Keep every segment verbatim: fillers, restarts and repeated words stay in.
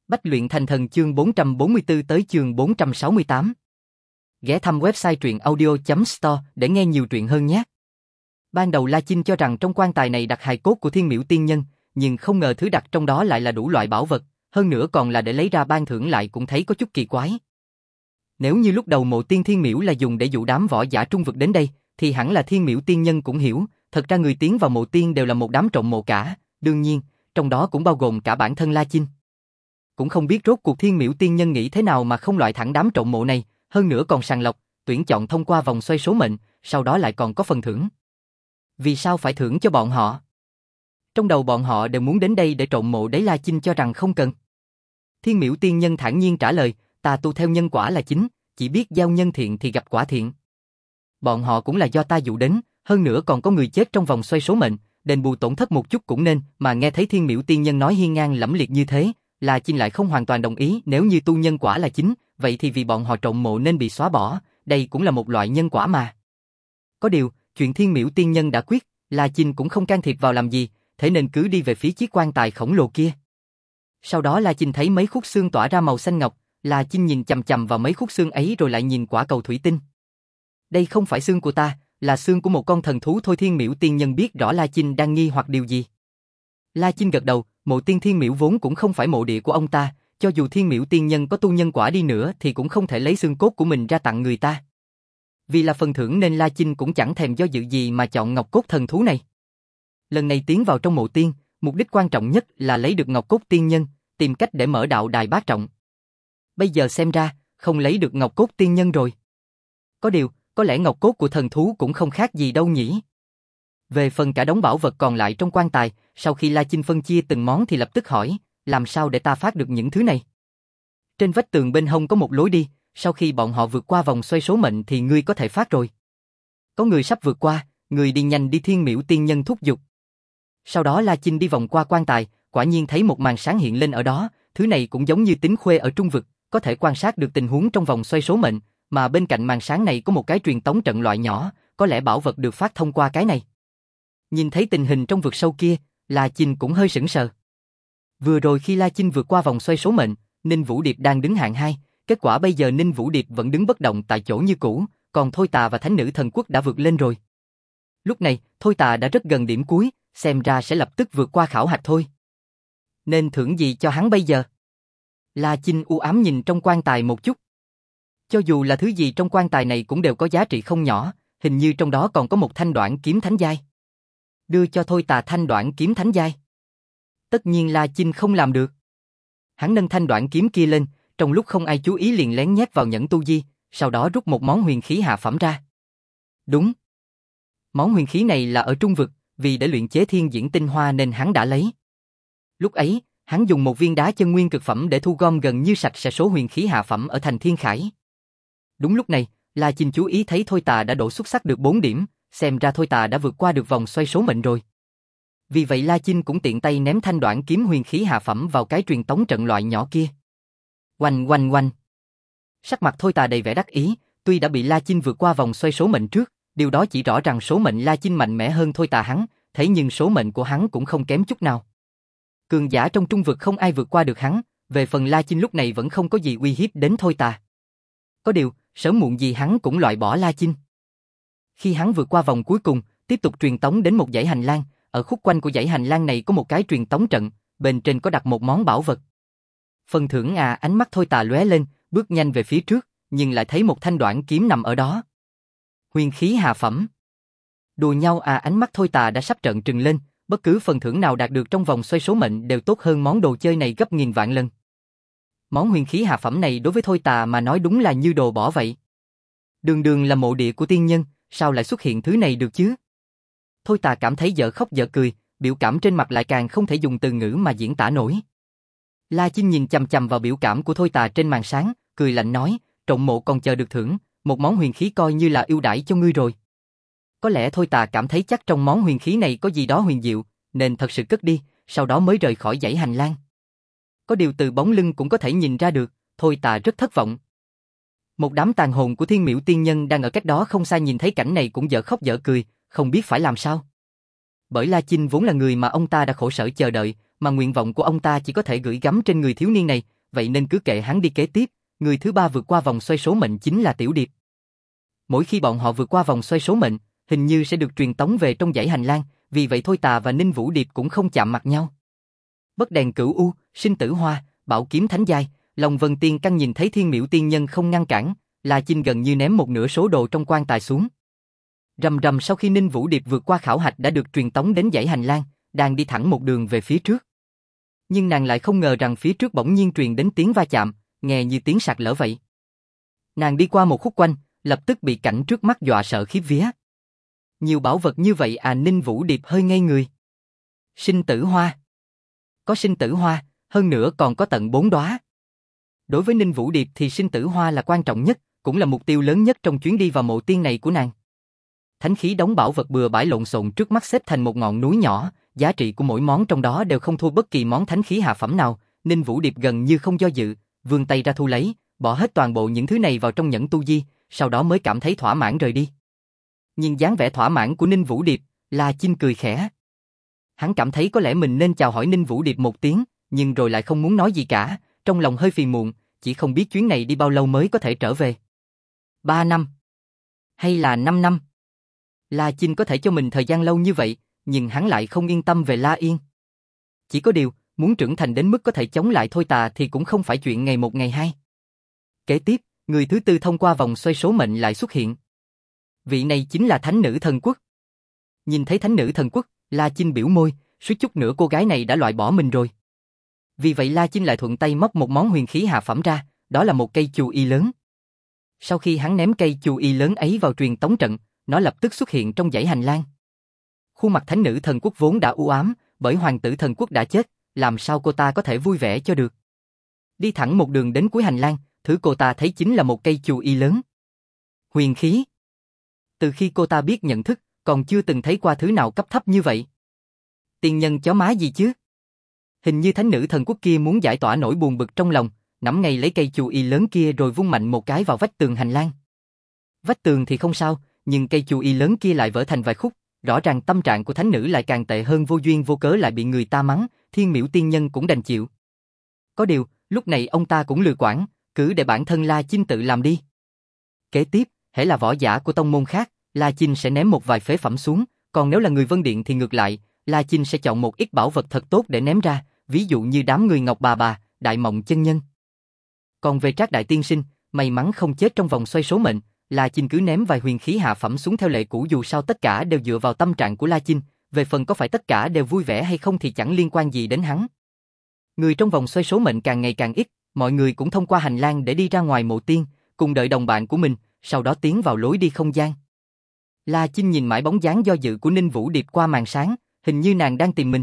Bách luyện thành thần chương bốn trăm bốn mươi tư tới chương bốn trăm sáu mươi tám. Ghé thăm website truyện audio chấm store để nghe nhiều truyện hơn nhé. Ban đầu La Chinh cho rằng trong quan tài này đặt hài cốt của Thiên Miễu Tiên Nhân, nhưng không ngờ thứ đặt trong đó lại là đủ loại bảo vật, hơn nữa còn là để lấy ra ban thưởng lại cũng thấy có chút kỳ quái. Nếu như lúc đầu mộ tiên Thiên Miễu là dùng để dụ đám võ giả trung vực đến đây, thì hẳn là Thiên Miễu Tiên Nhân cũng hiểu, thật ra người tiến vào mộ tiên đều là một đám trộm mộ cả, đương nhiên, trong đó cũng bao gồm cả bản thân La Chinh. Cũng không biết rốt cuộc Thiên Miễu Tiên Nhân nghĩ thế nào mà không loại thẳng đám trộm mộ này, hơn nữa còn sàng lọc, tuyển chọn thông qua vòng xoay số mệnh, sau đó lại còn có phần thưởng. Vì sao phải thưởng cho bọn họ? Trong đầu bọn họ đều muốn đến đây để trộm mộ đấy. La Chinh cho rằng không cần. Thiên Miễu Tiên Nhân thản nhiên trả lời, ta tu theo nhân quả là chính, chỉ biết gieo nhân thiện thì gặp quả thiện. Bọn họ cũng là do ta dụ đến, hơn nữa còn có người chết trong vòng xoay số mệnh, đền bù tổn thất một chút cũng nên. Mà nghe thấy Thiên Miễu Tiên Nhân nói hiên ngang lẫm liệt như thế, La Chinh lại không hoàn toàn đồng ý. Nếu như tu nhân quả là chính, vậy thì vì bọn họ trộm mộ nên bị xóa bỏ, đây cũng là một loại nhân quả mà. Có điều, chuyện Thiên Miễu Tiên Nhân đã quyết, La Chinh cũng không can thiệp vào làm gì, thế nên cứ đi về phía chiếc quan tài khổng lồ kia. Sau đó La Chinh thấy mấy khúc xương tỏa ra màu xanh ngọc, La Chinh nhìn chằm chằm vào mấy khúc xương ấy rồi lại nhìn quả cầu thủy tinh. Đây không phải xương của ta, là xương của một con thần thú thôi. Thiên Miễu Tiên Nhân biết rõ La Chinh đang nghi hoặc điều gì. La Chinh gật đầu, mộ tiên Thiên Miễu vốn cũng không phải mộ địa của ông ta, cho dù Thiên Miễu Tiên Nhân có tu nhân quả đi nữa thì cũng không thể lấy xương cốt của mình ra tặng người ta. Vì là phần thưởng nên La Chinh cũng chẳng thèm do dự gì mà chọn ngọc cốt thần thú này. Lần này tiến vào trong mộ tiên, mục đích quan trọng nhất là lấy được ngọc cốt tiên nhân, tìm cách để mở đạo đài bát trọng. Bây giờ xem ra, không lấy được ngọc cốt tiên nhân rồi. Có điều, có lẽ ngọc cốt của thần thú cũng không khác gì đâu nhỉ. Về phần cả đống bảo vật còn lại trong quan tài, sau khi La Chinh phân chia từng món thì lập tức hỏi, làm sao để ta phát được những thứ này? Trên vách tường bên hông có một lối đi, sau khi bọn họ vượt qua vòng xoay số mệnh thì ngươi có thể phát rồi. Có người sắp vượt qua, người đi nhanh đi. Thiên Miễu Tiên Nhân thúc giục. Sau đó La Chinh đi vòng qua quan tài, quả nhiên thấy một màn sáng hiện lên ở đó, thứ này cũng giống như tính khuê ở trung vực, có thể quan sát được tình huống trong vòng xoay số mệnh, mà bên cạnh màn sáng này có một cái truyền tống trận loại nhỏ, có lẽ bảo vật được phát thông qua cái này. Nhìn thấy tình hình trong vực sâu kia, La Chinh cũng hơi sững sờ. Vừa rồi khi La Chinh vượt qua vòng xoay số mệnh, Ninh Vũ Điệp đang đứng hạng hai, kết quả bây giờ Ninh Vũ Điệp vẫn đứng bất động tại chỗ như cũ, còn Thôi Tà và Thánh Nữ Thần Quốc đã vượt lên rồi. Lúc này, Thôi Tà đã rất gần điểm cuối, xem ra sẽ lập tức vượt qua khảo hạch thôi. Nên thưởng gì cho hắn bây giờ? La Chinh u ám nhìn trong quan tài một chút. Cho dù là thứ gì trong quan tài này cũng đều có giá trị không nhỏ, hình như trong đó còn có một thanh đoản kiếm thánh giai. Đưa cho Thôi Tà thanh đoản kiếm thánh giai. Tất nhiên La Chinh không làm được. Hắn nâng thanh đoản kiếm kia lên, trong lúc không ai chú ý liền lén nhét vào nhẫn tu di, sau đó rút một món huyền khí hạ phẩm ra. Đúng. Món huyền khí này là ở trung vực, vì để luyện chế thiên diễn tinh hoa nên hắn đã lấy. Lúc ấy, hắn dùng một viên đá chân nguyên cực phẩm để thu gom gần như sạch sẽ số huyền khí hạ phẩm ở thành Thiên Khải. Đúng lúc này, La Chinh chú ý thấy Thôi Tà đã đổ xuất sắc được bốn điểm, xem ra Thôi Tà đã vượt qua được vòng xoay số mệnh rồi. Vì vậy La Chinh cũng tiện tay ném thanh đoản kiếm huyền khí hạ phẩm vào cái truyền tống trận loại nhỏ kia. Oanh oanh oanh. Sắc mặt Thôi Tà đầy vẻ đắc ý, tuy đã bị La Chinh vượt qua vòng xoay số mệnh trước, điều đó chỉ rõ rằng số mệnh La Chinh mạnh mẽ hơn Thôi Tà hắn, thế nhưng số mệnh của hắn cũng không kém chút nào. Cường giả trong trung vực không ai vượt qua được hắn, về phần La Chinh lúc này vẫn không có gì uy hiếp đến Thôi Tà. Có điều, sớm muộn gì hắn cũng loại bỏ La Chinh. Khi hắn vượt qua vòng cuối cùng, tiếp tục truyền tống đến một dãy hành lang, ở khúc quanh của dãy hành lang này có một cái truyền tống trận, bên trên có đặt một món bảo vật. Phần thưởng à, ánh mắt Thôi Tà lóe lên, bước nhanh về phía trước, nhưng lại thấy một thanh đoản kiếm nằm ở đó. Huyền khí hạ phẩm. Đùa nhau à, ánh mắt Thôi Tà đã sắp trợn trừng lên, bất cứ phần thưởng nào đạt được trong vòng xoay số mệnh đều tốt hơn món đồ chơi này gấp nghìn vạn lần. Món huyền khí hạ phẩm này đối với Thôi Tà mà nói đúng là như đồ bỏ vậy. Đường đường là mộ địa của tiên nhân, sao lại xuất hiện thứ này được chứ? Thôi Tà cảm thấy dở khóc dở cười, biểu cảm trên mặt lại càng không thể dùng từ ngữ mà diễn tả nổi. La Chinh nhìn chằm chằm vào biểu cảm của Thôi Tà trên màn sáng, cười lạnh nói, trộm mộ còn chờ được thưởng, một món huyền khí coi như là ưu đãi cho ngươi rồi. Có lẽ Thôi Tà cảm thấy chắc trong món huyền khí này có gì đó huyền diệu, nên thật sự cất đi, sau đó mới rời khỏi dãy hành lang. Có điều từ bóng lưng cũng có thể nhìn ra được, Thôi Tà rất thất vọng. Một đám tàn hồn của Thiên Miễu Tiên Nhân đang ở cách đó không xa nhìn thấy cảnh này cũng dở khóc dở cười, không biết phải làm sao. Bởi La Chinh vốn là người mà ông ta đã khổ sở chờ đợi, mà nguyện vọng của ông ta chỉ có thể gửi gắm trên người thiếu niên này, vậy nên cứ kệ hắn đi kế tiếp, người thứ ba vượt qua vòng xoay số mệnh chính là Tiểu Điệp. Mỗi khi bọn họ vượt qua vòng xoay số mệnh, hình như sẽ được truyền tống về trong dãy hành lang, vì vậy Thôi Tà và Ninh Vũ Điệp cũng không chạm mặt nhau. Bất đèn cửu u, sinh tử hoa, bảo kiếm thánh giai, Long Vân Tiên Căn nhìn thấy Thiên Miểu Tiên Nhân không ngăn cản, La Chinh gần như ném một nửa số đồ trong quan tài xuống. Rầm rầm sau khi Ninh Vũ Điệp vượt qua khảo hạch đã được truyền tống đến dãy hành lang, đang đi thẳng một đường về phía trước. Nhưng nàng lại không ngờ rằng phía trước bỗng nhiên truyền đến tiếng va chạm, nghe như tiếng sạt lở vậy. Nàng đi qua một khúc quanh, lập tức bị cảnh trước mắt dọa sợ khiếp vía. Nhiều bảo vật như vậy à, Ninh Vũ Điệp hơi ngây người. Sinh tử hoa. Có sinh tử hoa, hơn nữa còn có tận bốn đóa. Đối với Ninh Vũ Điệp thì sinh tử hoa là quan trọng nhất, cũng là mục tiêu lớn nhất trong chuyến đi vào mộ tiên này của nàng. Thánh khí đống bảo vật bừa bãi lộn xộn trước mắt xếp thành một ngọn núi nhỏ, giá trị của mỗi món trong đó đều không thua bất kỳ món thánh khí hạ phẩm nào. Ninh Vũ Điệp gần như không do dự, vươn tay ra thu lấy, bỏ hết toàn bộ những thứ này vào trong nhẫn tu di, sau đó mới cảm thấy thỏa mãn rời đi. Nhìn dáng vẻ thỏa mãn của Ninh Vũ Điệp, La Chinh cười khẽ. Hắn cảm thấy có lẽ mình nên chào hỏi Ninh Vũ Điệp một tiếng, nhưng rồi lại không muốn nói gì cả, trong lòng hơi phiền muộn, chỉ không biết chuyến này đi bao lâu mới có thể trở về. Ba năm? Hay là năm năm? La Chinh có thể cho mình thời gian lâu như vậy, nhưng hắn lại không yên tâm về La Yên. Chỉ có điều, muốn trưởng thành đến mức có thể chống lại Thôi Tà thì cũng không phải chuyện ngày một ngày hai. Kế tiếp, người thứ tư thông qua vòng xoay số mệnh lại xuất hiện. Vị này chính là Thánh Nữ Thần Quốc. Nhìn thấy Thánh Nữ Thần Quốc, La Chinh biểu môi, suýt chút nữa cô gái này đã loại bỏ mình rồi. Vì vậy La Chinh lại thuận tay móc một món huyền khí hạ phẩm ra, đó là một cây chù y lớn. Sau khi hắn ném cây chù y lớn ấy vào truyền tống trận, nó lập tức xuất hiện trong dãy hành lang. Khuôn mặt Thánh Nữ Thần Quốc vốn đã u ám, bởi Hoàng tử Thần Quốc đã chết, làm sao cô ta có thể vui vẻ cho được. Đi thẳng một đường đến cuối hành lang, thứ cô ta thấy chính là một cây chù y lớn. Huyền khí. Từ khi cô ta biết nhận thức, còn chưa từng thấy qua thứ nào cấp thấp như vậy. Tiên nhân chó má gì chứ? Hình như Thánh Nữ Thần Quốc kia muốn giải tỏa nỗi buồn bực trong lòng, nắm ngay lấy cây chù y lớn kia rồi vung mạnh một cái vào vách tường hành lang. Vách tường thì không sao, nhưng cây chù y lớn kia lại vỡ thành vài khúc, rõ ràng tâm trạng của thánh nữ lại càng tệ hơn, vô duyên vô cớ lại bị người ta mắng, Thiên Miểu Tiên Nhân cũng đành chịu. Có điều, lúc này ông ta cũng lười quản, cứ để bản thân La Chinh tự làm đi. Kế tiếp, hễ là võ giả của tông môn khác, La Chinh sẽ ném một vài phế phẩm xuống, còn nếu là người Vân Điện thì ngược lại, La Chinh sẽ chọn một ít bảo vật thật tốt để ném ra, ví dụ như đám người Ngọc Bà Bà, Đại Mộng Chân Nhân. Còn về Trác Đại Tiên Sinh, may mắn không chết trong vòng xoay số mệnh, La Chinh cứ ném vài huyền khí hạ phẩm xuống theo lệ cũ, dù sao tất cả đều dựa vào tâm trạng của La Chinh, về phần có phải tất cả đều vui vẻ hay không thì chẳng liên quan gì đến hắn. Người trong vòng xoay số mệnh càng ngày càng ít, mọi người cũng thông qua hành lang để đi ra ngoài mộ tiên, cùng đợi đồng bạn của mình, sau đó tiến vào lối đi không gian. La Chinh nhìn mãi bóng dáng do dự của Ninh Vũ Điệp qua màn sáng, hình như nàng đang tìm mình.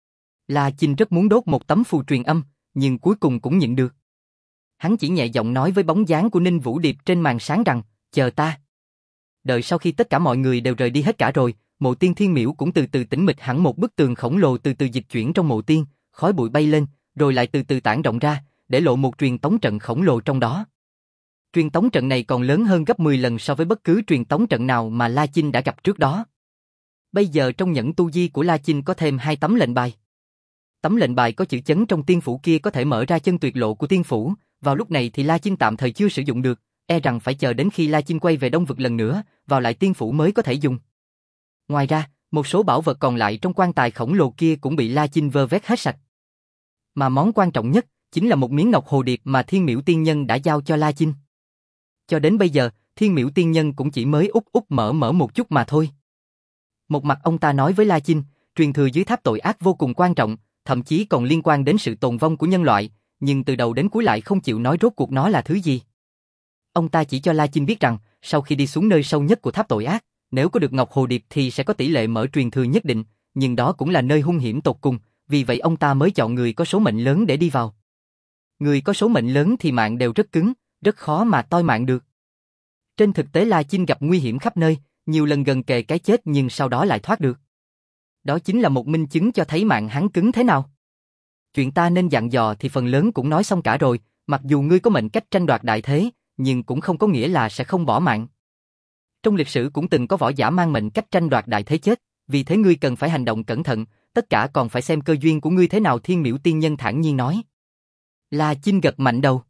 La Chinh rất muốn đốt một tấm phù truyền âm, nhưng cuối cùng cũng nhịn được. Hắn chỉ nhẹ giọng nói với bóng dáng của Ninh Vũ Điệp trên màn sáng rằng, chờ ta. Đợi sau khi tất cả mọi người đều rời đi hết cả rồi, mộ tiên Thiên Miểu cũng từ từ tĩnh mịch hẳn, một bức tường khổng lồ từ từ dịch chuyển trong mộ tiên, khói bụi bay lên, rồi lại từ từ tản rộng ra, để lộ một truyền tống trận khổng lồ trong đó. Truyền tống trận này còn lớn hơn gấp mười lần so với bất cứ truyền tống trận nào mà La Chinh đã gặp trước đó. Bây giờ trong nhẫn tu di của La Chinh có thêm hai tấm lệnh bài. Tấm lệnh bài có chữ chấn trong tiên phủ kia có thể mở ra chân tuyệt lộ của tiên phủ, vào lúc này thì La Chinh tạm thời chưa sử dụng được, e rằng phải chờ đến khi La Chinh quay về Đông Vực lần nữa, vào lại tiên phủ mới có thể dùng. Ngoài ra, một số bảo vật còn lại trong quan tài khổng lồ kia cũng bị La Chinh vơ vét hết sạch. Mà món quan trọng nhất chính là một miếng ngọc hồ điệp mà Thiên Miểu Tiên Nhân đã giao cho La Chinh. Cho đến bây giờ, Thiên Miểu Tiên Nhân cũng chỉ mới úp úp mở mở một chút mà thôi. Một mặt ông ta nói với La Chinh, truyền thừa dưới tháp tội ác vô cùng quan trọng, thậm chí còn liên quan đến sự tồn vong của nhân loại, nhưng từ đầu đến cuối lại không chịu nói rốt cuộc nó là thứ gì. Ông ta chỉ cho La Chinh biết rằng, sau khi đi xuống nơi sâu nhất của tháp tội ác, nếu có được ngọc hồ điệp thì sẽ có tỷ lệ mở truyền thừa nhất định, nhưng đó cũng là nơi hung hiểm tột cùng, vì vậy ông ta mới chọn người có số mệnh lớn để đi vào. Người có số mệnh lớn thì mạng đều rất cứng, rất khó mà toi mạng được. Trên thực tế La Chinh gặp nguy hiểm khắp nơi, nhiều lần gần kề cái chết nhưng sau đó lại thoát được. Đó chính là một minh chứng cho thấy mạng hắn cứng thế nào. Chuyện ta nên dặn dò thì phần lớn cũng nói xong cả rồi, mặc dù ngươi có mệnh cách tranh đoạt đại thế, nhưng cũng không có nghĩa là sẽ không bỏ mạng. Trong lịch sử cũng từng có võ giả mang mệnh cách tranh đoạt đại thế chết, vì thế ngươi cần phải hành động cẩn thận, tất cả còn phải xem cơ duyên của ngươi thế nào, Thiên Miểu Tiên Nhân thản nhiên nói. La Chinh gật mạnh đầu.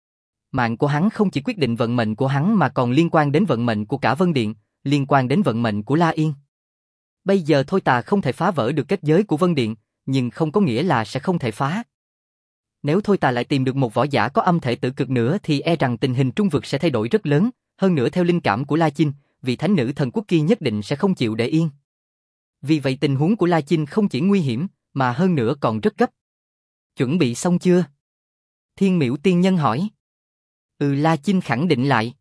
Mạng của hắn không chỉ quyết định vận mệnh của hắn mà còn liên quan đến vận mệnh của cả Vân Điện, liên quan đến vận mệnh của La Yên. Bây giờ Thôi Tà không thể phá vỡ được kết giới của Vân Điện, nhưng không có nghĩa là sẽ không thể phá. Nếu Thôi Tà lại tìm được một võ giả có âm thể tử cực nữa thì e rằng tình hình trung vực sẽ thay đổi rất lớn, hơn nữa theo linh cảm của La Chinh, vị thánh nữ thần quốc kia nhất định sẽ không chịu để yên. Vì vậy tình huống của La Chinh không chỉ nguy hiểm, mà hơn nữa còn rất gấp. Chuẩn bị xong chưa? Thiên Miễu tiên nhân hỏi. Ừ, La Chinh khẳng định lại.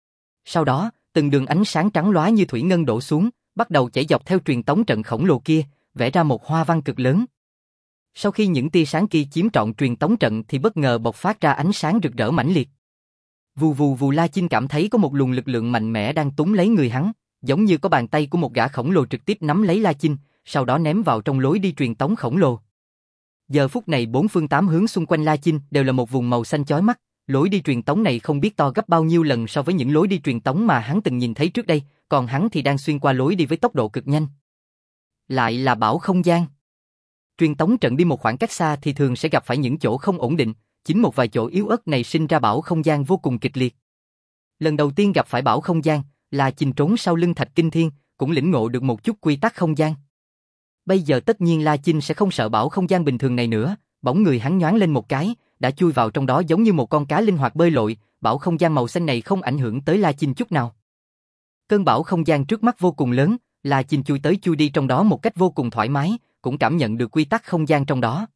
Sau đó, từng đường ánh sáng trắng lóa như thủy ngân đổ xuống, bắt đầu chảy dọc theo truyền tống trận khổng lồ kia, vẽ ra một hoa văn cực lớn. Sau khi những tia sáng kia chiếm trọn truyền tống trận thì bất ngờ bộc phát ra ánh sáng rực rỡ mãnh liệt. Vù vù vù, La Chinh cảm thấy có một luồng lực lượng mạnh mẽ đang túm lấy người hắn, giống như có bàn tay của một gã khổng lồ trực tiếp nắm lấy La Chinh, sau đó ném vào trong lối đi truyền tống khổng lồ. Giờ phút này bốn phương tám hướng xung quanh La Chinh đều là một vùng màu xanh chói mắt, lối đi truyền tống này không biết to gấp bao nhiêu lần so với những lối đi truyền tống mà hắn từng nhìn thấy trước đây, còn hắn thì đang xuyên qua lối đi với tốc độ cực nhanh. Lại là bảo không gian. Truyền tống trận đi một khoảng cách xa thì thường sẽ gặp phải những chỗ không ổn định, chính một vài chỗ yếu ớt này sinh ra bảo không gian vô cùng kịch liệt. Lần đầu tiên gặp phải bảo không gian, La Chinh trốn sau lưng Thạch Kinh Thiên, cũng lĩnh ngộ được một chút quy tắc không gian. Bây giờ tất nhiên La Chinh sẽ không sợ bảo không gian bình thường này nữa, bỗng người hắn nhoáng lên một cái, đã chui vào trong đó giống như một con cá linh hoạt bơi lội, bảo không gian màu xanh này không ảnh hưởng tới La Chinh chút nào. Cơn bảo không gian trước mắt vô cùng lớn, La Chinh chui tới chui đi trong đó một cách vô cùng thoải mái, cũng cảm nhận được quy tắc không gian trong đó.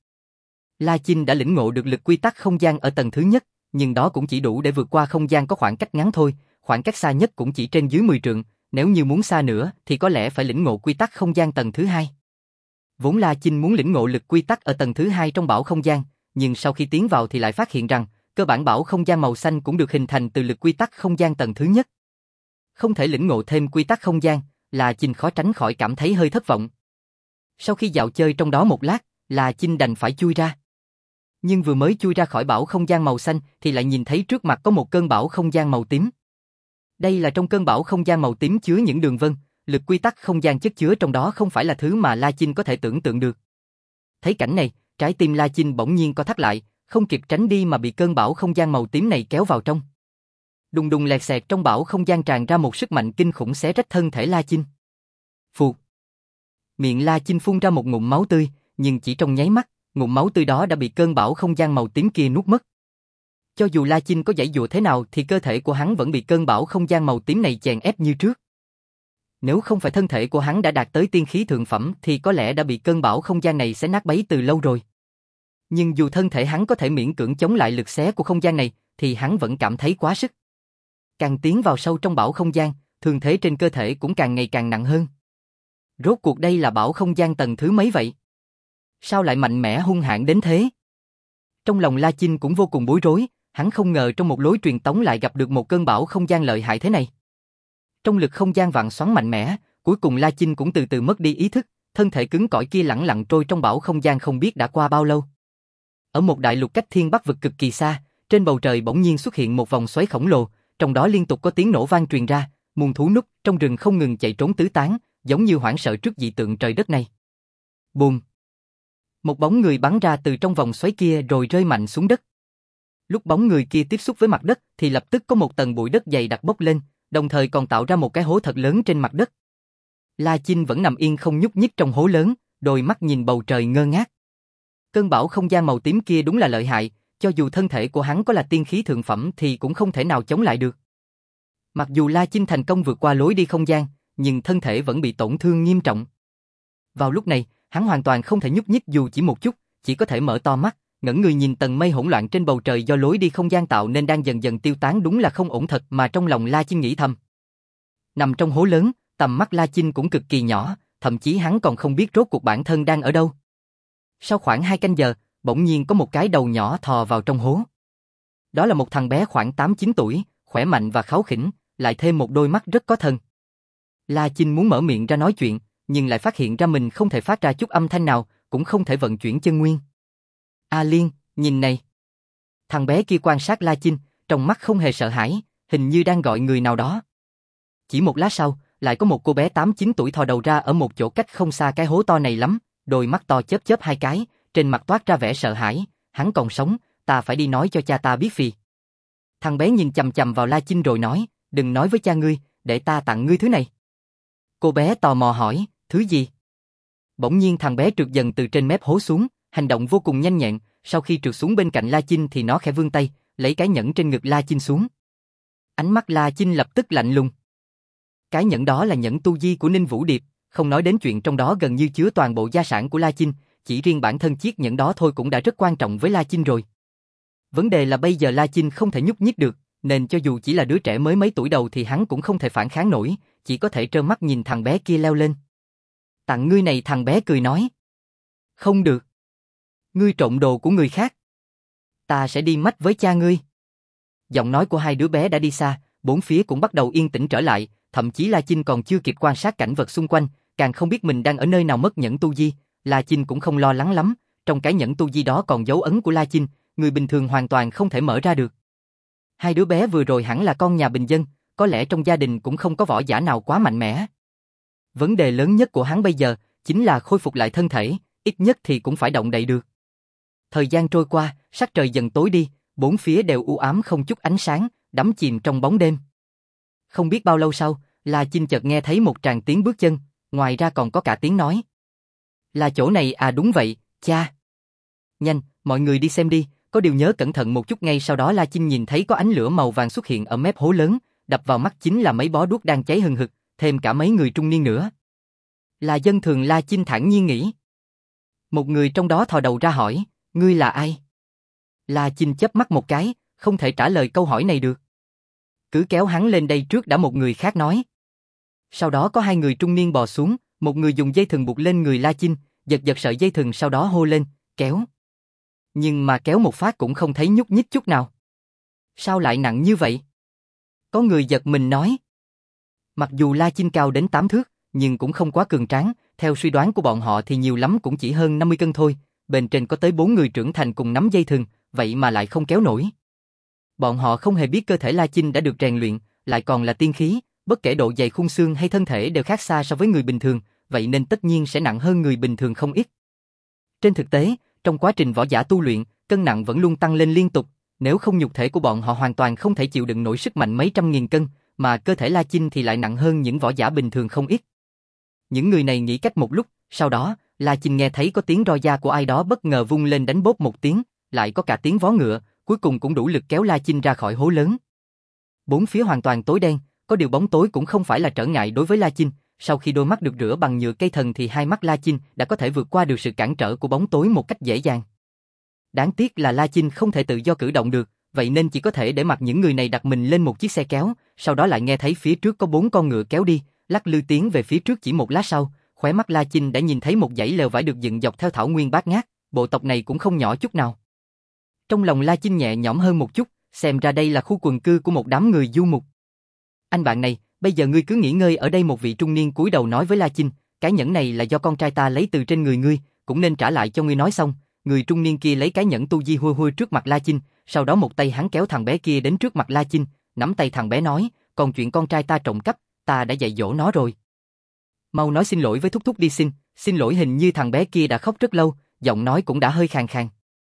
La Chinh đã lĩnh ngộ được lực quy tắc không gian ở tầng thứ nhất, nhưng đó cũng chỉ đủ để vượt qua không gian có khoảng cách ngắn thôi, khoảng cách xa nhất cũng chỉ trên dưới mười trượng, nếu như muốn xa nữa thì có lẽ phải lĩnh ngộ quy tắc không gian tầng thứ hai. Vốn La Chinh muốn lĩnh ngộ lực quy tắc ở tầng thứ hai trong bảo không gian, nhưng sau khi tiến vào thì lại phát hiện rằng, cơ bản bảo không gian màu xanh cũng được hình thành từ lực quy tắc không gian tầng thứ nhất. Không thể lĩnh ngộ thêm quy tắc không gian, La Chinh khó tránh khỏi cảm thấy hơi thất vọng. Sau khi dạo chơi trong đó một lát, La Chinh đành phải chui ra. Nhưng vừa mới chui ra khỏi bảo không gian màu xanh thì lại nhìn thấy trước mặt có một cơn bão không gian màu tím. Đây là trong cơn bão không gian màu tím chứa những đường vân, lực quy tắc không gian chất chứa trong đó không phải là thứ mà La Chinh có thể tưởng tượng được. Thấy cảnh này, trái tim La Chinh bỗng nhiên co thắt lại, không kịp tránh đi mà bị cơn bão không gian màu tím này kéo vào trong. Đùng đùng lẹt xẹt, trong bão không gian tràn ra một sức mạnh kinh khủng xé rách thân thể La Chinh. Phụt. Miệng La Chinh phun ra một ngụm máu tươi, nhưng chỉ trong nháy mắt, ngụm máu tươi đó đã bị cơn bão không gian màu tím kia nuốt mất. Cho dù La Chinh có giãy giụa thế nào thì cơ thể của hắn vẫn bị cơn bão không gian màu tím này chèn ép như trước. Nếu không phải thân thể của hắn đã đạt tới tiên khí thượng phẩm thì có lẽ đã bị cơn bão không gian này xé nát bấy từ lâu rồi. Nhưng dù thân thể hắn có thể miễn cưỡng chống lại lực xé của không gian này, thì hắn vẫn cảm thấy quá sức. Càng tiến vào sâu trong bão không gian, thương thế trên cơ thể cũng càng ngày càng nặng hơn. Rốt cuộc đây là bão không gian tầng thứ mấy vậy? Sao lại mạnh mẽ hung hãn đến thế? Trong lòng La Chinh cũng vô cùng bối rối, hắn không ngờ trong một lối truyền tống lại gặp được một cơn bão không gian lợi hại thế này. Trong lực không gian vạn xoắn mạnh mẽ, cuối cùng La Chinh cũng từ từ mất đi ý thức, thân thể cứng cỏi kia lẳng lặng trôi trong bão không gian không biết đã qua bao lâu. Ở một đại lục cách thiên bắc vực cực kỳ xa, trên bầu trời bỗng nhiên xuất hiện một vòng xoáy khổng lồ, trong đó liên tục có tiếng nổ vang truyền ra, muôn thú núp trong rừng không ngừng chạy trốn tứ tán, giống như hoảng sợ trước dị tượng trời đất này. Bùm! Một bóng người bắn ra từ trong vòng xoáy kia rồi rơi mạnh xuống đất. Lúc bóng người kia tiếp xúc với mặt đất thì lập tức có một tầng bụi đất dày đặc bốc lên, đồng thời còn tạo ra một cái hố thật lớn trên mặt đất. La Chinh vẫn nằm yên không nhúc nhích trong hố lớn, đôi mắt nhìn bầu trời ngơ ngác. Cơn bão không gian màu tím kia đúng là lợi hại, cho dù thân thể của hắn có là tiên khí thượng phẩm thì cũng không thể nào chống lại được. Mặc dù La Chinh thành công vượt qua lối đi không gian, nhưng thân thể vẫn bị tổn thương nghiêm trọng. Vào lúc này, hắn hoàn toàn không thể nhúc nhích dù chỉ một chút, chỉ có thể mở to mắt, ngẩng người nhìn tầng mây hỗn loạn trên bầu trời do lối đi không gian tạo nên đang dần dần tiêu tán, đúng là không ổn thật, mà trong lòng La Chinh nghĩ thầm. Nằm trong hố lớn, tầm mắt La Chinh cũng cực kỳ nhỏ, thậm chí hắn còn không biết rốt cuộc bản thân đang ở đâu. Sau khoảng hai canh giờ, bỗng nhiên có một cái đầu nhỏ thò vào trong hố. Đó là một thằng bé khoảng tám chín tuổi, khỏe mạnh và kháu khỉnh, lại thêm một đôi mắt rất có thần. La Chinh muốn mở miệng ra nói chuyện, nhưng lại phát hiện ra mình không thể phát ra chút âm thanh nào, cũng không thể vận chuyển chân nguyên. A Liên, nhìn này. Thằng bé kia quan sát La Chinh, trong mắt không hề sợ hãi, hình như đang gọi người nào đó. Chỉ một lát sau, lại có một cô bé tám chín tuổi thò đầu ra ở một chỗ cách không xa cái hố to này lắm, đôi mắt to chớp chớp hai cái, trên mặt toát ra vẻ sợ hãi, hắn còn sống, ta phải đi nói cho cha ta biết phì. Thằng bé nhìn chằm chằm vào La Chinh rồi nói, đừng nói với cha ngươi, để ta tặng ngươi thứ này. Cô bé tò mò hỏi, thứ gì? Bỗng nhiên thằng bé trượt dần từ trên mép hố xuống, hành động vô cùng nhanh nhẹn, sau khi trượt xuống bên cạnh La Chinh thì nó khẽ vươn tay, lấy cái nhẫn trên ngực La Chinh xuống. Ánh mắt La Chinh lập tức lạnh lùng. Cái nhẫn đó là nhẫn tu di của Ninh Vũ Điệp, không nói đến chuyện trong đó gần như chứa toàn bộ gia sản của La Chinh, chỉ riêng bản thân chiếc nhẫn đó thôi cũng đã rất quan trọng với La Chinh rồi. Vấn đề là bây giờ La Chinh không thể nhúc nhích được, nên cho dù chỉ là đứa trẻ mới mấy tuổi đầu thì hắn cũng không thể phản kháng nổi, chỉ có thể trơ mắt nhìn thằng bé kia leo lên. Tặng ngươi này, thằng bé cười nói. Không được. Ngươi trộm đồ của người khác. Ta sẽ đi mách với cha ngươi. Giọng nói của hai đứa bé đã đi xa, bốn phía cũng bắt đầu yên tĩnh trở lại, thậm chí La Chinh còn chưa kịp quan sát cảnh vật xung quanh, càng không biết mình đang ở nơi nào mất nhẫn tu di. La Chinh cũng không lo lắng lắm, trong cái nhẫn tu di đó còn dấu ấn của La Chinh, người bình thường hoàn toàn không thể mở ra được. Hai đứa bé vừa rồi hẳn là con nhà bình dân, có lẽ trong gia đình cũng không có võ giả nào quá mạnh mẽ. Vấn đề lớn nhất của hắn bây giờ chính là khôi phục lại thân thể, ít nhất thì cũng phải động đậy được. Thời gian trôi qua, sắc trời dần tối đi, bốn phía đều u ám không chút ánh sáng, đắm chìm trong bóng đêm. Không biết bao lâu sau, La Chinh chợt nghe thấy một tràng tiếng bước chân, ngoài ra còn có cả tiếng nói. Là chỗ này à? Đúng vậy, cha. Nhanh, mọi người đi xem đi, có điều nhớ cẩn thận một chút. Ngay sau đó La Chinh nhìn thấy có ánh lửa màu vàng xuất hiện ở mép hố lớn, đập vào mắt chính là mấy bó đuốc đang cháy hừng hực, thêm cả mấy người trung niên nữa. Là dân thường, La Chinh thản nhiên nghĩ. Một người trong đó thò đầu ra hỏi, ngươi là ai? La Chinh chớp mắt một cái, không thể trả lời câu hỏi này được. Cứ kéo hắn lên đây trước đã, một người khác nói. Sau đó có hai người trung niên bò xuống, một người dùng dây thừng buộc lên người La Chinh, giật giật sợi dây thừng sau đó hô lên, kéo. Nhưng mà kéo một phát cũng không thấy nhúc nhích chút nào. Sao lại nặng như vậy? Có người giật mình nói. Mặc dù La Chinh cao đến tám thước, nhưng cũng không quá cường tráng, theo suy đoán của bọn họ thì nhiều lắm cũng chỉ hơn năm mươi cân thôi, bên trên có tới bốn người trưởng thành cùng nắm dây thừng, vậy mà lại không kéo nổi. Bọn họ không hề biết cơ thể La Chinh đã được rèn luyện, lại còn là tiên khí, bất kể độ dày khung xương hay thân thể đều khác xa so với người bình thường, vậy nên tất nhiên sẽ nặng hơn người bình thường không ít. Trên thực tế, trong quá trình võ giả tu luyện, cân nặng vẫn luôn tăng lên liên tục, nếu không nhục thể của bọn họ hoàn toàn không thể chịu đựng nổi sức mạnh mấy trăm nghìn cân, mà cơ thể La Chinh thì lại nặng hơn những võ giả bình thường không ít. Những người này nghĩ cách một lúc, sau đó, La Chinh nghe thấy có tiếng roi da của ai đó bất ngờ vung lên đánh bốp một tiếng, lại có cả tiếng vó ngựa, cuối cùng cũng đủ lực kéo La Chinh ra khỏi hố lớn. Bốn phía hoàn toàn tối đen, có điều bóng tối cũng không phải là trở ngại đối với La Chinh, sau khi đôi mắt được rửa bằng nhựa cây thần thì hai mắt La Chinh đã có thể vượt qua được sự cản trở của bóng tối một cách dễ dàng. Đáng tiếc là La Chinh không thể tự do cử động được, vậy nên chỉ có thể để mặc những người này đặt mình lên một chiếc xe kéo, sau đó lại nghe thấy phía trước có bốn con ngựa kéo đi, lắc lư tiến về phía trước. Chỉ một lát sau, khóe mắt La Chinh đã nhìn thấy một dãy lều vải được dựng dọc theo thảo nguyên bát ngát, bộ tộc này cũng không nhỏ chút nào. Trong lòng La Chinh nhẹ nhõm hơn một chút, xem ra đây là khu quần cư của một đám người du mục. Anh bạn này, bây giờ ngươi cứ nghỉ ngơi ở đây. Một vị trung niên cúi đầu nói với La Chinh, cái nhẫn này là do con trai ta lấy từ trên người ngươi, cũng nên trả lại cho ngươi. Nói xong, người trung niên kia lấy cái nhẫn tu di hôi hôi trước mặt La Chinh, sau đó một tay hắn kéo thằng bé kia đến trước mặt La Chinh, nắm tay thằng bé nói, còn chuyện con trai ta trộm cắp, ta đã dạy dỗ nó rồi. Mau nói xin lỗi với thúc thúc đi. Xin, xin lỗi. Hình như thằng bé kia đã khóc rất lâu, giọng nói cũng đã hơi khàn khàn.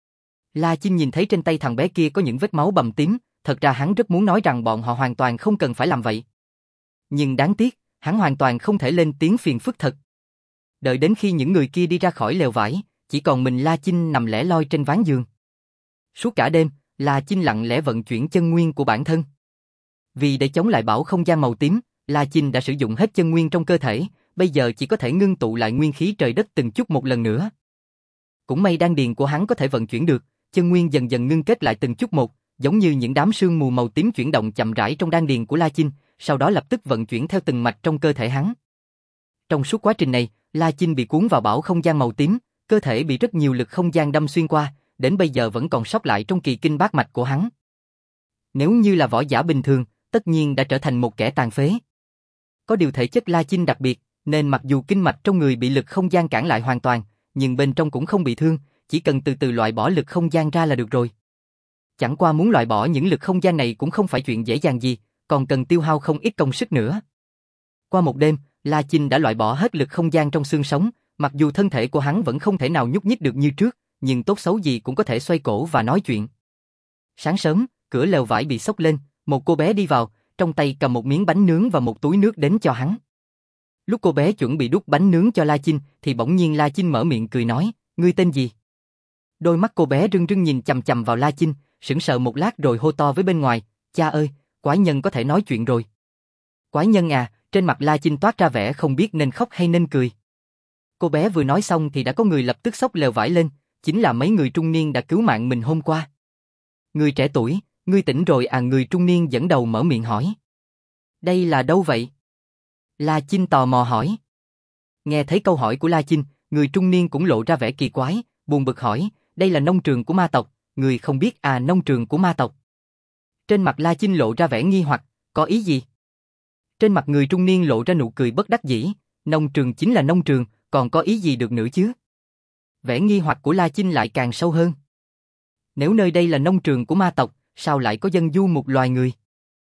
La Chinh nhìn thấy trên tay thằng bé kia có những vết máu bầm tím, thật ra hắn rất muốn nói rằng bọn họ hoàn toàn không cần phải làm vậy. Nhưng đáng tiếc, hắn hoàn toàn không thể lên tiếng phiền phức thật. Đợi đến khi những người kia đi ra khỏi lều vải, chỉ còn mình La Chinh nằm lẻ loi trên ván giường. Suốt cả đêm, La Chinh lặng lẽ vận chuyển chân nguyên của bản thân. Vì để chống lại bão không gian màu tím, La Chinh đã sử dụng hết chân nguyên trong cơ thể, bây giờ chỉ có thể ngưng tụ lại nguyên khí trời đất từng chút một lần nữa. Cũng may đan điền của hắn có thể vận chuyển được, chân nguyên dần dần ngưng kết lại từng chút một, giống như những đám sương mù màu tím chuyển động chậm rãi trong đan điền của La Chinh, sau đó lập tức vận chuyển theo từng mạch trong cơ thể hắn. Trong suốt quá trình này, La Chinh bị cuốn vào bão không gian màu tím, cơ thể bị rất nhiều lực không gian đâm xuyên qua, đến bây giờ vẫn còn sót lại trong kỳ kinh bát mạch của hắn. Nếu như là võ giả bình thường, tất nhiên đã trở thành một kẻ tàn phế. Có điều thể chất La Chinh đặc biệt, nên mặc dù kinh mạch trong người bị lực không gian cản lại hoàn toàn, nhưng bên trong cũng không bị thương, chỉ cần từ từ loại bỏ lực không gian ra là được rồi. Chẳng qua muốn loại bỏ những lực không gian này cũng không phải chuyện dễ dàng gì, còn cần tiêu hao không ít công sức nữa. Qua một đêm, La Chinh đã loại bỏ hết lực không gian trong xương sống, mặc dù thân thể của hắn vẫn không thể nào nhúc nhích được như trước, nhưng tốt xấu gì cũng có thể xoay cổ và nói chuyện. Sáng sớm, cửa lều vải bị xốc lên, một cô bé đi vào, trong tay cầm một miếng bánh nướng và một túi nước đến cho hắn. Lúc cô bé chuẩn bị đút bánh nướng cho La Chinh, thì bỗng nhiên La Chinh mở miệng cười nói, ngươi tên gì? Đôi mắt cô bé rưng rưng nhìn chằm chằm vào La Chinh, sững sờ một lát rồi hô to với bên ngoài, cha ơi, quái nhân có thể nói chuyện rồi. Quái nhân à, trên mặt La Chinh toát ra vẻ không biết nên khóc hay nên cười. Cô bé vừa nói xong thì đã có người lập tức xốc lều vải lên, chính là mấy người trung niên đã cứu mạng mình hôm qua. Người trẻ tuổi, ngươi tỉnh rồi à? Người trung niên dẫn đầu mở miệng hỏi. Đây là đâu vậy? La Chinh tò mò hỏi. Nghe thấy câu hỏi của La Chinh, người trung niên cũng lộ ra vẻ kỳ quái, buồn bực hỏi, đây là nông trường của ma tộc, người không biết à? Nông trường của ma tộc. Trên mặt La Chinh lộ ra vẻ nghi hoặc, có ý gì? Trên mặt người trung niên lộ ra nụ cười bất đắc dĩ, nông trường chính là nông trường, còn có ý gì được nữa chứ? Vẻ nghi hoặc của La Chinh lại càng sâu hơn. Nếu nơi đây là nông trường của ma tộc, sao lại có dân du mục loài người?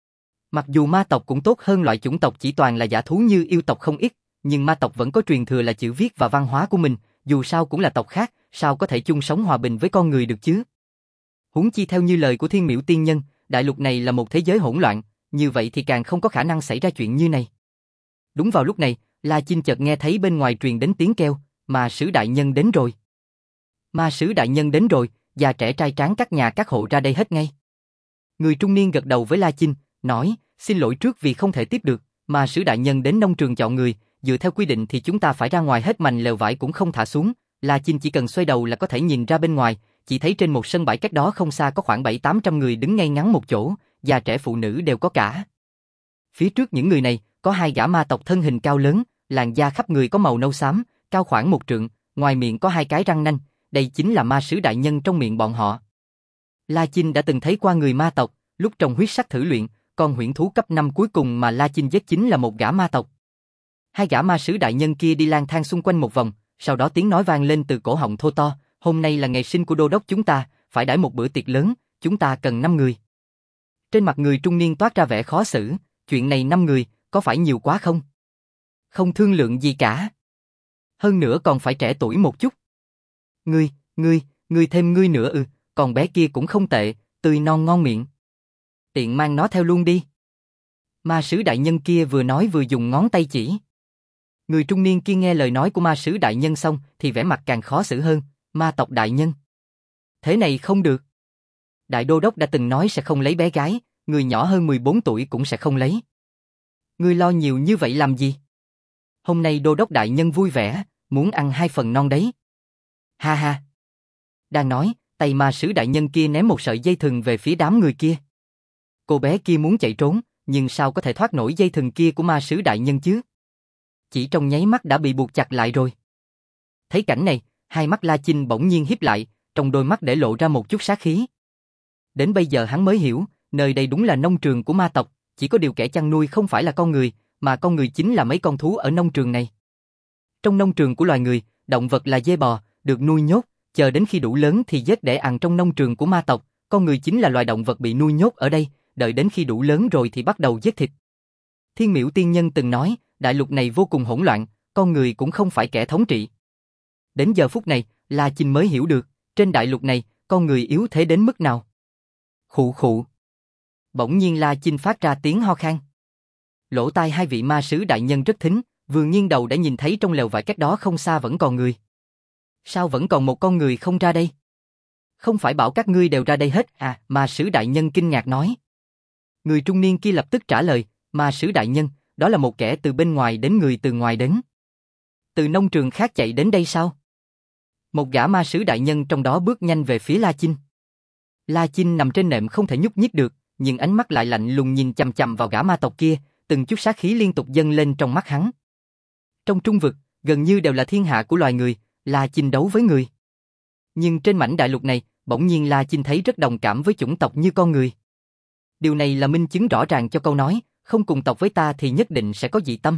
Mặc dù ma tộc cũng tốt hơn loại chủng tộc chỉ toàn là dã thú như yêu tộc không ít, nhưng ma tộc vẫn có truyền thừa là chữ viết và văn hóa của mình, dù sao cũng là tộc khác, sao có thể chung sống hòa bình với con người được chứ? Huống chi theo như lời của Thiên Miểu Tiên Nhân, đại lục này là một thế giới hỗn loạn, như vậy thì càng không có khả năng xảy ra chuyện như này. Đúng vào lúc này, La Chinh chợt nghe thấy bên ngoài truyền đến tiếng kêu, ma sứ đại nhân đến rồi. Ma sứ đại nhân đến rồi, già trẻ trai tráng các nhà các hộ ra đây hết ngay. Người trung niên gật đầu với La Chinh, nói, xin lỗi trước vì không thể tiếp được, ma sứ đại nhân đến nông trường chọn người, dựa theo quy định thì chúng ta phải ra ngoài hết mành lều vải cũng không thả xuống. La Chinh chỉ cần xoay đầu là có thể nhìn ra bên ngoài, chỉ thấy trên một sân bãi cách đó không xa có khoảng bảy tám trăm người đứng ngay ngắn một chỗ, già trẻ phụ nữ đều có cả. Phía trước những người này, có hai gã ma tộc thân hình cao lớn, làn da khắp người có màu nâu xám, cao khoảng một trượng, ngoài miệng có hai cái răng nanh, đây chính là ma sứ đại nhân trong miệng bọn họ. La Chinh đã từng thấy qua người ma tộc, lúc trong huyết sắc thử luyện, con huyễn thú cấp năm cuối cùng mà La Chinh giết chính là một gã ma tộc. Hai gã ma sứ đại nhân kia đi lang thang xung quanh một vòng, sau đó tiếng nói vang lên từ cổ họng thô to, hôm nay là ngày sinh của đô đốc chúng ta, phải đãi một bữa tiệc lớn, chúng ta cần năm người. Trên mặt người trung niên toát ra vẻ khó xử, chuyện này năm người, có phải nhiều quá không? Không thương lượng gì cả. Hơn nữa còn phải trẻ tuổi một chút. Ngươi, ngươi, ngươi thêm ngươi nữa ư, còn bé kia cũng không tệ, tươi non ngon miệng. Tiện mang nó theo luôn đi. Ma sứ đại nhân kia vừa nói vừa dùng ngón tay chỉ. Người trung niên kia nghe lời nói của ma sứ đại nhân xong thì vẻ mặt càng khó xử hơn, ma tộc đại nhân. Thế này không được. Đại đô đốc đã từng nói sẽ không lấy bé gái, người nhỏ hơn mười bốn tuổi cũng sẽ không lấy. Ngươi lo nhiều như vậy làm gì? Hôm nay đô đốc đại nhân vui vẻ, muốn ăn hai phần non đấy. Ha ha. Đang nói, tay ma sứ đại nhân kia ném một sợi dây thừng về phía đám người kia. Cô bé kia muốn chạy trốn, nhưng sao có thể thoát nổi dây thừng kia của ma sứ đại nhân chứ? Chỉ trong nháy mắt đã bị buộc chặt lại rồi. Thấy cảnh này, hai mắt La Chinh bỗng nhiên híp lại, trong đôi mắt để lộ ra một chút sát khí. Đến bây giờ hắn mới hiểu, nơi đây đúng là nông trường của ma tộc, chỉ có điều kẻ chăn nuôi không phải là con người, mà con người chính là mấy con thú ở nông trường này. Trong nông trường của loài người, động vật là dê bò, được nuôi nhốt, chờ đến khi đủ lớn thì giết để ăn. Trong nông trường của ma tộc, con người chính là loài động vật bị nuôi nhốt ở đây, đợi đến khi đủ lớn rồi thì bắt đầu giết thịt. Thiên Miểu Tiên Nhân từng nói, đại lục này vô cùng hỗn loạn, con người cũng không phải kẻ thống trị. Đến giờ phút này, La Chinh mới hiểu được, trên đại lục này, con người yếu thế đến mức nào. Khụ khụ. Bỗng nhiên La Chinh phát ra tiếng ho khan. Lỗ tai hai vị ma sứ đại nhân rất thính, vừa nghiêng đầu đã nhìn thấy trong lều vải cách đó không xa vẫn còn người. Sao vẫn còn một con người không ra đây? Không phải bảo các ngươi đều ra đây hết à? Ma sứ đại nhân kinh ngạc nói. Người trung niên kia lập tức trả lời, ma sứ đại nhân, đó là một kẻ từ bên ngoài đến, người từ ngoài đến. Từ nông trường khác chạy đến đây sao? Một gã ma sứ đại nhân trong đó bước nhanh về phía La Chinh. La Chinh nằm trên nệm không thể nhúc nhích được, nhưng ánh mắt lại lạnh lùng nhìn chằm chằm vào gã ma tộc kia, từng chút sát khí liên tục dâng lên trong mắt hắn. Trong trung vực, gần như đều là thiên hạ của loài người, La Chinh đấu với người. Nhưng trên mảnh đại lục này, bỗng nhiên La Chinh thấy rất đồng cảm với chủng tộc như con người. Điều này là minh chứng rõ ràng cho câu nói, không cùng tộc với ta thì nhất định sẽ có dị tâm.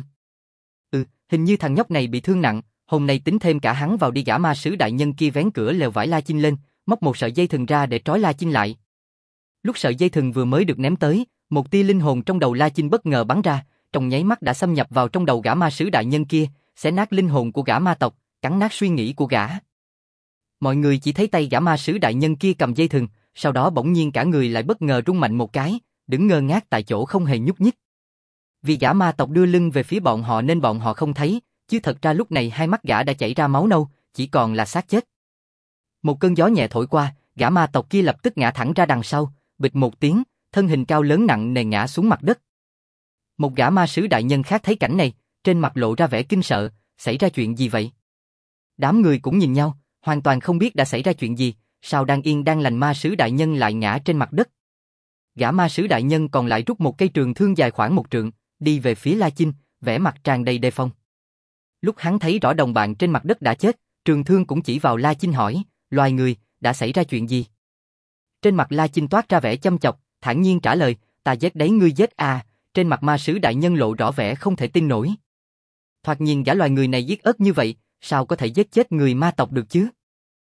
Ừ, hình như thằng nhóc này bị thương nặng, hôm nay tính thêm cả hắn vào đi. Gã ma sứ đại nhân kia vén cửa lều vải La Chinh lên, móc một sợi dây thừng ra để trói La Chinh lại. Lúc sợi dây thừng vừa mới được ném tới, một tia linh hồn trong đầu La Chinh bất ngờ bắn ra, trong nháy mắt đã xâm nhập vào trong đầu gã ma sứ đại nhân kia, xé nát linh hồn của gã ma tộc, cắn nát suy nghĩ của gã. Mọi người chỉ thấy tay gã ma sứ đại nhân kia cầm dây thừng, sau đó bỗng nhiên cả người lại bất ngờ rung mạnh một cái, đứng ngơ ngác tại chỗ không hề nhúc nhích. Vì gã ma tộc đưa lưng về phía bọn họ nên bọn họ không thấy, chứ thật ra lúc này hai mắt gã đã chảy ra máu nâu, chỉ còn là xác chết. Một cơn gió nhẹ thổi qua, gã ma tộc kia lập tức ngã thẳng ra đằng sau, bịch một tiếng, thân hình cao lớn nặng nề ngã xuống mặt đất. Một gã ma sứ đại nhân khác thấy cảnh này, trên mặt lộ ra vẻ kinh sợ, xảy ra chuyện gì vậy? Đám người cũng nhìn nhau, hoàn toàn không biết đã xảy ra chuyện gì, sao đang yên đang lành ma sứ đại nhân lại ngã trên mặt đất. Gã ma sứ đại nhân còn lại rút một cây trường thương dài khoảng một trượng, đi về phía La Chinh, vẻ mặt tràn đầy đề phòng. Lúc hắn thấy rõ đồng bạn trên mặt đất đã chết, trường thương cũng chỉ vào La Chinh hỏi, loài người, đã xảy ra chuyện gì? Trên mặt La Chinh toát ra vẻ chăm chọc, thản nhiên trả lời, ta giết đấy ngươi giết à, trên mặt ma sứ đại nhân lộ rõ vẻ không thể tin nổi. Thoạt nhìn gã loài người này giết ớt như vậy, sao có thể giết chết người ma tộc được chứ?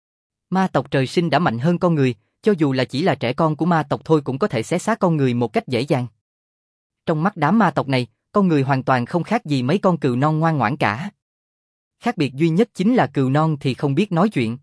Ma tộc trời sinh đã mạnh hơn con người, cho dù là chỉ là trẻ con của ma tộc thôi cũng có thể xé xác con người một cách dễ dàng. Trong mắt đám ma tộc này, con người hoàn toàn không khác gì mấy con cừu non ngoan ngoãn cả. Khác biệt duy nhất chính là cừu non thì không biết nói chuyện.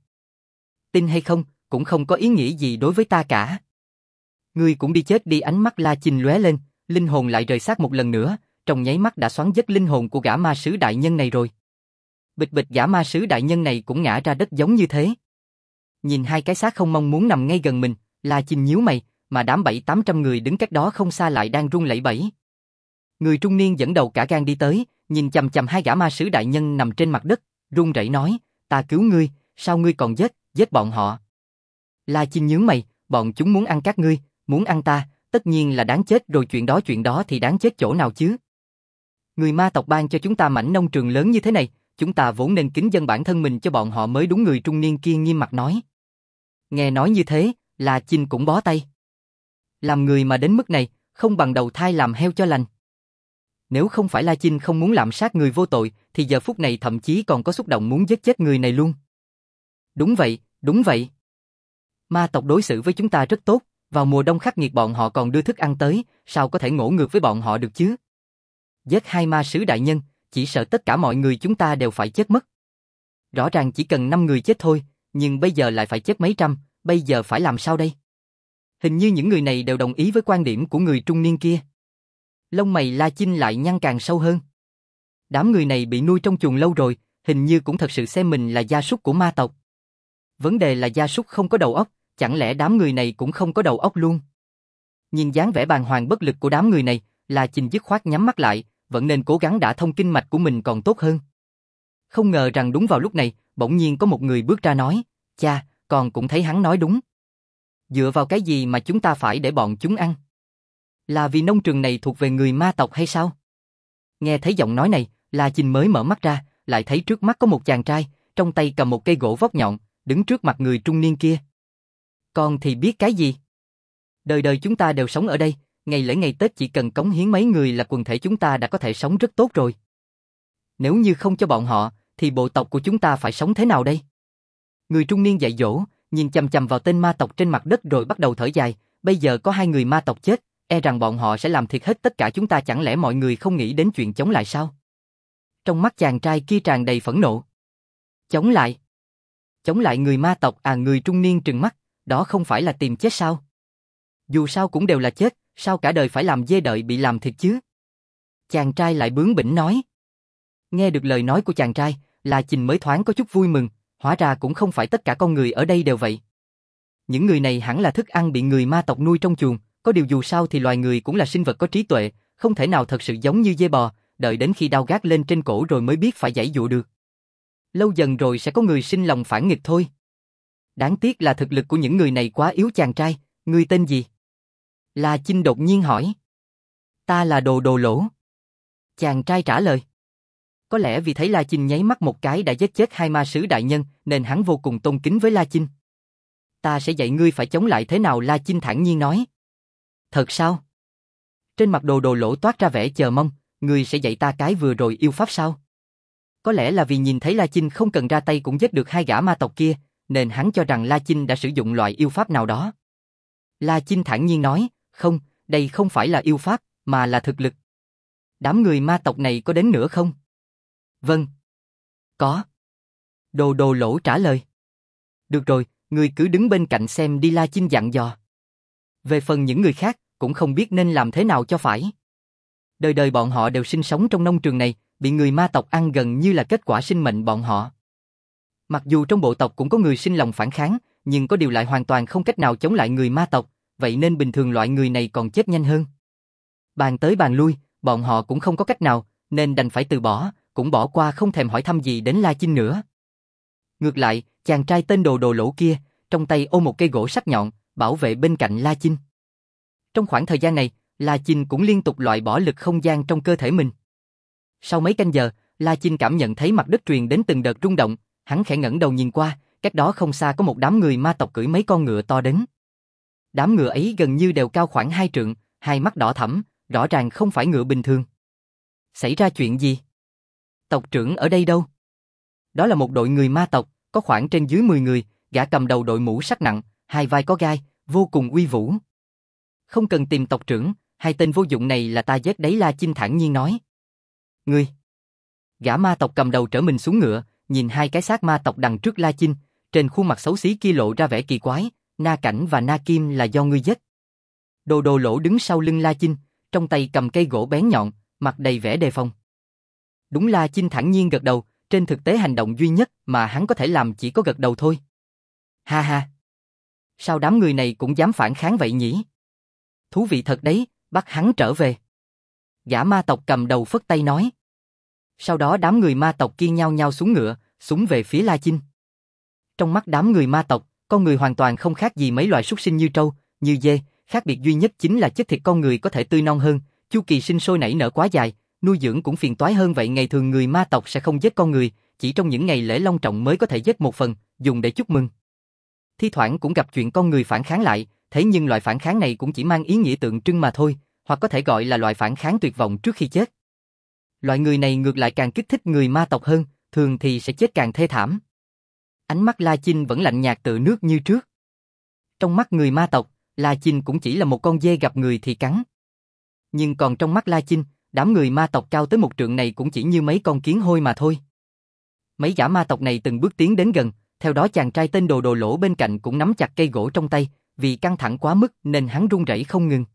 Tin hay không, cũng không có ý nghĩa gì đối với ta cả. Ngươi cũng đi chết đi, ánh mắt La Chinh lóe lên, linh hồn lại rời xác một lần nữa, trong nháy mắt đã xoắn dứt linh hồn của gã ma sứ đại nhân này rồi. Bịch bịch gã ma sứ đại nhân này cũng ngã ra đất giống như thế. Nhìn hai cái xác không mong muốn nằm ngay gần mình, La Chinh nhíu mày, mà đám bảy tám trăm người đứng cách đó không xa lại đang run lẩy bẩy. Người trung niên dẫn đầu cả gan đi tới, nhìn chằm chằm hai gã ma sứ đại nhân nằm trên mặt đất, run rẩy nói, ta cứu ngươi, sao ngươi còn giết, giết bọn họ. La Chinh nhướng mày, bọn chúng muốn ăn các ngươi, muốn ăn ta, tất nhiên là đáng chết rồi, chuyện đó chuyện đó thì đáng chết chỗ nào chứ. Người ma tộc ban cho chúng ta mảnh nông trường lớn như thế này, chúng ta vốn nên kính dâng bản thân mình cho bọn họ mới đúng, người trung niên kia nghiêm mặt nói. Nghe nói như thế, La Chinh cũng bó tay. Làm người mà đến mức này, không bằng đầu thai làm heo cho lành. Nếu không phải La Chinh không muốn lạm sát người vô tội, thì giờ phút này thậm chí còn có xúc động muốn giết chết người này luôn. Đúng vậy, đúng vậy. Ma tộc đối xử với chúng ta rất tốt, vào mùa đông khắc nghiệt bọn họ còn đưa thức ăn tới, sao có thể ngỗ ngược với bọn họ được chứ? Giết hai ma sứ đại nhân, chỉ sợ tất cả mọi người chúng ta đều phải chết mất. Rõ ràng chỉ cần năm người chết thôi, nhưng bây giờ lại phải chết mấy trăm, bây giờ phải làm sao đây? Hình như những người này đều đồng ý với quan điểm của người trung niên kia. Lông mày La Chinh lại nhăn càng sâu hơn. Đám người này bị nuôi trong chuồng lâu rồi, hình như cũng thật sự xem mình là gia súc của ma tộc. Vấn đề là gia súc không có đầu óc, chẳng lẽ đám người này cũng không có đầu óc luôn? Nhìn dáng vẻ bàng hoàng bất lực của đám người này, La Chinh dứt khoát nhắm mắt lại, vẫn nên cố gắng đả thông kinh mạch của mình còn tốt hơn. Không ngờ rằng đúng vào lúc này, bỗng nhiên có một người bước ra nói, cha, con cũng thấy hắn nói đúng. Dựa vào cái gì mà chúng ta phải để bọn chúng ăn? Là vì nông trường này thuộc về người ma tộc hay sao? Nghe thấy giọng nói này, La Chinh mới mở mắt ra, lại thấy trước mắt có một chàng trai, trong tay cầm một cây gỗ vóc nhọn, đứng trước mặt người trung niên kia. Con thì biết cái gì? Đời đời chúng ta đều sống ở đây, ngày lễ ngày Tết chỉ cần cống hiến mấy người là quần thể chúng ta đã có thể sống rất tốt rồi. Nếu như không cho bọn họ, thì bộ tộc của chúng ta phải sống thế nào đây? Người trung niên dạy dỗ, nhìn chằm chằm vào tên ma tộc trên mặt đất rồi bắt đầu thở dài, bây giờ có hai người ma tộc chết, e rằng bọn họ sẽ làm thiệt hết tất cả chúng ta, chẳng lẽ mọi người không nghĩ đến chuyện chống lại sao? Trong mắt chàng trai kia tràn đầy phẫn nộ. Chống lại? Chống lại người ma tộc à? Người trung niên trừng mắt, đó không phải là tìm chết sao? Dù sao cũng đều là chết, sao cả đời phải làm dê đợi bị làm thịt chứ? Chàng trai lại bướng bỉnh nói. Nghe được lời nói của chàng trai, La Chinh mới thoáng có chút vui mừng, hóa ra cũng không phải tất cả con người ở đây đều vậy. Những người này hẳn là thức ăn bị người ma tộc nuôi trong chuồng, có điều dù sao thì loài người cũng là sinh vật có trí tuệ, không thể nào thật sự giống như dê bò, đợi đến khi đau gác lên trên cổ rồi mới biết phải giãy dụa được. Lâu dần rồi sẽ có người sinh lòng phản nghịch thôi. Đáng tiếc là thực lực của những người này quá yếu. Chàng trai, ngươi tên gì? La Chinh đột nhiên hỏi. Ta là Đồ Đồ Lỗ. Chàng trai trả lời. Có lẽ vì thấy La Chinh nháy mắt một cái đã giết chết hai ma sứ đại nhân, nên hắn vô cùng tôn kính với La Chinh. Ta sẽ dạy ngươi phải chống lại thế nào, La Chinh thản nhiên nói. Thật sao? Trên mặt Đồ Đồ Lỗ toát ra vẻ chờ mong, ngươi sẽ dạy ta cái vừa rồi yêu pháp sao? Có lẽ là vì nhìn thấy La Chinh không cần ra tay cũng giết được hai gã ma tộc kia, nên hắn cho rằng La Chinh đã sử dụng loại yêu pháp nào đó. La Chinh thản nhiên nói, không, đây không phải là yêu pháp, mà là thực lực. Đám người ma tộc này có đến nữa không? Vâng. Có. Đồ Đồ Lỗ trả lời. Được rồi, Ngươi cứ đứng bên cạnh xem đi, La Chinh dặn dò. Về phần những người khác, cũng không biết nên làm thế nào cho phải. Đời đời bọn họ đều sinh sống trong nông trường này, bị người ma tộc ăn gần như là kết quả sinh mệnh bọn họ. Mặc dù trong bộ tộc cũng có người sinh lòng phản kháng, nhưng có điều lại hoàn toàn không cách nào chống lại người ma tộc, vậy nên bình thường loại người này còn chết nhanh hơn. Bàn tới bàn lui, bọn họ cũng không có cách nào, nên đành phải từ bỏ, cũng bỏ qua không thèm hỏi thăm gì đến La Chinh nữa. Ngược lại, chàng trai tên Đồ Đồ Lỗ kia, trong tay ôm một cây gỗ sắc nhọn, bảo vệ bên cạnh La Chinh. Trong khoảng thời gian này, La Chinh cũng liên tục loại bỏ lực không gian trong cơ thể mình. Sau mấy canh giờ, La Chinh cảm nhận thấy mặt đất truyền đến từng đợt rung động, hắn khẽ ngẩng đầu nhìn qua, cách đó không xa có một đám người ma tộc cưỡi mấy con ngựa to đến. Đám ngựa ấy gần như đều cao khoảng hai trượng, hai mắt đỏ thẫm, rõ ràng không phải ngựa bình thường. Xảy ra chuyện gì? Tộc trưởng ở đây đâu? Đó là một đội người ma tộc, có khoảng trên dưới mười người, gã cầm đầu đội mũ sắt nặng, hai vai có gai, vô cùng uy vũ. Không cần tìm tộc trưởng, hai tên vô dụng này là ta giết đấy, La Chinh thản nhiên nói. Ngươi! Gã ma tộc cầm đầu trở mình xuống ngựa, nhìn hai cái xác ma tộc đằng trước La Chinh, trên khuôn mặt xấu xí kia lộ ra vẻ kỳ quái, Na Cảnh và Na Kim là do ngươi giết. Đồ Đồ Lỗ đứng sau lưng La Chinh, trong tay cầm cây gỗ bén nhọn, mặt đầy vẻ đề phòng. Đúng, La Chinh thản nhiên gật đầu, trên thực tế hành động duy nhất mà hắn có thể làm chỉ có gật đầu thôi. Ha ha! Sao đám người này cũng dám phản kháng vậy nhỉ? Thú vị thật đấy, bắt hắn trở về. Gã ma tộc cầm đầu phất tay nói. Sau đó đám người ma tộc kia nhao nhao xuống ngựa, súng về phía La Chinh. Trong mắt đám người ma tộc, con người hoàn toàn không khác gì mấy loài súc sinh như trâu, như dê, khác biệt duy nhất chính là chất thịt con người có thể tươi non hơn, chu kỳ sinh sôi nảy nở quá dài, nuôi dưỡng cũng phiền toái hơn, vậy ngày thường người ma tộc sẽ không giết con người, chỉ trong những ngày lễ long trọng mới có thể giết một phần, dùng để chúc mừng. Thi thoảng cũng gặp chuyện con người phản kháng lại, thế nhưng loại phản kháng này cũng chỉ mang ý nghĩa tượng trưng mà thôi, hoặc có thể gọi là loại phản kháng tuyệt vọng trước khi chết. Loại người này ngược lại càng kích thích người ma tộc hơn, thường thì sẽ chết càng thê thảm. Ánh mắt La Chinh vẫn lạnh nhạt tự nước như trước. Trong mắt người ma tộc, La Chinh cũng chỉ là một con dê gặp người thì cắn. Nhưng còn trong mắt La Chinh, đám người ma tộc cao tới một trượng này cũng chỉ như mấy con kiến hôi mà thôi. Mấy gã ma tộc này từng bước tiến đến gần, theo đó chàng trai tên Đồ Đồ Lỗ bên cạnh cũng nắm chặt cây gỗ trong tay, vì căng thẳng quá mức nên hắn run rẩy không ngừng.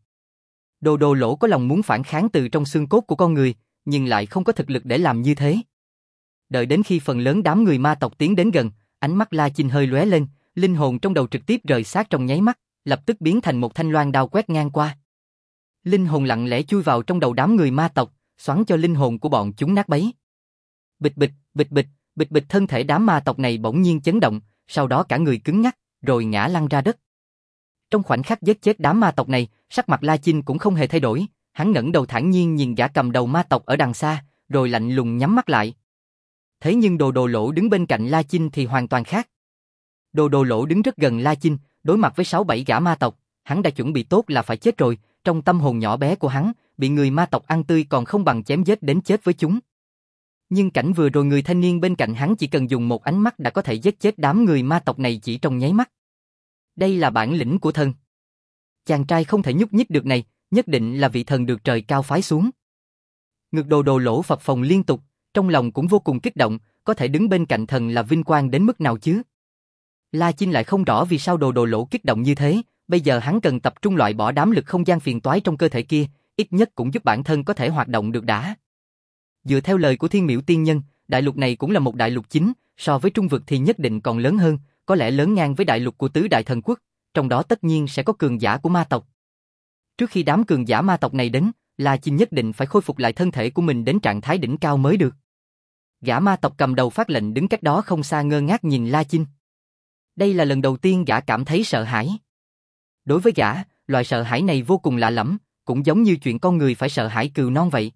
Đồ Đồ Lỗ có lòng muốn phản kháng từ trong xương cốt của con người, nhưng lại không có thực lực để làm như thế. Đợi đến khi phần lớn đám người ma tộc tiến đến gần, ánh mắt La Chinh hơi lóe lên, linh hồn trong đầu trực tiếp rời xác trong nháy mắt, lập tức biến thành một thanh loan đao quét ngang qua. Linh hồn lặng lẽ chui vào trong đầu đám người ma tộc, xoắn cho linh hồn của bọn chúng nát bấy. Bịch bịch, bịch bịch, bịch bịch, thân thể đám ma tộc này bỗng nhiên chấn động, sau đó cả người cứng ngắc, rồi ngã lăn ra đất. Trong khoảnh khắc giết chết đám ma tộc này, sắc mặt La Chinh cũng không hề thay đổi, hắn ngẩng đầu thản nhiên nhìn gã cầm đầu ma tộc ở đằng xa, rồi lạnh lùng nhắm mắt lại. Thế nhưng Đồ Đồ Lỗ đứng bên cạnh La Chinh thì hoàn toàn khác. Đồ Đồ Lỗ đứng rất gần La Chinh, đối mặt với sáu bảy gã ma tộc, hắn đã chuẩn bị tốt là phải chết rồi, trong tâm hồn nhỏ bé của hắn, bị người ma tộc ăn tươi còn không bằng chém giết đến chết với chúng. Nhưng cảnh vừa rồi người thanh niên bên cạnh hắn chỉ cần dùng một ánh mắt đã có thể giết chết đám người ma tộc này chỉ trong nháy mắt. Đây là bản lĩnh của thần. Chàng trai không thể nhúc nhích được này, nhất định là vị thần được trời cao phái xuống. Ngực Đồ Đồ Lỗ phập phồng liên tục, trong lòng cũng vô cùng kích động, có thể đứng bên cạnh thần là vinh quang đến mức nào chứ. La Chinh lại không rõ vì sao Đồ Đồ Lỗ kích động như thế, bây giờ hắn cần tập trung loại bỏ đám lực không gian phiền toái trong cơ thể kia, ít nhất cũng giúp bản thân có thể hoạt động được đã. Dựa theo lời của Thiên Miểu Tiên Nhân, đại lục này cũng là một đại lục chính, so với Trung vực thì nhất định còn lớn hơn, có lẽ lớn ngang với đại lục của tứ đại thần quốc, trong đó tất nhiên sẽ có cường giả của ma tộc. Trước khi đám cường giả ma tộc này đến, La Chinh nhất định phải khôi phục lại thân thể của mình đến trạng thái đỉnh cao mới được. Gã ma tộc cầm đầu phát lệnh đứng cách đó không xa ngơ ngác nhìn La Chinh. Đây là lần đầu tiên gã cảm thấy sợ hãi. Đối với gã, loại sợ hãi này vô cùng lạ lẫm, cũng giống như chuyện con người phải sợ hãi cừu non vậy.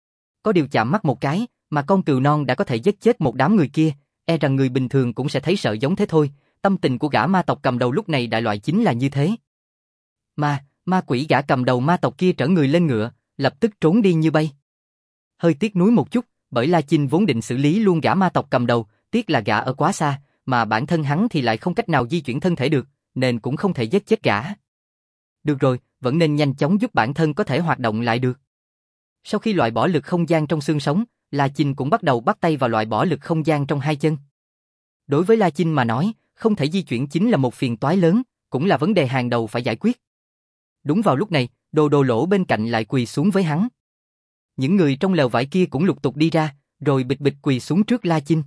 Có điều chạm mắt một cái, mà con cừu non đã có thể giết chết một đám người kia, e rằng người bình thường cũng sẽ thấy sợ giống thế thôi, tâm tình của gã ma tộc cầm đầu lúc này đại loại chính là như thế. Ma, ma quỷ gã cầm đầu ma tộc kia trở người lên ngựa, lập tức trốn đi như bay. Hơi tiếc nuối một chút, bởi La Chinh vốn định xử lý luôn gã ma tộc cầm đầu, tiếc là gã ở quá xa, mà bản thân hắn thì lại không cách nào di chuyển thân thể được, nên cũng không thể giết chết gã. Được rồi, vẫn nên nhanh chóng giúp bản thân có thể hoạt động lại được. Sau khi loại bỏ lực không gian trong xương sống, La Chinh cũng bắt đầu bắt tay vào loại bỏ lực không gian trong hai chân. Đối với La Chinh mà nói, Không thể di chuyển chính là một phiền toái lớn, cũng là vấn đề hàng đầu phải giải quyết. Đúng vào lúc này, Đồ Đồ Lỗ bên cạnh lại quỳ xuống với hắn. Những người trong lều vải kia cũng lục tục đi ra, rồi bịch bịch quỳ xuống trước La Chinh.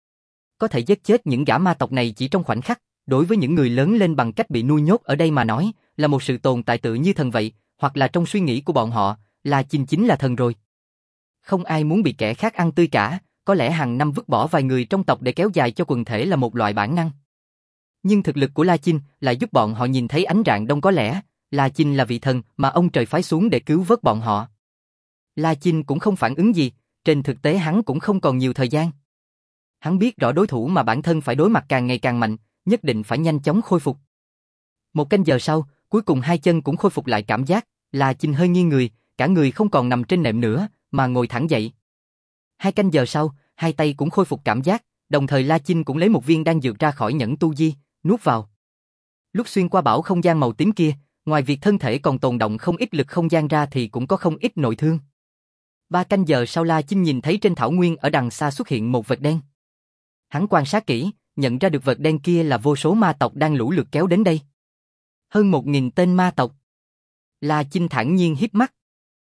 Có thể giết chết những gã ma tộc này chỉ trong khoảnh khắc, đối với những người lớn lên bằng cách bị nuôi nhốt ở đây mà nói, là một sự tồn tại tự như thần vậy, hoặc là trong suy nghĩ của bọn họ, La Chinh chính là thần rồi. Không ai muốn bị kẻ khác ăn tươi cả, có lẽ hàng năm vứt bỏ vài người trong tộc để kéo dài cho quần thể là một loại bản năng. Nhưng thực lực của La Chinh lại giúp bọn họ nhìn thấy ánh rạng đông, có lẽ La Chinh là vị thần mà ông trời phái xuống để cứu vớt bọn họ. La Chinh cũng không phản ứng gì, trên thực tế hắn cũng không còn nhiều thời gian. Hắn biết rõ đối thủ mà bản thân phải đối mặt càng ngày càng mạnh, nhất định phải nhanh chóng khôi phục. Một canh giờ sau, cuối cùng hai chân cũng khôi phục lại cảm giác, La Chinh hơi nghiêng người, cả người không còn nằm trên nệm nữa, mà ngồi thẳng dậy. Hai canh giờ sau, hai tay cũng khôi phục cảm giác, đồng thời La Chinh cũng lấy một viên đan dược ra khỏi nhẫn tu di, nuốt vào. Lúc xuyên qua bảo không gian màu tím kia, ngoài việc thân thể còn tồn động không ít lực không gian ra thì cũng có không ít nội thương. Ba canh giờ sau, La Chinh nhìn thấy trên thảo nguyên ở đằng xa xuất hiện một vệt đen. Hắn quan sát kỹ, nhận ra được vệt đen kia là vô số ma tộc đang lũ lượt kéo đến đây. Hơn một nghìn tên ma tộc. La Chinh thản nhiên híp mắt.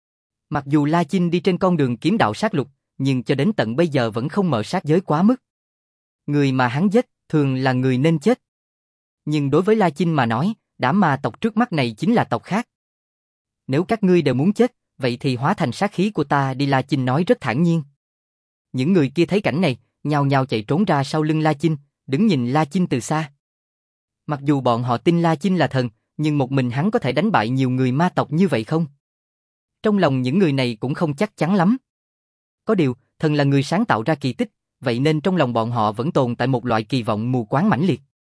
Mặc dù La Chinh đi trên con đường kiếm đạo sát lục, nhưng cho đến tận bây giờ vẫn không mở sát giới quá mức. Người mà hắn giết, thường là người nên chết. Nhưng đối với La Chinh mà nói, đám ma tộc trước mắt này chính là tộc khác. Nếu các ngươi đều muốn chết, vậy thì hóa thành sát khí của ta đi, La Chinh nói rất thản nhiên. Những người kia thấy cảnh này, nhao nhao chạy trốn ra sau lưng La Chinh, đứng nhìn La Chinh từ xa. Mặc dù bọn họ tin La Chinh là thần, nhưng một mình hắn có thể đánh bại nhiều người ma tộc như vậy không? Trong lòng những người này cũng không chắc chắn lắm. Có điều, thần là người sáng tạo ra kỳ tích, vậy nên trong lòng bọn họ vẫn tồn tại một loại kỳ vọng mù quáng mãnh liệt.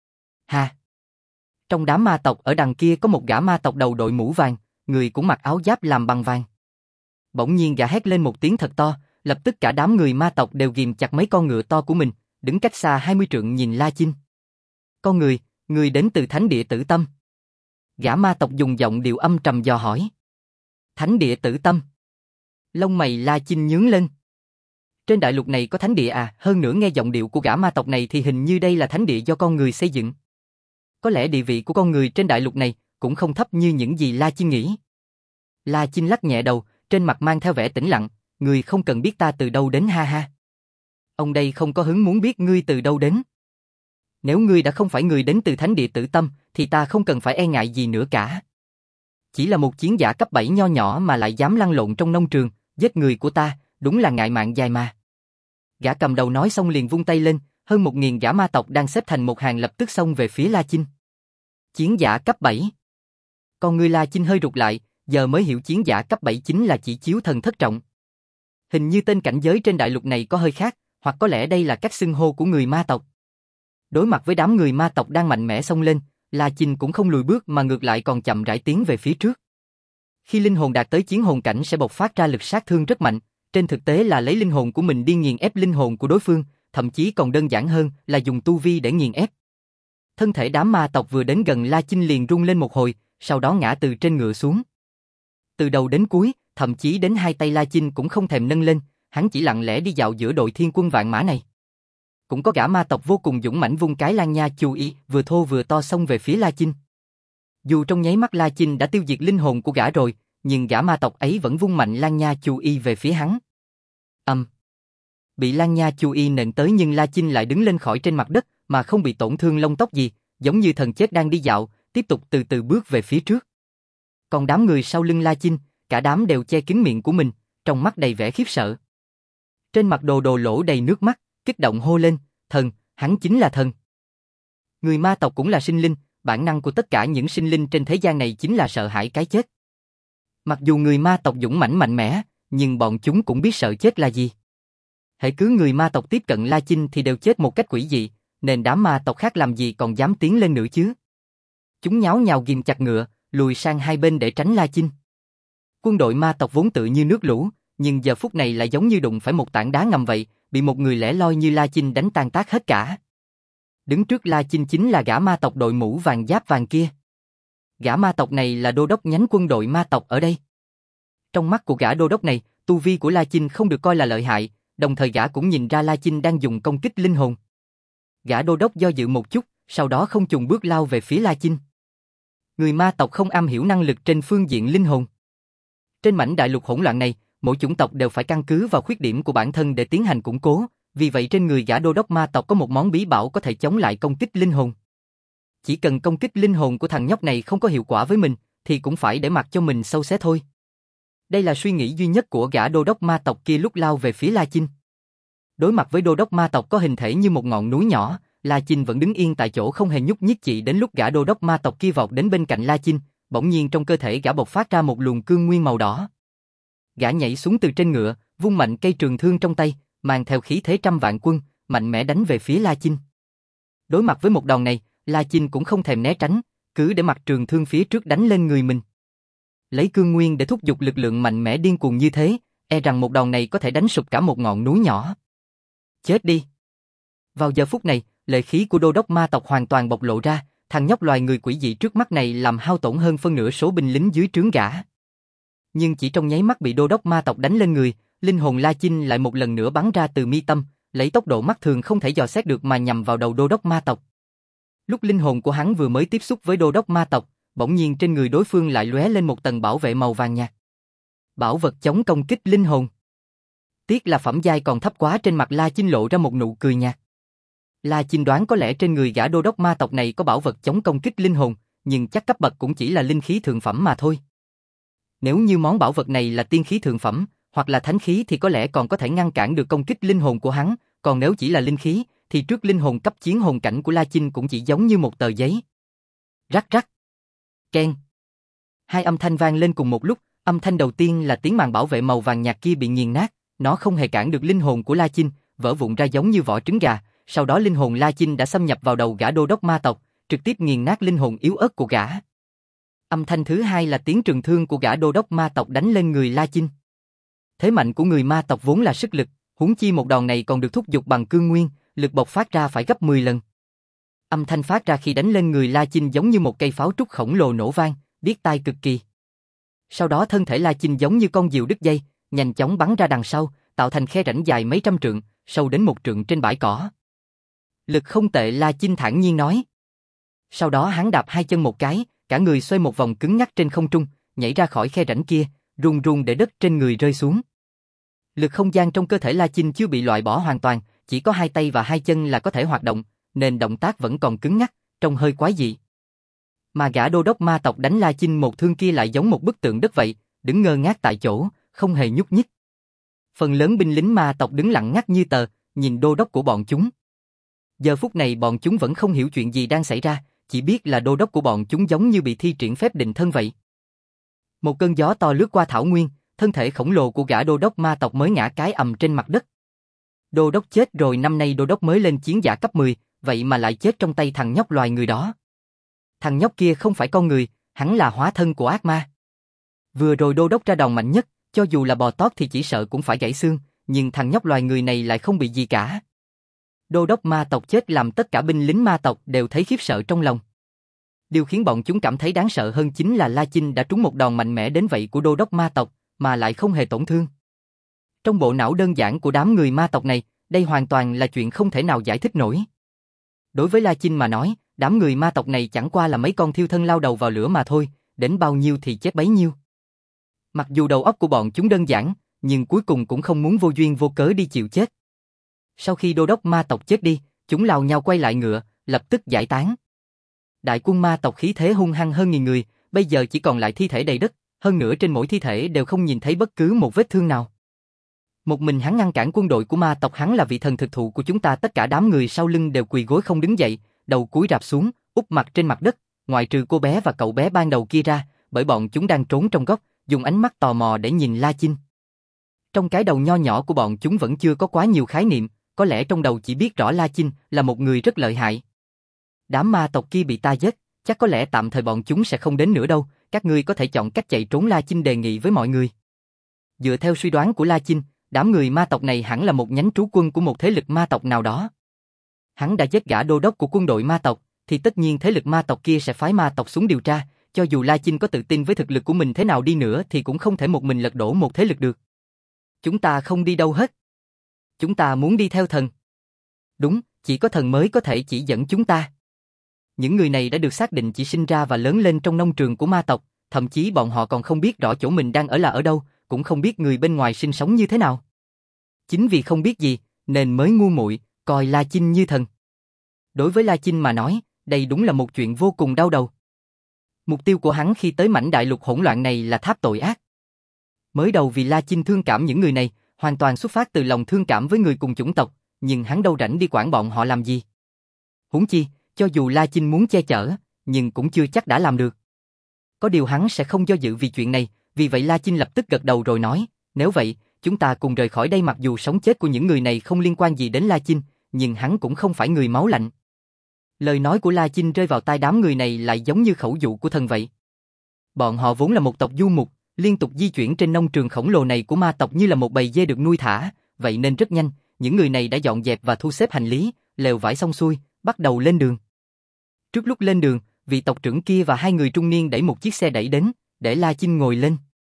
Ha! Trong đám ma tộc ở đằng kia có một gã ma tộc đầu đội mũ vàng, người cũng mặc áo giáp làm bằng vàng. Bỗng nhiên gã hét lên một tiếng thật to, lập tức cả đám người ma tộc đều ghìm chặt mấy con ngựa to của mình, đứng cách xa hai mươi trượng nhìn La Chinh. Con người, người đến từ Thánh Địa Tử Tâm. Gã ma tộc dùng giọng điệu âm trầm dò hỏi. Thánh Địa Tử Tâm. Lông mày La Chinh nhướng lên. Trên đại lục này có thánh địa à? Hơn nữa nghe giọng điệu của gã ma tộc này thì hình như đây là thánh địa do con người xây dựng. Có lẽ địa vị của con người trên đại lục này cũng không thấp như những gì La Chinh nghĩ. La Chinh lắc nhẹ đầu, trên mặt mang theo vẻ tĩnh lặng. Ngươi không cần biết ta từ đâu đến, ha ha. Ông đây không có hứng muốn biết ngươi từ đâu đến. Nếu ngươi đã không phải người đến từ Thánh Địa Tử Tâm, thì ta không cần phải e ngại gì nữa cả. Chỉ là một chiến giả cấp bảy nho nhỏ mà lại dám lăn lộn trong nông trường, giết người của ta, đúng là ngại mạng dài mà. Gã cầm đầu nói xong liền vung tay lên, hơn một nghìn gã ma tộc đang xếp thành một hàng lập tức xông về phía La Chinh. Chiến giả cấp bảy. Con ngươi La Chinh hơi rụt lại, giờ mới hiểu chiến giả cấp bảy chính là chỉ chiếu thần thất trọng. Hình như tên cảnh giới trên đại lục này có hơi khác, hoặc có lẽ đây là cách xưng hô của người ma tộc. Đối mặt với đám người ma tộc đang mạnh mẽ xông lên, La Chinh cũng không lùi bước mà ngược lại còn chậm rãi tiến về phía trước. Khi linh hồn đạt tới chiến hồn cảnh sẽ bộc phát ra lực sát thương rất mạnh, trên thực tế là lấy linh hồn của mình đi nghiền ép linh hồn của đối phương, thậm chí còn đơn giản hơn là dùng tu vi để nghiền ép. Thân thể đám ma tộc vừa đến gần La Chinh liền rung lên một hồi, sau đó ngã từ trên ngựa xuống. Từ đầu đến cuối, thậm chí đến hai tay La Chinh cũng không thèm nâng lên, hắn chỉ lặng lẽ đi dạo giữa đội thiên quân vạn mã này. Cũng có gã ma tộc vô cùng dũng mãnh vung cái lan nha chu y, vừa thô vừa to xông về phía La Chinh. Dù trong nháy mắt La Chinh đã tiêu diệt linh hồn của gã rồi, nhưng gã ma tộc ấy vẫn vung mạnh lan nha chu y về phía hắn. Âm. Um. Bị lan nha chu y nện tới nhưng La Chinh lại đứng lên khỏi trên mặt đất mà không bị tổn thương lông tóc gì, giống như thần chết đang đi dạo, tiếp tục từ từ bước về phía trước. Còn đám người sau lưng La Chinh, cả đám đều che kín miệng của mình, trong mắt đầy vẻ khiếp sợ. Trên mặt Đồ Đồ Lỗ đầy nước mắt, kích động hô lên, thần, hắn chính là thần. Người ma tộc cũng là sinh linh, bản năng của tất cả những sinh linh trên thế gian này chính là sợ hãi cái chết. Mặc dù người ma tộc dũng mãnh mạnh mẽ, nhưng bọn chúng cũng biết sợ chết là gì. Hễ cứ người ma tộc tiếp cận La Chinh thì đều chết một cách quỷ dị, nên đám ma tộc khác làm gì còn dám tiến lên nữa chứ. Chúng nháo nhào ghim chặt ngựa, lùi sang hai bên để tránh La Chinh. Quân đội ma tộc vốn tự như nước lũ, nhưng giờ phút này lại giống như đụng phải một tảng đá ngầm vậy, bị một người lẻ loi như La Chinh đánh tan tác hết cả. Đứng trước La Chinh chính là gã ma tộc đội mũ vàng giáp vàng kia. Gã ma tộc này là đô đốc nhánh quân đội ma tộc ở đây. Trong mắt của gã đô đốc này, tu vi của La Chinh không được coi là lợi hại, đồng thời gã cũng nhìn ra La Chinh đang dùng công kích linh hồn. Gã đô đốc do dự một chút, sau đó không chùng bước lao về phía La Chinh. Người ma tộc không am hiểu năng lực trên phương diện linh hồn. Trên mảnh đại lục hỗn loạn này, mỗi chủng tộc đều phải căn cứ vào khuyết điểm của bản thân để tiến hành củng cố, vì vậy trên người gã đô đốc ma tộc có một món bí bảo có thể chống lại công kích linh hồn. Chỉ cần công kích linh hồn của thằng nhóc này không có hiệu quả với mình, thì cũng phải để mặc cho mình sâu xé thôi. Đây là suy nghĩ duy nhất của gã đô đốc ma tộc kia lúc lao về phía La Chinh. Đối mặt với đô đốc ma tộc có hình thể như một ngọn núi nhỏ, La Chinh vẫn đứng yên tại chỗ không hề nhúc nhích, chỉ đến lúc gã đô đốc ma tộc kia vọt đến bên cạnh La Chinh, bỗng nhiên trong cơ thể gã bộc phát ra một luồng cương nguyên màu đỏ. Gã nhảy xuống từ trên ngựa, vung mạnh cây trường thương trong tay, mang theo khí thế trăm vạn quân, mạnh mẽ đánh về phía La Chinh. Đối mặt với một đòn này, La Chinh cũng không thèm né tránh, cứ để mặc trường thương phía trước đánh lên người mình. Lấy cương nguyên để thúc giục lực lượng mạnh mẽ điên cuồng như thế, e rằng một đòn này có thể đánh sụp cả một ngọn núi nhỏ. Chết đi! Vào giờ phút này, lệ khí của đô đốc ma tộc hoàn toàn bộc lộ ra, thằng nhóc loài người quỷ dị trước mắt này làm hao tổn hơn phân nửa số binh lính dưới trướng gã. Nhưng chỉ trong nháy mắt bị đô đốc ma tộc đánh lên người, linh hồn La Chinh lại một lần nữa bắn ra từ mi tâm, lấy tốc độ mắt thường không thể dò xét được mà nhằm vào đầu đô đốc ma tộc. Lúc linh hồn của hắn vừa mới tiếp xúc với đô đốc ma tộc, bỗng nhiên trên người đối phương lại lóe lên một tầng bảo vệ màu vàng nhạt. Bảo vật chống công kích linh hồn. Tiếc là phẩm giai còn thấp quá, trên mặt La Chinh lộ ra một nụ cười nhạt. La Chinh đoán có lẽ trên người gã đô đốc ma tộc này có bảo vật chống công kích linh hồn, nhưng chắc cấp bậc cũng chỉ là linh khí thượng phẩm mà thôi. Nếu như món bảo vật này là tiên khí thượng phẩm, hoặc là thánh khí thì có lẽ còn có thể ngăn cản được công kích linh hồn của hắn, còn nếu chỉ là linh khí, thì trước linh hồn cấp chiến hồn cảnh của La Chinh cũng chỉ giống như một tờ giấy. Rắc rắc. Keng. Hai âm thanh vang lên cùng một lúc, âm thanh đầu tiên là tiếng màn bảo vệ màu vàng nhạt kia bị nghiền nát, nó không hề cản được linh hồn của La Chinh, vỡ vụn ra giống như vỏ trứng gà, sau đó linh hồn La Chinh đã xâm nhập vào đầu gã đô đốc ma tộc, trực tiếp nghiền nát linh hồn yếu ớt của gã. Âm thanh thứ hai là tiếng trường thương của gã đô đốc ma tộc đánh lên người La Chinh. Thế mạnh của người ma tộc vốn là sức lực, huống chi một đòn này còn được thúc giục bằng cương nguyên, lực bộc phát ra phải gấp mười lần. Âm thanh phát ra khi đánh lên người La Chinh giống như một cây pháo trúc khổng lồ nổ vang, điếc tai cực kỳ. Sau đó thân thể La Chinh giống như con diều đứt dây, nhanh chóng bắn ra đằng sau, tạo thành khe rãnh dài mấy trăm trượng, sâu đến một trượng trên bãi cỏ. Lực không tệ, La Chinh thản nhiên nói. Sau đó hắn đạp hai chân một cái, cả người xoay một vòng cứng ngắc trên không trung, nhảy ra khỏi khe rãnh kia, run run để đất trên người rơi xuống. Lực không gian trong cơ thể La Chinh chưa bị loại bỏ hoàn toàn, chỉ có hai tay và hai chân là có thể hoạt động, nên động tác vẫn còn cứng ngắc, trông hơi quái dị. Mà gã đô đốc ma tộc đánh La Chinh một thương kia lại giống một bức tượng đất vậy, đứng ngơ ngác tại chỗ, không hề nhúc nhích. Phần lớn binh lính ma tộc đứng lặng ngắt như tờ, nhìn đô đốc của bọn chúng. Giờ phút này bọn chúng vẫn không hiểu chuyện gì đang xảy ra, chỉ biết là đô đốc của bọn chúng giống như bị thi triển phép định thân vậy. Một cơn gió to lướt qua thảo nguyên, thân thể khổng lồ của gã đô đốc ma tộc mới ngã cái ầm trên mặt đất. Đô đốc chết rồi, năm nay đô đốc mới lên chiến giả cấp mười, vậy mà lại chết trong tay thằng nhóc loài người đó. Thằng nhóc kia không phải con người, hắn là hóa thân của ác ma. Vừa rồi đô đốc ra đòn mạnh nhất, cho dù là bò tót thì chỉ sợ cũng phải gãy xương, nhưng thằng nhóc loài người này lại không bị gì cả. Đô đốc ma tộc chết làm tất cả binh lính ma tộc đều thấy khiếp sợ trong lòng. Điều khiến bọn chúng cảm thấy đáng sợ hơn chính là La Chinh đã trúng một đòn mạnh mẽ đến vậy của đô đốc ma tộc, mà lại không hề tổn thương. Trong bộ não đơn giản của đám người ma tộc này, đây hoàn toàn là chuyện không thể nào giải thích nổi. Đối với La Chinh mà nói, đám người ma tộc này chẳng qua là mấy con thiêu thân lao đầu vào lửa mà thôi, đến bao nhiêu thì chết bấy nhiêu. Mặc dù đầu óc của bọn chúng đơn giản, nhưng cuối cùng cũng không muốn vô duyên vô cớ đi chịu chết. Sau khi đô đốc ma tộc chết đi, chúng lao nhau quay lại ngựa, lập tức giải tán. Đại quân ma tộc khí thế hung hăng hơn nghìn người, bây giờ chỉ còn lại thi thể đầy đất, hơn nữa trên mỗi thi thể đều không nhìn thấy bất cứ một vết thương nào. Một mình hắn ngăn cản quân đội của ma tộc, hắn là vị thần thực thụ của chúng ta. Tất cả đám người sau lưng đều quỳ gối không đứng dậy, đầu cúi rạp xuống, úp mặt trên mặt đất, ngoại trừ cô bé và cậu bé ban đầu kia ra, bởi bọn chúng đang trốn trong góc, dùng ánh mắt tò mò để nhìn La Chinh. Trong cái đầu nho nhỏ của bọn chúng vẫn chưa có quá nhiều khái niệm, có lẽ trong đầu chỉ biết rõ La Chinh là một người rất lợi hại. Đám ma tộc kia bị ta giết, chắc có lẽ tạm thời bọn chúng sẽ không đến nữa đâu, các ngươi có thể chọn cách chạy trốn, La Chinh đề nghị với mọi người. Dựa theo suy đoán của La Chinh, đám người ma tộc này hẳn là một nhánh trú quân của một thế lực ma tộc nào đó. Hắn đã giết gã đô đốc của quân đội ma tộc, thì tất nhiên thế lực ma tộc kia sẽ phái ma tộc xuống điều tra, cho dù La Chinh có tự tin với thực lực của mình thế nào đi nữa thì cũng không thể một mình lật đổ một thế lực được. Chúng ta không đi đâu hết. Chúng ta muốn đi theo thần. Đúng, chỉ có thần mới có thể chỉ dẫn chúng ta. Những người này đã được xác định chỉ sinh ra và lớn lên trong nông trường của ma tộc, thậm chí bọn họ còn không biết rõ chỗ mình đang ở là ở đâu, cũng không biết người bên ngoài sinh sống như thế nào. Chính vì không biết gì, nên mới ngu muội, coi La Chinh như thần. Đối với La Chinh mà nói, đây đúng là một chuyện vô cùng đau đầu. Mục tiêu của hắn khi tới mảnh đại lục hỗn loạn này là tháp tội ác. Mới đầu vì La Chinh thương cảm những người này, hoàn toàn xuất phát từ lòng thương cảm với người cùng chủng tộc, nhưng hắn đâu rảnh đi quản bọn họ làm gì. Huống chi, cho dù La Chinh muốn che chở, nhưng cũng chưa chắc đã làm được. Có điều hắn sẽ không do dự vì chuyện này, vì vậy La Chinh lập tức gật đầu rồi nói, nếu vậy, chúng ta cùng rời khỏi đây. Mặc dù sống chết của những người này không liên quan gì đến La Chinh, nhưng hắn cũng không phải người máu lạnh. Lời nói của La Chinh rơi vào tai đám người này lại giống như khẩu dụ của thần vậy. Bọn họ vốn là một tộc du mục, liên tục di chuyển trên nông trường khổng lồ này của ma tộc như là một bầy dê được nuôi thả, vậy nên rất nhanh, những người này đã dọn dẹp và thu xếp hành lý, lều vải xong xuôi, bắt đầu lên đường. Trước lúc lên đường, vị tộc trưởng kia và hai người trung niên đẩy một chiếc xe đẩy đến, để La Chinh ngồi lên.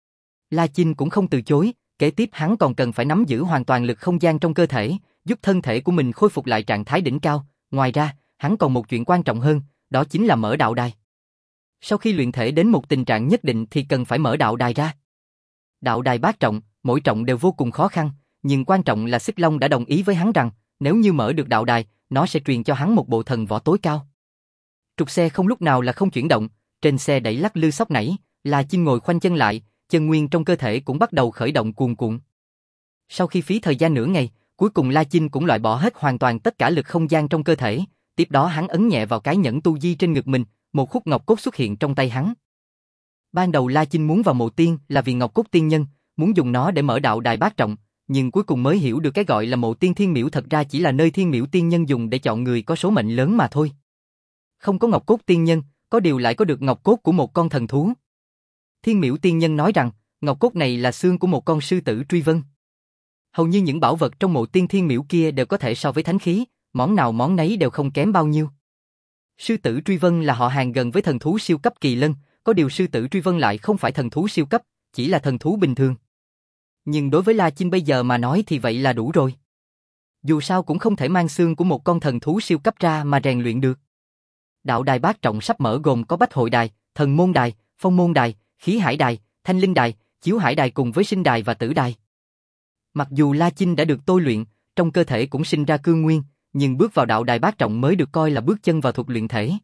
La Chinh cũng không từ chối, kế tiếp hắn còn cần phải nắm giữ hoàn toàn lực không gian trong cơ thể, giúp thân thể của mình khôi phục lại trạng thái đỉnh cao. Ngoài ra, hắn còn một chuyện quan trọng hơn, đó chính là mở đạo đài. Sau khi luyện thể đến một tình trạng nhất định thì cần phải mở đạo đài ra. Đạo đài bát trọng, mỗi trọng đều vô cùng khó khăn, nhưng quan trọng là Xích Long đã đồng ý với hắn rằng, nếu như mở được đạo đài, nó sẽ truyền cho hắn một bộ thần võ tối cao. Trục xe không lúc nào là không chuyển động, trên xe đẩy lắc lư sóc nảy, La Chinh ngồi khoanh chân lại, chân nguyên trong cơ thể cũng bắt đầu khởi động cuồn cuộn. Sau khi phí thời gian nửa ngày, cuối cùng La Chinh cũng loại bỏ hết hoàn toàn tất cả lực không gian trong cơ thể, tiếp đó hắn ấn nhẹ vào cái nhẫn tu di trên ngực mình, một khúc ngọc cốt xuất hiện trong tay hắn. Ban đầu La Chinh muốn vào mộ tiên là vì ngọc cốt tiên nhân, muốn dùng nó để mở đạo đài bát trọng, nhưng cuối cùng mới hiểu được cái gọi là mộ tiên thiên miễu thật ra chỉ là nơi thiên miễu tiên nhân dùng để chọn người có số mệnh lớn mà thôi. Không có ngọc cốt tiên nhân, có điều lại có được ngọc cốt của một con thần thú. Thiên miễu tiên nhân nói rằng, ngọc cốt này là xương của một con sư tử truy vân. Hầu như những bảo vật trong mộ tiên thiên miễu kia đều có thể so với thánh khí, món nào món nấy đều không kém bao nhiêu. Sư tử truy vân là họ hàng gần với thần thú siêu cấp kỳ lân, có điều sư tử truy vân lại không phải thần thú siêu cấp, chỉ là thần thú bình thường. Nhưng đối với La Chinh bây giờ mà nói thì vậy là đủ rồi. Dù sao cũng không thể mang xương của một con thần thú siêu cấp ra mà rèn luyện được. Đạo đài bát trọng sắp mở gồm có Bách Hội Đài, Thần Môn Đài, Phong Môn Đài, Khí Hải Đài, Thanh Linh Đài, Chiếu Hải Đài cùng với Sinh Đài và Tử Đài. Mặc dù La Chinh đã được tôi luyện, trong cơ thể cũng sinh ra cương nguyên, nhưng bước vào đạo đài bát trọng mới được coi là bước chân vào thuật luyện thể.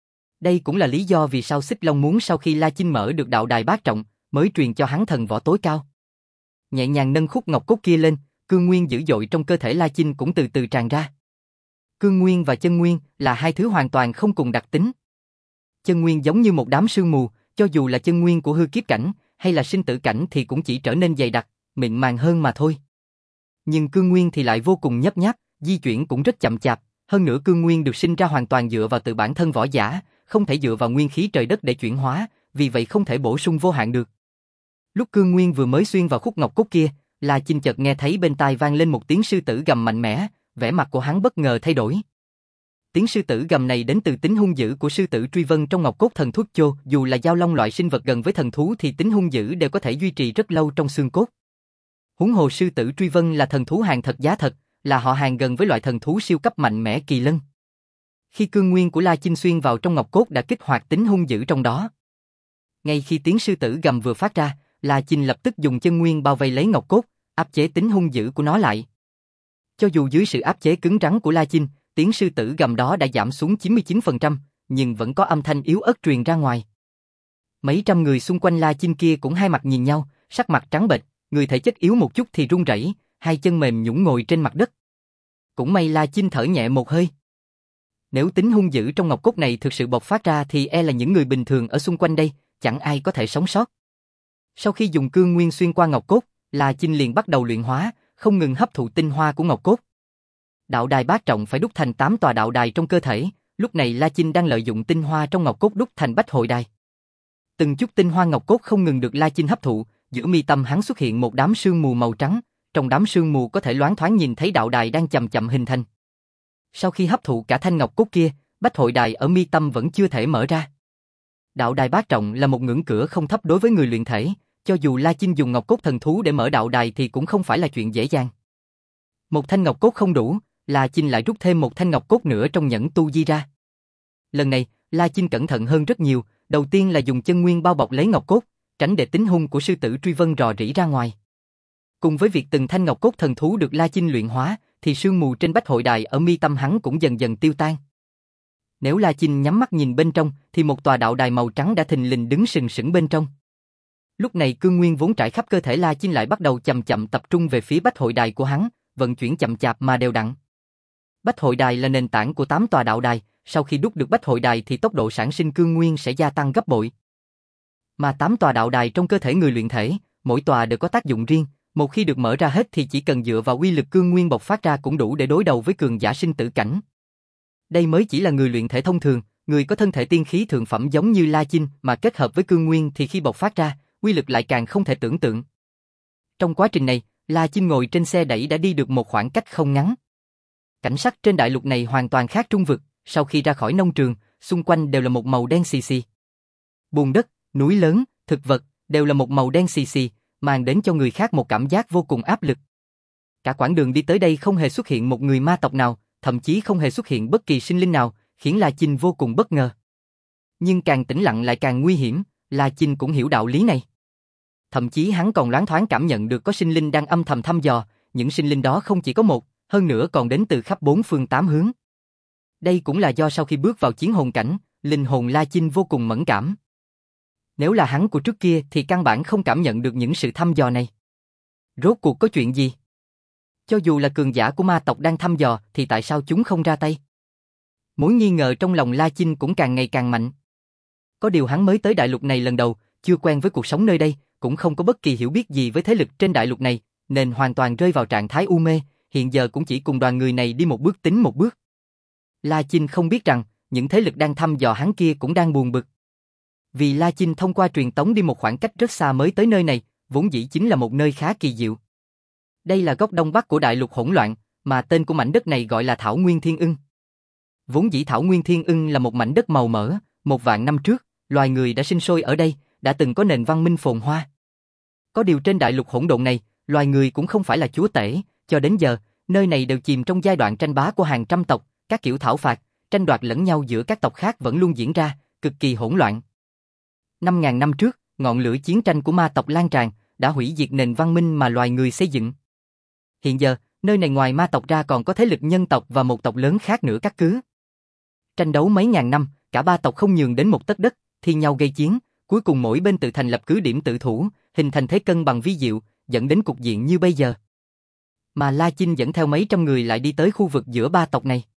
Đây cũng là lý do vì sao Xích Long muốn sau khi La Chinh mở được đạo đài bát trọng, mới truyền cho hắn thần võ tối cao. Nhẹ nhàng nâng khúc ngọc cốt kia lên, cương nguyên dữ dội trong cơ thể La Chinh cũng từ từ tràn ra. Cương nguyên và chân nguyên là hai thứ hoàn toàn không cùng đặc tính. Chân nguyên giống như một đám sương mù, cho dù là chân nguyên của hư kiếp cảnh hay là sinh tử cảnh thì cũng chỉ trở nên dày đặc, mịn màng hơn mà thôi. Nhưng cương nguyên thì lại vô cùng nhấp nháp, di chuyển cũng rất chậm chạp, hơn nữa cương nguyên được sinh ra hoàn toàn dựa vào tự bản thân võ giả, không thể dựa vào nguyên khí trời đất để chuyển hóa, vì vậy không thể bổ sung vô hạn được. Lúc cương nguyên vừa mới xuyên vào khúc ngọc cốt kia, La Chinh chợt nghe thấy bên tai vang lên một tiếng sư tử gầm mạnh mẽ, vẻ mặt của hắn bất ngờ thay đổi. Tiếng sư tử gầm này đến từ tính hung dữ của sư tử truy vân trong ngọc cốt thần thuốc chô, dù là giao long loại sinh vật gần với thần thú thì tính hung dữ đều có thể duy trì rất lâu trong xương cốt. Huống hồ sư tử truy vân là thần thú hàng thật giá thật, là họ hàng gần với loại thần thú siêu cấp mạnh mẽ kỳ lân. Khi cương nguyên của La Chinh xuyên vào trong ngọc cốt đã kích hoạt tính hung dữ trong đó. Ngay khi tiếng sư tử gầm vừa phát ra, La Chinh lập tức dùng chân nguyên bao vây lấy ngọc cốt, áp chế tính hung dữ của nó lại. Cho dù dưới sự áp chế cứng rắn của La Chinh, tiếng sư tử gầm đó đã giảm xuống chín mươi chín phần trăm, nhưng vẫn có âm thanh yếu ớt truyền ra ngoài. Mấy trăm người xung quanh La Chinh kia cũng hai mặt nhìn nhau, sắc mặt trắng bệch, người thể chất yếu một chút thì run rẩy, hai chân mềm nhũn ngồi trên mặt đất. Cũng may La Chinh thở nhẹ một hơi. Nếu tính hung dữ trong ngọc cốt này thực sự bộc phát ra thì e là những người bình thường ở xung quanh đây, chẳng ai có thể sống sót. Sau khi dùng cương nguyên xuyên qua ngọc cốt, La Chinh liền bắt đầu luyện hóa, không ngừng hấp thụ tinh hoa của ngọc cốt. Đạo đài bát trọng phải đúc thành tám tòa đạo đài trong cơ thể, lúc này La Chinh đang lợi dụng tinh hoa trong ngọc cốt đúc thành Bách Hội Đài. Từng chút tinh hoa ngọc cốt không ngừng được La Chinh hấp thụ, giữa mi tâm hắn xuất hiện một đám sương mù màu trắng, trong đám sương mù có thể loáng thoáng nhìn thấy đạo đài đang chậm chậm hình thành. Sau khi hấp thụ cả thanh ngọc cốt kia, Bách Hội Đài ở mi tâm vẫn chưa thể mở ra. Đạo đài bát trọng là một ngưỡng cửa không thấp đối với người luyện thể, cho dù La Chinh dùng ngọc cốt thần thú để mở đạo đài thì cũng không phải là chuyện dễ dàng. Một thanh ngọc cốt không đủ, La Chinh lại rút thêm một thanh ngọc cốt nữa trong nhẫn tu di ra. Lần này, La Chinh cẩn thận hơn rất nhiều, đầu tiên là dùng chân nguyên bao bọc lấy ngọc cốt, tránh để tính hung của sư tử truy vân rò rỉ ra ngoài. Cùng với việc từng thanh ngọc cốt thần thú được La Chinh luyện hóa, thì sương mù trên bách hội đài ở mi tâm hắn cũng dần dần tiêu tan. Nếu La Chinh nhắm mắt nhìn bên trong, thì một tòa đạo đài màu trắng đã thình lình đứng sừng sững bên trong. Lúc này cương nguyên vốn trải khắp cơ thể La Chinh lại bắt đầu chậm chậm tập trung về phía bách hội đài của hắn, vận chuyển chậm chạp mà đều đặn. Bách hội đài là nền tảng của tám tòa đạo đài, sau khi đúc được bách hội đài thì tốc độ sản sinh cương nguyên sẽ gia tăng gấp bội. Mà tám tòa đạo đài trong cơ thể người luyện thể, mỗi tòa đều có tác dụng riêng, một khi được mở ra hết thì chỉ cần dựa vào uy lực cương nguyên bộc phát ra cũng đủ để đối đầu với cường giả sinh tử cảnh. Đây mới chỉ là người luyện thể thông thường, người có thân thể tiên khí thượng phẩm giống như La Chinh mà kết hợp với cương nguyên thì khi bộc phát ra, uy lực lại càng không thể tưởng tượng. Trong quá trình này, La Chinh ngồi trên xe đẩy đã đi được một khoảng cách không ngắn. Cảnh sắc trên đại lục này hoàn toàn khác trung vực, sau khi ra khỏi nông trường, xung quanh đều là một màu đen xì xì. Bùn đất, núi lớn, thực vật, đều là một màu đen xì xì, mang đến cho người khác một cảm giác vô cùng áp lực. Cả quãng đường đi tới đây không hề xuất hiện một người ma tộc nào, thậm chí không hề xuất hiện bất kỳ sinh linh nào, khiến La Chinh vô cùng bất ngờ. Nhưng càng tĩnh lặng lại càng nguy hiểm, La Chinh cũng hiểu đạo lý này. Thậm chí hắn còn loáng thoáng cảm nhận được có sinh linh đang âm thầm thăm dò, những sinh linh đó không chỉ có một, hơn nữa còn đến từ khắp bốn phương tám hướng. Đây cũng là do sau khi bước vào chiến hồn cảnh, linh hồn La Chinh vô cùng mẫn cảm. Nếu là hắn của trước kia thì căn bản không cảm nhận được những sự thăm dò này. Rốt cuộc có chuyện gì? Cho dù là cường giả của ma tộc đang thăm dò thì tại sao chúng không ra tay? Mối nghi ngờ trong lòng La Chinh cũng càng ngày càng mạnh. Có điều hắn mới tới đại lục này lần đầu, chưa quen với cuộc sống nơi đây, cũng không có bất kỳ hiểu biết gì với thế lực trên đại lục này, nên hoàn toàn rơi vào trạng thái u mê, hiện giờ cũng chỉ cùng đoàn người này đi một bước tính một bước. La Chinh không biết rằng, những thế lực đang thăm dò hắn kia cũng đang buồn bực. Vì La Chinh thông qua truyền tống đi một khoảng cách rất xa mới tới nơi này, vốn dĩ chính là một nơi khá kỳ diệu. Đây là góc đông bắc của đại lục hỗn loạn, mà tên của mảnh đất này gọi là Thảo Nguyên Thiên Ưng. Vốn dĩ Thảo Nguyên Thiên Ưng là một mảnh đất màu mỡ, một vạn năm trước, loài người đã sinh sôi ở đây, đã từng có nền văn minh phồn hoa. Có điều trên đại lục hỗn độn này, loài người cũng không phải là chúa tể, cho đến giờ, nơi này đều chìm trong giai đoạn tranh bá của hàng trăm tộc, các kiểu thảo phạt, tranh đoạt lẫn nhau giữa các tộc khác vẫn luôn diễn ra, cực kỳ hỗn loạn. Năm ngàn năm trước, ngọn lửa chiến tranh của ma tộc lan tràn, đã hủy diệt nền văn minh mà loài người xây dựng. Hiện giờ, nơi này ngoài ma tộc ra còn có thế lực nhân tộc và một tộc lớn khác nữa cắt cứ. Tranh đấu mấy ngàn năm, cả ba tộc không nhường đến một tấc đất, thi nhau gây chiến, cuối cùng mỗi bên tự thành lập cứ điểm tự thủ, hình thành thế cân bằng vi diệu, dẫn đến cục diện như bây giờ. Mà La Chinh dẫn theo mấy trăm người lại đi tới khu vực giữa ba tộc này.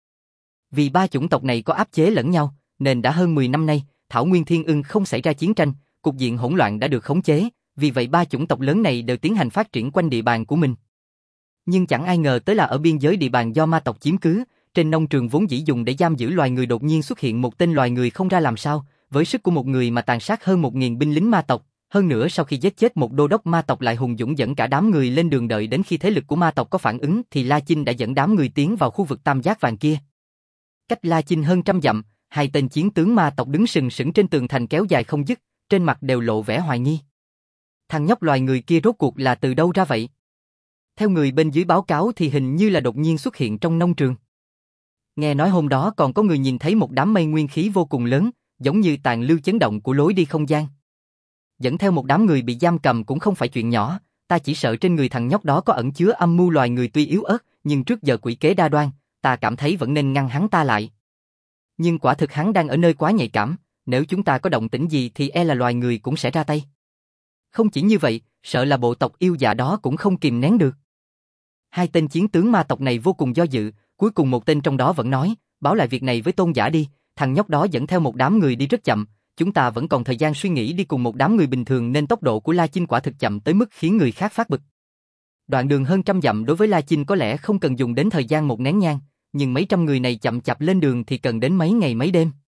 Vì ba chủng tộc này có áp chế lẫn nhau, nên đã hơn mười năm nay, Thảo Nguyên Thiên Ưng không xảy ra chiến tranh, cục diện hỗn loạn đã được khống chế, vì vậy ba chủng tộc lớn này đều tiến hành phát triển quanh địa bàn của mình. Nhưng chẳng ai ngờ tới là ở biên giới địa bàn do ma tộc chiếm cứ, trên nông trường vốn dĩ dùng để giam giữ loài người đột nhiên xuất hiện một tên loài người không ra làm sao, với sức của một người mà tàn sát hơn một nghìn binh lính ma tộc, hơn nữa sau khi giết chết một đô đốc ma tộc lại hùng dũng dẫn cả đám người lên đường đợi đến khi thế lực của ma tộc có phản ứng thì La Chinh đã dẫn đám người tiến vào khu vực tam giác vàng kia. Cách La Chinh hơn trăm dặm, hai tên chiến tướng ma tộc đứng sừng sững trên tường thành kéo dài không dứt, trên mặt đều lộ vẻ hoài nghi. Thằng nhóc loài người kia rốt cuộc là từ đâu ra vậy? Theo người bên dưới báo cáo thì hình như là đột nhiên xuất hiện trong nông trường. Nghe nói hôm đó còn có người nhìn thấy một đám mây nguyên khí vô cùng lớn, giống như tàn lưu chấn động của lối đi không gian. Dẫn theo một đám người bị giam cầm cũng không phải chuyện nhỏ, ta chỉ sợ trên người thằng nhóc đó có ẩn chứa âm mưu loài người tuy yếu ớt, nhưng trước giờ quỷ kế đa đoan, ta cảm thấy vẫn nên ngăn hắn ta lại. Nhưng quả thực hắn đang ở nơi quá nhạy cảm, nếu chúng ta có động tĩnh gì thì e là loài người cũng sẽ ra tay. Không chỉ như vậy, sợ là bộ tộc yêu dạ đó cũng không kìm nén được. Hai tên chiến tướng ma tộc này vô cùng do dự, cuối cùng một tên trong đó vẫn nói, báo lại việc này với tôn giả đi, thằng nhóc đó dẫn theo một đám người đi rất chậm, chúng ta vẫn còn thời gian suy nghĩ đi cùng một đám người bình thường nên tốc độ của La Chinh quả thực chậm tới mức khiến người khác phát bực. Đoạn đường hơn trăm dặm đối với La Chinh có lẽ không cần dùng đến thời gian một nén nhang, nhưng mấy trăm người này chậm chạp lên đường thì cần đến mấy ngày mấy đêm.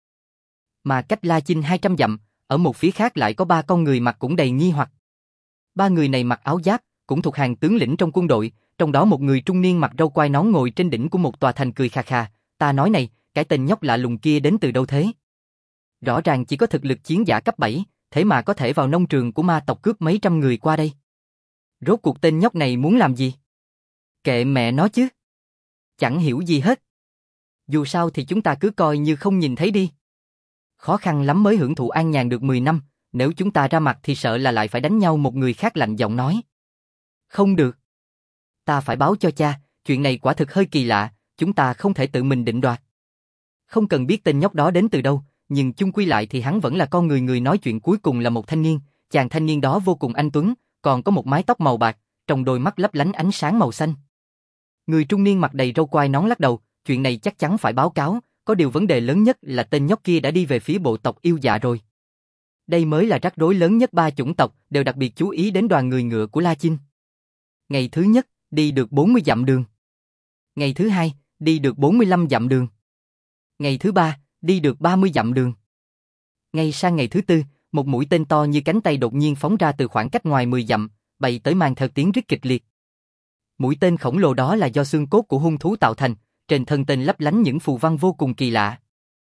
Mà cách La Chinh hai trăm dặm, ở một phía khác lại có ba con người mặt cũng đầy nghi hoặc. Ba người này mặc áo giáp, cũng thuộc hàng tướng lĩnh trong quân đội, trong đó một người trung niên mặc râu quai nón ngồi trên đỉnh của một tòa thành cười khà khà, ta nói này, cái tên nhóc lạ lùng kia đến từ đâu thế? Rõ ràng chỉ có thực lực chiến giả cấp bảy, thế mà có thể vào nông trường của ma tộc cướp mấy trăm người qua đây. Rốt cuộc tên nhóc này muốn làm gì? Kệ mẹ nó chứ. Chẳng hiểu gì hết. Dù sao thì chúng ta cứ coi như không nhìn thấy đi. Khó khăn lắm mới hưởng thụ an nhàn được mười năm, nếu chúng ta ra mặt thì sợ là lại phải đánh nhau. Một người khác lạnh giọng nói. Không được. Ta phải báo cho cha, chuyện này quả thực hơi kỳ lạ, chúng ta không thể tự mình định đoạt. Không cần biết tên nhóc đó đến từ đâu, nhưng chung quy lại thì hắn vẫn là con người. Người nói chuyện cuối cùng là một thanh niên, chàng thanh niên đó vô cùng anh tuấn, còn có một mái tóc màu bạc, trong đôi mắt lấp lánh ánh sáng màu xanh. Người trung niên mặt đầy râu quai nón lắc đầu, chuyện này chắc chắn phải báo cáo, có điều vấn đề lớn nhất là tên nhóc kia đã đi về phía bộ tộc yêu dạ rồi. Đây mới là rắc rối lớn nhất. Ba chủng tộc đều đặc biệt chú ý đến đoàn người ngựa của La Chinh. Ngày thứ nhất, đi được bốn mươi dặm đường. Ngày thứ hai, đi được bốn mươi lăm dặm đường. Ngày thứ ba, đi được ba mươi dặm đường. Ngay sang ngày thứ tư, một mũi tên to như cánh tay đột nhiên phóng ra từ khoảng cách ngoài mười dặm, bay tới mang theo tiếng rít kịch liệt. Mũi tên khổng lồ đó là do xương cốt của hung thú tạo thành, trên thân tên lấp lánh những phù văn vô cùng kỳ lạ.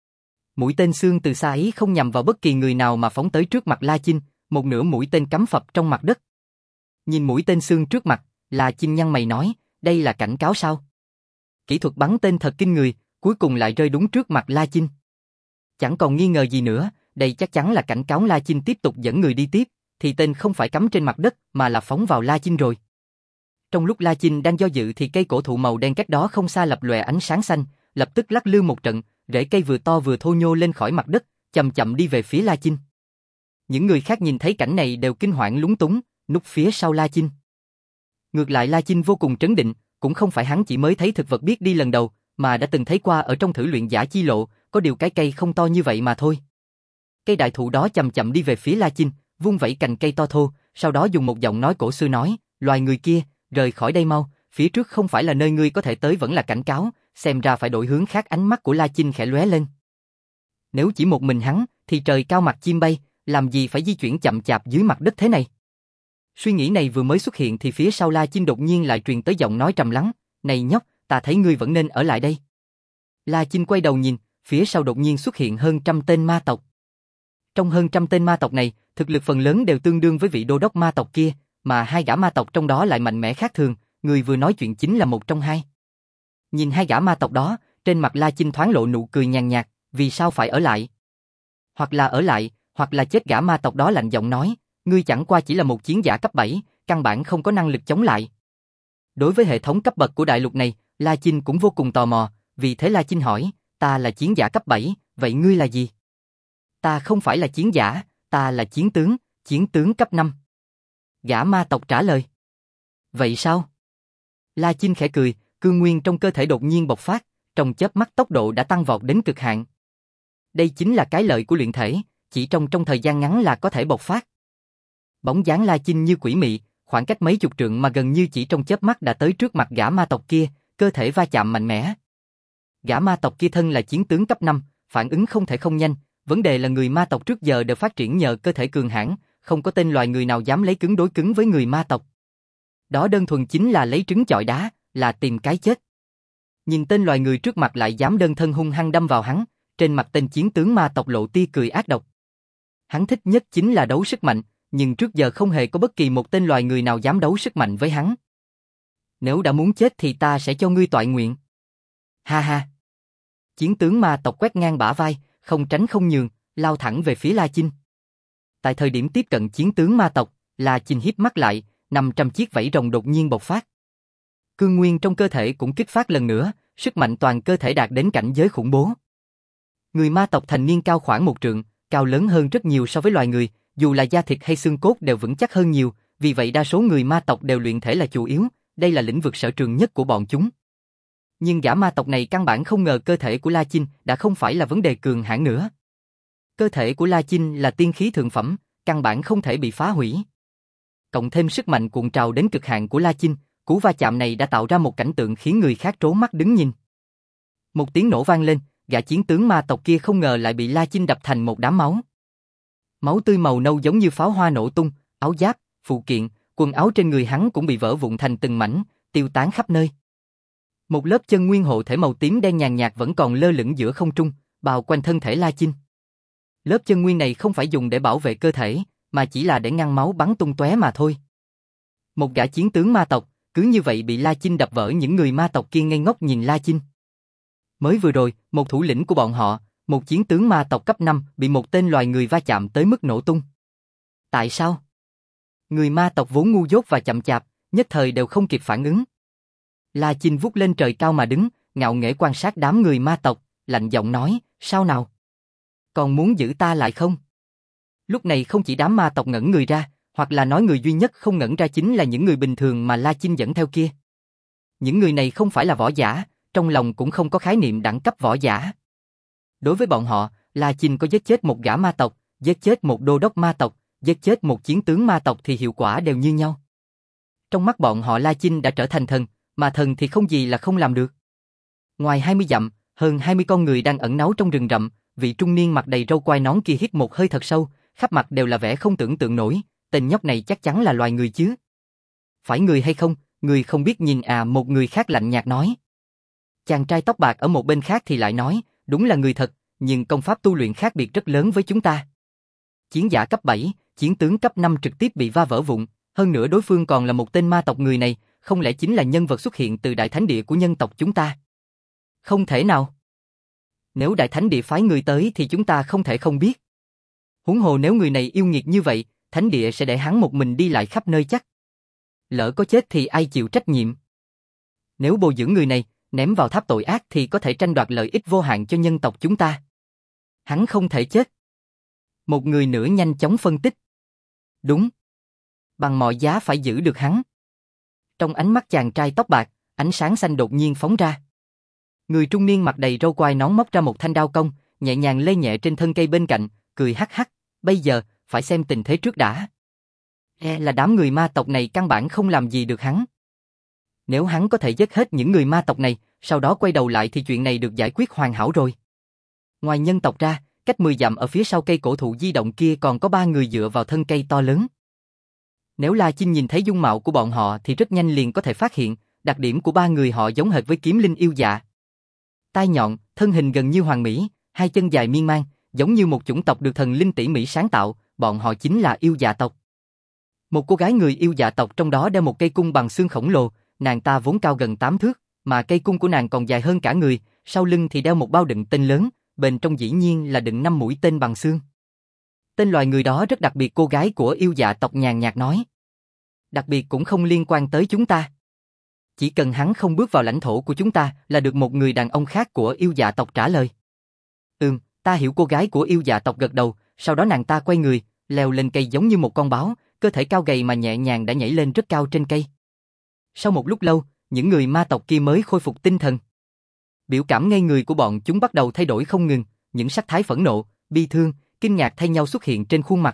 Mũi tên xương từ xa ấy không nhằm vào bất kỳ người nào mà phóng tới trước mặt La Chinh, một nửa mũi tên cắm phập trong mặt đất. Nhìn mũi tên xương trước mặt, La Chinh nhăn mày nói, đây là cảnh cáo sao? Kỹ thuật bắn tên thật kinh người, cuối cùng lại rơi đúng trước mặt La Chinh. Chẳng còn nghi ngờ gì nữa, đây chắc chắn là cảnh cáo. La Chinh tiếp tục dẫn người đi tiếp, thì tên không phải cắm trên mặt đất mà là phóng vào La Chinh rồi. Trong lúc La Chinh đang do dự thì cây cổ thụ màu đen cách đó không xa lập lòe ánh sáng xanh, lập tức lắc lư một trận, rễ cây vừa to vừa thô nhô lên khỏi mặt đất, chậm chậm đi về phía La Chinh. Những người khác nhìn thấy cảnh này đều kinh hoảng lúng túng, núp phía sau La Chinh. Ngược lại La Chinh vô cùng trấn định, cũng không phải hắn chỉ mới thấy thực vật biết đi lần đầu, mà đã từng thấy qua ở trong thử luyện giả chi lộ, có điều cái cây không to như vậy mà thôi. Cây đại thụ đó chậm chậm đi về phía La Chinh, vung vẩy cành cây to thô, sau đó dùng một giọng nói cổ xưa nói, loài người kia, rời khỏi đây mau, phía trước không phải là nơi ngươi có thể tới. Vẫn là cảnh cáo, xem ra phải đổi hướng khác. Ánh mắt của La Chinh khẽ lóe lên. Nếu chỉ một mình hắn, thì trời cao mặt chim bay, làm gì phải di chuyển chậm chạp dưới mặt đất thế này. Suy nghĩ này vừa mới xuất hiện thì phía sau La Chinh đột nhiên lại truyền tới giọng nói trầm lắng, này nhóc, ta thấy ngươi vẫn nên ở lại đây. La Chinh quay đầu nhìn, phía sau đột nhiên xuất hiện hơn trăm tên ma tộc. Trong hơn trăm tên ma tộc này, thực lực phần lớn đều tương đương với vị đô đốc ma tộc kia, mà hai gã ma tộc trong đó lại mạnh mẽ khác thường, người vừa nói chuyện chính là một trong hai. Nhìn hai gã ma tộc đó, trên mặt La Chinh thoáng lộ nụ cười nhàn nhạt, vì sao phải ở lại? Hoặc là ở lại, hoặc là chết. Gã ma tộc đó lạnh giọng nói, ngươi chẳng qua chỉ là một chiến giả cấp bảy, căn bản không có năng lực chống lại. Đối với hệ thống cấp bậc của đại lục này, La Chinh cũng vô cùng tò mò, vì thế La Chinh hỏi, ta là chiến giả cấp bảy, vậy ngươi là gì? Ta không phải là chiến giả, ta là chiến tướng, chiến tướng cấp năm. Gã ma tộc trả lời. Vậy sao? La Chinh khẽ cười, cương nguyên trong cơ thể đột nhiên bộc phát, trong chớp mắt tốc độ đã tăng vọt đến cực hạn. Đây chính là cái lợi của luyện thể, chỉ trong trong thời gian ngắn là có thể bộc phát. Bóng dáng La Chinh như quỷ mị, khoảng cách mấy chục trượng mà gần như chỉ trong chớp mắt đã tới trước mặt gã ma tộc kia, cơ thể va chạm mạnh mẽ. Gã ma tộc kia thân là chiến tướng cấp năm, phản ứng không thể không nhanh, vấn đề là người ma tộc trước giờ đều phát triển nhờ cơ thể cường hãn, không có tên loài người nào dám lấy cứng đối cứng với người ma tộc. Đó đơn thuần chính là lấy trứng chọi đá, là tìm cái chết. Nhìn tên loài người trước mặt lại dám đơn thân hung hăng đâm vào hắn, trên mặt tên chiến tướng ma tộc lộ tia cười ác độc. Hắn thích nhất chính là đấu sức mạnh, nhưng trước giờ không hề có bất kỳ một tên loài người nào dám đấu sức mạnh với hắn. Nếu đã muốn chết thì ta sẽ cho ngươi toại nguyện. Ha ha. Chiến tướng ma tộc quét ngang bả vai, không tránh không nhường, lao thẳng về phía La Chinh. Tại thời điểm tiếp cận chiến tướng ma tộc, La Chinh híp mắt lại, năm trăm chiếc vảy rồng đột nhiên bộc phát. Cương nguyên trong cơ thể cũng kích phát lần nữa, sức mạnh toàn cơ thể đạt đến cảnh giới khủng bố. Người ma tộc thành niên cao khoảng một trượng, cao lớn hơn rất nhiều so với loài người, dù là da thịt hay xương cốt đều vững chắc hơn nhiều, vì vậy đa số người ma tộc đều luyện thể là chủ yếu, đây là lĩnh vực sở trường nhất của bọn chúng. Nhưng gã ma tộc này căn bản không ngờ cơ thể của La Chinh đã không phải là vấn đề cường hãn nữa. Cơ thể của La Chinh là tiên khí thượng phẩm, căn bản không thể bị phá hủy. Cộng thêm sức mạnh cuộn trào đến cực hạn của La Chinh, cú va chạm này đã tạo ra một cảnh tượng khiến người khác trố mắt đứng nhìn. Một tiếng nổ vang lên, gã chiến tướng ma tộc kia không ngờ lại bị La Chinh đập thành một đám máu. Máu tươi màu nâu giống như pháo hoa nổ tung, áo giáp, phụ kiện, quần áo trên người hắn cũng bị vỡ vụn thành từng mảnh, tiêu tán khắp nơi. Một lớp chân nguyên hộ thể màu tím đen nhàn nhạt vẫn còn lơ lửng giữa không trung, bao quanh thân thể La Chinh. Lớp chân nguyên này không phải dùng để bảo vệ cơ thể, mà chỉ là để ngăn máu bắn tung tóe mà thôi. Một gã chiến tướng ma tộc, cứ như vậy bị La Chinh đập vỡ. Những người ma tộc kia ngây ngốc nhìn La Chinh. Mới vừa rồi, một thủ lĩnh của bọn họ, Một chiến tướng ma tộc cấp năm bị một tên loài người va chạm tới mức nổ tung. Tại sao? Người ma tộc vốn ngu dốt và chậm chạp, nhất thời đều không kịp phản ứng. La Chinh vút lên trời cao mà đứng, ngạo nghễ quan sát đám người ma tộc, lạnh giọng nói, sao nào? Còn muốn giữ ta lại không? Lúc này không chỉ đám ma tộc ngẩn người ra, hoặc là nói người duy nhất không ngẩn ra chính là những người bình thường mà La Chinh dẫn theo kia. Những người này không phải là võ giả, trong lòng cũng không có khái niệm đẳng cấp võ giả. Đối với bọn họ, La Chinh có giết chết một gã ma tộc, giết chết một đô đốc ma tộc, giết chết một chiến tướng ma tộc thì hiệu quả đều như nhau. Trong mắt bọn họ La Chinh đã trở thành thần, mà thần thì không gì là không làm được. Ngoài hai mươi dặm, hơn hai mươi con người đang ẩn náu trong rừng rậm, vị trung niên mặt đầy râu quai nón kia hít một hơi thật sâu, khắp mặt đều là vẻ không tưởng tượng nổi, tên nhóc này chắc chắn là loài người chứ. Phải người hay không, người không biết nhìn à, một người khác lạnh nhạt nói. Chàng trai tóc bạc ở một bên khác thì lại nói, đúng là người thật, nhưng công pháp tu luyện khác biệt rất lớn với chúng ta. Chiến giả cấp bảy, chiến tướng cấp năm trực tiếp bị va vỡ vụn, hơn nữa đối phương còn là một tên ma tộc. Người này, không lẽ chính là nhân vật xuất hiện từ đại thánh địa của nhân tộc chúng ta? Không thể nào. Nếu đại thánh địa phái người tới thì chúng ta không thể không biết. Huống hồ nếu người này yêu nghiệt như vậy, thánh địa sẽ để hắn một mình đi lại khắp nơi chắc. Lỡ có chết thì ai chịu trách nhiệm? Nếu bồi dưỡng người này, ném vào tháp tội ác thì có thể tranh đoạt lợi ích vô hạn cho nhân tộc chúng ta. Hắn không thể chết. Một người nữa nhanh chóng phân tích. Đúng. Bằng mọi giá phải giữ được hắn. Trong ánh mắt chàng trai tóc bạc, ánh sáng xanh đột nhiên phóng ra. Người trung niên mặt đầy râu quai nón móc ra một thanh đao cong, nhẹ nhàng lê nhẹ trên thân cây bên cạnh, cười hắc hắc. Bây giờ, phải xem tình thế trước đã. E là đám người ma tộc này căn bản không làm gì được hắn. Nếu hắn có thể giết hết những người ma tộc này, sau đó quay đầu lại thì chuyện này được giải quyết hoàn hảo rồi. Ngoài nhân tộc ra, cách mười dặm ở phía sau cây cổ thụ di động kia còn có ba người dựa vào thân cây to lớn. Nếu La Chinh nhìn thấy dung mạo của bọn họ thì rất nhanh liền có thể phát hiện, đặc điểm của ba người họ giống hệt với kiếm linh yêu dạ. Tai nhọn, thân hình gần như hoàn mỹ, hai chân dài miên man, giống như một chủng tộc được thần linh tỉ mỉ sáng tạo, bọn họ chính là yêu dạ tộc. Một cô gái người yêu dạ tộc trong đó đeo một cây cung bằng xương khổng lồ, nàng ta vốn cao gần tám thước, mà cây cung của nàng còn dài hơn cả người, sau lưng thì đeo một bao đựng tên lớn, bên trong dĩ nhiên là đựng năm mũi tên bằng xương. Tên loài người đó rất đặc biệt, cô gái của yêu dạ tộc nhàn nhạt nói. Đặc biệt cũng không liên quan tới chúng ta. Chỉ cần hắn không bước vào lãnh thổ của chúng ta là được, một người đàn ông khác của yêu dạ tộc trả lời. Ừm, ta hiểu. Cô gái của yêu dạ tộc gật đầu, sau đó nàng ta quay người, leo lên cây giống như một con báo, cơ thể cao gầy mà nhẹ nhàng đã nhảy lên rất cao trên cây. Sau một lúc lâu, những người ma tộc kia mới khôi phục tinh thần. Biểu cảm ngây người của bọn chúng bắt đầu thay đổi không ngừng, những sắc thái phẫn nộ, bi thương, kinh ngạc thay nhau xuất hiện trên khuôn mặt.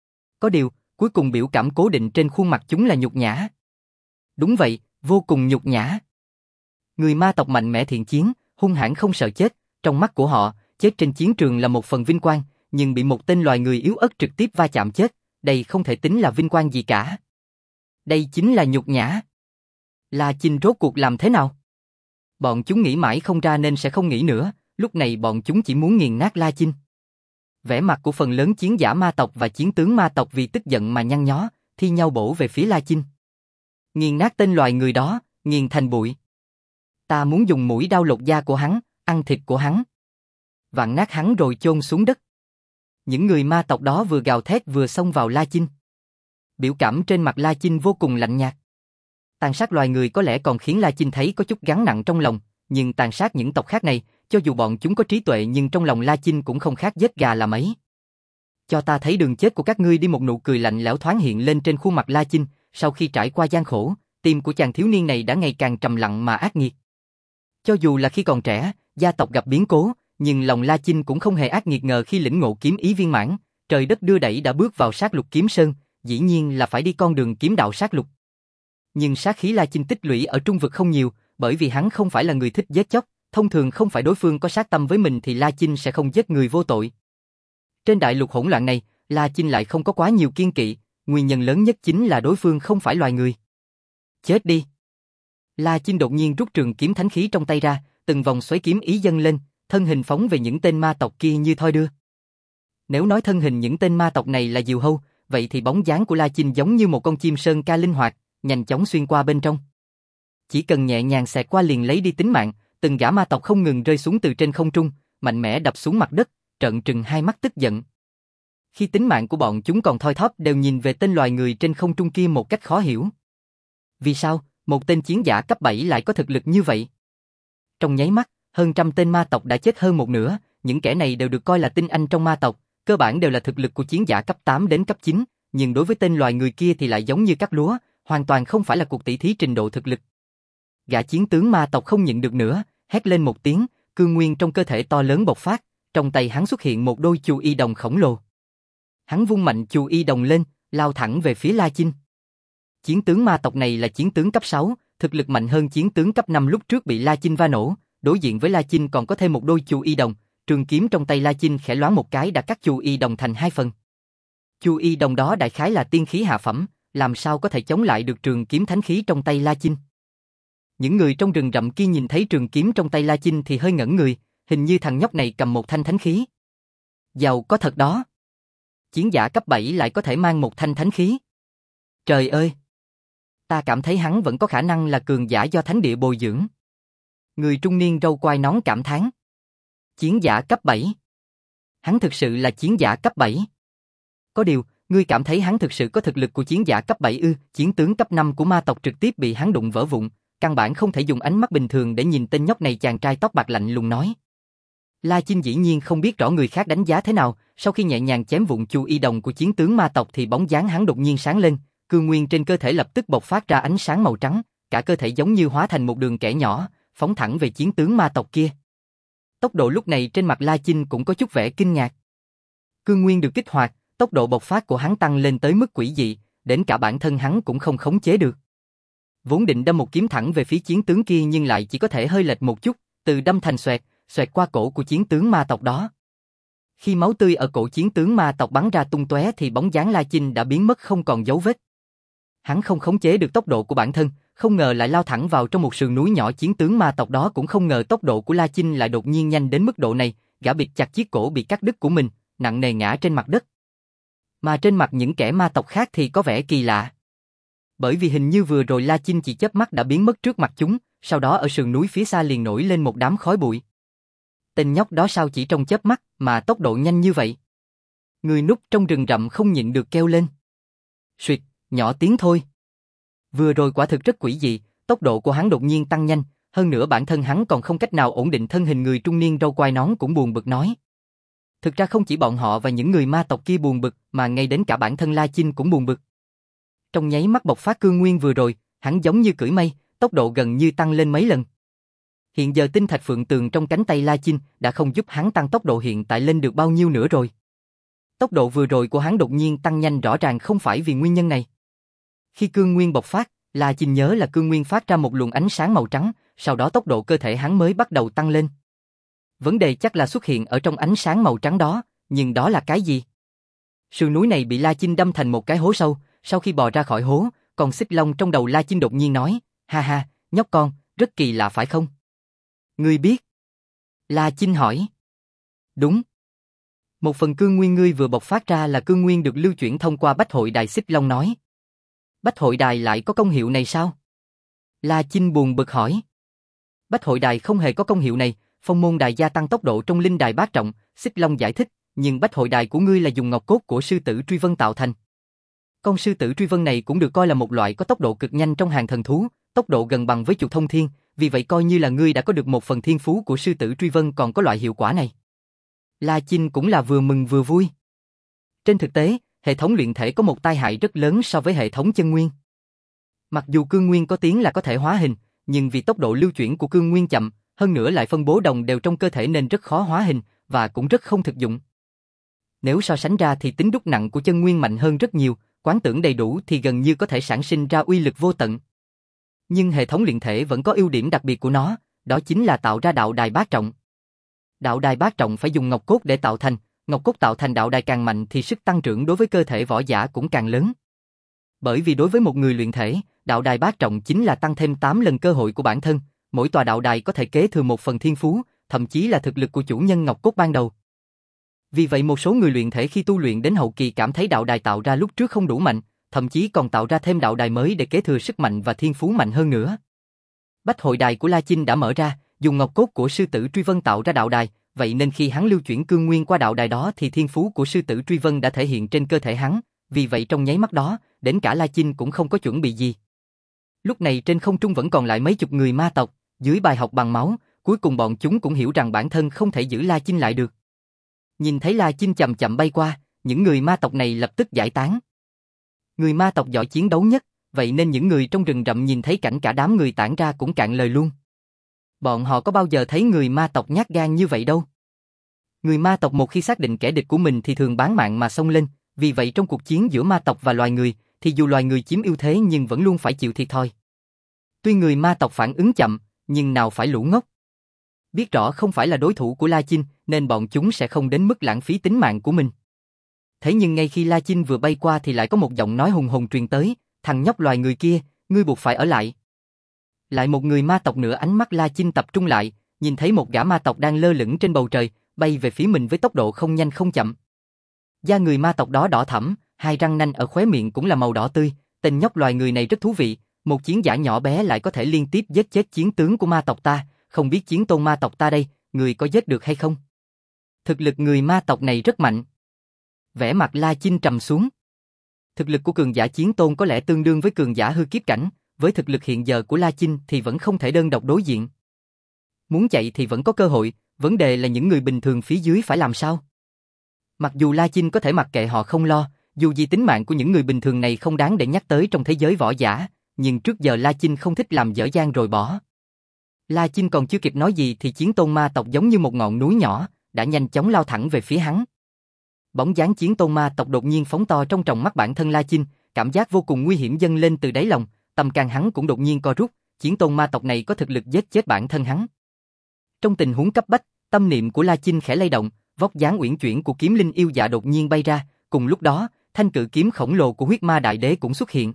Có điều, cuối cùng biểu cảm cố định trên khuôn mặt chúng là nhục nhã. Đúng vậy, vô cùng nhục nhã. Người ma tộc mạnh mẽ thiện chiến, hung hãn không sợ chết, trong mắt của họ, chết trên chiến trường là một phần vinh quang, nhưng bị một tên loài người yếu ớt trực tiếp va chạm chết, đây không thể tính là vinh quang gì cả. Đây chính là nhục nhã. La Chinh rốt cuộc làm thế nào? Bọn chúng nghĩ mãi không ra nên sẽ không nghĩ nữa, lúc này bọn chúng chỉ muốn nghiền nát La Chinh. Vẻ mặt của phần lớn chiến giả ma tộc và chiến tướng ma tộc vì tức giận mà nhăn nhó, thi nhau bổ về phía La Chinh. Nghiền nát tên loài người đó, nghiền thành bụi. Ta muốn dùng mũi đao lột da của hắn, ăn thịt của hắn. Vặn nát hắn rồi chôn xuống đất. Những người ma tộc đó vừa gào thét vừa xông vào La Chinh. Biểu cảm trên mặt La Chinh vô cùng lạnh nhạt. Tàn sát loài người có lẽ còn khiến La Chinh thấy có chút gắn nặng trong lòng, nhưng tàn sát những tộc khác này, cho dù bọn chúng có trí tuệ nhưng trong lòng La Chinh cũng không khác giết gà là mấy. Cho ta thấy đường chết của các ngươi đi. Một nụ cười lạnh lẽo thoáng hiện lên trên khuôn mặt La Chinh, sau khi trải qua gian khổ, tim của chàng thiếu niên này đã ngày càng trầm lặng mà ác nghiệt. Cho dù là khi còn trẻ, gia tộc gặp biến cố, nhưng lòng La Chinh cũng không hề ác nghiệt. Ngờ khi lĩnh ngộ kiếm ý viên mãn, trời đất đưa đẩy đã bước vào sát lục kiếm sơn, dĩ nhiên là phải đi con đường kiếm đạo sát lục. Nhưng sát khí La Chinh tích lũy ở trung vực không nhiều, bởi vì hắn không phải là người thích giết chóc, thông thường không phải đối phương có sát tâm với mình thì La Chinh sẽ không giết người vô tội. Trên đại lục hỗn loạn này, La Chinh lại không có quá nhiều kiên kỵ, nguyên nhân lớn nhất chính là đối phương không phải loài người. Chết đi! La Chinh đột nhiên rút trường kiếm thánh khí trong tay ra, từng vòng xoáy kiếm ý dâng lên, thân hình phóng về những tên ma tộc kia như thoi đưa. Nếu nói thân hình những tên ma tộc này là diều hâu, vậy thì bóng dáng của La Chinh giống như một con chim sơn ca linh hoạt, nhanh chóng xuyên qua bên trong. Chỉ cần nhẹ nhàng xẹt qua liền lấy đi tính mạng, từng gã ma tộc không ngừng rơi xuống từ trên không trung, mạnh mẽ đập xuống mặt đất, trợn trừng hai mắt tức giận. Khi tính mạng của bọn chúng còn thoi thóp đều nhìn về tên loài người trên không trung kia một cách khó hiểu. Vì sao, một tên chiến giả cấp bảy lại có thực lực như vậy? Trong nháy mắt, hơn trăm tên ma tộc đã chết hơn một nửa, những kẻ này đều được coi là tinh anh trong ma tộc, cơ bản đều là thực lực của chiến giả cấp tám đến cấp chín, nhưng đối với tên loài người kia thì lại giống như cắt lúa, hoàn toàn không phải là cuộc tỷ thí trình độ thực lực. Gã chiến tướng ma tộc không nhịn được nữa, hét lên một tiếng, cương nguyên trong cơ thể to lớn bộc phát, trong tay hắn xuất hiện một đôi chu y đồng khổng lồ. Hắn vung mạnh chu y đồng lên, lao thẳng về phía La Chinh. Chiến tướng ma tộc này là chiến tướng cấp sáu, thực lực mạnh hơn chiến tướng cấp năm lúc trước bị La Chinh va nổ, đối diện với La Chinh còn có thêm một đôi chu y đồng, trường kiếm trong tay La Chinh khẽ loáng một cái đã cắt chu y đồng thành hai phần. Chu y đồng đó đại khái là tiên khí hạ phẩm, làm sao có thể chống lại được trường kiếm thánh khí trong tay La Chinh. Những người trong rừng rậm kia nhìn thấy trường kiếm trong tay La Chinh thì hơi ngẩn người, hình như thằng nhóc này cầm một thanh thánh khí. Giàu có thật đó. Chiến giả cấp bảy lại có thể mang một thanh thánh khí. Trời ơi! Ta cảm thấy hắn vẫn có khả năng là cường giả do thánh địa bồi dưỡng. Người trung niên râu quai nón cảm thán. Chiến giả cấp bảy. Hắn thực sự là chiến giả cấp bảy. Có điều, ngươi cảm thấy hắn thực sự có thực lực của chiến giả cấp bảy ư? Chiến tướng cấp năm của ma tộc trực tiếp bị hắn đụng vỡ vụn, căn bản không thể dùng ánh mắt bình thường để nhìn tên nhóc này. Chàng trai tóc bạc lạnh lùng nói. La Chinh dĩ nhiên không biết rõ người khác đánh giá thế nào, sau khi nhẹ nhàng chém vụn chu y đồng của chiến tướng ma tộc thì bóng dáng hắn đột nhiên sáng lên, cương nguyên trên cơ thể lập tức bộc phát ra ánh sáng màu trắng, cả cơ thể giống như hóa thành một đường kẻ nhỏ, phóng thẳng về chiến tướng ma tộc kia. Tốc độ lúc này trên mặt La Chinh cũng có chút vẻ kinh ngạc. Cương nguyên được kích hoạt, tốc độ bộc phát của hắn tăng lên tới mức quỷ dị, đến cả bản thân hắn cũng không khống chế được. Vốn định đâm một kiếm thẳng về phía chiến tướng kia nhưng lại chỉ có thể hơi lệch một chút, từ đâm thành xoẹt, xoẹt qua cổ của chiến tướng ma tộc đó. Khi máu tươi ở cổ chiến tướng ma tộc bắn ra tung tóe thì bóng dáng La Chinh đã biến mất không còn dấu vết. Hắn không khống chế được tốc độ của bản thân, không ngờ lại lao thẳng vào trong một sườn núi nhỏ. Chiến tướng ma tộc đó cũng không ngờ tốc độ của La Chinh lại đột nhiên nhanh đến mức độ này, gã bịt chặt chiếc cổ bị cắt đứt của mình, nặng nề ngã trên mặt đất. Mà trên mặt những kẻ ma tộc khác thì có vẻ kỳ lạ. Bởi vì hình như vừa rồi La Chinh chỉ chớp mắt đã biến mất trước mặt chúng, sau đó ở sườn núi phía xa liền nổi lên một đám khói bụi. Tên nhóc đó sao chỉ trong chớp mắt mà tốc độ nhanh như vậy? Người núp trong rừng rậm không nhịn được kêu lên. Suýt, nhỏ tiếng thôi. Vừa rồi quả thực rất quỷ dị, tốc độ của hắn đột nhiên tăng nhanh, hơn nữa bản thân hắn còn không cách nào ổn định thân hình. Người trung niên râu quai nón cũng buồn bực nói. Thực ra không chỉ bọn họ và những người ma tộc kia buồn bực, mà ngay đến cả bản thân La Chinh cũng buồn bực. Trong nháy mắt bộc phát cương nguyên vừa rồi, hắn giống như cưỡi mây, tốc độ gần như tăng lên mấy lần. Hiện giờ tinh thạch phượng tường trong cánh tay La Chinh đã không giúp hắn tăng tốc độ hiện tại lên được bao nhiêu nữa rồi. Tốc độ vừa rồi của hắn đột nhiên tăng nhanh rõ ràng không phải vì nguyên nhân này. Khi cương nguyên bộc phát, La Chinh nhớ là cương nguyên phát ra một luồng ánh sáng màu trắng, sau đó tốc độ cơ thể hắn mới bắt đầu tăng lên. Vấn đề chắc là xuất hiện ở trong ánh sáng màu trắng đó, nhưng đó là cái gì? Sườn núi này bị La Chinh đâm thành một cái hố sâu, sau khi bò ra khỏi hố, còn xích long trong đầu La Chinh đột nhiên nói, ha ha, nhóc con, rất kỳ lạ phải không? Ngươi biết? La Chinh hỏi. Đúng. Một phần cương nguyên ngươi vừa bộc phát ra là cương nguyên được lưu chuyển thông qua bách hội đài. Xích long nói. Bách hội đài lại có công hiệu này sao? La Chinh buồn bực hỏi. Bách hội đài không hề có công hiệu này, phong môn đài gia tăng tốc độ trong linh đài bát trọng. Xích long giải thích, nhưng bách hội đài của ngươi là dùng ngọc cốt của sư tử truy vân tạo thành. Con sư tử truy vân này cũng được coi là một loại có tốc độ cực nhanh trong hàng thần thú, tốc độ gần bằng với chuột thông thiên, vì vậy coi như là ngươi đã có được một phần thiên phú của sư tử truy vân còn có loại hiệu quả này. La Chinh cũng là vừa mừng vừa vui. Trên thực tế, hệ thống luyện thể có một tai hại rất lớn so với hệ thống chân nguyên. Mặc dù cương nguyên có tiếng là có thể hóa hình, nhưng vì tốc độ lưu chuyển của cương nguyên chậm, hơn nữa lại phân bố đồng đều trong cơ thể nên rất khó hóa hình, và cũng rất không thực dụng. Nếu so sánh ra thì tính đúc nặng của chân nguyên mạnh hơn rất nhiều, quán tưởng đầy đủ thì gần như có thể sản sinh ra uy lực vô tận. Nhưng hệ thống luyện thể vẫn có ưu điểm đặc biệt của nó, đó chính là tạo ra đạo đài bát trọng. Đạo đài bát trọng phải dùng ngọc cốt để tạo thành, ngọc cốt tạo thành đạo đài càng mạnh thì sức tăng trưởng đối với cơ thể võ giả cũng càng lớn. Bởi vì đối với một người luyện thể, đạo đài bát trọng chính là tăng thêm tám lần cơ hội của bản thân, mỗi tòa đạo đài có thể kế thừa một phần thiên phú, thậm chí là thực lực của chủ nhân ngọc cốt ban đầu. Vì vậy một số người luyện thể khi tu luyện đến hậu kỳ cảm thấy đạo đài tạo ra lúc trước không đủ mạnh, thậm chí còn tạo ra thêm đạo đài mới để kế thừa sức mạnh và thiên phú mạnh hơn nữa. Bách hội đài của La Chinh đã mở ra, dùng ngọc cốt của sư tử truy vân tạo ra đạo đài, vậy nên khi hắn lưu chuyển cương nguyên qua đạo đài đó thì thiên phú của sư tử truy vân đã thể hiện trên cơ thể hắn, vì vậy trong nháy mắt đó, đến cả La Chinh cũng không có chuẩn bị gì. Lúc này trên không trung vẫn còn lại mấy chục người ma tộc, dưới bài học bằng máu, cuối cùng bọn chúng cũng hiểu rằng bản thân không thể giữ La Chinh lại được. Nhìn thấy La Chinh chậm chậm bay qua, những người ma tộc này lập tức giải tán. Người ma tộc giỏi chiến đấu nhất, vậy nên những người trong rừng rậm nhìn thấy cảnh cả đám người tản ra cũng cạn lời luôn. Bọn họ có bao giờ thấy người ma tộc nhát gan như vậy đâu. Người ma tộc một khi xác định kẻ địch của mình thì thường bán mạng mà xông lên, vì vậy trong cuộc chiến giữa ma tộc và loài người, thì dù loài người chiếm ưu thế nhưng vẫn luôn phải chịu thiệt thòi. Tuy người ma tộc phản ứng chậm, nhưng nào phải lũ ngốc. Biết rõ không phải là đối thủ của La Chinh, nên bọn chúng sẽ không đến mức lãng phí tính mạng của mình. Thế nhưng ngay khi La Chinh vừa bay qua thì lại có một giọng nói hùng hồn truyền tới, thằng nhóc loài người kia, ngươi buộc phải ở lại. Lại một người ma tộc nữa, ánh mắt La Chinh tập trung lại, nhìn thấy một gã ma tộc đang lơ lửng trên bầu trời, bay về phía mình với tốc độ không nhanh không chậm. Da người ma tộc đó đỏ thẫm, hai răng nanh ở khóe miệng cũng là màu đỏ tươi, tên nhóc loài người này rất thú vị, một chiến giả nhỏ bé lại có thể liên tiếp giết chết chiến tướng của ma tộc ta, không biết chiến tôn ma tộc ta đây, người có giết được hay không? Thực lực người ma tộc này rất mạnh. Vẻ mặt La Chinh trầm xuống. Thực lực của cường giả chiến tôn có lẽ tương đương với cường giả hư kiếp cảnh, với thực lực hiện giờ của La Chinh thì vẫn không thể đơn độc đối diện. Muốn chạy thì vẫn có cơ hội, vấn đề là những người bình thường phía dưới phải làm sao? Mặc dù La Chinh có thể mặc kệ họ không lo, dù gì tính mạng của những người bình thường này không đáng để nhắc tới trong thế giới võ giả, nhưng trước giờ La Chinh không thích làm dở dang rồi bỏ. La Chinh còn chưa kịp nói gì thì chiến tôn ma tộc giống như một ngọn núi nhỏ, đã nhanh chóng lao thẳng về phía hắn. Bóng dáng chiến tôn ma tộc đột nhiên phóng to trong tròng mắt bản thân La Chinh, cảm giác vô cùng nguy hiểm dâng lên từ đáy lòng, tâm can hắn cũng đột nhiên co rút, chiến tôn ma tộc này có thực lực giết chết bản thân hắn. Trong tình huống cấp bách, tâm niệm của La Chinh khẽ lay động, vóc dáng uyển chuyển của kiếm linh yêu dạ đột nhiên bay ra, cùng lúc đó, thanh cự kiếm khổng lồ của huyết ma đại đế cũng xuất hiện.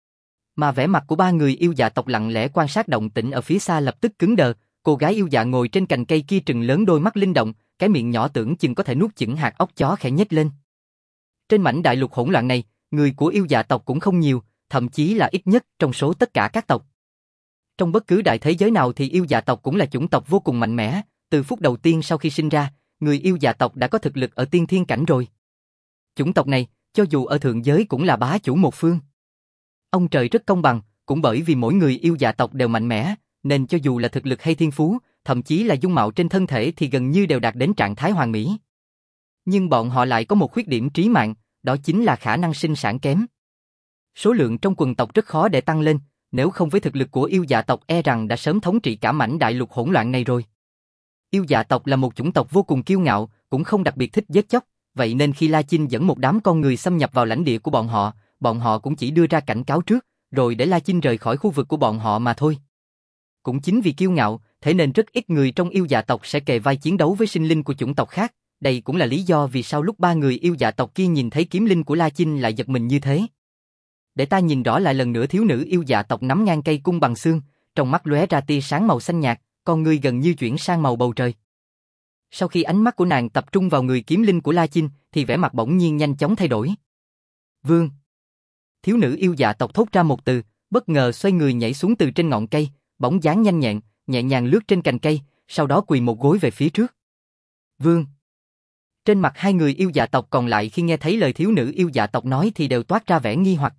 Mà vẻ mặt của ba người yêu dạ tộc lặng lẽ quan sát động tĩnh ở phía xa lập tức cứng đờ, cô gái yêu dạ ngồi trên cành cây kia trừng lớn đôi mắt linh động, cái miệng nhỏ tưởng chừng có thể nuốt chửng hạt óc chó khẽ nhếch lên. Trên mảnh đại lục hỗn loạn này, người của yêu dạ tộc cũng không nhiều, thậm chí là ít nhất trong số tất cả các tộc. Trong bất cứ đại thế giới nào thì yêu dạ tộc cũng là chủng tộc vô cùng mạnh mẽ, từ phút đầu tiên sau khi sinh ra, người yêu dạ tộc đã có thực lực ở tiên thiên cảnh rồi. Chủng tộc này, cho dù ở thượng giới cũng là bá chủ một phương. Ông trời rất công bằng, cũng bởi vì mỗi người yêu dạ tộc đều mạnh mẽ, nên cho dù là thực lực hay thiên phú, thậm chí là dung mạo trên thân thể thì gần như đều đạt đến trạng thái hoàn mỹ. Nhưng bọn họ lại có một khuyết điểm trí mạng, đó chính là khả năng sinh sản kém. Số lượng trong quần tộc rất khó để tăng lên, nếu không với thực lực của yêu dạ tộc e rằng đã sớm thống trị cả mảnh đại lục hỗn loạn này rồi. Yêu dạ tộc là một chủng tộc vô cùng kiêu ngạo, cũng không đặc biệt thích giết chóc, vậy nên khi La Chinh dẫn một đám con người xâm nhập vào lãnh địa của bọn họ, bọn họ cũng chỉ đưa ra cảnh cáo trước, rồi để La Chinh rời khỏi khu vực của bọn họ mà thôi. Cũng chính vì kiêu ngạo, thế nên rất ít người trong yêu dạ tộc sẽ kề vai chiến đấu với sinh linh của chủng tộc khác, đây cũng là lý do vì sao lúc ba người yêu dạ tộc kia nhìn thấy kiếm linh của La Chinh lại giật mình như thế. Để ta nhìn rõ lại lần nữa, thiếu nữ yêu dạ tộc nắm ngang cây cung bằng xương, trong mắt lóe ra tia sáng màu xanh nhạt, con ngươi gần như chuyển sang màu bầu trời. Sau khi ánh mắt của nàng tập trung vào người kiếm linh của La Chinh, thì vẻ mặt bỗng nhiên nhanh chóng thay đổi. Vương. Thiếu nữ yêu dạ tộc thốt ra một từ, bất ngờ xoay người nhảy xuống từ trên ngọn cây, bóng dáng nhanh nhẹn, nhẹ nhàng lướt trên cành cây, sau đó quỳ một gối về phía trước. Vương. Trên mặt hai người yêu dạ tộc còn lại khi nghe thấy lời thiếu nữ yêu dạ tộc nói thì đều toát ra vẻ nghi hoặc.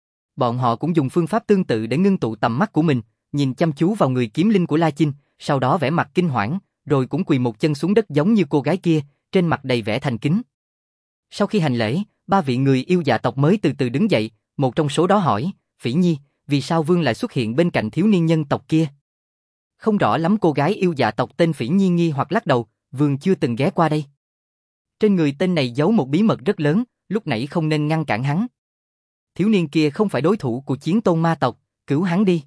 Bọn họ cũng dùng phương pháp tương tự để ngưng tụ tầm mắt của mình, nhìn chăm chú vào người kiếm linh của La Chinh, sau đó vẻ mặt kinh hoảng, rồi cũng quỳ một chân xuống đất giống như cô gái kia, trên mặt đầy vẻ thành kính. Sau khi hành lễ, ba vị người yêu dạ tộc mới từ từ đứng dậy, một trong số đó hỏi, Phỉ Nhi, vì sao Vương lại xuất hiện bên cạnh thiếu niên nhân tộc kia? Không rõ lắm, cô gái yêu dạ tộc tên Phỉ Nhi nghi hoặc lắc đầu, Vương chưa từng ghé qua đây. Trên người tên này giấu một bí mật rất lớn, lúc nãy không nên ngăn cản hắn. Thiếu niên kia không phải đối thủ của chiến tôn ma tộc, cứu hắn đi.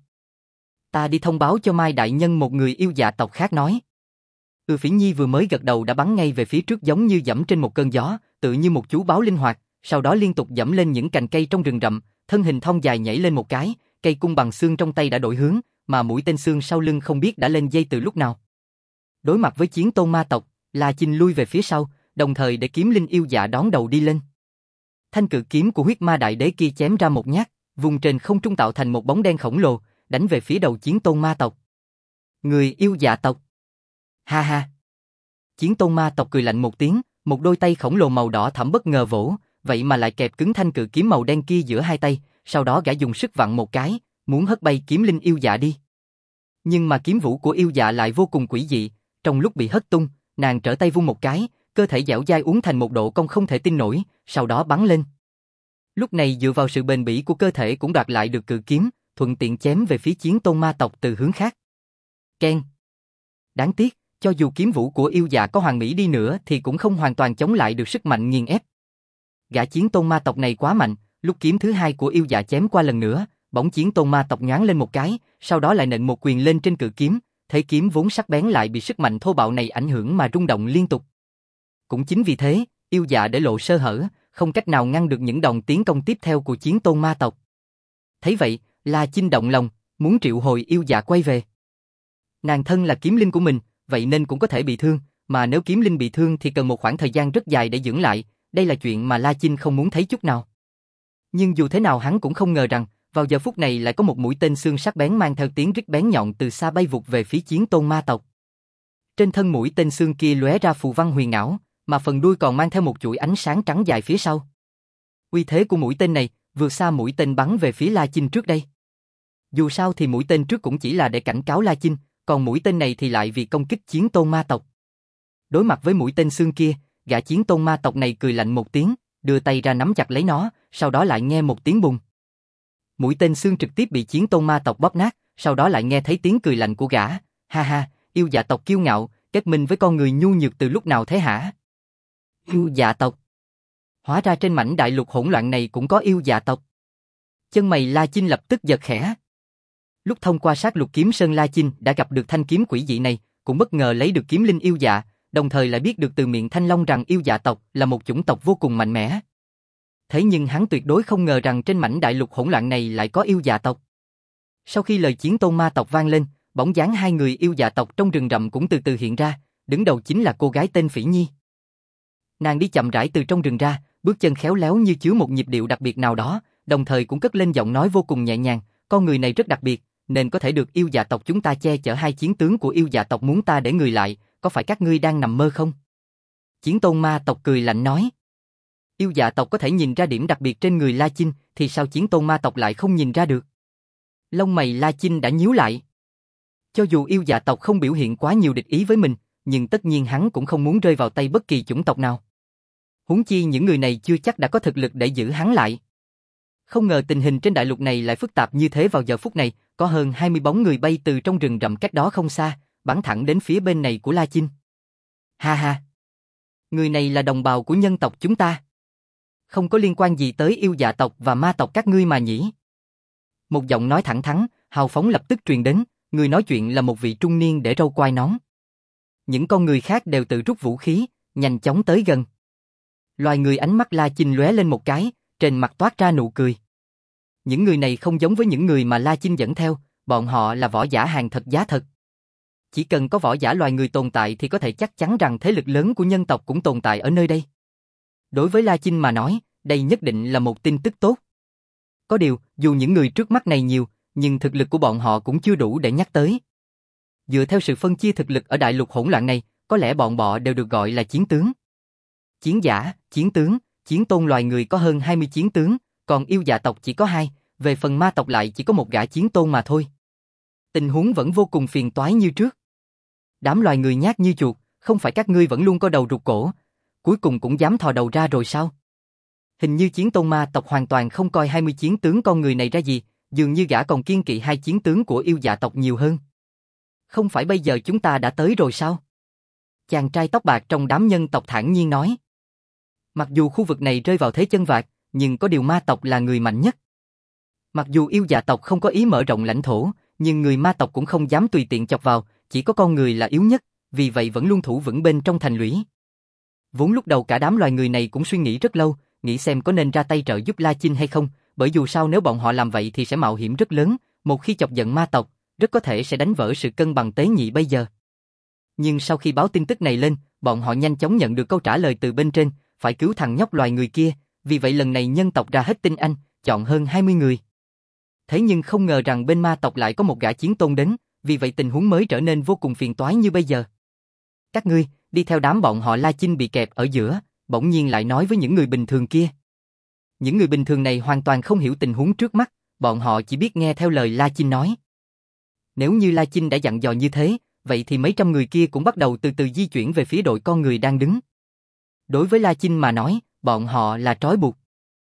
Ta đi thông báo cho Mai đại nhân, một người yêu dạ tộc khác nói. Ừ, Phỉ Nhi vừa mới gật đầu đã bắn ngay về phía trước giống như dẫm trên một cơn gió, tự như một chú báo linh hoạt, sau đó liên tục dẫm lên những cành cây trong rừng rậm, thân hình thon dài nhảy lên một cái, cây cung bằng xương trong tay đã đổi hướng, mà mũi tên xương sau lưng không biết đã lên dây từ lúc nào. Đối mặt với chiến tôn ma tộc, La Chinh lui về phía sau, đồng thời để kiếm linh yêu dạ đón đầu đi lên. Thanh cự kiếm của huyết ma đại đế kia chém ra một nhát, vùng trên không trung tạo thành một bóng đen khổng lồ, đánh về phía đầu chiến tôn ma tộc. Người yêu dạ tộc. Ha ha. Chiến tôn ma tộc cười lạnh một tiếng, một đôi tay khổng lồ màu đỏ thẫm bất ngờ vỗ, vậy mà lại kẹp cứng thanh cự kiếm màu đen kia giữa hai tay, sau đó gã dùng sức vặn một cái, muốn hất bay kiếm linh yêu dạ đi. Nhưng mà kiếm vũ của yêu dạ lại vô cùng quỷ dị, trong lúc bị hất tung, nàng trở tay vung một cái, cơ thể dẻo dai uốn thành một độ cong không thể tin nổi, sau đó bắn lên. Lúc này dựa vào sự bền bỉ của cơ thể cũng đoạt lại được cự kiếm, thuận tiện chém về phía chiến tôn ma tộc từ hướng khác. Keng. Đáng tiếc, cho dù kiếm vũ của yêu dạ có hoàn mỹ đi nữa thì cũng không hoàn toàn chống lại được sức mạnh nghiền ép. Gã chiến tôn ma tộc này quá mạnh, lúc kiếm thứ hai của yêu dạ chém qua lần nữa, bỗng chiến tôn ma tộc nhoáng lên một cái, sau đó lại nện một quyền lên trên cự kiếm, thế kiếm vốn sắc bén lại bị sức mạnh thô bạo này ảnh hưởng mà rung động liên tục. Cũng chính vì thế, yêu dạ để lộ sơ hở, không cách nào ngăn được những đòn tiến công tiếp theo của chiến tôn ma tộc. Thấy vậy, La Chinh động lòng, muốn triệu hồi yêu dạ quay về. Nàng thân là kiếm linh của mình, vậy nên cũng có thể bị thương, mà nếu kiếm linh bị thương thì cần một khoảng thời gian rất dài để dưỡng lại, đây là chuyện mà La Chinh không muốn thấy chút nào. Nhưng dù thế nào hắn cũng không ngờ rằng, vào giờ phút này lại có một mũi tên xương sắc bén mang theo tiếng rít bén nhọn từ xa bay vụt về phía chiến tôn ma tộc. Trên thân mũi tên xương kia lóe ra phù văn huyền ảo, mà phần đuôi còn mang theo một chuỗi ánh sáng trắng dài phía sau. Uy thế của mũi tên này vượt xa mũi tên bắn về phía La Chinh trước đây. Dù sao thì mũi tên trước cũng chỉ là để cảnh cáo La Chinh, còn mũi tên này thì lại vì công kích chiến tôn ma tộc. Đối mặt với mũi tên xương kia, gã chiến tôn ma tộc này cười lạnh một tiếng, đưa tay ra nắm chặt lấy nó, sau đó lại nghe một tiếng bùng. Mũi tên xương trực tiếp bị chiến tôn ma tộc bóp nát, sau đó lại nghe thấy tiếng cười lạnh của gã, ha ha, yêu dạ tộc kiêu ngạo, kết minh với con người nhu nhược từ lúc nào thế hả? Yêu dạ tộc. Hóa ra trên mảnh đại lục hỗn loạn này cũng có yêu dạ tộc. Chân mày La Chinh lập tức giật khẽ. Lúc thông qua sát lục kiếm sơn La Chinh đã gặp được thanh kiếm quỷ dị này, cũng bất ngờ lấy được kiếm linh yêu dạ, đồng thời lại biết được từ miệng Thanh Long rằng yêu dạ tộc là một chủng tộc vô cùng mạnh mẽ. Thế nhưng hắn tuyệt đối không ngờ rằng trên mảnh đại lục hỗn loạn này lại có yêu dạ tộc. Sau khi lời chiến tôn ma tộc vang lên, bóng dáng hai người yêu dạ tộc trong rừng rậm cũng từ từ hiện ra, đứng đầu chính là cô gái tên Phỉ Nhi. Nàng đi chậm rãi từ trong rừng ra, bước chân khéo léo như chứa một nhịp điệu đặc biệt nào đó, đồng thời cũng cất lên giọng nói vô cùng nhẹ nhàng, con người này rất đặc biệt, nên có thể được yêu dạ tộc chúng ta che chở. Hai chiến tướng của yêu dạ tộc muốn ta để người lại, có phải các ngươi đang nằm mơ không? Chiến tôn ma tộc cười lạnh nói. Yêu dạ tộc có thể nhìn ra điểm đặc biệt trên người La Chinh, thì sao chiến tôn ma tộc lại không nhìn ra được? Lông mày La Chinh đã nhíu lại. Cho dù yêu dạ tộc không biểu hiện quá nhiều địch ý với mình, nhưng tất nhiên hắn cũng không muốn rơi vào tay bất kỳ chủng tộc nào. Huống chi những người này chưa chắc đã có thực lực để giữ hắn lại. Không ngờ tình hình trên đại lục này lại phức tạp như thế. Vào giờ phút này, có hơn hai mươi bóng người bay từ trong rừng rậm cách đó không xa, bắn thẳng đến phía bên này của La Chinh. Ha ha! Người này là đồng bào của nhân tộc chúng ta. Không có liên quan gì tới yêu dạ tộc và ma tộc các ngươi mà nhỉ? Một giọng nói thẳng thắn, hào phóng lập tức truyền đến, người nói chuyện là một vị trung niên để râu quai nón. Những con người khác đều tự rút vũ khí, nhanh chóng tới gần. Loài người ánh mắt La Chinh lóe lên một cái, trên mặt toát ra nụ cười. Những người này không giống với những người mà La Chinh dẫn theo, bọn họ là võ giả hàng thật giá thật. Chỉ cần có võ giả loài người tồn tại thì có thể chắc chắn rằng thế lực lớn của nhân tộc cũng tồn tại ở nơi đây. Đối với La Chinh mà nói, đây nhất định là một tin tức tốt. Có điều, dù những người trước mắt này nhiều, nhưng thực lực của bọn họ cũng chưa đủ để nhắc tới. Dựa theo sự phân chia thực lực ở đại lục hỗn loạn này, có lẽ bọn bọ đều được gọi là chiến tướng. Chiến giả, chiến tướng, chiến tôn loài người có hơn hai mươi chiến tướng, còn yêu dạ tộc chỉ có hai, về phần ma tộc lại chỉ có một gã chiến tôn mà thôi. Tình huống vẫn vô cùng phiền toái như trước. Đám loài người nhát như chuột, không phải các ngươi vẫn luôn có đầu rụt cổ, cuối cùng cũng dám thò đầu ra rồi sao? Hình như chiến tôn ma tộc hoàn toàn không coi hai mươi chiến tướng con người này ra gì, dường như gã còn kiêng kỵ hai chiến tướng của yêu dạ tộc nhiều hơn. Không phải bây giờ chúng ta đã tới rồi sao? Chàng trai tóc bạc trong đám nhân tộc thản nhiên nói. Mặc dù khu vực này rơi vào thế chân vạc, nhưng có điều ma tộc là người mạnh nhất. Mặc dù yêu dạ tộc không có ý mở rộng lãnh thổ, nhưng người ma tộc cũng không dám tùy tiện chọc vào, chỉ có con người là yếu nhất, vì vậy vẫn luôn thủ vững bên trong thành lũy. Vốn lúc đầu cả đám loài người này cũng suy nghĩ rất lâu, nghĩ xem có nên ra tay trợ giúp La Chinh hay không, bởi dù sao nếu bọn họ làm vậy thì sẽ mạo hiểm rất lớn, một khi chọc giận ma tộc, rất có thể sẽ đánh vỡ sự cân bằng tế nhị bây giờ. Nhưng sau khi báo tin tức này lên, bọn họ nhanh chóng nhận được câu trả lời từ bên trên, phải cứu thằng nhóc loài người kia, vì vậy lần này nhân tộc ra hết tinh anh, chọn hơn hai mươi người. Thế nhưng không ngờ rằng bên ma tộc lại có một gã chiến tôn đến, vì vậy tình huống mới trở nên vô cùng phiền toái như bây giờ. Các ngươi, đi theo đám bọn họ La Chinh bị kẹp ở giữa, bỗng nhiên lại nói với những người bình thường kia. Những người bình thường này hoàn toàn không hiểu tình huống trước mắt, bọn họ chỉ biết nghe theo lời La Chinh nói. Nếu như La Chinh đã dặn dò như thế, vậy thì mấy trăm người kia cũng bắt đầu từ từ di chuyển về phía đội con người đang đứng. Đối với La Chinh mà nói, bọn họ là trói buộc.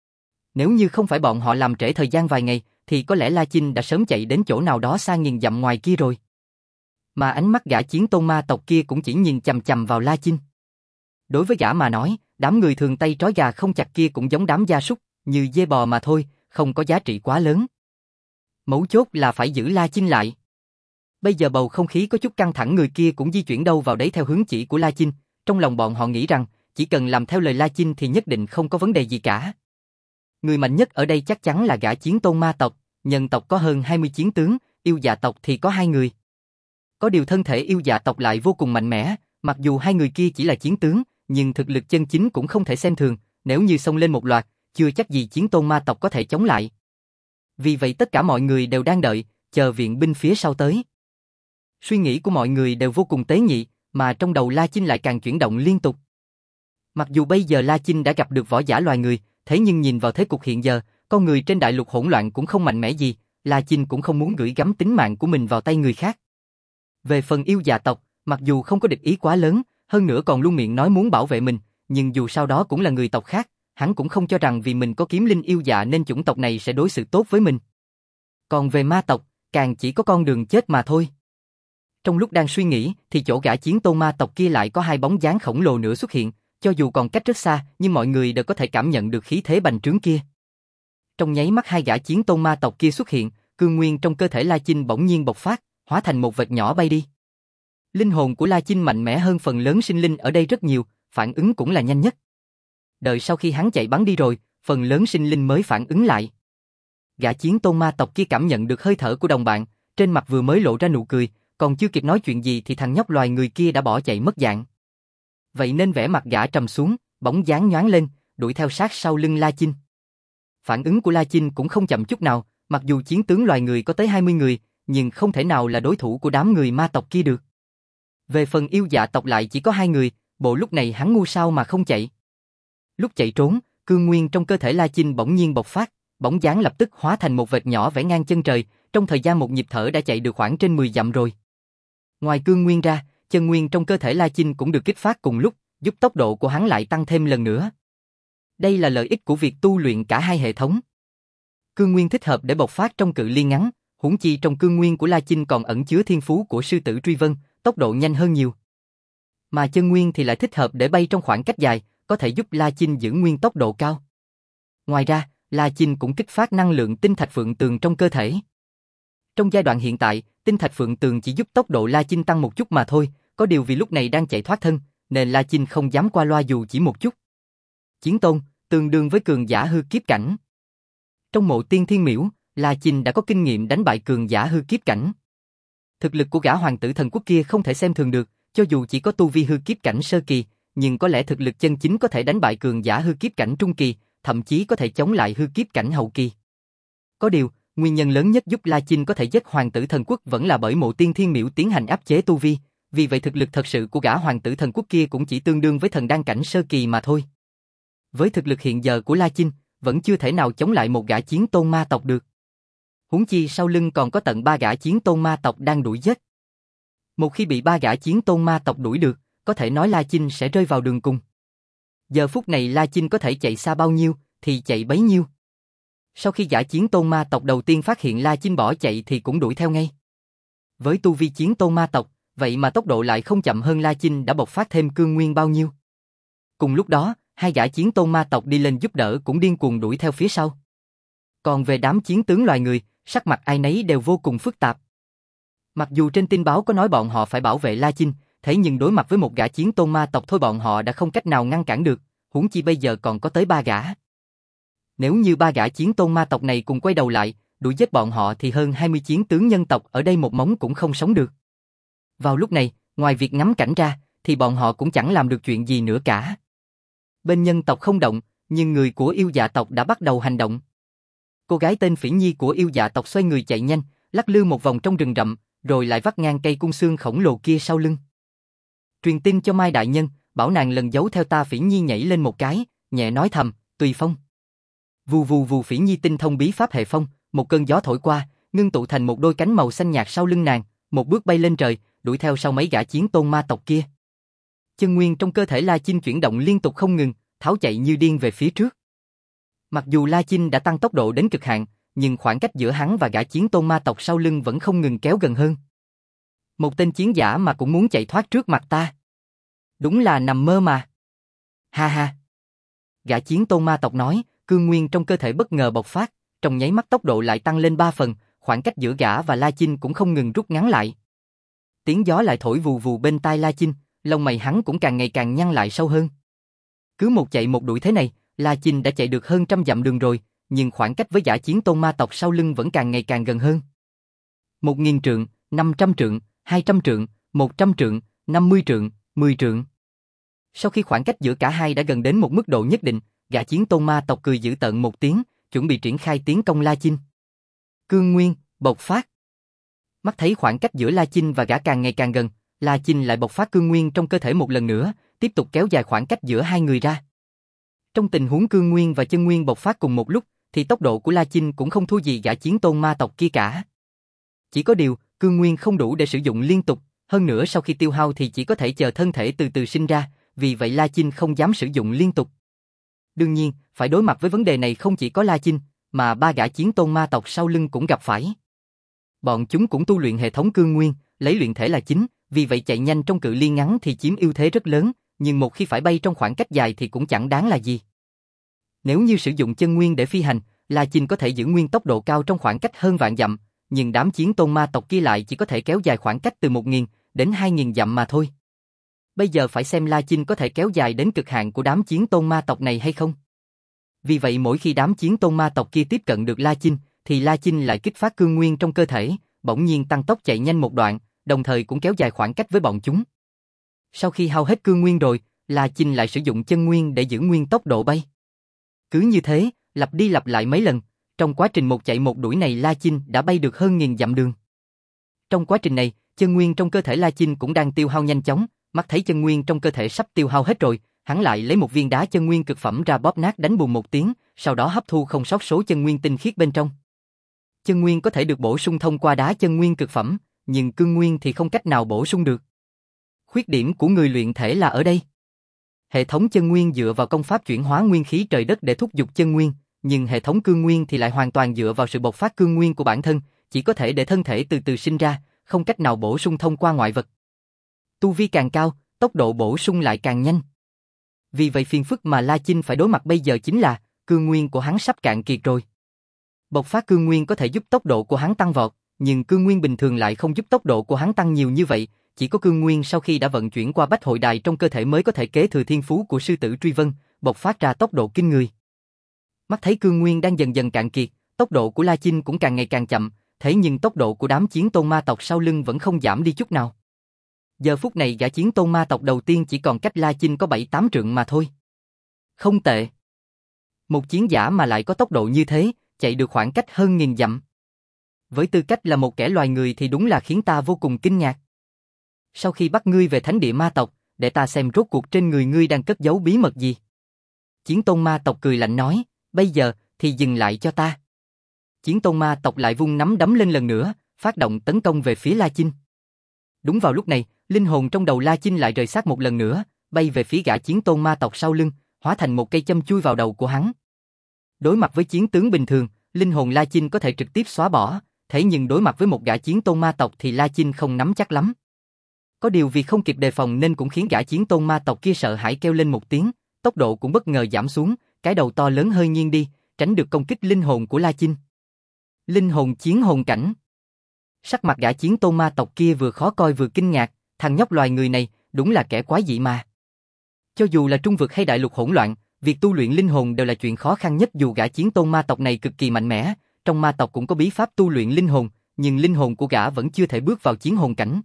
Nếu như không phải bọn họ làm trễ thời gian vài ngày, thì có lẽ La Chinh đã sớm chạy đến chỗ nào đó xa nghìn dặm ngoài kia rồi. Mà ánh mắt gã chiến tôn ma tộc kia cũng chỉ nhìn chằm chằm vào La Chinh. Đối với gã mà nói, đám người thường tay trói gà không chặt kia cũng giống đám gia súc, như dê bò mà thôi, không có giá trị quá lớn. Mấu chốt là phải giữ La Chinh lại. Bây giờ bầu không khí có chút căng thẳng, người kia cũng di chuyển đâu vào đấy theo hướng chỉ của La Chinh, trong lòng bọn họ nghĩ rằng, chỉ cần làm theo lời La Chinh thì nhất định không có vấn đề gì cả. Người mạnh nhất ở đây chắc chắn là gã chiến tôn ma tộc, nhân tộc có hơn hai mươi chiến tướng, yêu dạ tộc thì có hai người. Có điều thân thể yêu dạ tộc lại vô cùng mạnh mẽ, mặc dù hai người kia chỉ là chiến tướng, nhưng thực lực chân chính cũng không thể xem thường, nếu như xông lên một loạt, chưa chắc gì chiến tôn ma tộc có thể chống lại. Vì vậy tất cả mọi người đều đang đợi, chờ viện binh phía sau tới. Suy nghĩ của mọi người đều vô cùng tế nhị, mà trong đầu La Chinh lại càng chuyển động liên tục. Mặc dù bây giờ La Chinh đã gặp được võ giả loài người, thế nhưng nhìn vào thế cục hiện giờ, con người trên đại lục hỗn loạn cũng không mạnh mẽ gì, La Chinh cũng không muốn gửi gắm tính mạng của mình vào tay người khác. Về phần yêu dạ tộc, mặc dù không có địch ý quá lớn, hơn nữa còn luôn miệng nói muốn bảo vệ mình, nhưng dù sao đó cũng là người tộc khác, hắn cũng không cho rằng vì mình có kiếm linh yêu dạ nên chủng tộc này sẽ đối xử tốt với mình. Còn về ma tộc, càng chỉ có con đường chết mà thôi. Trong lúc đang suy nghĩ, thì chỗ gã chiến tôn ma tộc kia lại có hai bóng dáng khổng lồ nữa xuất hiện, cho dù còn cách rất xa, nhưng mọi người đều có thể cảm nhận được khí thế bành trướng kia. Trong nháy mắt hai gã chiến tôn ma tộc kia xuất hiện, cương nguyên trong cơ thể La Chinh bỗng nhiên bộc phát, hóa thành một vệt nhỏ bay đi. Linh hồn của La Chinh mạnh mẽ hơn phần lớn sinh linh ở đây rất nhiều, phản ứng cũng là nhanh nhất. Đợi sau khi hắn chạy bắn đi rồi, phần lớn sinh linh mới phản ứng lại. Gã chiến tôn ma tộc kia cảm nhận được hơi thở của đồng bạn, trên mặt vừa mới lộ ra nụ cười, còn chưa kịp nói chuyện gì thì thằng nhóc loài người kia đã bỏ chạy mất dạng. Vậy nên vẻ mặt gã trầm xuống, bóng dáng nhoáng lên, đuổi theo sát sau lưng La Chinh. Phản ứng của La Chinh cũng không chậm chút nào, mặc dù chiến tướng loài người có tới hai mươi người, nhưng không thể nào là đối thủ của đám người ma tộc kia được. Về phần yêu dạ tộc lại chỉ có hai người, bộ lúc này hắn ngu sao mà không chạy. Lúc chạy trốn, cương nguyên trong cơ thể La Chinh bỗng nhiên bộc phát, bóng dáng lập tức hóa thành một vệt nhỏ vẽ ngang chân trời, trong thời gian một nhịp thở đã chạy được khoảng trên mười dặm rồi. Ngoài cương nguyên ra, chân nguyên trong cơ thể La Chinh cũng được kích phát cùng lúc, giúp tốc độ của hắn lại tăng thêm lần nữa. Đây là lợi ích của việc tu luyện cả hai hệ thống. Cương nguyên thích hợp để bộc phát trong cự ly ngắn, huống chi trong cương nguyên của La Chinh còn ẩn chứa thiên phú của sư tử truy vân, tốc độ nhanh hơn nhiều. Mà chân nguyên thì lại thích hợp để bay trong khoảng cách dài, có thể giúp La Chinh giữ nguyên tốc độ cao. Ngoài ra, La Chinh cũng kích phát năng lượng tinh thạch phượng tường trong cơ thể. Trong giai đoạn hiện tại, tinh thạch phượng tường chỉ giúp tốc độ La Chinh tăng một chút mà thôi, có điều vì lúc này đang chạy thoát thân, nên La Chinh không dám qua loa dù chỉ một chút. Chiến tôn, tương đương với cường giả hư kiếp cảnh. Trong mộ tiên thiên miễu, La Chinh đã có kinh nghiệm đánh bại cường giả hư kiếp cảnh. Thực lực của gã hoàng tử thần quốc kia không thể xem thường được, cho dù chỉ có tu vi hư kiếp cảnh sơ kỳ, nhưng có lẽ thực lực chân chính có thể đánh bại cường giả hư kiếp cảnh trung kỳ, thậm chí có thể chống lại hư kiếp cảnh hậu kỳ. Có điều, nguyên nhân lớn nhất giúp La Chinh có thể giết hoàng tử thần quốc vẫn là bởi mộ tiên thiên miễu tiến hành áp chế tu vi, vì vậy thực lực thật sự của gã hoàng tử thần quốc kia cũng chỉ tương đương với thần đan cảnh sơ kỳ mà thôi. Với thực lực hiện giờ của La Chinh, vẫn chưa thể nào chống lại một gã chiến tôn ma tộc được. Huống chi sau lưng còn có tận ba gã chiến tôn ma tộc đang đuổi giết. Một khi bị ba gã chiến tôn ma tộc đuổi được, có thể nói La Chinh sẽ rơi vào đường cùng. Giờ phút này La Chinh có thể chạy xa bao nhiêu, thì chạy bấy nhiêu. Sau khi gã chiến tôn ma tộc đầu tiên phát hiện La Chinh bỏ chạy thì cũng đuổi theo ngay. Với tu vi chiến tôn ma tộc, vậy mà tốc độ lại không chậm hơn La Chinh đã bộc phát thêm cương nguyên bao nhiêu. Cùng lúc đó, hai gã chiến tôn ma tộc đi lên giúp đỡ cũng điên cuồng đuổi theo phía sau. Còn về đám chiến tướng loài người, sắc mặt ai nấy đều vô cùng phức tạp. Mặc dù trên tin báo có nói bọn họ phải bảo vệ La Chinh, thế nhưng đối mặt với một gã chiến tôn ma tộc thôi bọn họ đã không cách nào ngăn cản được, huống chi bây giờ còn có tới ba gã. Nếu như ba gã chiến tôn ma tộc này cùng quay đầu lại, đuổi giết bọn họ thì hơn hai mươi chiến tướng nhân tộc ở đây một móng cũng không sống được. Vào lúc này, ngoài việc ngắm cảnh ra, thì bọn họ cũng chẳng làm được chuyện gì nữa cả. Bên nhân tộc không động, nhưng người của yêu dạ tộc đã bắt đầu hành động. Cô gái tên Phỉ Nhi của yêu dạ tộc xoay người chạy nhanh, lắc lư một vòng trong rừng rậm, rồi lại vắt ngang cây cung xương khổng lồ kia sau lưng. truyền tin cho Mai đại nhân, bảo nàng lần giấu theo ta. Phỉ Nhi nhảy lên một cái, nhẹ nói thầm, tùy phong. Vù vù vù. Phỉ Nhi tinh thông bí pháp hệ phong, một cơn gió thổi qua, ngưng tụ thành một đôi cánh màu xanh nhạt sau lưng nàng, một bước bay lên trời, đuổi theo sau mấy gã chiến tôn ma tộc kia. Chân nguyên trong cơ thể La Chinh chuyển động liên tục không ngừng, tháo chạy như điên về phía trước. Mặc dù La Chinh đã tăng tốc độ đến cực hạn, nhưng khoảng cách giữa hắn và gã chiến tôn ma tộc sau lưng vẫn không ngừng kéo gần hơn. Một tên chiến giả mà cũng muốn chạy thoát trước mặt ta. Đúng là nằm mơ mà. Ha ha. Gã chiến tôn ma tộc nói, cương nguyên trong cơ thể bất ngờ bộc phát, trong nháy mắt tốc độ lại tăng lên ba phần, khoảng cách giữa gã và La Chinh cũng không ngừng rút ngắn lại. Tiếng gió lại thổi vù vù bên tai La Chinh, lông mày hắn cũng càng ngày càng nhăn lại sâu hơn. Cứ một chạy một đuổi thế này, La Chinh đã chạy được hơn trăm dặm đường rồi, nhưng khoảng cách với gã chiến tôn ma tộc sau lưng vẫn càng ngày càng gần hơn. Một nghìn trượng, năm trăm trượng, hai trăm trượng, một trăm trượng, năm mươi trượng, mười trượng. Sau khi khoảng cách giữa cả hai đã gần đến một mức độ nhất định, gã chiến tôn ma tộc cười dữ tợn một tiếng, chuẩn bị triển khai tiến công La Chinh. Cương nguyên, bộc phát. Mắt thấy khoảng cách giữa La Chinh và gã càng ngày càng gần, La Chinh lại bộc phát cương nguyên trong cơ thể một lần nữa, tiếp tục kéo dài khoảng cách giữa hai người ra. Trong tình huống cương nguyên và chân nguyên bộc phát cùng một lúc, thì tốc độ của La Chinh cũng không thua gì gã chiến tôn ma tộc kia cả. Chỉ có điều, cương nguyên không đủ để sử dụng liên tục, hơn nữa sau khi tiêu hao thì chỉ có thể chờ thân thể từ từ sinh ra, vì vậy La Chinh không dám sử dụng liên tục. Đương nhiên, phải đối mặt với vấn đề này không chỉ có La Chinh, mà ba gã chiến tôn ma tộc sau lưng cũng gặp phải. Bọn chúng cũng tu luyện hệ thống cương nguyên, lấy luyện thể là chính, vì vậy chạy nhanh trong cự ly ngắn thì chiếm ưu thế rất lớn, nhưng một khi phải bay trong khoảng cách dài thì cũng chẳng đáng là gì. Nếu như sử dụng chân nguyên để phi hành, La Chinh có thể giữ nguyên tốc độ cao trong khoảng cách hơn vạn dặm, nhưng đám chiến tôn ma tộc kia lại chỉ có thể kéo dài khoảng cách từ một nghìn đến hai nghìn dặm mà thôi. Bây giờ phải xem La Chinh có thể kéo dài đến cực hạn của đám chiến tôn ma tộc này hay không. Vì vậy mỗi khi đám chiến tôn ma tộc kia tiếp cận được La Chinh, thì La Chinh lại kích phát cương nguyên trong cơ thể, bỗng nhiên tăng tốc chạy nhanh một đoạn, đồng thời cũng kéo dài khoảng cách với bọn chúng. Sau khi hao hết cương nguyên rồi, La Chinh lại sử dụng chân nguyên để giữ nguyên tốc độ bay. Cứ như thế, lặp đi lặp lại mấy lần, trong quá trình một chạy một đuổi này La Chinh đã bay được hơn nghìn dặm đường. Trong quá trình này, chân nguyên trong cơ thể La Chinh cũng đang tiêu hao nhanh chóng, mắt thấy chân nguyên trong cơ thể sắp tiêu hao hết rồi, hắn lại lấy một viên đá chân nguyên cực phẩm ra bóp nát đánh bùm một tiếng, sau đó hấp thu không sót số chân nguyên tinh khiết bên trong. Chân nguyên có thể được bổ sung thông qua đá chân nguyên cực phẩm, nhưng cương nguyên thì không cách nào bổ sung được. Khuyết điểm của người luyện thể là ở đây. Hệ thống chân nguyên dựa vào công pháp chuyển hóa nguyên khí trời đất để thúc giục chân nguyên, nhưng hệ thống cương nguyên thì lại hoàn toàn dựa vào sự bộc phát cương nguyên của bản thân, chỉ có thể để thân thể từ từ sinh ra, không cách nào bổ sung thông qua ngoại vật. Tu vi càng cao, tốc độ bổ sung lại càng nhanh. Vì vậy phiền phức mà La Chinh phải đối mặt bây giờ chính là cương nguyên của hắn sắp cạn kiệt rồi. Bộc phát cương nguyên có thể giúp tốc độ của hắn tăng vọt, nhưng cương nguyên bình thường lại không giúp tốc độ của hắn tăng nhiều như vậy, chỉ có cương nguyên sau khi đã vận chuyển qua bách hội đài trong cơ thể mới có thể kế thừa thiên phú của sư tử truy vân, bộc phát ra tốc độ kinh người. Mắt thấy cương nguyên đang dần dần cạn kiệt, tốc độ của La Chinh cũng càng ngày càng chậm, thế nhưng tốc độ của đám chiến tôn ma tộc sau lưng vẫn không giảm đi chút nào. Giờ phút này gã chiến tôn ma tộc đầu tiên chỉ còn cách La Chinh có bảy tám trượng mà thôi. Không tệ. Một chiến giả mà lại có tốc độ như thế, chạy được khoảng cách hơn nghìn dặm. Với tư cách là một kẻ loài người thì đúng là khiến ta vô cùng kinh ngạc. Sau khi bắt ngươi về thánh địa ma tộc, để ta xem rốt cuộc trên người ngươi đang cất giấu bí mật gì. Chiến tôn ma tộc cười lạnh nói, bây giờ thì dừng lại cho ta. Chiến tôn ma tộc lại vung nắm đấm lên lần nữa, phát động tấn công về phía La Chinh. Đúng vào lúc này, linh hồn trong đầu La Chinh lại rời xác một lần nữa, bay về phía gã chiến tôn ma tộc sau lưng, hóa thành một cây châm chui vào đầu của hắn. Đối mặt với chiến tướng bình thường, linh hồn La Chinh có thể trực tiếp xóa bỏ, thế nhưng đối mặt với một gã chiến tôn ma tộc thì La Chinh không nắm chắc lắm. Có điều vì không kịp đề phòng nên cũng khiến gã chiến tôn ma tộc kia sợ hãi kêu lên một tiếng, tốc độ cũng bất ngờ giảm xuống, cái đầu to lớn hơi nghiêng đi, tránh được công kích linh hồn của La Chinh. Linh hồn chiến hồn cảnh. Sắc mặt gã chiến tôn ma tộc kia vừa khó coi vừa kinh ngạc, thằng nhóc loài người này đúng là kẻ quái dị mà. Cho dù là trung vực hay đại lục hỗn loạn, việc tu luyện linh hồn đều là chuyện khó khăn nhất, dù gã chiến tôn ma tộc này cực kỳ mạnh mẽ, trong ma tộc cũng có bí pháp tu luyện linh hồn, nhưng linh hồn của gã vẫn chưa thể bước vào chiến hồn cảnh.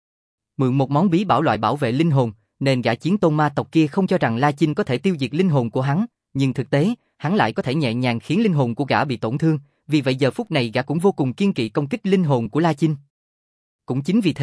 Mượn một món bí bảo loại bảo vệ linh hồn, nên gã chiến tôn ma tộc kia không cho rằng La Chinh có thể tiêu diệt linh hồn của hắn, nhưng thực tế, hắn lại có thể nhẹ nhàng khiến linh hồn của gã bị tổn thương, vì vậy giờ phút này gã cũng vô cùng kiêng kỵ công kích linh hồn của La Chinh. Cũng chính vì thế, khoảng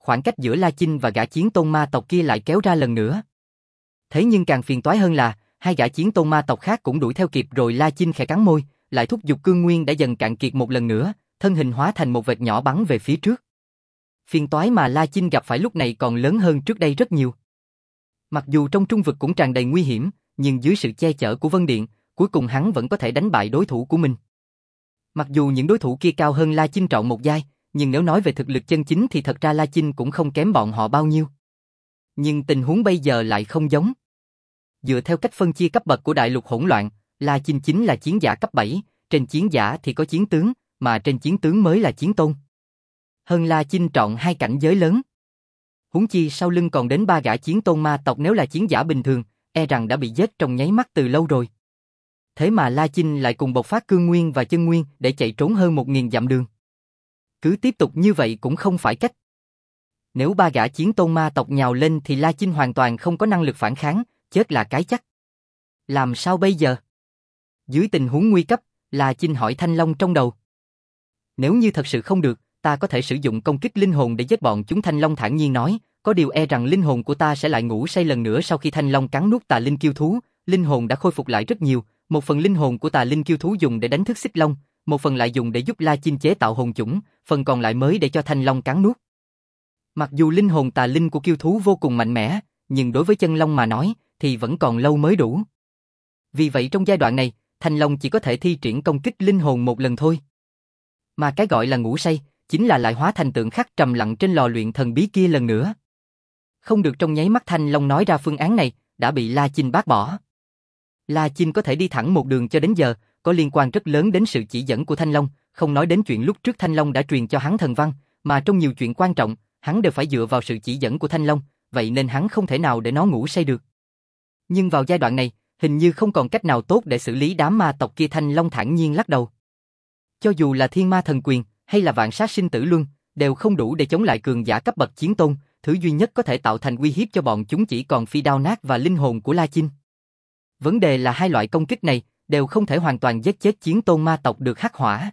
khoảng cách giữa La Chinh và gã chiến tôn ma tộc kia lại kéo ra lần nữa. Thế nhưng càng phiền toái hơn là, hai gã chiến tôn ma tộc khác cũng đuổi theo kịp rồi. La Chinh khẽ cắn môi, lại thúc giục cương nguyên đã dần cạn kiệt một lần nữa, thân hình hóa thành một vệt nhỏ bắn về phía trước. Phiền toái mà La Chinh gặp phải lúc này còn lớn hơn trước đây rất nhiều. Mặc dù trong trung vực cũng tràn đầy nguy hiểm, nhưng dưới sự che chở của Vân Điện, cuối cùng hắn vẫn có thể đánh bại đối thủ của mình. Mặc dù những đối thủ kia cao hơn La Chinh trọn một giai, nhưng nếu nói về thực lực chân chính thì thật ra La Chinh cũng không kém bọn họ bao nhiêu. Nhưng tình huống bây giờ lại không giống. Dựa theo cách phân chia cấp bậc của đại lục hỗn loạn, La Chinh chính là chiến giả cấp bảy, trên chiến giả thì có chiến tướng, mà trên chiến tướng mới là chiến tôn. Hơn La Chinh trọn hai cảnh giới lớn. Huống chi sau lưng còn đến ba gã chiến tôn ma tộc, nếu là chiến giả bình thường, e rằng đã bị giết trong nháy mắt từ lâu rồi. Thế mà La Chinh lại cùng bộc phát cương nguyên và chân nguyên để chạy trốn hơn một nghìn dặm đường. Cứ tiếp tục như vậy cũng không phải cách. Nếu ba gã chiến tôn ma tộc nhào lên thì La Chinh hoàn toàn không có năng lực phản kháng, chết là cái chắc. Làm sao bây giờ? Dưới tình huống nguy cấp, La Chinh hỏi Thanh Long trong đầu. Nếu như thật sự không được, ta có thể sử dụng công kích linh hồn để giết bọn chúng. Thanh Long thản nhiên nói, có điều e rằng linh hồn của ta sẽ lại ngủ say lần nữa. Sau khi Thanh Long cắn nuốt tà linh kiêu thú, linh hồn đã khôi phục lại rất nhiều. Một phần linh hồn của tà linh kiêu thú dùng để đánh thức Xích Long, một phần lại dùng để giúp La Chinh chế tạo hồn chủng, phần còn lại mới để cho Thanh Long cắn nuốt. Mặc dù linh hồn tà linh của kiêu thú vô cùng mạnh mẽ, nhưng đối với chân long mà nói, thì vẫn còn lâu mới đủ. Vì vậy trong giai đoạn này, Thanh Long chỉ có thể thi triển công kích linh hồn một lần thôi. Mà cái gọi là ngủ say, chính là lại hóa thành tượng khắc trầm lặng trên lò luyện thần bí kia lần nữa. Không được trong nháy mắt Thanh Long nói ra phương án này, đã bị La Chinh bác bỏ. La Chinh có thể đi thẳng một đường cho đến giờ, có liên quan rất lớn đến sự chỉ dẫn của Thanh Long, không nói đến chuyện lúc trước Thanh Long đã truyền cho hắn thần văn, mà trong nhiều chuyện quan trọng, hắn đều phải dựa vào sự chỉ dẫn của Thanh Long, vậy nên hắn không thể nào để nó ngủ say được. Nhưng vào giai đoạn này, hình như không còn cách nào tốt để xử lý đám ma tộc kia. Thanh Long thản nhiên lắc đầu. Cho dù là Thiên Ma Thần Quyền, hay là Vạn Sát Sinh Tử Luân, đều không đủ để chống lại cường giả cấp bậc chiến tôn, thứ duy nhất có thể tạo thành uy hiếp cho bọn chúng chỉ còn phi đao nát và linh hồn của La Chinh. Vấn đề là hai loại công kích này đều không thể hoàn toàn giết chết chiến tôn ma tộc được. Hắc hỏa.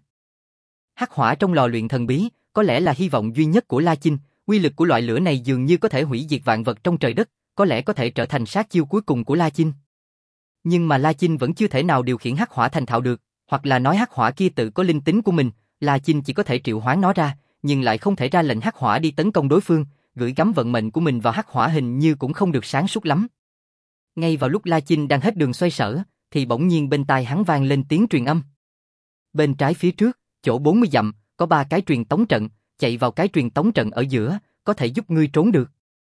Hắc hỏa trong lò luyện thần bí, có lẽ là hy vọng duy nhất của La Chinh, uy lực của loại lửa này dường như có thể hủy diệt vạn vật trong trời đất, có lẽ có thể trở thành sát chiêu cuối cùng của La Chinh. Nhưng mà La Chinh vẫn chưa thể nào điều khiển hắc hỏa thành thạo được, hoặc là nói hắc hỏa kia tự có linh tính của mình, La Chinh chỉ có thể triệu hoán nó ra, nhưng lại không thể ra lệnh hắc hỏa đi tấn công đối phương, gửi gắm vận mệnh của mình vào hắc hỏa hình như cũng không được sáng suốt lắm. Ngay vào lúc La Chinh đang hết đường xoay sở, thì bỗng nhiên bên tai hắn vang lên tiếng truyền âm. Bên trái phía trước, chỗ bốn mươi dặm, có ba cái truyền tống trận, chạy vào cái truyền tống trận ở giữa, có thể giúp ngươi trốn được.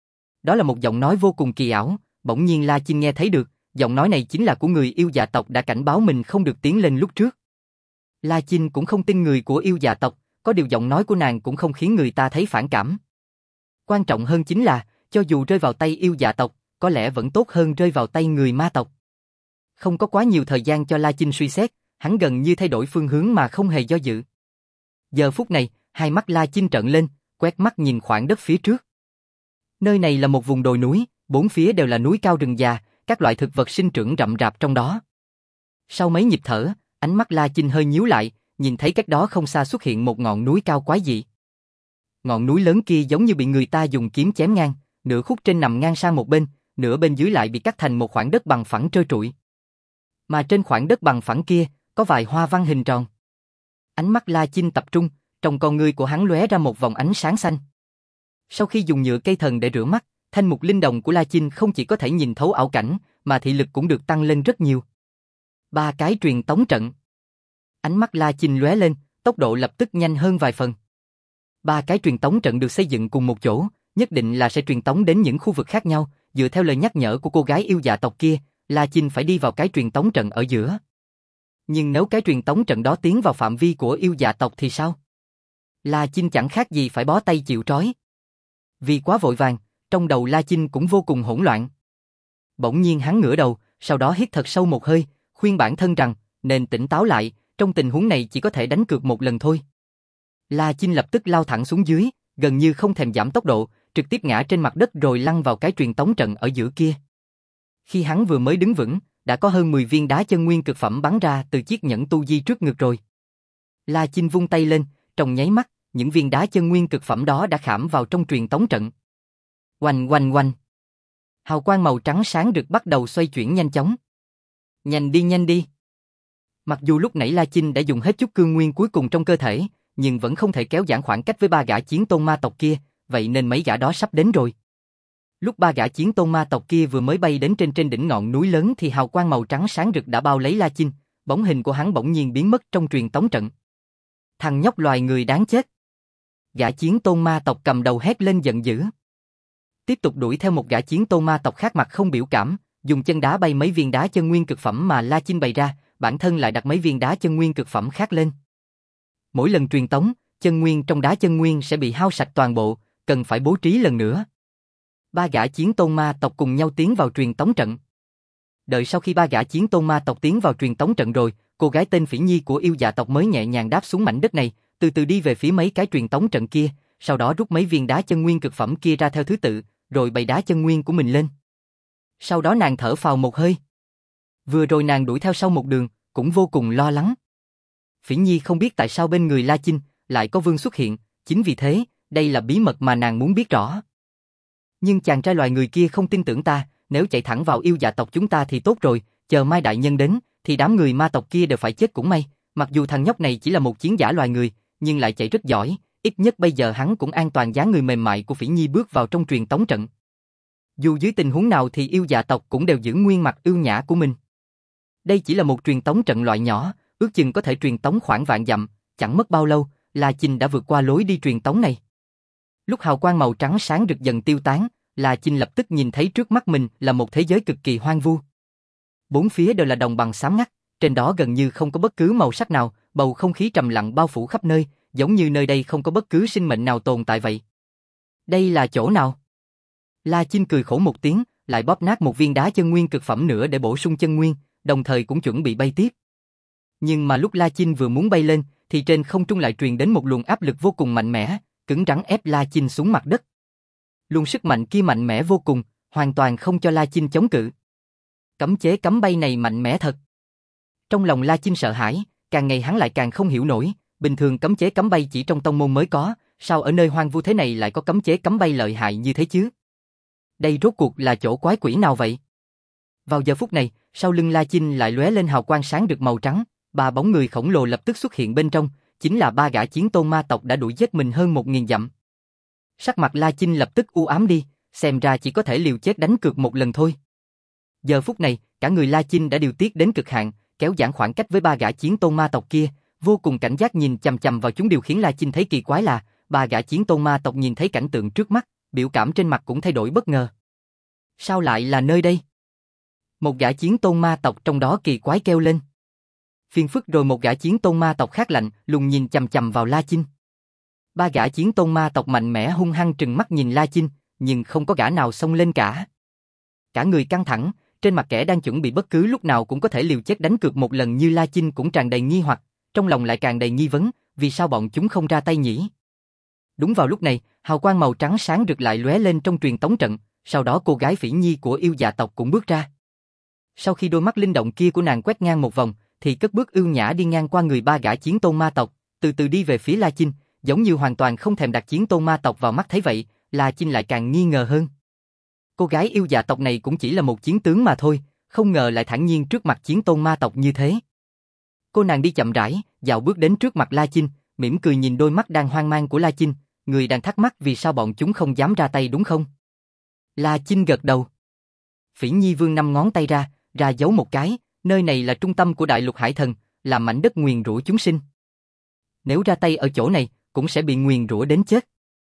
Đó là một giọng nói vô cùng kỳ ảo, bỗng nhiên La Chinh nghe thấy được, giọng nói này chính là của người yêu dạ tộc đã cảnh báo mình không được tiến lên lúc trước. La Chinh cũng không tin người của yêu dạ tộc, có điều giọng nói của nàng cũng không khiến người ta thấy phản cảm. Quan trọng hơn chính là, cho dù rơi vào tay yêu dạ tộc, có lẽ vẫn tốt hơn rơi vào tay người ma tộc. Không có quá nhiều thời gian cho La Chinh suy xét, hắn gần như thay đổi phương hướng mà không hề do dự. Giờ phút này, hai mắt La Chinh trợn lên, quét mắt nhìn khoảng đất phía trước. Nơi này là một vùng đồi núi, bốn phía đều là núi cao rừng già, các loại thực vật sinh trưởng rậm rạp trong đó. Sau mấy nhịp thở, ánh mắt La Chinh hơi nhíu lại, nhìn thấy cách đó không xa xuất hiện một ngọn núi cao quái dị. Ngọn núi lớn kia giống như bị người ta dùng kiếm chém ngang, nửa khúc trên nằm ngang sang một bên, nửa bên dưới lại bị cắt thành một khoảng đất bằng phẳng trơ trụi. Mà trên khoảng đất bằng phẳng kia, có vài hoa văn hình tròn. Ánh mắt La Chinh tập trung, trong con ngươi của hắn lóe ra một vòng ánh sáng xanh. Sau khi dùng nhựa cây thần để rửa mắt, thanh mục linh đồng của La Chinh không chỉ có thể nhìn thấu ảo cảnh, mà thị lực cũng được tăng lên rất nhiều. Ba cái truyền tống trận. Ánh mắt La Chinh lóe lên, tốc độ lập tức nhanh hơn vài phần. Ba cái truyền tống trận được xây dựng cùng một chỗ, nhất định là sẽ truyền tống đến những khu vực khác nhau, dựa theo lời nhắc nhở của cô gái yêu dạ tộc kia, La Chinh phải đi vào cái truyền tống trận ở giữa. Nhưng nếu cái truyền tống trận đó tiến vào phạm vi của yêu dạ tộc thì sao? La Chinh chẳng khác gì phải bó tay chịu trói. Vì quá vội vàng, trong đầu La Chinh cũng vô cùng hỗn loạn. Bỗng nhiên hắn ngửa đầu, sau đó hít thật sâu một hơi, khuyên bản thân rằng, nên tỉnh táo lại, trong tình huống này chỉ có thể đánh cược một lần thôi. La Chinh lập tức lao thẳng xuống dưới, gần như không thèm giảm tốc độ, trực tiếp ngã trên mặt đất rồi lăn vào cái truyền tống trận ở giữa kia. Khi hắn vừa mới đứng vững, đã có hơn mười viên đá chân nguyên cực phẩm bắn ra từ chiếc nhẫn tu di trước ngực rồi. La Chinh vung tay lên, trong nháy mắt, những viên đá chân nguyên cực phẩm đó đã khảm vào trong truyền tống trận. Oanh oanh oanh. Hào quang màu trắng sáng rực bắt đầu xoay chuyển nhanh chóng. Nhanh đi nhanh đi. Mặc dù lúc nãy La Chinh đã dùng hết chút cương nguyên cuối cùng trong cơ thể, nhưng vẫn không thể kéo giãn khoảng cách với ba gã chiến tôn ma tộc kia, vậy nên mấy gã đó sắp đến rồi. Lúc ba gã chiến tôn ma tộc kia vừa mới bay đến trên trên đỉnh ngọn núi lớn thì hào quang màu trắng sáng rực đã bao lấy La Chinh, bóng hình của hắn bỗng nhiên biến mất trong truyền tống trận. Thằng nhóc loài người đáng chết. Gã chiến tôn ma tộc cầm đầu hét lên giận dữ. Tiếp tục đuổi theo một gã chiến tôn ma tộc khác mặt không biểu cảm, dùng chân đá bay mấy viên đá chân nguyên cực phẩm mà La Chinh bày ra, bản thân lại đặt mấy viên đá chân nguyên cực phẩm khác lên. Mỗi lần truyền tống, chân nguyên trong đá chân nguyên sẽ bị hao sạch toàn bộ, cần phải bố trí lần nữa. Ba gã chiến tôn ma tộc cùng nhau tiến vào truyền tống trận. Đợi sau khi ba gã chiến tôn ma tộc tiến vào truyền tống trận rồi, cô gái tên Phỉ Nhi của yêu dạ tộc mới nhẹ nhàng đáp xuống mảnh đất này, từ từ đi về phía mấy cái truyền tống trận kia, sau đó rút mấy viên đá chân nguyên cực phẩm kia ra theo thứ tự, rồi bày đá chân nguyên của mình lên. Sau đó nàng thở phào một hơi. Vừa rồi nàng đuổi theo sau một đường, cũng vô cùng lo lắng. Phỉ Nhi không biết tại sao bên người La Chinh lại có vương xuất hiện, chính vì thế, đây là bí mật mà nàng muốn biết rõ. Nhưng chàng trai loài người kia không tin tưởng ta, nếu chạy thẳng vào yêu dạ tộc chúng ta thì tốt rồi, chờ mai đại nhân đến, thì đám người ma tộc kia đều phải chết cũng may, mặc dù thằng nhóc này chỉ là một chiến giả loài người, nhưng lại chạy rất giỏi, ít nhất bây giờ hắn cũng an toàn dáng người mềm mại của Phỉ Nhi bước vào trong truyền tống trận. Dù dưới tình huống nào thì yêu dạ tộc cũng đều giữ nguyên mặt ưu nhã của mình. Đây chỉ là một truyền tống trận loại nhỏ, ước chừng có thể truyền tống khoảng vạn dặm, chẳng mất bao lâu, La Chinh đã vượt qua lối đi truyền tống này. Lúc hào quang màu trắng sáng rực dần tiêu tán, La Chinh lập tức nhìn thấy trước mắt mình là một thế giới cực kỳ hoang vu. Bốn phía đều là đồng bằng xám ngắt, trên đó gần như không có bất cứ màu sắc nào, bầu không khí trầm lặng bao phủ khắp nơi, giống như nơi đây không có bất cứ sinh mệnh nào tồn tại vậy. Đây là chỗ nào? La Chinh cười khổ một tiếng, lại bóp nát một viên đá chân nguyên cực phẩm nữa để bổ sung chân nguyên, đồng thời cũng chuẩn bị bay tiếp. Nhưng mà lúc La Chinh vừa muốn bay lên, thì trên không trung lại truyền đến một luồng áp lực vô cùng mạnh mẽ, cứng rắn ép La Chinh xuống mặt đất. Luồng sức mạnh kia mạnh mẽ vô cùng, hoàn toàn không cho La Chinh chống cự. Cấm chế cấm bay này mạnh mẽ thật. Trong lòng La Chinh sợ hãi, càng ngày hắn lại càng không hiểu nổi, bình thường cấm chế cấm bay chỉ trong tông môn mới có, sao ở nơi hoang vu thế này lại có cấm chế cấm bay lợi hại như thế chứ? Đây rốt cuộc là chỗ quái quỷ nào vậy? Vào giờ phút này, sau lưng La Chinh lại lóe lên hào quang sáng rực màu trắng, ba bóng người khổng lồ lập tức xuất hiện bên trong, chính là ba gã chiến tôn ma tộc đã đuổi giết mình hơn một nghìn dặm. Sắc mặt La Chinh lập tức u ám đi, xem ra chỉ có thể liều chết đánh cược một lần thôi. Giờ phút này, cả người La Chinh đã điều tiết đến cực hạn, kéo giãn khoảng cách với ba gã chiến tôn ma tộc kia, vô cùng cảnh giác nhìn chằm chằm vào chúng. Điều khiến La Chinh thấy kỳ quái là, ba gã chiến tôn ma tộc nhìn thấy cảnh tượng trước mắt, biểu cảm trên mặt cũng thay đổi bất ngờ. Sao lại là nơi đây? Một gã chiến tôn ma tộc trong đó kỳ quái kêu lên. Phiền phức rồi. Một gã chiến tôn ma tộc khác lạnh lùng nhìn chằm chằm vào La Chinh. Ba gã chiến tôn ma tộc mạnh mẽ hung hăng trừng mắt nhìn La Chinh, nhưng không có gã nào xông lên cả. Cả người căng thẳng, trên mặt kẻ đang chuẩn bị bất cứ lúc nào cũng có thể liều chết đánh cược một lần như La Chinh cũng tràn đầy nghi hoặc, trong lòng lại càng đầy nghi vấn, vì sao bọn chúng không ra tay nhỉ? Đúng vào lúc này, hào quang màu trắng sáng rực lại lóe lên trong truyền tống trận, sau đó cô gái Phỉ Nhi của yêu dạ tộc cũng bước ra. Sau khi đôi mắt linh động kia của nàng quét ngang một vòng, thì cất bước ưu nhã đi ngang qua người ba gã chiến tôn ma tộc, từ từ đi về phía La Chinh, giống như hoàn toàn không thèm đặt chiến tôn ma tộc vào mắt. Thấy vậy, La Chinh lại càng nghi ngờ hơn. Cô gái yêu dạ tộc này cũng chỉ là một chiến tướng mà thôi, không ngờ lại thản nhiên trước mặt chiến tôn ma tộc như thế. Cô nàng đi chậm rãi, dạo bước đến trước mặt La Chinh, mỉm cười nhìn đôi mắt đang hoang mang của La Chinh, người đang thắc mắc vì sao bọn chúng không dám ra tay đúng không? La Chinh gật đầu. Phỉ Nhi vươn năm ngón tay ra, ra dấu một cái, nơi này là trung tâm của đại lục hải thần, là mảnh đất nguyền rủa chúng sinh. Nếu ra tay ở chỗ này, cũng sẽ bị nguyền rủa đến chết.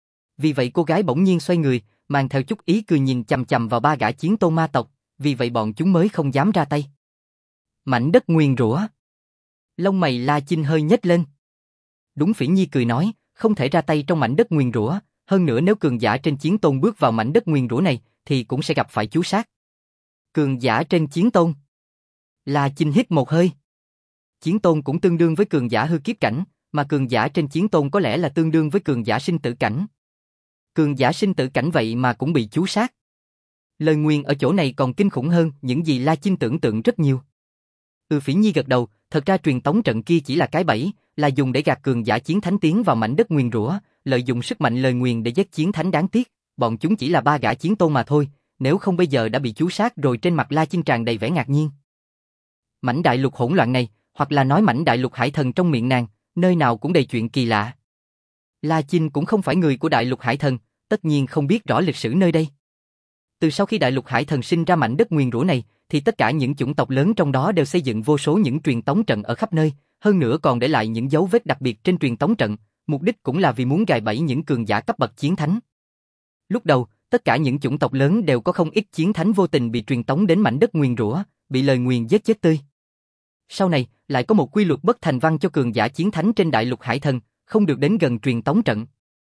Vì vậy cô gái bỗng nhiên xoay người, mang theo chút ý cười nhìn chằm chằm vào ba gã chiến tôn ma tộc, vì vậy bọn chúng mới không dám ra tay. Mảnh đất nguyền rủa. Lông mày La Chinh hơi nhếch lên. Đúng, Phỉ Nhi cười nói, không thể ra tay trong mảnh đất nguyền rủa, hơn nữa nếu cường giả trên chiến tôn bước vào mảnh đất nguyền rủa này, thì cũng sẽ gặp phải chú sát. Cường giả trên chiến tôn. La Chinh hít một hơi. Chiến tôn cũng tương đương với cường giả hư kiếp cảnh, mà cường giả trên chiến tôn có lẽ là tương đương với cường giả sinh tử cảnh. Cường giả sinh tử cảnh vậy mà cũng bị chú sát. Lời nguyền ở chỗ này còn kinh khủng hơn những gì La Chinh tưởng tượng rất nhiều. Ừ, Phỉ Nhi gật đầu, thật ra truyền tống trận kia chỉ là cái bẫy, là dùng để gạt cường giả chiến thánh tiến vào mảnh đất nguyền rủa, lợi dụng sức mạnh lời nguyền để giết chiến thánh. Đáng tiếc, bọn chúng chỉ là ba gã chiến tôn mà thôi, nếu không bây giờ đã bị chú sát rồi. Trên mặt La Chinh tràn đầy vẻ ngạc nhiên. Mảnh đại lục hỗn loạn này, hoặc là nói mảnh đại lục hải thần trong miệng nàng, nơi nào cũng đầy chuyện kỳ lạ. La Chinh cũng không phải người của đại lục hải thần, tất nhiên không biết rõ lịch sử nơi đây. Từ sau khi đại lục hải thần sinh ra mảnh đất nguyền rủa này, thì tất cả những chủng tộc lớn trong đó đều xây dựng vô số những truyền tống trận ở khắp nơi, hơn nữa còn để lại những dấu vết đặc biệt trên truyền tống trận, mục đích cũng là vì muốn gài bẫy những cường giả cấp bậc chiến thánh. Lúc đầu, tất cả những chủng tộc lớn đều có không ít chiến thánh vô tình bị truyền tống đến mảnh đất nguyền rủa, bị lời nguyền giết chết tươi. Sau này, lại có một quy luật bất thành văn cho cường giả chiến thánh trên đại lục hải thần, không được đến gần truyền tống trận.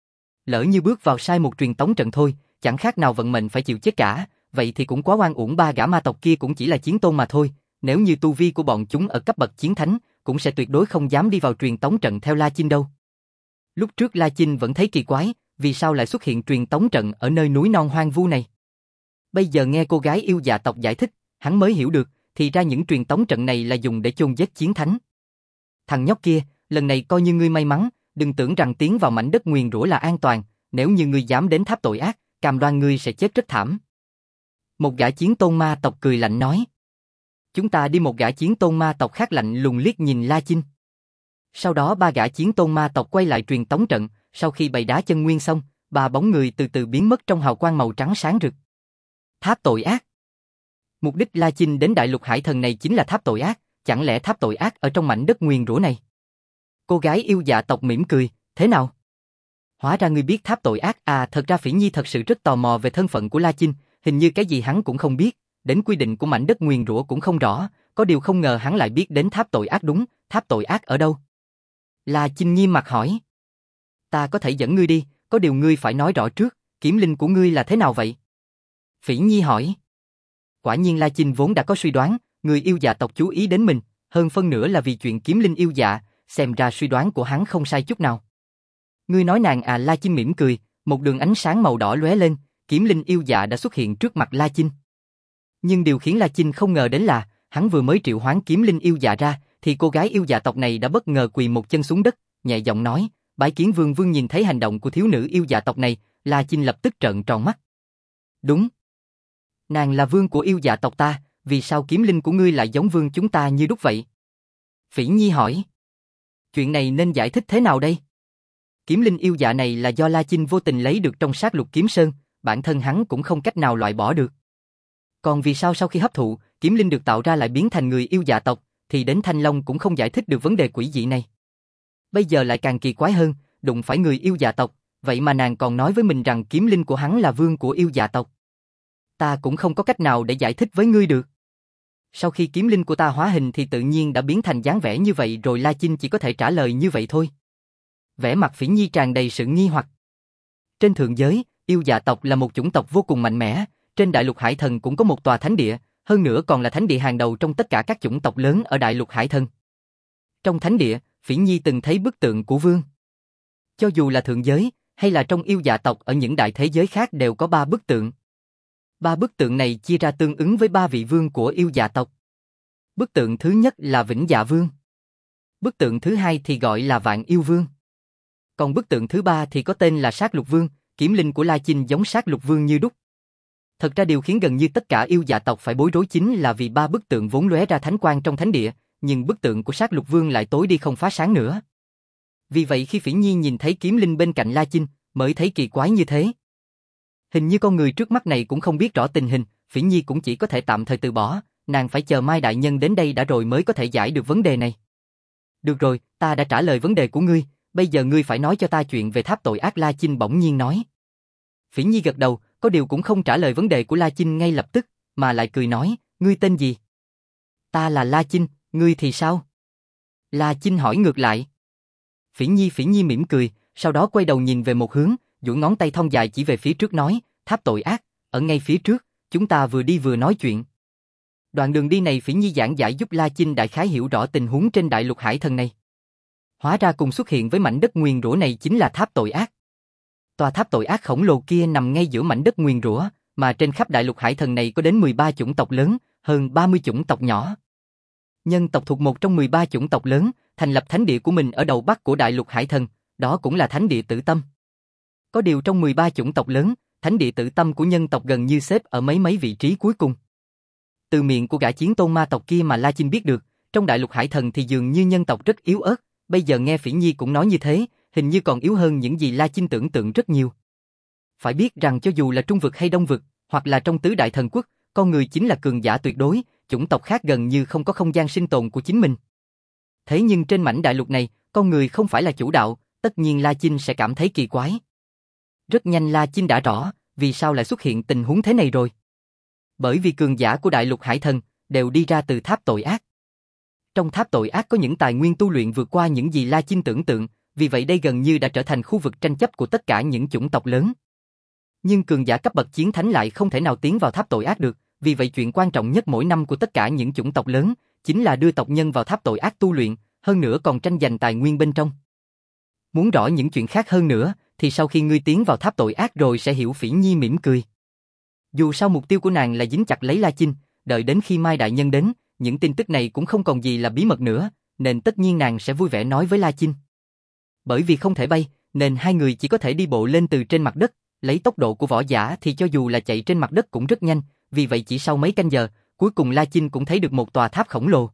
Lỡ như bước vào sai một truyền tống trận thôi, chẳng khác nào vận mệnh phải chịu chết cả, vậy thì cũng quá oan uổng. Ba gã ma tộc kia cũng chỉ là chiến tôn mà thôi, nếu như tu vi của bọn chúng ở cấp bậc chiến thánh, cũng sẽ tuyệt đối không dám đi vào truyền tống trận theo La Chinh đâu. Lúc trước La Chinh vẫn thấy kỳ quái, vì sao lại xuất hiện truyền tống trận ở nơi núi non hoang vu này. Bây giờ nghe cô gái yêu dạ tộc giải thích, hắn mới hiểu được, thì ra những truyền tống trận này là dùng để chôn giết chiến thánh. Thằng nhóc kia, lần này coi như ngươi may mắn, đừng tưởng rằng tiến vào mảnh đất nguyền rủa là an toàn, nếu như ngươi dám đến tháp tội ác, cam đoan ngươi sẽ chết rất thảm. Một gã chiến tôn ma tộc cười lạnh nói. Chúng ta đi. Một gã chiến tôn ma tộc khác lạnh lùng liếc nhìn La Chinh. Sau đó ba gã chiến tôn ma tộc quay lại truyền tống trận, sau khi bày đá chân nguyên xong, ba bóng người từ từ biến mất trong hào quang màu trắng sáng rực. Tháp tội ác. Mục đích La Chinh đến đại lục hải thần này chính là tháp tội ác, chẳng lẽ tháp tội ác ở trong mảnh đất nguyền rủa này? Cô gái yêu dạ tộc mỉm cười, thế nào? Hóa ra ngươi biết tháp tội ác à? Thật ra Phỉ Nhi thật sự rất tò mò về thân phận của La Chinh, hình như cái gì hắn cũng không biết, đến quy định của mảnh đất nguyền rủa cũng không rõ, có điều không ngờ hắn lại biết đến tháp tội ác. Đúng, tháp tội ác ở đâu? La Chinh nghiêm mặt hỏi. Ta có thể dẫn ngươi đi, có điều ngươi phải nói rõ trước, kiếm linh của ngươi là thế nào vậy? Phỉ Nhi hỏi. Quả nhiên La Chinh vốn đã có suy đoán, người yêu dạ tộc chú ý đến mình, hơn phân nửa là vì chuyện kiếm linh yêu dạ, xem ra suy đoán của hắn không sai chút nào. Ngươi nói nàng à? La Chinh mỉm cười, một đường ánh sáng màu đỏ lóe lên, kiếm linh yêu dạ đã xuất hiện trước mặt La Chinh. Nhưng điều khiến La Chinh không ngờ đến là, hắn vừa mới triệu hoán kiếm linh yêu dạ ra, thì cô gái yêu dạ tộc này đã bất ngờ quỳ một chân xuống đất, nhẹ giọng nói, bái kiến vương. Vương nhìn thấy hành động của thiếu nữ yêu dạ tộc này, La Chinh lập tức trợn tròn mắt. Đúng. Nàng là vương của yêu dạ tộc ta, vì sao kiếm linh của ngươi lại giống vương chúng ta như đúc vậy? Phỉ Nhi hỏi. Chuyện này nên giải thích thế nào đây? Kiếm linh yêu dạ này là do La Chinh vô tình lấy được trong sát lục kiếm sơn, bản thân hắn cũng không cách nào loại bỏ được. Còn vì sao sau khi hấp thụ, kiếm linh được tạo ra lại biến thành người yêu dạ tộc, thì đến Thanh Long cũng không giải thích được vấn đề quỷ dị này. Bây giờ lại càng kỳ quái hơn, đụng phải người yêu dạ tộc, vậy mà nàng còn nói với mình rằng kiếm linh của hắn là vương của yêu dạ tộc. Ta cũng không có cách nào để giải thích với ngươi được. Sau khi kiếm linh của ta hóa hình thì tự nhiên đã biến thành dáng vẻ như vậy rồi. La Chinh chỉ có thể trả lời như vậy thôi. Vẻ mặt Phỉ Nhi tràn đầy sự nghi hoặc. Trên thượng giới, yêu dạ tộc là một chủng tộc vô cùng mạnh mẽ, trên đại lục hải thần cũng có một tòa thánh địa, hơn nữa còn là thánh địa hàng đầu trong tất cả các chủng tộc lớn ở đại lục hải thần. Trong thánh địa, Phỉ Nhi từng thấy bức tượng của vương. Cho dù là thượng giới, hay là trong yêu dạ tộc ở những đại thế giới khác đều có ba bức tượng. Ba bức tượng này chia ra tương ứng với ba vị vương của yêu dạ tộc. Bức tượng thứ nhất là Vĩnh Dạ Vương. Bức tượng thứ hai thì gọi là Vạn Yêu Vương. Còn bức tượng thứ ba thì có tên là Sát Lục Vương, kiếm linh của La Chinh giống Sát Lục Vương như đúc. Thật ra điều khiến gần như tất cả yêu dạ tộc phải bối rối chính là vì ba bức tượng vốn lóe ra thánh quang trong thánh địa, nhưng bức tượng của Sát Lục Vương lại tối đi không phá sáng nữa. Vì vậy khi Phỉ Nhi nhìn thấy kiếm linh bên cạnh La Chinh, mới thấy kỳ quái như thế. Hình như con người trước mắt này cũng không biết rõ tình hình, Phỉ Nhi cũng chỉ có thể tạm thời từ bỏ, nàng phải chờ Mai đại nhân đến đây đã rồi mới có thể giải được vấn đề này. Được rồi, ta đã trả lời vấn đề của ngươi, bây giờ ngươi phải nói cho ta chuyện về tháp tội ác. La Chinh bỗng nhiên nói. Phỉ Nhi gật đầu, có điều cũng không trả lời vấn đề của La Chinh ngay lập tức, mà lại cười nói, ngươi tên gì? Ta là La Chinh, ngươi thì sao? La Chinh hỏi ngược lại. Phỉ Nhi Phỉ Nhi mỉm cười, sau đó quay đầu nhìn về một hướng, duỗi ngón tay thon dài chỉ về phía trước nói, tháp tội ác, ở ngay phía trước, chúng ta vừa đi vừa nói chuyện. Đoạn đường đi này Phỉ Nhi giảng giải giúp La Chinh đại khái hiểu rõ tình huống trên đại lục hải thần này. Hóa ra cùng xuất hiện với mảnh đất nguyền rủa này chính là tháp tội ác. Tòa tháp tội ác khổng lồ kia nằm ngay giữa mảnh đất nguyền rủa, mà trên khắp đại lục hải thần này có đến mười ba chủng tộc lớn, hơn ba mươi chủng tộc nhỏ. Nhân tộc thuộc một trong mười ba chủng tộc lớn, thành lập thánh địa của mình ở đầu bắc của đại lục hải thần, đó cũng là thánh địa Tử Tâm. Có điều trong mười ba chủng tộc lớn, thánh địa Tử Tâm của nhân tộc gần như xếp ở mấy mấy vị trí cuối cùng. Từ miệng của gã chiến tôn ma tộc kia mà La Chinh biết được, trong đại lục hải thần thì dường như nhân tộc rất yếu ớt, bây giờ nghe Phỉ Nhi cũng nói như thế, hình như còn yếu hơn những gì La Chinh tưởng tượng rất nhiều. Phải biết rằng cho dù là Trung vực hay Đông vực, hoặc là trong tứ đại thần quốc, con người chính là cường giả tuyệt đối, chủng tộc khác gần như không có không gian sinh tồn của chính mình. Thế nhưng trên mảnh đại lục này, con người không phải là chủ đạo, tất nhiên La Chinh sẽ cảm thấy kỳ quái. Rất nhanh La Chinh đã rõ, vì sao lại xuất hiện tình huống thế này rồi. Bởi vì cường giả của đại lục hải thần đều đi ra từ tháp tội ác. Trong tháp tội ác có những tài nguyên tu luyện vượt qua những gì La Chinh tưởng tượng, vì vậy đây gần như đã trở thành khu vực tranh chấp của tất cả những chủng tộc lớn. Nhưng cường giả cấp bậc chiến thánh lại không thể nào tiến vào tháp tội ác được, vì vậy chuyện quan trọng nhất mỗi năm của tất cả những chủng tộc lớn chính là đưa tộc nhân vào tháp tội ác tu luyện, hơn nữa còn tranh giành tài nguyên bên trong. Muốn rõ những chuyện khác hơn nữa, thì sau khi ngươi tiến vào tháp tội ác rồi sẽ hiểu. Phỉ Nhi mỉm cười. Dù sao mục tiêu của nàng là dính chặt lấy La Chinh, đợi đến khi Mai Đại Nhân đến, những tin tức này cũng không còn gì là bí mật nữa, nên tất nhiên nàng sẽ vui vẻ nói với La Chinh. Bởi vì không thể bay, nên hai người chỉ có thể đi bộ lên từ trên mặt đất, lấy tốc độ của võ giả thì cho dù là chạy trên mặt đất cũng rất nhanh, vì vậy chỉ sau mấy canh giờ, cuối cùng La Chinh cũng thấy được một tòa tháp khổng lồ.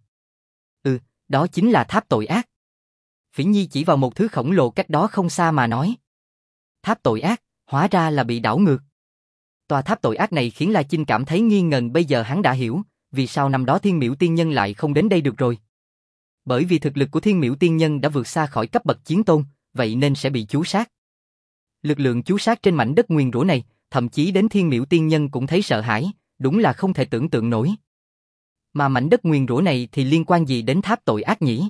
Ừ, đó chính là tháp tội ác. Phỉ Nhi chỉ vào một thứ khổng lồ cách đó không xa mà nói. Tháp tội ác, hóa ra là bị đảo ngược. Tòa tháp tội ác này khiến La Chinh cảm thấy nghi ngần, bây giờ hắn đã hiểu, vì sao năm đó Thiên Miểu Tiên Nhân lại không đến đây được rồi. Bởi vì thực lực của Thiên Miểu Tiên Nhân đã vượt xa khỏi cấp bậc chiến tôn, vậy nên sẽ bị chú sát. Lực lượng chú sát trên mảnh đất nguyền rủa này, thậm chí đến Thiên Miểu Tiên Nhân cũng thấy sợ hãi, đúng là không thể tưởng tượng nổi. Mà mảnh đất nguyền rủa này thì liên quan gì đến tháp tội ác nhỉ?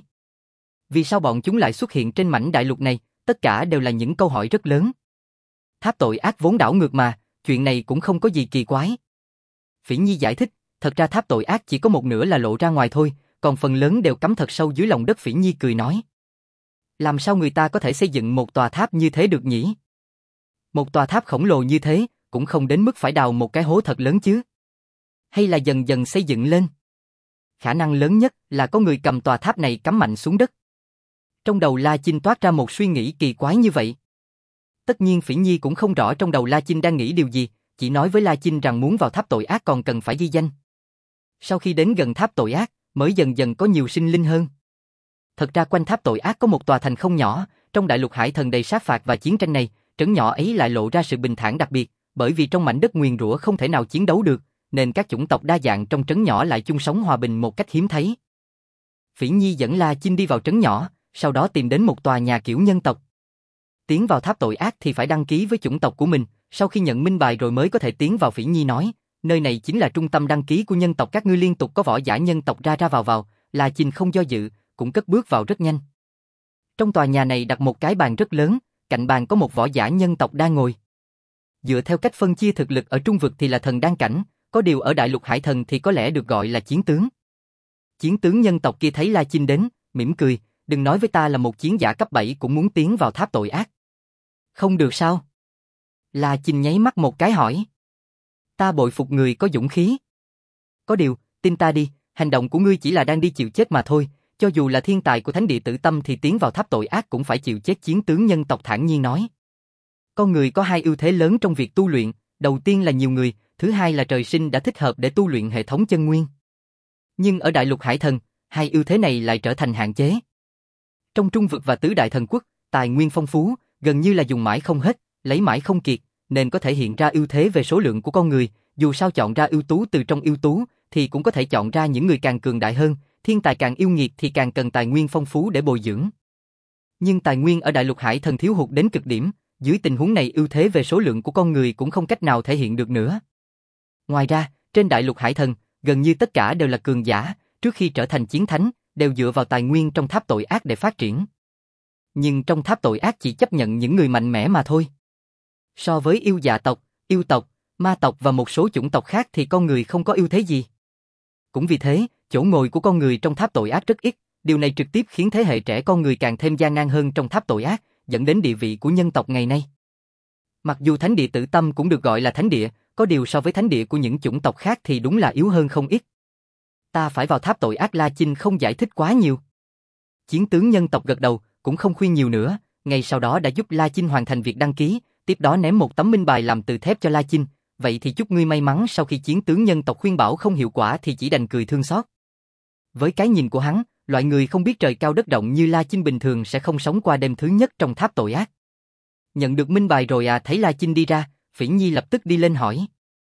Vì sao bọn chúng lại xuất hiện trên mảnh đại lục này? Tất cả đều là những câu hỏi rất lớn. Tháp tội ác vốn đảo ngược mà, chuyện này cũng không có gì kỳ quái. Phỉ Nhi giải thích, thật ra tháp tội ác chỉ có một nửa là lộ ra ngoài thôi, còn phần lớn đều cắm thật sâu dưới lòng đất. Phỉ Nhi cười nói. Làm sao người ta có thể xây dựng một tòa tháp như thế được nhỉ? Một tòa tháp khổng lồ như thế, cũng không đến mức phải đào một cái hố thật lớn chứ. Hay là dần dần xây dựng lên? Khả năng lớn nhất là có người cầm tòa tháp này cắm mạnh xuống đất. Trong đầu La Chinh toát ra một suy nghĩ kỳ quái như vậy. Tất nhiên Phỉ Nhi cũng không rõ trong đầu La Chinh đang nghĩ điều gì, chỉ nói với La Chinh rằng muốn vào tháp tội ác còn cần phải ghi danh. Sau khi đến gần tháp tội ác, mới dần dần có nhiều sinh linh hơn. Thật ra quanh tháp tội ác có một tòa thành không nhỏ, trong đại lục hải thần đầy sát phạt và chiến tranh này, trấn nhỏ ấy lại lộ ra sự bình thản đặc biệt, bởi vì trong mảnh đất nguyền rủa không thể nào chiến đấu được, nên các chủng tộc đa dạng trong trấn nhỏ lại chung sống hòa bình một cách hiếm thấy. Phỉ Nhi dẫn La Chinh đi vào trấn nhỏ, sau đó tìm đến một tòa nhà kiểu nhân tộc. Tiến vào tháp tội ác thì phải đăng ký với chủng tộc của mình, sau khi nhận minh bài rồi mới có thể tiến vào. Phỉ Nhi nói, nơi này chính là trung tâm đăng ký của nhân tộc các ngươi, liên tục có võ giả nhân tộc ra ra vào vào. La Chinh không do dự, cũng cất bước vào rất nhanh. Trong tòa nhà này đặt một cái bàn rất lớn, cạnh bàn có một võ giả nhân tộc đang ngồi. Dựa theo cách phân chia thực lực ở trung vực thì là thần đan cảnh, có điều ở đại lục hải thần thì có lẽ được gọi là chiến tướng. Chiến tướng nhân tộc kia thấy La Chinh đến, mỉm cười, đừng nói với ta là một chiến giả cấp bảy cũng muốn tiến vào tháp tội ác. Không được sao? La Chinh nháy mắt một cái hỏi. Ta bội phục người có dũng khí. Có điều, tin ta đi, hành động của ngươi chỉ là đang đi chịu chết mà thôi, cho dù là thiên tài của thánh địa Tử Tâm thì tiến vào tháp tội ác cũng phải chịu chết. Chiến tướng nhân tộc thản nhiên nói. Con người có hai ưu thế lớn trong việc tu luyện, đầu tiên là nhiều người, thứ hai là trời sinh đã thích hợp để tu luyện hệ thống chân nguyên. Nhưng ở đại lục hải thần, hai ưu thế này lại trở thành hạn chế. Trong trung vực và tứ đại thần quốc, tài nguyên phong phú, gần như là dùng mãi không hết, lấy mãi không kiệt, nên có thể hiện ra ưu thế về số lượng của con người, dù sao chọn ra ưu tú từ trong ưu tú, thì cũng có thể chọn ra những người càng cường đại hơn, thiên tài càng yêu nghiệt thì càng cần tài nguyên phong phú để bồi dưỡng. Nhưng tài nguyên ở đại lục hải thần thiếu hụt đến cực điểm, dưới tình huống này ưu thế về số lượng của con người cũng không cách nào thể hiện được nữa. Ngoài ra, trên đại lục hải thần, gần như tất cả đều là cường giả, trước khi trở thành chiến thánh, đều dựa vào tài nguyên trong tháp tội ác để phát triển. Nhưng trong tháp tội ác chỉ chấp nhận những người mạnh mẽ mà thôi. So với yêu dạ tộc, yêu tộc, ma tộc và một số chủng tộc khác thì con người không có ưu thế gì. Cũng vì thế, chỗ ngồi của con người trong tháp tội ác rất ít, điều này trực tiếp khiến thế hệ trẻ con người càng thêm gian nan hơn trong tháp tội ác, dẫn đến địa vị của nhân tộc ngày nay. Mặc dù thánh địa Tử Tâm cũng được gọi là thánh địa, có điều so với thánh địa của những chủng tộc khác thì đúng là yếu hơn không ít. Ta phải vào tháp tội ác. La Chinh không giải thích quá nhiều. Chiến tướng nhân tộc gật đầu, cũng không khuyên nhiều nữa, ngay sau đó đã giúp La Chinh hoàn thành việc đăng ký, tiếp đó ném một tấm minh bài làm từ thép cho La Chinh, vậy thì chúc ngươi may mắn. Sau khi chiến tướng nhân tộc khuyên bảo không hiệu quả thì chỉ đành cười thương xót. Với cái nhìn của hắn, loại người không biết trời cao đất rộng như La Chinh bình thường sẽ không sống qua đêm thứ nhất trong tháp tội ác. Nhận được minh bài rồi à? Thấy La Chinh đi ra, Phỉ Nhi lập tức đi lên hỏi.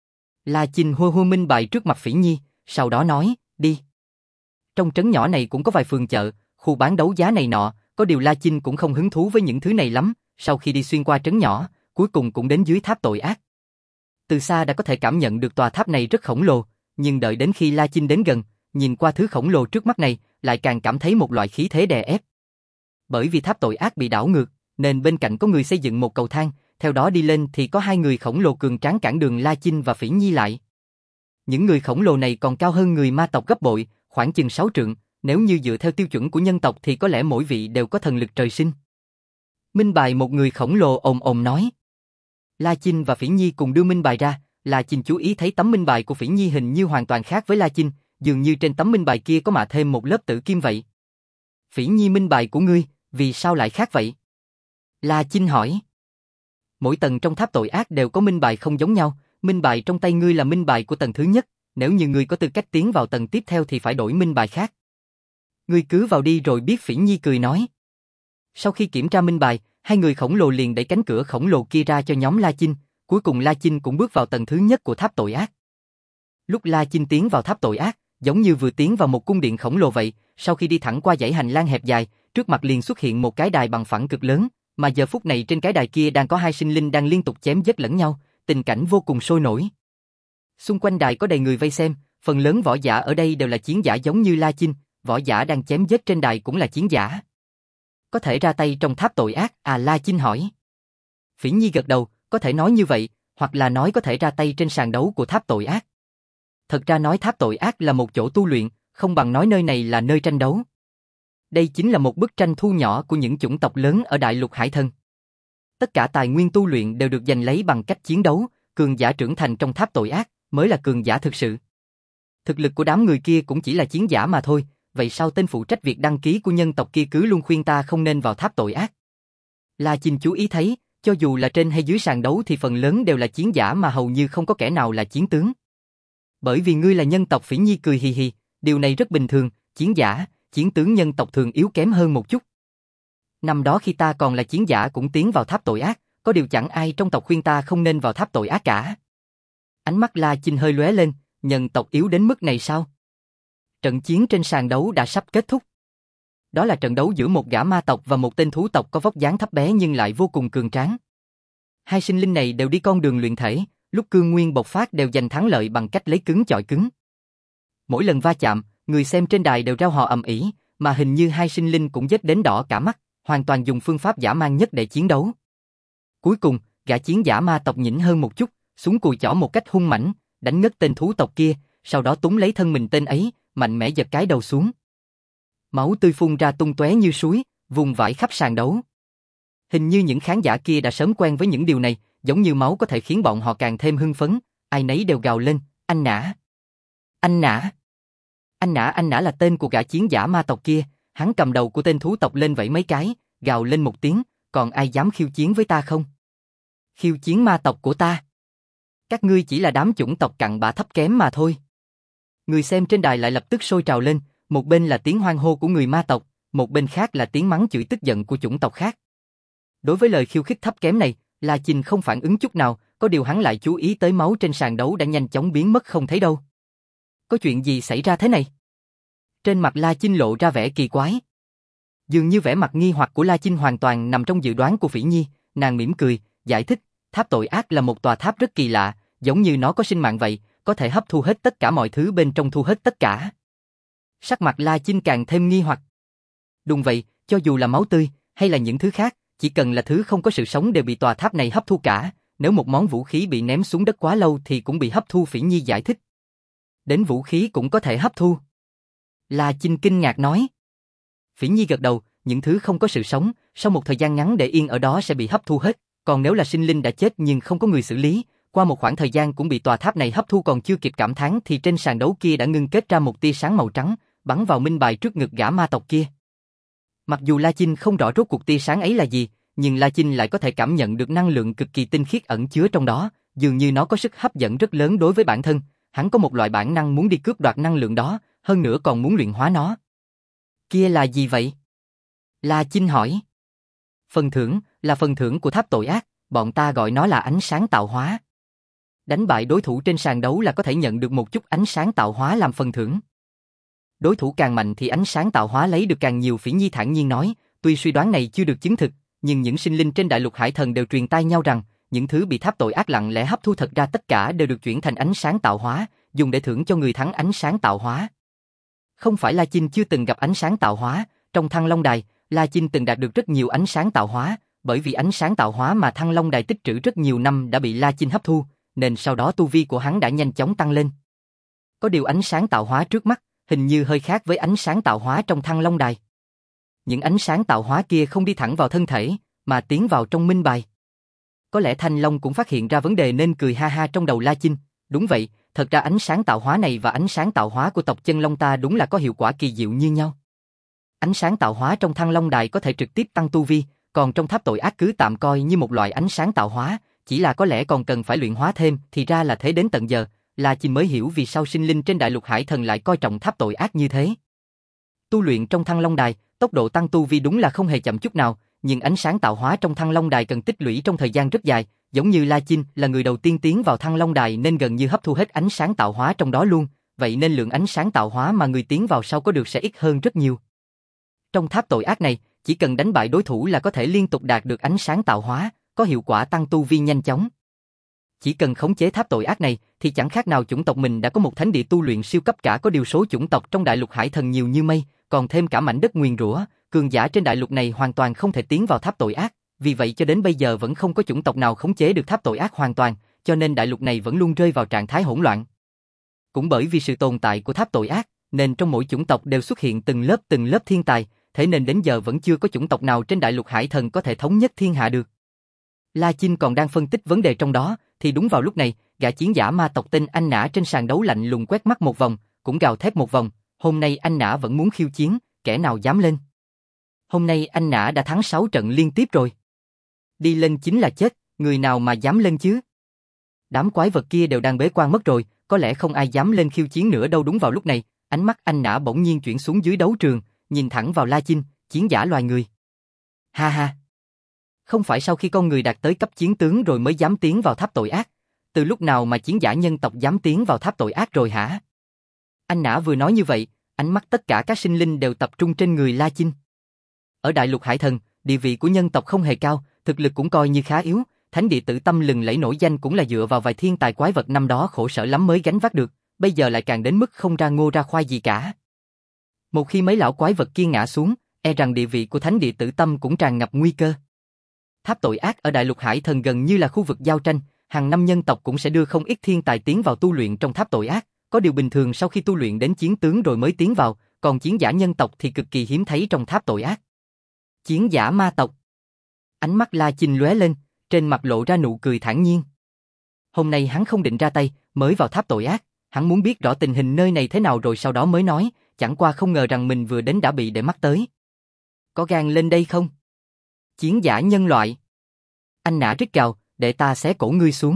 La Chinh hô hô minh bài trước mặt Phỉ Nhi, sau đó nói, đi. Trong trấn nhỏ này cũng có vài phường chợ, khu bán đấu giá này nọ, có điều La Chinh cũng không hứng thú với những thứ này lắm, sau khi đi xuyên qua trấn nhỏ, cuối cùng cũng đến dưới tháp tội ác. Từ xa đã có thể cảm nhận được tòa tháp này rất khổng lồ, nhưng đợi đến khi La Chinh đến gần, nhìn qua thứ khổng lồ trước mắt này, lại càng cảm thấy một loại khí thế đè ép. Bởi vì tháp tội ác bị đảo ngược, nên bên cạnh có người xây dựng một cầu thang, theo đó đi lên thì có hai người khổng lồ cường tráng cản đường La Chinh và Phỉ Nhi lại. Những người khổng lồ này còn cao hơn người ma tộc gấp bội, khoảng chừng sáu trượng, nếu như dựa theo tiêu chuẩn của nhân tộc thì có lẽ mỗi vị đều có thần lực trời sinh. Minh bài, một người khổng lồ ồm ồm nói. La Chinh và Phỉ Nhi cùng đưa minh bài ra, La Chinh chú ý thấy tấm minh bài của Phỉ Nhi hình như hoàn toàn khác với La Chinh, dường như trên tấm minh bài kia có mạ thêm một lớp tử kim vậy. Phỉ Nhi, minh bài của ngươi, vì sao lại khác vậy? La Chinh hỏi. Mỗi tầng trong tháp tội ác đều có minh bài không giống nhau, minh bài trong tay ngươi là minh bài của tầng thứ nhất, nếu như ngươi có tư cách tiến vào tầng tiếp theo thì phải đổi minh bài khác. Ngươi cứ vào đi rồi biết. Phỉ Nhi cười nói. Sau khi kiểm tra minh bài, hai người khổng lồ liền đẩy cánh cửa khổng lồ kia ra cho nhóm La Chinh, cuối cùng La Chinh cũng bước vào tầng thứ nhất của tháp tội ác. Lúc La Chinh tiến vào tháp tội ác, giống như vừa tiến vào một cung điện khổng lồ vậy, sau khi đi thẳng qua dãy hành lang hẹp dài, trước mặt liền xuất hiện một cái đài bằng phẳng cực lớn, mà giờ phút này trên cái đài kia đang có hai sinh linh đang liên tục chém giết lẫn nhau, tình cảnh vô cùng sôi nổi. Xung quanh đài có đầy người vây xem, phần lớn võ giả ở đây đều là chiến giả giống như La Chinh, võ giả đang chém giết trên đài cũng là chiến giả. Có thể ra tay trong tháp tội ác à? La Chinh hỏi. Phỉ Nhi gật đầu, có thể nói như vậy, hoặc là nói có thể ra tay trên sàn đấu của tháp tội ác. Thật ra nói tháp tội ác là một chỗ tu luyện, không bằng nói nơi này là nơi tranh đấu. Đây chính là một bức tranh thu nhỏ của những chủng tộc lớn ở đại lục Hải Thần. Tất cả tài nguyên tu luyện đều được giành lấy bằng cách chiến đấu, cường giả trưởng thành trong tháp tội ác mới là cường giả thực sự. Thực lực của đám người kia cũng chỉ là chiến giả mà thôi, vậy sao tên phụ trách việc đăng ký của nhân tộc kia cứ luôn khuyên ta không nên vào tháp tội ác? La Chinh chú ý thấy, cho dù là trên hay dưới sàn đấu thì phần lớn đều là chiến giả mà hầu như không có kẻ nào là chiến tướng. Bởi vì ngươi là nhân tộc. Phỉ Nhi cười hì hì, điều này rất bình thường, chiến giả, chiến tướng nhân tộc thường yếu kém hơn một chút. Năm đó khi ta còn là chiến giả cũng tiến vào tháp tội ác, có điều chẳng ai trong tộc khuyên ta không nên vào tháp tội ác cả. Ánh mắt La Chinh hơi lóe lên, nhân tộc yếu đến mức này sao? Trận chiến trên sàn đấu đã sắp kết thúc. Đó là trận đấu giữa một gã ma tộc và một tên thú tộc có vóc dáng thấp bé nhưng lại vô cùng cường tráng. Hai sinh linh này đều đi con đường luyện thể, lúc cương nguyên bộc phát đều giành thắng lợi bằng cách lấy cứng chọi cứng. Mỗi lần va chạm, người xem trên đài đều reo hò ầm ĩ, mà hình như hai sinh linh cũng giết đến đỏ cả mắt, hoàn toàn dùng phương pháp dã man nhất để chiến đấu. Cuối cùng, gã chiến giả ma tộc nhỉnh hơn một chút, súng cùi chỏ một cách hung mãnh, đánh ngất tên thú tộc kia, sau đó túm lấy thân mình tên ấy, mạnh mẽ giật cái đầu xuống. Máu tươi phun ra tung tóe như suối, vùng vãi khắp sàn đấu. Hình như những khán giả kia đã sớm quen với những điều này, giống như máu có thể khiến bọn họ càng thêm hưng phấn, ai nấy đều gào lên, anh nã! Anh nã! Anh nã! Anh nã là tên của gã chiến giả ma tộc kia, hắn cầm đầu của tên thú tộc lên vẫy mấy cái, gào lên một tiếng, còn ai dám khiêu chiến với ta không? Khiêu chiến ma tộc của ta? Các ngươi chỉ là đám chủng tộc cặn bã thấp kém mà thôi. Người xem trên đài lại lập tức sôi trào lên, một bên là tiếng hoan hô của người ma tộc, một bên khác là tiếng mắng chửi tức giận của chủng tộc khác. Đối với lời khiêu khích thấp kém này, La Chinh không phản ứng chút nào, có điều hắn lại chú ý tới máu trên sàn đấu đã nhanh chóng biến mất không thấy đâu. Có chuyện gì xảy ra thế này? Trên mặt La Chinh lộ ra vẻ kỳ quái. Dường như vẻ mặt nghi hoặc của La Chinh hoàn toàn nằm trong dự đoán của Phỉ Nhi, nàng mỉm cười, giải thích, tháp tội ác là một tòa tháp rất kỳ lạ, giống như nó có sinh mạng vậy, có thể hấp thu hết tất cả mọi thứ bên trong, thu hết tất cả. Sắc mặt La Chinh càng thêm nghi hoặc. Đúng vậy, cho dù là máu tươi, hay là những thứ khác, chỉ cần là thứ không có sự sống đều bị tòa tháp này hấp thu cả, nếu một món vũ khí bị ném xuống đất quá lâu thì cũng bị hấp thu. Phỉ Nhi giải thích. Đến vũ khí cũng có thể hấp thu. La Chinh kinh ngạc nói. Phỉ Nhi gật đầu, những thứ không có sự sống, sau một thời gian ngắn để yên ở đó sẽ bị hấp thu hết, còn nếu là sinh linh đã chết nhưng không có người xử lý, qua một khoảng thời gian cũng bị tòa tháp này hấp thu. Còn chưa kịp cảm thán thì trên sàn đấu kia đã ngưng kết ra một tia sáng màu trắng, bắn vào minh bài trước ngực gã ma tộc kia. Mặc dù La Chinh không rõ rốt cuộc tia sáng ấy là gì, nhưng La Chinh lại có thể cảm nhận được năng lượng cực kỳ tinh khiết ẩn chứa trong đó, dường như nó có sức hấp dẫn rất lớn đối với bản thân, hắn có một loại bản năng muốn đi cướp đoạt năng lượng đó, hơn nữa còn muốn luyện hóa nó. Kia là gì vậy? La Chinh hỏi. Phần thưởng, là phần thưởng của tháp tội ác, bọn ta gọi nó là ánh sáng tạo hóa. Đánh bại đối thủ trên sàn đấu là có thể nhận được một chút ánh sáng tạo hóa làm phần thưởng. Đối thủ càng mạnh thì ánh sáng tạo hóa lấy được càng nhiều. Phỉ Nhi thản nhiên nói, tuy suy đoán này chưa được chứng thực, nhưng những sinh linh trên đại lục hải thần đều truyền tai nhau rằng, những thứ bị tháp tội ác lặng lẽ hấp thu thật ra tất cả đều được chuyển thành ánh sáng tạo hóa, dùng để thưởng cho người thắng ánh sáng tạo hóa. Không phải La Chinh chưa từng gặp ánh sáng tạo hóa, trong Thăng Long Đài, La Chinh từng đạt được rất nhiều ánh sáng tạo hóa, bởi vì ánh sáng tạo hóa mà Thăng Long Đài tích trữ rất nhiều năm đã bị La Chinh hấp thu, nên sau đó tu vi của hắn đã nhanh chóng tăng lên. Có điều ánh sáng tạo hóa trước mắt, hình như hơi khác với ánh sáng tạo hóa trong Thăng Long Đài. Những ánh sáng tạo hóa kia không đi thẳng vào thân thể, mà tiến vào trong minh bài. Có lẽ Thanh Long cũng phát hiện ra vấn đề nên cười ha ha trong đầu La Chinh. Đúng vậy, thật ra ánh sáng tạo hóa này và ánh sáng tạo hóa của tộc Chân Long ta đúng là có hiệu quả kỳ diệu như nhau. Ánh sáng tạo hóa trong Thăng Long Đài có thể trực tiếp tăng tu vi, còn trong tháp tội ác cứ tạm coi như một loại ánh sáng tạo hóa, chỉ là có lẽ còn cần phải luyện hóa thêm. Thì ra là thế. Đến tận giờ, La Chinh mới hiểu vì sao sinh linh trên đại lục hải thần lại coi trọng tháp tội ác như thế. Tu luyện trong Thăng Long Đài, tốc độ tăng tu vi đúng là không hề chậm chút nào, nhưng ánh sáng tạo hóa trong Thăng Long Đài cần tích lũy trong thời gian rất dài, giống như La Chinh là người đầu tiên tiến vào Thăng Long Đài nên gần như hấp thu hết ánh sáng tạo hóa trong đó luôn, vậy nên lượng ánh sáng tạo hóa mà người tiến vào sau có được sẽ ít hơn rất nhiều. Trong tháp tội ác này, chỉ cần đánh bại đối thủ là có thể liên tục đạt được ánh sáng tạo hóa, có hiệu quả tăng tu vi nhanh chóng. Chỉ cần khống chế tháp tội ác này thì chẳng khác nào chủng tộc mình đã có một thánh địa tu luyện siêu cấp cả. Có điều số chủng tộc trong đại lục hải thần nhiều như mây, còn thêm cả mảnh đất nguyền rủa, cường giả trên đại lục này hoàn toàn không thể tiến vào tháp tội ác, vì vậy cho đến bây giờ vẫn không có chủng tộc nào khống chế được tháp tội ác hoàn toàn, cho nên đại lục này vẫn luôn rơi vào trạng thái hỗn loạn. Cũng bởi vì sự tồn tại của tháp tội ác, nên trong mỗi chủng tộc đều xuất hiện từng lớp từng lớp thiên tài, thế nên đến giờ vẫn chưa có chủng tộc nào trên đại lục hải thần có thể thống nhất thiên hạ được. La Chinh còn đang phân tích vấn đề trong đó, thì đúng vào lúc này, gã chiến giả ma tộc tên Anh Nã trên sàn đấu lạnh lùng quét mắt một vòng, cũng gào thét một vòng, hôm nay Anh Nã vẫn muốn khiêu chiến, kẻ nào dám lên. Hôm nay Anh Nã đã thắng sáu trận liên tiếp rồi. Đi lên chính là chết, người nào mà dám lên chứ? Đám quái vật kia đều đang bế quan mất rồi, có lẽ không ai dám lên khiêu chiến nữa đâu. Đúng vào lúc này, ánh mắt Anh Nã bỗng nhiên chuyển xuống dưới đấu trường, nhìn thẳng vào La Chinh, chiến giả loài người. Ha ha! Không phải sau khi con người đạt tới cấp chiến tướng rồi mới dám tiến vào tháp tội ác, từ lúc nào mà chiến giả nhân tộc dám tiến vào tháp tội ác rồi hả? Anh Nã vừa nói như vậy, ánh mắt tất cả các sinh linh đều tập trung trên người La Chinh. Ở đại lục hải thần, địa vị của nhân tộc không hề cao, thực lực cũng coi như khá yếu, thánh địa Tử Tâm lừng lẫy nổi danh cũng là dựa vào vài thiên tài quái vật năm đó khổ sở lắm mới gánh vác được, bây giờ lại càng đến mức không ra ngô ra khoai gì cả. Một khi mấy lão quái vật kia ngã xuống, e rằng địa vị của thánh địa Tử Tâm cũng tràn ngập nguy cơ. Tháp tội ác ở đại lục hải thần gần như là khu vực giao tranh, hàng năm nhân tộc cũng sẽ đưa không ít thiên tài tiến vào tu luyện trong tháp tội ác, có điều bình thường sau khi tu luyện đến chiến tướng rồi mới tiến vào, còn chiến giả nhân tộc thì cực kỳ hiếm thấy trong tháp tội ác. Chiến giả ma tộc. Ánh mắt La Chinh lóe lên, trên mặt lộ ra nụ cười thản nhiên. Hôm nay hắn không định ra tay, mới vào tháp tội ác, hắn muốn biết rõ tình hình nơi này thế nào rồi sau đó mới nói, chẳng qua không ngờ rằng mình vừa đến đã bị để mắt tới. Có gan lên đây không? Chiến giả nhân loại. Anh Nã rít gào, để ta xé cổ ngươi xuống.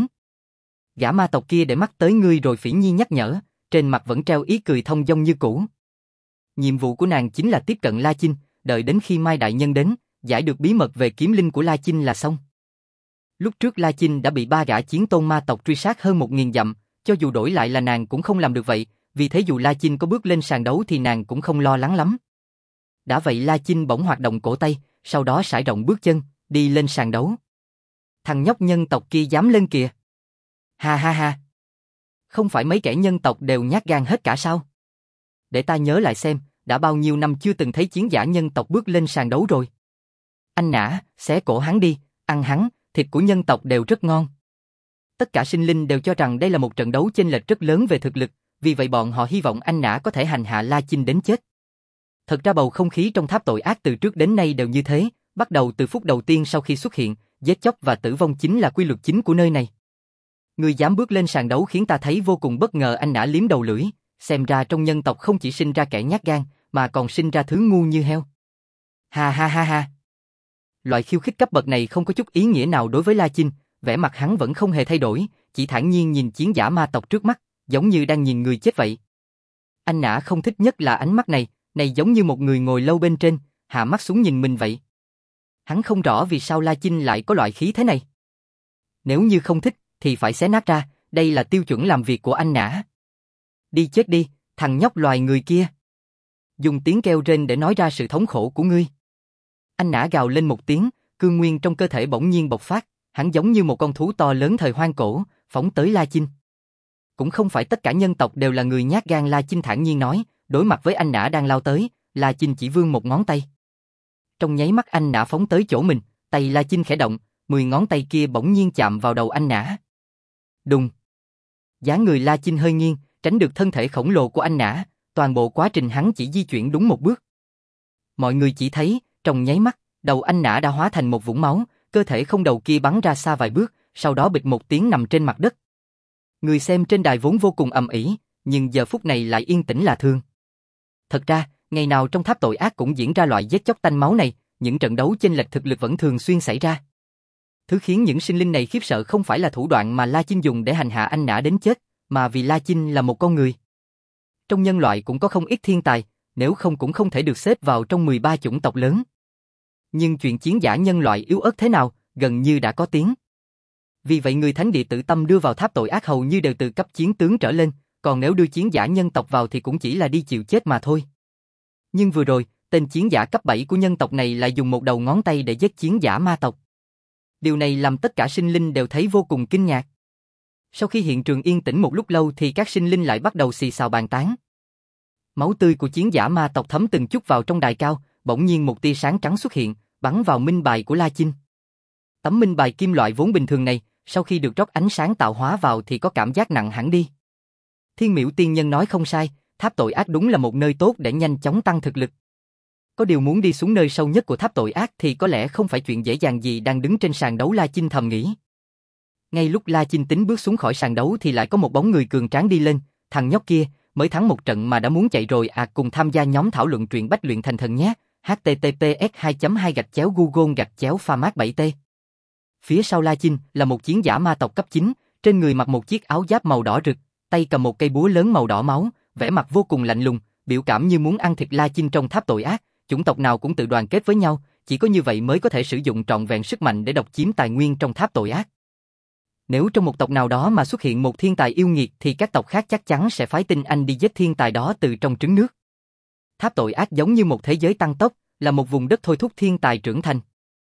Gã ma tộc kia để mắt tới ngươi rồi. Phỉ Nhi nhắc nhở, trên mặt vẫn treo ý cười thông dong như cũ. Nhiệm vụ của nàng chính là tiếp cận La Chinh, đợi đến khi Mai đại nhân đến, giải được bí mật về kiếm linh của La Chinh là xong. Lúc trước La Chinh đã bị ba gã chiến tôn ma tộc truy sát hơn một nghìn dặm, cho dù đổi lại là nàng cũng không làm được vậy, vì thế dù La Chinh có bước lên sàn đấu thì nàng cũng không lo lắng lắm. Đã vậy La Chinh bỗng hoạt động cổ tay, sau đó sải rộng bước chân, đi lên sàn đấu. Thằng nhóc nhân tộc kia dám lên kìa. Ha ha ha. Không phải mấy kẻ nhân tộc đều nhát gan hết cả sao? Để ta nhớ lại xem, đã bao nhiêu năm chưa từng thấy chiến giả nhân tộc bước lên sàn đấu rồi. Anh Nã, xé cổ hắn đi, ăn hắn, thịt của nhân tộc đều rất ngon. Tất cả sinh linh đều cho rằng đây là một trận đấu chênh lệch rất lớn về thực lực, vì vậy bọn họ hy vọng Anh Nã có thể hành hạ La Chinh đến chết. Thật ra bầu không khí trong tháp tội ác từ trước đến nay đều như thế, bắt đầu từ phút đầu tiên sau khi xuất hiện, giết chóc và tử vong chính là quy luật chính của nơi này. Người dám bước lên sàn đấu khiến ta thấy vô cùng bất ngờ. Anh Nã liếm đầu lưỡi, xem ra trong nhân tộc không chỉ sinh ra kẻ nhát gan, mà còn sinh ra thứ ngu như heo. Ha ha ha ha. Loại khiêu khích cấp bậc này không có chút ý nghĩa nào đối với La Chinh, vẻ mặt hắn vẫn không hề thay đổi, chỉ thản nhiên nhìn chiến giả ma tộc trước mắt, giống như đang nhìn người chết vậy. Anh Nã không thích nhất là ánh mắt này, này giống như một người ngồi lâu bên trên, hạ mắt xuống nhìn mình vậy. Hắn không rõ vì sao La Chinh lại có loại khí thế này. Nếu như không thích, thì phải xé nát ra, đây là tiêu chuẩn làm việc của anh Nã. Đi chết đi, thằng nhóc loài người kia. Dùng tiếng kêu rên để nói ra sự thống khổ của ngươi. Anh Nã gào lên một tiếng, cương nguyên trong cơ thể bỗng nhiên bộc phát, hắn giống như một con thú to lớn thời hoang cổ, phóng tới La Chinh. Cũng không phải tất cả nhân tộc đều là người nhát gan, La Chinh thản nhiên nói, đối mặt với anh Nã đang lao tới, La Chinh chỉ vươn một ngón tay. Trong nháy mắt anh Nã phóng tới chỗ mình, tay La Chinh khẽ động, mười ngón tay kia bỗng nhiên chạm vào đầu anh Nã. Đùng. Dáng người La Chinh hơi nghiêng, tránh được thân thể khổng lồ của anh Nã, toàn bộ quá trình hắn chỉ di chuyển đúng một bước. Mọi người chỉ thấy, trong nháy mắt, đầu anh Nã đã hóa thành một vũng máu, cơ thể không đầu kia bắn ra xa vài bước, sau đó bịch một tiếng nằm trên mặt đất. Người xem trên đài vốn vô cùng ầm ĩ, nhưng giờ phút này lại yên tĩnh lạ thường. Thật ra, ngày nào trong tháp tội ác cũng diễn ra loại giết chóc tanh máu này, những trận đấu chênh lệch thực lực vẫn thường xuyên xảy ra. Thứ khiến những sinh linh này khiếp sợ không phải là thủ đoạn mà La Chinh dùng để hành hạ anh Nã đến chết, mà vì La Chinh là một con người. Trong nhân loại cũng có không ít thiên tài, nếu không cũng không thể được xếp vào trong mười ba chủng tộc lớn. Nhưng chuyện chiến giả nhân loại yếu ớt thế nào, gần như đã có tiếng. Vì vậy người thánh địa Tử Tâm đưa vào tháp tội ác hầu như đều từ cấp chiến tướng trở lên, còn nếu đưa chiến giả nhân tộc vào thì cũng chỉ là đi chịu chết mà thôi. Nhưng vừa rồi, tên chiến giả cấp bảy của nhân tộc này lại dùng một đầu ngón tay để giết chiến giả ma tộc. Điều này làm tất cả sinh linh đều thấy vô cùng kinh ngạc. Sau khi hiện trường yên tĩnh một lúc lâu thì các sinh linh lại bắt đầu xì xào bàn tán. Máu tươi của chiến giả ma tộc thấm từng chút vào trong đài cao, bỗng nhiên một tia sáng trắng xuất hiện, bắn vào minh bài của La Chinh. Tấm minh bài kim loại vốn bình thường này, sau khi được rót ánh sáng tạo hóa vào thì có cảm giác nặng hẳn đi. Thiên Miểu tiên nhân nói không sai, tháp tội ác đúng là một nơi tốt để nhanh chóng tăng thực lực. Có điều muốn đi xuống nơi sâu nhất của tháp tội ác thì có lẽ không phải chuyện dễ dàng gì. Đang đứng trên sàn đấu, La Chinh thầm nghĩ. Ngay lúc La Chinh tính bước xuống khỏi sàn đấu thì lại có một bóng người cường tráng đi lên, thằng nhóc kia, mới thắng một trận mà đã muốn chạy rồi à, cùng tham gia nhóm thảo luận truyện Bách luyện thành thần nhé, h t t p s hai chấm hai gạch chéo google gạch chéo phamat bảy t. Phía sau La Chinh là một chiến giả ma tộc cấp chín, trên người mặc một chiếc áo giáp màu đỏ rực, tay cầm một cây búa lớn màu đỏ máu, vẻ mặt vô cùng lạnh lùng, biểu cảm như muốn ăn thịt La Chinh. Trong tháp tội ác, chủng tộc nào cũng tự đoàn kết với nhau, chỉ có như vậy mới có thể sử dụng trọn vẹn sức mạnh để độc chiếm tài nguyên trong tháp tội ác. Nếu trong một tộc nào đó mà xuất hiện một thiên tài yêu nghiệt thì các tộc khác chắc chắn sẽ phái tinh anh đi giết thiên tài đó từ trong trứng nước. Tháp tội ác giống như một thế giới tăng tốc, là một vùng đất thôi thúc thiên tài trưởng thành.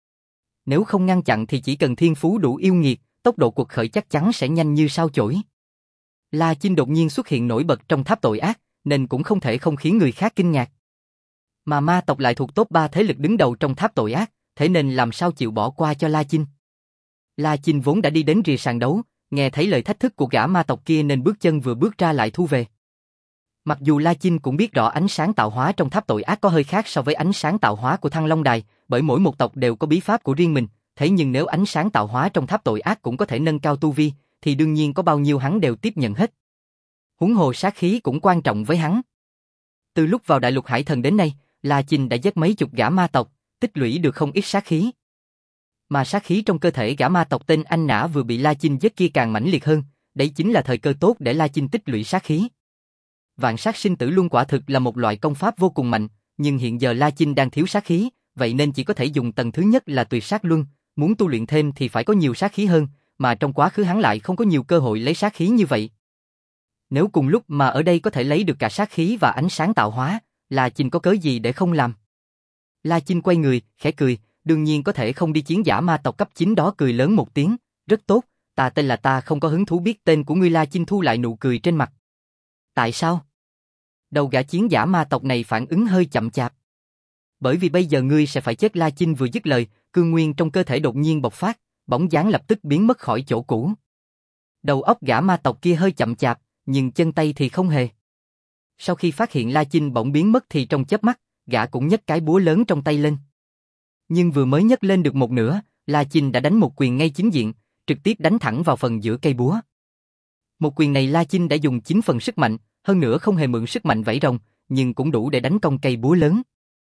Nếu không ngăn chặn thì chỉ cần thiên phú đủ yêu nghiệt, tốc độ cuộc khởi chắc chắn sẽ nhanh như sao chổi. La Chinh đột nhiên xuất hiện nổi bật trong tháp tội ác, nên cũng không thể không khiến người khác kinh ngạc. Mà ma tộc lại thuộc top ba thế lực đứng đầu trong tháp tội ác, thế nên làm sao chịu bỏ qua cho La Chinh. La Chinh vốn đã đi đến rìa sàn đấu, nghe thấy lời thách thức của gã ma tộc kia nên bước chân vừa bước ra lại thu về. Mặc dù La Chinh cũng biết rõ ánh sáng tạo hóa trong tháp tội ác có hơi khác so với ánh sáng tạo hóa của Thăng Long Đài, bởi mỗi một tộc đều có bí pháp của riêng mình, thế nhưng nếu ánh sáng tạo hóa trong tháp tội ác cũng có thể nâng cao tu vi, thì đương nhiên có bao nhiêu hắn đều tiếp nhận hết. Huống hồ sát khí cũng quan trọng với hắn. Từ lúc vào Đại Lục Hải Thần đến nay, La Chinh đã giết mấy chục gã ma tộc, tích lũy được không ít sát khí. Mà sát khí trong cơ thể gã ma tộc tên Anh Nã vừa bị La Chinh giết kia càng mãnh liệt hơn, đấy chính là thời cơ tốt để La Chinh tích lũy sát khí. Vạn sát sinh tử luân quả thực là một loại công pháp vô cùng mạnh, nhưng hiện giờ La Chinh đang thiếu sát khí, vậy nên chỉ có thể dùng tầng thứ nhất là tuyệt sát luân, muốn tu luyện thêm thì phải có nhiều sát khí hơn, mà trong quá khứ hắn lại không có nhiều cơ hội lấy sát khí như vậy. Nếu cùng lúc mà ở đây có thể lấy được cả sát khí và ánh sáng tạo hóa, La Chinh có cớ gì để không làm. La Chinh quay người, khẽ cười, đương nhiên có thể không đi. Chiến giả ma tộc cấp chín đó cười lớn một tiếng, rất tốt, ta tên là ta không có hứng thú biết tên của ngươi. La Chinh thu lại nụ cười trên mặt. Tại sao? Đầu gã chiến giả ma tộc này phản ứng hơi chậm chạp. Bởi vì bây giờ ngươi sẽ phải chết. La Chinh vừa dứt lời, cương nguyên trong cơ thể đột nhiên bộc phát, bóng dáng lập tức biến mất khỏi chỗ cũ. Đầu óc gã ma tộc kia hơi chậm chạp, nhưng chân tay thì không hề. Sau khi phát hiện La Chinh bỗng biến mất thì trong chớp mắt, gã cũng nhấc cái búa lớn trong tay lên. Nhưng vừa mới nhấc lên được một nửa, La Chinh đã đánh một quyền ngay chính diện, trực tiếp đánh thẳng vào phần giữa cây búa. Một quyền này La Chinh đã dùng chín phần sức mạnh, hơn nữa không hề mượn sức mạnh vảy rồng, nhưng cũng đủ để đánh cong cây búa lớn.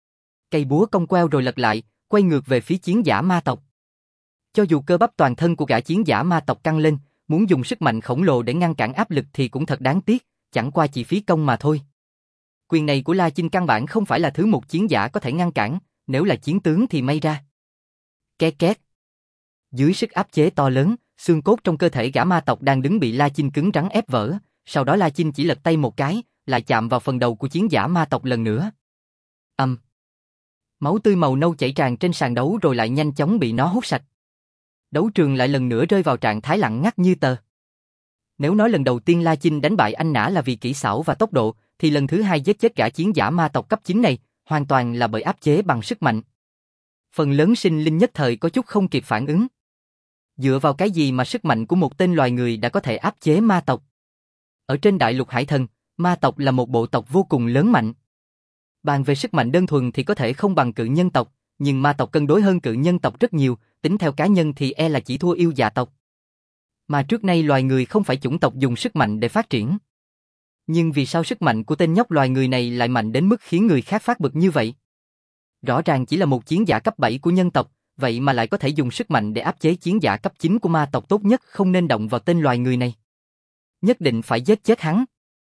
Cây búa cong queo rồi lật lại, quay ngược về phía chiến giả ma tộc. Cho dù cơ bắp toàn thân của gã chiến giả ma tộc căng lên, muốn dùng sức mạnh khổng lồ để ngăn cản áp lực thì cũng thật đáng tiếc, chẳng qua chỉ phí công mà thôi. Quyền này của La Chinh căn bản không phải là thứ một chiến giả có thể ngăn cản, nếu là chiến tướng thì may ra. Két két. Dưới sức áp chế to lớn, xương cốt trong cơ thể gã ma tộc đang đứng bị La Chinh cứng rắn ép vỡ, sau đó La Chinh chỉ lật tay một cái, lại chạm vào phần đầu của chiến giả ma tộc lần nữa. Âm. Um. Máu tươi màu nâu chảy tràn trên sàn đấu rồi lại nhanh chóng bị nó hút sạch. Đấu trường lại lần nữa rơi vào trạng thái lặng ngắt như tờ. Nếu nói lần đầu tiên La Chinh đánh bại anh Nã là vì kỹ xảo và tốc độ, thì lần thứ hai giết chết gã chiến giả ma tộc cấp chín này, hoàn toàn là bởi áp chế bằng sức mạnh. Phần lớn sinh linh nhất thời có chút không kịp phản ứng. Dựa vào cái gì mà sức mạnh của một tên loài người đã có thể áp chế ma tộc? Ở trên đại lục hải thần, ma tộc là một bộ tộc vô cùng lớn mạnh. Bàn về sức mạnh đơn thuần thì có thể không bằng cự nhân tộc, nhưng ma tộc cân đối hơn cự nhân tộc rất nhiều, tính theo cá nhân thì e là chỉ thua yêu dạ tộc. Mà trước nay loài người không phải chủng tộc dùng sức mạnh để phát triển. Nhưng vì sao sức mạnh của tên nhóc loài người này lại mạnh đến mức khiến người khác phát bực như vậy? Rõ ràng chỉ là một chiến giả cấp bảy của nhân tộc, vậy mà lại có thể dùng sức mạnh để áp chế chiến giả cấp chín của ma tộc, tốt nhất không nên động vào tên loài người này. Nhất định phải giết chết hắn.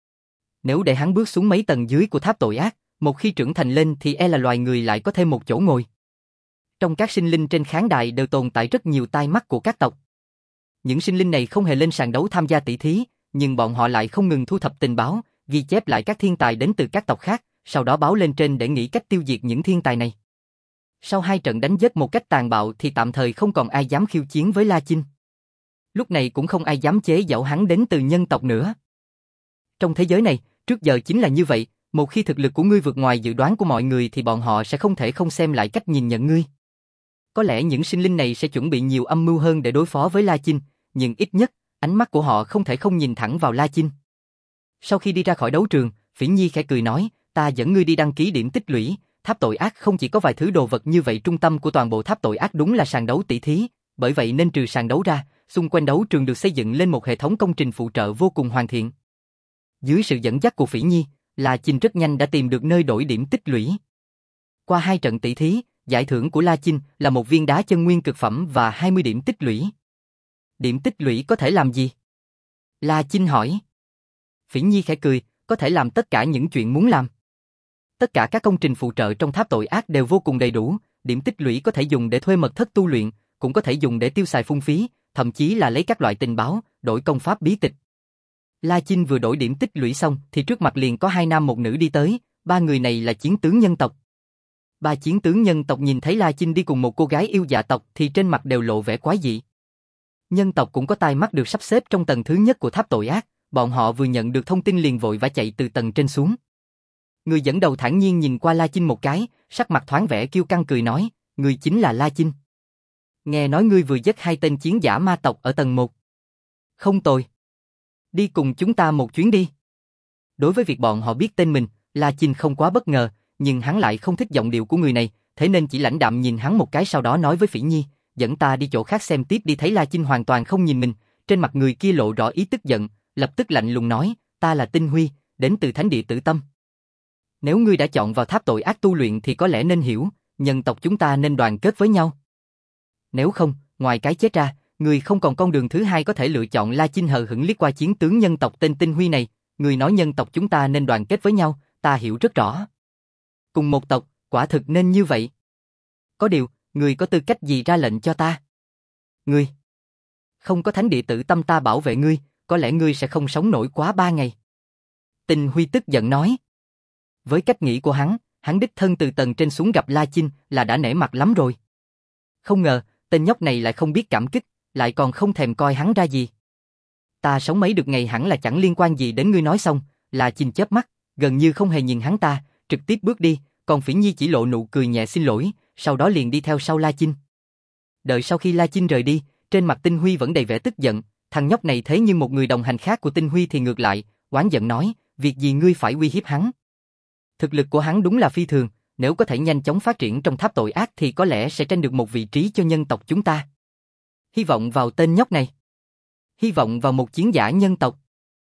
Nếu để hắn bước xuống mấy tầng dưới của tháp tội ác, một khi trưởng thành lên thì e là loài người lại có thêm một chỗ ngồi. Trong các sinh linh trên khán đài đều tồn tại rất nhiều tai mắt của các tộc. Những sinh linh này không hề lên sàn đấu tham gia tỷ thí, nhưng bọn họ lại không ngừng thu thập tình báo, ghi chép lại các thiên tài đến từ các tộc khác, sau đó báo lên trên để nghĩ cách tiêu diệt những thiên tài này. Sau hai trận đánh giết một cách tàn bạo thì tạm thời không còn ai dám khiêu chiến với La Chinh. Lúc này cũng không ai dám chế giễu hắn đến từ nhân tộc nữa. Trong thế giới này, trước giờ chính là như vậy, một khi thực lực của ngươi vượt ngoài dự đoán của mọi người thì bọn họ sẽ không thể không xem lại cách nhìn nhận ngươi. Có lẽ những sinh linh này sẽ chuẩn bị nhiều âm mưu hơn để đối phó với La Chinh, nhưng ít nhất, ánh mắt của họ không thể không nhìn thẳng vào La Chinh. Sau khi đi ra khỏi đấu trường, Phỉ Nhi khẽ cười nói, ta dẫn ngươi đi đăng ký điểm tích lũy, tháp tội ác không chỉ có vài thứ đồ vật như vậy, trung tâm của toàn bộ tháp tội ác đúng là sàn đấu tỷ thí, bởi vậy nên trừ sàn đấu ra, xung quanh đấu trường được xây dựng lên một hệ thống công trình phụ trợ vô cùng hoàn thiện. Dưới sự dẫn dắt của Phỉ Nhi, La Chinh rất nhanh đã tìm được nơi đổi điểm tích lũy. Qua hai trận tỷ thí, giải thưởng của La Chinh là một viên đá chân nguyên cực phẩm và hai mươi điểm tích lũy. Điểm tích lũy có thể làm gì? La Chinh hỏi. Phỉ Nhi khẽ cười, có thể làm tất cả những chuyện muốn làm. Tất cả các công trình phụ trợ trong tháp tội ác đều vô cùng đầy đủ, điểm tích lũy có thể dùng để thuê mật thất tu luyện, cũng có thể dùng để tiêu xài phung phí, thậm chí là lấy các loại tình báo, đổi công pháp bí tịch. La Chinh vừa đổi điểm tích lũy xong thì trước mặt liền có hai nam một nữ đi tới, ba người này là chiến tướng nhân tộc. Ba chiến tướng nhân tộc nhìn thấy La Chinh đi cùng một cô gái yêu dạ tộc thì trên mặt đều lộ vẻ quái dị. Nhân tộc cũng có tai mắt được sắp xếp trong tầng thứ nhất của tháp tội ác, bọn họ vừa nhận được thông tin liền vội vã chạy từ tầng trên xuống. Người dẫn đầu thản nhiên nhìn qua La Chinh một cái, sắc mặt thoáng vẻ kiêu căng cười nói, người chính là La Chinh. Nghe nói ngươi vừa giết hai tên chiến giả ma tộc ở tầng một. Không tồi. Đi cùng chúng ta một chuyến đi. Đối với việc bọn họ biết tên mình, La Chinh không quá bất ngờ, nhưng hắn lại không thích giọng điệu của người này, thế nên chỉ lãnh đạm nhìn hắn một cái, sau đó nói với Phỉ Nhi, dẫn ta đi chỗ khác xem tiếp đi. Thấy La Chinh hoàn toàn không nhìn mình, trên mặt người kia lộ rõ ý tức giận, lập tức lạnh lùng nói, ta là Tinh Huy, đến từ Thánh Địa Tử Tâm. Nếu ngươi đã chọn vào tháp tội ác tu luyện thì có lẽ nên hiểu, nhân tộc chúng ta nên đoàn kết với nhau. Nếu không, ngoài cái chết ra, ngươi không còn con đường thứ hai có thể lựa chọn. La Chinh hờ hững liếc qua chiến tướng nhân tộc tên Tinh Huy này, ngươi nói nhân tộc chúng ta nên đoàn kết với nhau, ta hiểu rất rõ. Cùng một tộc, quả thực nên như vậy. Có điều, ngươi có tư cách gì ra lệnh cho ta? Ngươi không có Thánh Địa Tử Tâm ta bảo vệ ngươi, có lẽ ngươi sẽ không sống nổi quá ba ngày. Tinh Huy tức giận nói. Với cách nghĩ của hắn, hắn đích thân từ tầng trên xuống gặp La Chinh là đã nể mặt lắm rồi. Không ngờ, tên nhóc này lại không biết cảm kích, lại còn không thèm coi hắn ra gì. Ta sống mấy được ngày hẳn là chẳng liên quan gì đến ngươi. Nói xong, La Chinh chớp mắt, gần như không hề nhìn hắn ta, trực tiếp bước đi, còn Phỉ Nhi chỉ lộ nụ cười nhẹ xin lỗi, sau đó liền đi theo sau La Chinh. Đợi sau khi La Chinh rời đi, trên mặt Tinh Huy vẫn đầy vẻ tức giận, thằng nhóc này thế nhưng một người đồng hành khác của Tinh Huy thì ngược lại, oán giận nói, việc gì ngươi phải uy hiếp hắn? Thực lực của hắn đúng là phi thường, nếu có thể nhanh chóng phát triển trong tháp tội ác thì có lẽ sẽ tranh được một vị trí cho nhân tộc chúng ta. Hy vọng vào tên nhóc này. Hy vọng vào một chiến giả nhân tộc.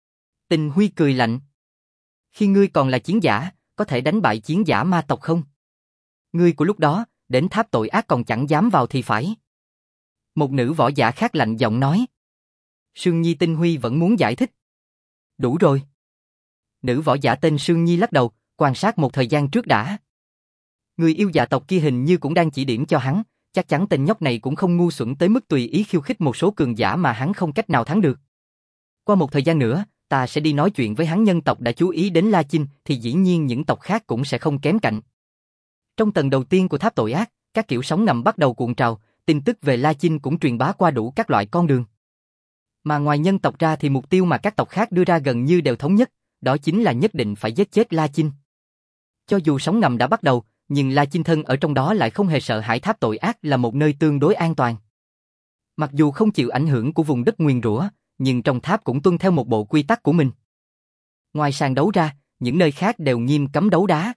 Tinh Huy cười lạnh. Khi ngươi còn là chiến giả, có thể đánh bại chiến giả ma tộc không? Ngươi của lúc đó, đến tháp tội ác còn chẳng dám vào thì phải. Một nữ võ giả khác lạnh giọng nói. Sương Nhi Tinh Huy vẫn muốn giải thích. Đủ rồi. Nữ võ giả tên Sương Nhi lắc đầu, quan sát một thời gian trước đã. Người yêu dạ tộc kia hình như cũng đang chỉ điểm cho hắn, chắc chắn tên nhóc này cũng không ngu xuẩn tới mức tùy ý khiêu khích một số cường giả mà hắn không cách nào thắng được. Qua một thời gian nữa, ta sẽ đi nói chuyện với hắn. Nhân tộc đã chú ý đến La Chinh thì dĩ nhiên những tộc khác cũng sẽ không kém cạnh. Trong tầng đầu tiên của tháp tội ác, các kiểu sóng ngầm bắt đầu cuộn trào, tin tức về La Chinh cũng truyền bá qua đủ các loại con đường. Mà ngoài nhân tộc ra thì mục tiêu mà các tộc khác đưa ra gần như đều thống nhất, đó chính là nhất định phải giết chết La Chinh. Cho dù sóng ngầm đã bắt đầu, nhưng La Chinh thân ở trong đó lại không hề sợ hãi. Tháp tội ác là một nơi tương đối an toàn. Mặc dù không chịu ảnh hưởng của vùng đất nguyền rủa, nhưng trong tháp cũng tuân theo một bộ quy tắc của mình. Ngoài sàn đấu ra, những nơi khác đều nghiêm cấm đấu đá.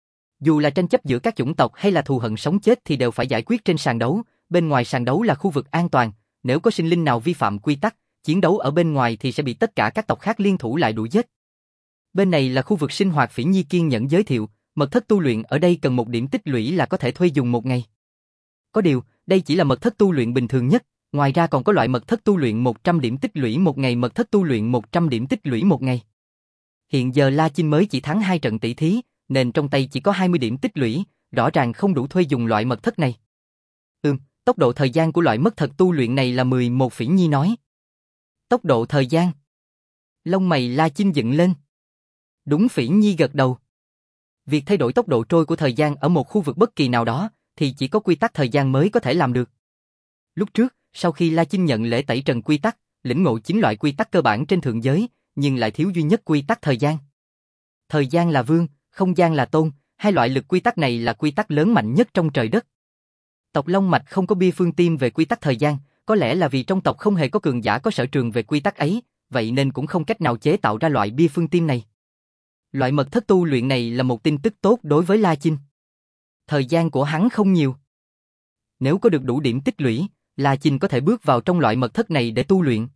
Dù là tranh chấp giữa các chủng tộc hay là thù hận sống chết thì đều phải giải quyết trên sàn đấu, bên ngoài sàn đấu là khu vực an toàn, nếu có sinh linh nào vi phạm quy tắc, chiến đấu ở bên ngoài thì sẽ bị tất cả các tộc khác liên thủ lại đuổi giết. Bên này là khu vực sinh hoạt. Phỉ Nhi kiên nhẫn giới thiệu, mật thất tu luyện ở đây cần một điểm tích lũy là có thể thuê dùng một ngày. Có điều, đây chỉ là mật thất tu luyện bình thường nhất, ngoài ra còn có loại mật thất tu luyện một trăm điểm tích lũy một ngày, mật thất tu luyện một trăm điểm tích lũy một ngày. Hiện giờ La Chinh mới chỉ thắng hai trận tỷ thí, nên trong tay chỉ có hai mươi điểm tích lũy, rõ ràng không đủ thuê dùng loại mật thất này. Ừm, tốc độ thời gian của loại mật thất tu luyện này là mười một. Phỉ Nhi nói. Tốc độ thời gian. Lông mày La Chinh dựng lên. Đúng. Phỉ Nhi gật đầu. Việc thay đổi tốc độ trôi của thời gian ở một khu vực bất kỳ nào đó, thì chỉ có quy tắc thời gian mới có thể làm được. Lúc trước, sau khi La Chinh nhận lễ tẩy trần quy tắc, lĩnh ngộ chín loại quy tắc cơ bản trên thượng giới, nhưng lại thiếu duy nhất quy tắc thời gian. Thời gian là vương, không gian là tôn, hai loại lực quy tắc này là quy tắc lớn mạnh nhất trong trời đất. Tộc Long Mạch không có bia phương tiêm về quy tắc thời gian, có lẽ là vì trong tộc không hề có cường giả có sở trường về quy tắc ấy, vậy nên cũng không cách nào chế tạo ra loại bia phương tiêm này. Loại mật thất tu luyện này là một tin tức tốt đối với La Chinh. Thời gian của hắn không nhiều. Nếu có được đủ điểm tích lũy, La Chinh có thể bước vào trong loại mật thất này để tu luyện.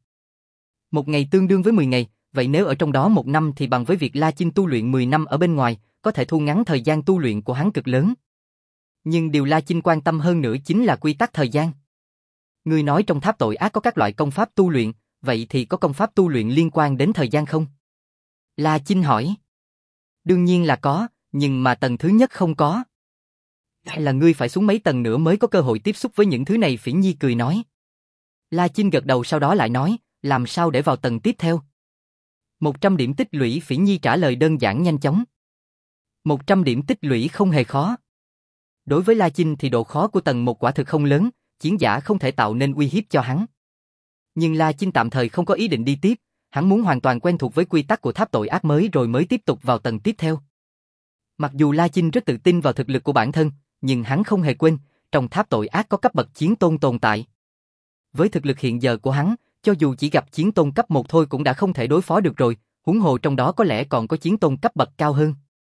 Một ngày tương đương với mười ngày, vậy nếu ở trong đó một năm thì bằng với việc La Chinh tu luyện mười năm ở bên ngoài, có thể thu ngắn thời gian tu luyện của hắn cực lớn. Nhưng điều La Chinh quan tâm hơn nữa chính là quy tắc thời gian. Ngươi nói trong tháp tội ác có các loại công pháp tu luyện, vậy thì có công pháp tu luyện liên quan đến thời gian không? La Chinh hỏi. Đương nhiên là có, nhưng mà tầng thứ nhất không có. Hay là ngươi phải xuống mấy tầng nữa mới có cơ hội tiếp xúc với những thứ này? Phỉ Nhi cười nói. La Chinh gật đầu sau đó lại nói, làm sao để vào tầng tiếp theo? một trăm điểm tích lũy. Phỉ Nhi trả lời đơn giản nhanh chóng. một trăm điểm tích lũy không hề khó. Đối với La Chinh thì độ khó của tầng một quả thực không lớn, chiến giả không thể tạo nên uy hiếp cho hắn. Nhưng La Chinh tạm thời không có ý định đi tiếp, hắn muốn hoàn toàn quen thuộc với quy tắc của tháp tội ác mới rồi mới tiếp tục vào tầng tiếp theo. Mặc dù La Chinh rất tự tin vào thực lực của bản thân, nhưng hắn không hề quên, trong tháp tội ác có cấp bậc chiến tôn tồn tại. Với thực lực hiện giờ của hắn, cho dù chỉ gặp chiến tôn cấp một thôi cũng đã không thể đối phó được rồi, huống hồ trong đó có lẽ còn có chiến tôn cấp bậc cao hơn.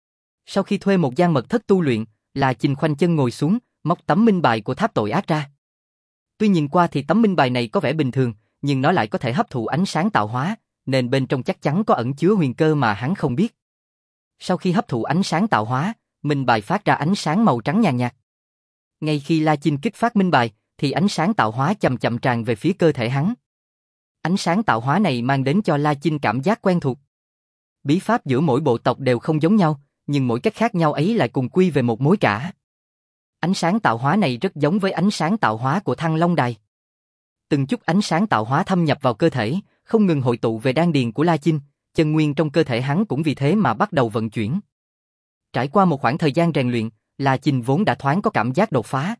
Sau khi thuê một gian mật thất tu luyện, La Chinh khoanh chân ngồi xuống, móc tấm minh bài của tháp tội ác ra. Tuy nhìn qua thì tấm minh bài này có vẻ bình thường, nhưng nó lại có thể hấp thụ ánh sáng tạo hóa, nên bên trong chắc chắn có ẩn chứa huyền cơ mà hắn không biết. Sau khi hấp thụ ánh sáng tạo hóa, minh bài phát ra ánh sáng màu trắng nhàn nhạt. Ngay khi La Chinh kích phát minh bài, thì ánh sáng tạo hóa chậm chậm tràn về phía cơ thể hắn. Ánh sáng tạo hóa này mang đến cho La Chinh cảm giác quen thuộc. Bí pháp giữa mỗi bộ tộc đều không giống nhau, nhưng mỗi cách khác nhau ấy lại cùng quy về một mối cả. Ánh sáng tạo hóa này rất giống với ánh sáng tạo hóa của Thăng Long Đài. Từng chút ánh sáng tạo hóa thâm nhập vào cơ thể, không ngừng hội tụ về đan điền của La Chinh, chân nguyên trong cơ thể hắn cũng vì thế mà bắt đầu vận chuyển. Trải qua một khoảng thời gian rèn luyện, La Chinh vốn đã thoáng có cảm giác đột phá.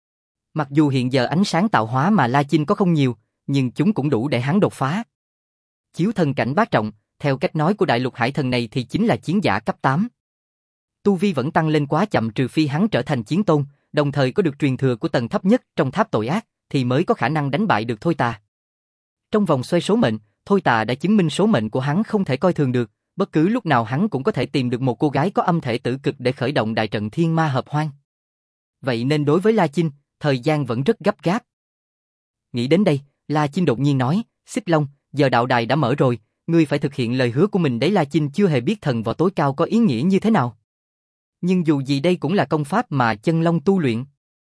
Mặc dù hiện giờ ánh sáng tạo hóa mà La Chinh có không nhiều, nhưng chúng cũng đủ để hắn đột phá. Chiếu thần cảnh bát trọng, theo cách nói của đại lục hải thần này thì chính là chiến giả cấp tám. Tu vi vẫn tăng lên quá chậm, trừ phi hắn trở thành chiến tôn, đồng thời có được truyền thừa của tầng thấp nhất trong tháp tội ác, thì mới có khả năng đánh bại được Thôi Tà. Trong vòng xoay số mệnh, Thôi Tà đã chứng minh số mệnh của hắn không thể coi thường được, bất cứ lúc nào hắn cũng có thể tìm được một cô gái có âm thể tử cực để khởi động đại trận thiên ma hợp hoan. Vậy nên đối với La Chinh, thời gian vẫn rất gấp gáp. Nghĩ đến đây, La Chinh đột nhiên nói, Xích Long, giờ đạo đài đã mở rồi, ngươi phải thực hiện lời hứa của mình đấy. La Chinh chưa hề biết thần võ tối cao có ý nghĩa như thế nào. Nhưng dù gì đây cũng là công pháp mà chân long tu luyện.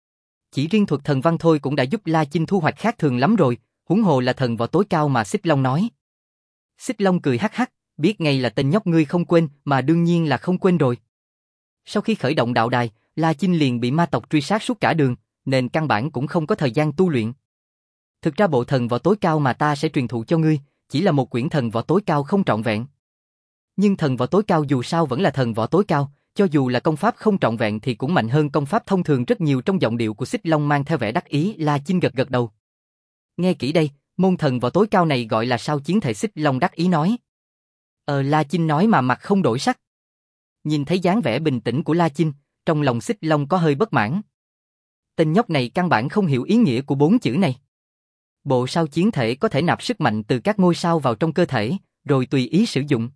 Chỉ riêng thuật thần văn thôi cũng đã giúp La Chinh thu hoạch khác thường lắm rồi, huống hồ là thần võ tối cao mà Xích Long nói. Xích Long cười hắc hắc, biết ngay là tên nhóc ngươi không quên, mà đương nhiên là không quên rồi. Sau khi khởi động đạo đài, La Chinh liền bị ma tộc truy sát suốt cả đường, nên căn bản cũng không có thời gian tu luyện. Thực ra bộ thần võ tối cao mà ta sẽ truyền thụ cho ngươi, chỉ là một quyển thần võ tối cao không trọn vẹn. Nhưng thần võ tối cao dù sao vẫn là thần võ tối cao, cho dù là công pháp không trọn vẹn thì cũng mạnh hơn công pháp thông thường rất nhiều. Trong giọng điệu của Xích Long mang theo vẻ đắc ý. La Chinh gật gật đầu. Nghe kỹ đây, môn thần võ tối cao này gọi là sao chiến thể? Xích Long đắc ý nói. Ờ La Chinh nói mà mặt không đổi sắc. Nhìn thấy dáng vẻ bình tĩnh của La Chinh, trong lòng Xích Long có hơi bất mãn. Tên nhóc này căn bản không hiểu ý nghĩa của bốn chữ này. Bộ sao chiến thể có thể nạp sức mạnh từ các ngôi sao vào trong cơ thể, rồi tùy ý sử dụng.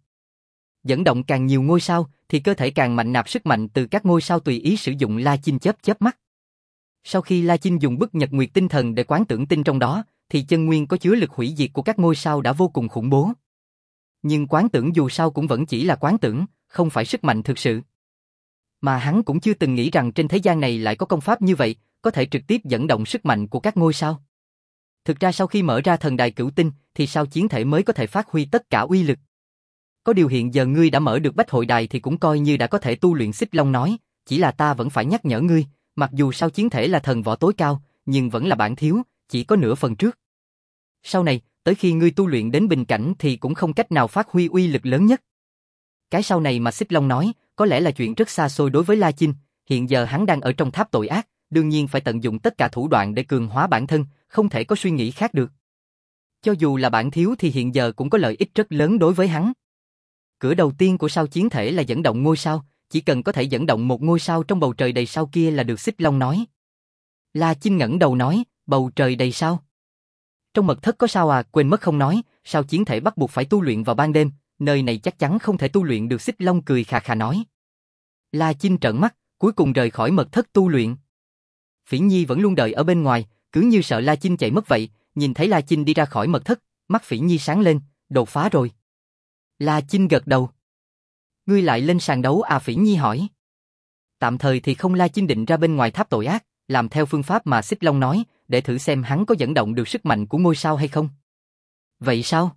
Dẫn động càng nhiều ngôi sao, thì cơ thể càng mạnh, nạp sức mạnh từ các ngôi sao tùy ý sử dụng. La Chinh chớp chớp mắt. Sau khi La Chinh dùng bức nhật nguyệt tinh thần để quán tưởng tinh trong đó, thì chân nguyên có chứa lực hủy diệt của các ngôi sao đã vô cùng khủng bố. Nhưng quán tưởng dù sao cũng vẫn chỉ là quán tưởng, không phải sức mạnh thực sự. Mà hắn cũng chưa từng nghĩ rằng trên thế gian này lại có công pháp như vậy, có thể trực tiếp dẫn động sức mạnh của các ngôi sao. Thực ra sau khi mở ra thần đài cửu tinh, thì sao chiến thể mới có thể phát huy tất cả uy lực. Có điều hiện giờ ngươi đã mở được bách hội đài thì cũng coi như đã có thể tu luyện. Xích Long nói, chỉ là ta vẫn phải nhắc nhở ngươi, mặc dù sao chiến thể là thần võ tối cao, nhưng vẫn là bản thiếu, chỉ có nửa phần trước. Sau này, tới khi ngươi tu luyện đến bình cảnh thì cũng không cách nào phát huy uy lực lớn nhất. Cái sau này mà Xích Long nói, có lẽ là chuyện rất xa xôi đối với La Chinh, hiện giờ hắn đang ở trong tháp tội ác, đương nhiên phải tận dụng tất cả thủ đoạn để cường hóa bản thân, không thể có suy nghĩ khác được. Cho dù là bản thiếu thì hiện giờ cũng có lợi ích rất lớn đối với hắn. Cửa đầu tiên của sao chiến thể là dẫn động ngôi sao, chỉ cần có thể dẫn động một ngôi sao trong bầu trời đầy sao kia là được. Xích Long nói. La Chinh ngẩng đầu nói, bầu trời đầy sao? Trong mật thất có sao à? Quên mất không nói, sao chiến thể bắt buộc phải tu luyện vào ban đêm, nơi này chắc chắn không thể tu luyện được. Xích Long cười khà khà nói. La Chinh trợn mắt, cuối cùng rời khỏi mật thất tu luyện. Phỉ Nhi vẫn luôn đợi ở bên ngoài, cứ như sợ La Chinh chạy mất vậy, nhìn thấy La Chinh đi ra khỏi mật thất, mắt Phỉ Nhi sáng lên, đột phá rồi. La Chinh gật đầu. Ngươi lại lên sàn đấu à? Phỉ Nhi hỏi. Tạm thời thì không. La Chinh định ra bên ngoài tháp tội ác, làm theo phương pháp mà Xích Long nói, để thử xem hắn có dẫn động được sức mạnh của ngôi sao hay không. Vậy sao?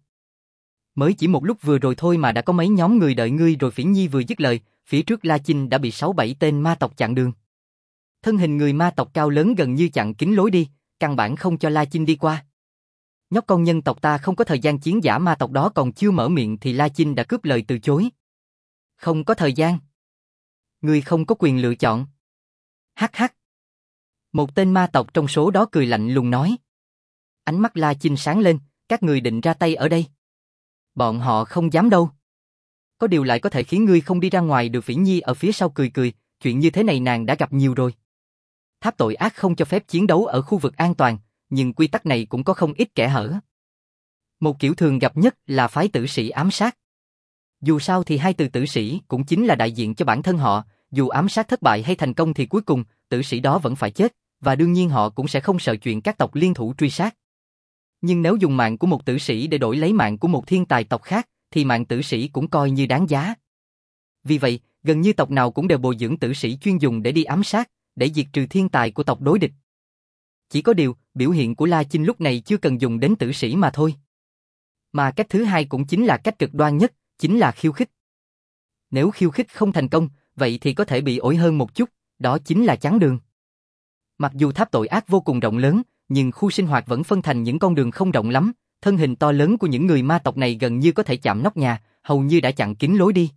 Mới chỉ một lúc vừa rồi thôi mà đã có mấy nhóm người đợi ngươi rồi. Phỉ Nhi vừa dứt lời, phía trước La Chinh đã bị sáu bảy tên ma tộc chặn đường. Thân hình người ma tộc cao lớn gần như chặn kín lối đi, căn bản không cho La Chinh đi qua. Nhóc con nhân tộc ta không có thời gian. Chiến giả ma tộc đó còn chưa mở miệng thì La Chinh đã cướp lời từ chối. Không có thời gian. Ngươi không có quyền lựa chọn. Hắc hắc. Một tên ma tộc trong số đó cười lạnh lùng nói. Ánh mắt La Chinh sáng lên, các người định ra tay ở đây. Bọn họ không dám đâu. Có điều lại có thể khiến ngươi không đi ra ngoài được. Phỉ Nhi ở phía sau cười cười, chuyện như thế này nàng đã gặp nhiều rồi. Tháp tội ác không cho phép chiến đấu ở khu vực an toàn, nhưng quy tắc này cũng có không ít kẽ hở. Một kiểu thường gặp nhất là phái tử sĩ ám sát. Dù sao thì hai từ tử sĩ cũng chính là đại diện cho bản thân họ, dù ám sát thất bại hay thành công thì cuối cùng tử sĩ đó vẫn phải chết, và đương nhiên họ cũng sẽ không sợ chuyện các tộc liên thủ truy sát. Nhưng nếu dùng mạng của một tử sĩ để đổi lấy mạng của một thiên tài tộc khác, thì mạng tử sĩ cũng coi như đáng giá. Vì vậy, gần như tộc nào cũng đều bồi dưỡng tử sĩ chuyên dùng để đi ám sát, để diệt trừ thiên tài của tộc đối địch. Chỉ có điều, biểu hiện của La Chinh lúc này chưa cần dùng đến tử sĩ mà thôi. Mà cách thứ hai cũng chính là cách cực đoan nhất, chính là khiêu khích. Nếu khiêu khích không thành công, vậy thì có thể bị ổi hơn một chút, đó chính là chắn đường. Mặc dù tháp tội ác vô cùng rộng lớn, nhưng khu sinh hoạt vẫn phân thành những con đường không rộng lắm, thân hình to lớn của những người ma tộc này gần như có thể chạm nóc nhà, hầu như đã chặn kín lối đi.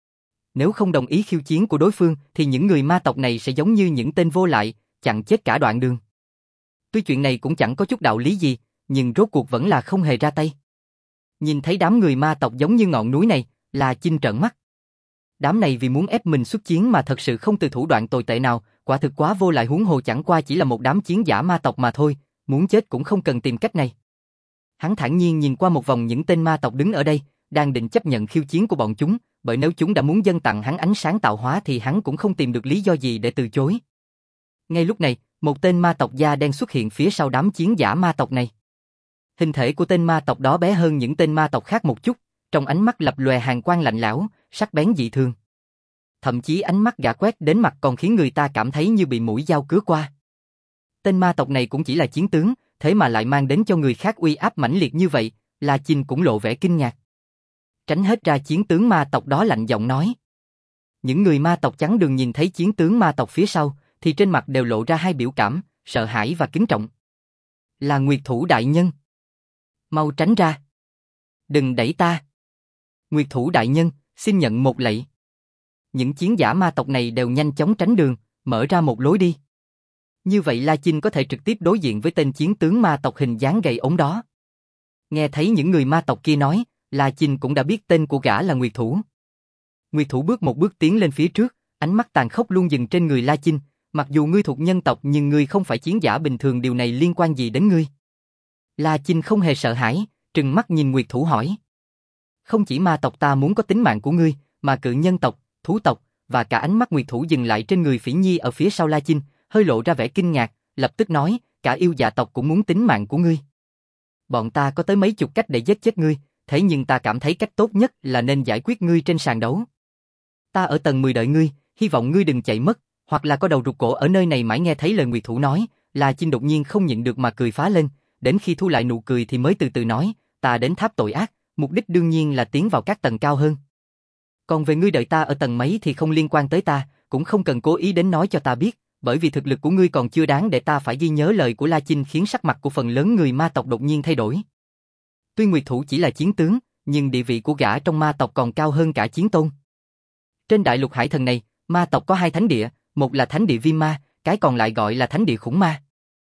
Nếu không đồng ý khiêu chiến của đối phương thì những người ma tộc này sẽ giống như những tên vô lại, chặn chết cả đoạn đường. Tuy chuyện này cũng chẳng có chút đạo lý gì, nhưng rốt cuộc vẫn là không hề ra tay. Nhìn thấy đám người ma tộc giống như ngọn núi này, La Chinh trợn mắt. Đám này vì muốn ép mình xuất chiến mà thật sự không từ thủ đoạn tồi tệ nào, quả thực quá vô lại. Huống hồ chẳng qua chỉ là một đám chiến giả ma tộc mà thôi, muốn chết cũng không cần tìm cách này. Hắn thản nhiên nhìn qua một vòng những tên ma tộc đứng ở đây, đang định chấp nhận khiêu chiến của bọn chúng, bởi nếu chúng đã muốn dâng tặng hắn ánh sáng tạo hóa thì hắn cũng không tìm được lý do gì để từ chối. Ngay lúc này, một tên ma tộc da đen xuất hiện phía sau đám chiến giả ma tộc này. Hình thể của tên ma tộc đó bé hơn những tên ma tộc khác một chút, trong ánh mắt lập lòe hàn quang lạnh lẽo, sắc bén dị thường. thậm chí ánh mắt gã quét đến mặt còn khiến người ta cảm thấy như bị mũi dao cứa qua. Tên ma tộc này cũng chỉ là chiến tướng, thế mà lại mang đến cho người khác uy áp mãnh liệt như vậy, La Chinh cũng lộ vẻ kinh ngạc. Tránh hết ra, chiến tướng ma tộc đó lạnh giọng nói. Những người ma tộc trắng đường nhìn thấy chiến tướng ma tộc phía sau, thì trên mặt đều lộ ra hai biểu cảm, sợ hãi và kính trọng. Là Nguyệt Thủ đại nhân. Mau tránh ra. Đừng đẩy ta. Nguyệt Thủ đại nhân, xin nhận một lạy. Những chiến giả ma tộc này đều nhanh chóng tránh đường, mở ra một lối đi. Như vậy La Chinh có thể trực tiếp đối diện với tên chiến tướng ma tộc hình dáng gầy ốm đó. Nghe thấy những người ma tộc kia nói, La Chinh cũng đã biết tên của gã là Nguyệt Thủ. Nguyệt Thủ bước một bước tiến lên phía trước, ánh mắt tàn khốc luôn dừng trên người La Chinh. Mặc dù ngươi thuộc nhân tộc nhưng ngươi không phải chiến giả bình thường, điều này liên quan gì đến ngươi? La Chinh không hề sợ hãi, trừng mắt nhìn Nguyệt Thủ hỏi. Không chỉ ma tộc ta muốn có tính mạng của ngươi, mà cự nhân tộc, thú tộc, và cả ánh mắt Nguyệt Thủ dừng lại trên người Phỉ Nhi ở phía sau La Chinh, hơi lộ ra vẻ kinh ngạc, lập tức nói, cả yêu dạ tộc cũng muốn tính mạng của ngươi. Bọn ta có tới mấy chục cách để giết chết ngươi, thế nhưng ta cảm thấy cách tốt nhất là nên giải quyết ngươi trên sàn đấu. Ta ở tầng mười đợi ngươi, hy vọng ngươi đừng chạy mất, hoặc là có đầu rụt cổ ở nơi này. Mãi nghe thấy lời Nguyệt Thủ nói, La Chinh đột nhiên không nhịn được mà cười phá lên, đến khi thu lại nụ cười thì mới từ từ nói, ta đến tháp tội ác, mục đích đương nhiên là tiến vào các tầng cao hơn. Còn về ngươi đợi ta ở tầng mấy thì không liên quan tới ta, cũng không cần cố ý đến nói cho ta biết, bởi vì thực lực của ngươi còn chưa đáng để ta phải ghi nhớ. Lời của La Chinh khiến sắc mặt của phần lớn người ma tộc đột nhiên thay đổi. Tuy Nguyệt Thủ chỉ là chiến tướng, nhưng địa vị của gã trong ma tộc còn cao hơn cả chiến tôn. Trên đại lục hải thần này, ma tộc có hai thánh địa, một là thánh địa viêm ma, cái còn lại gọi là thánh địa khủng ma.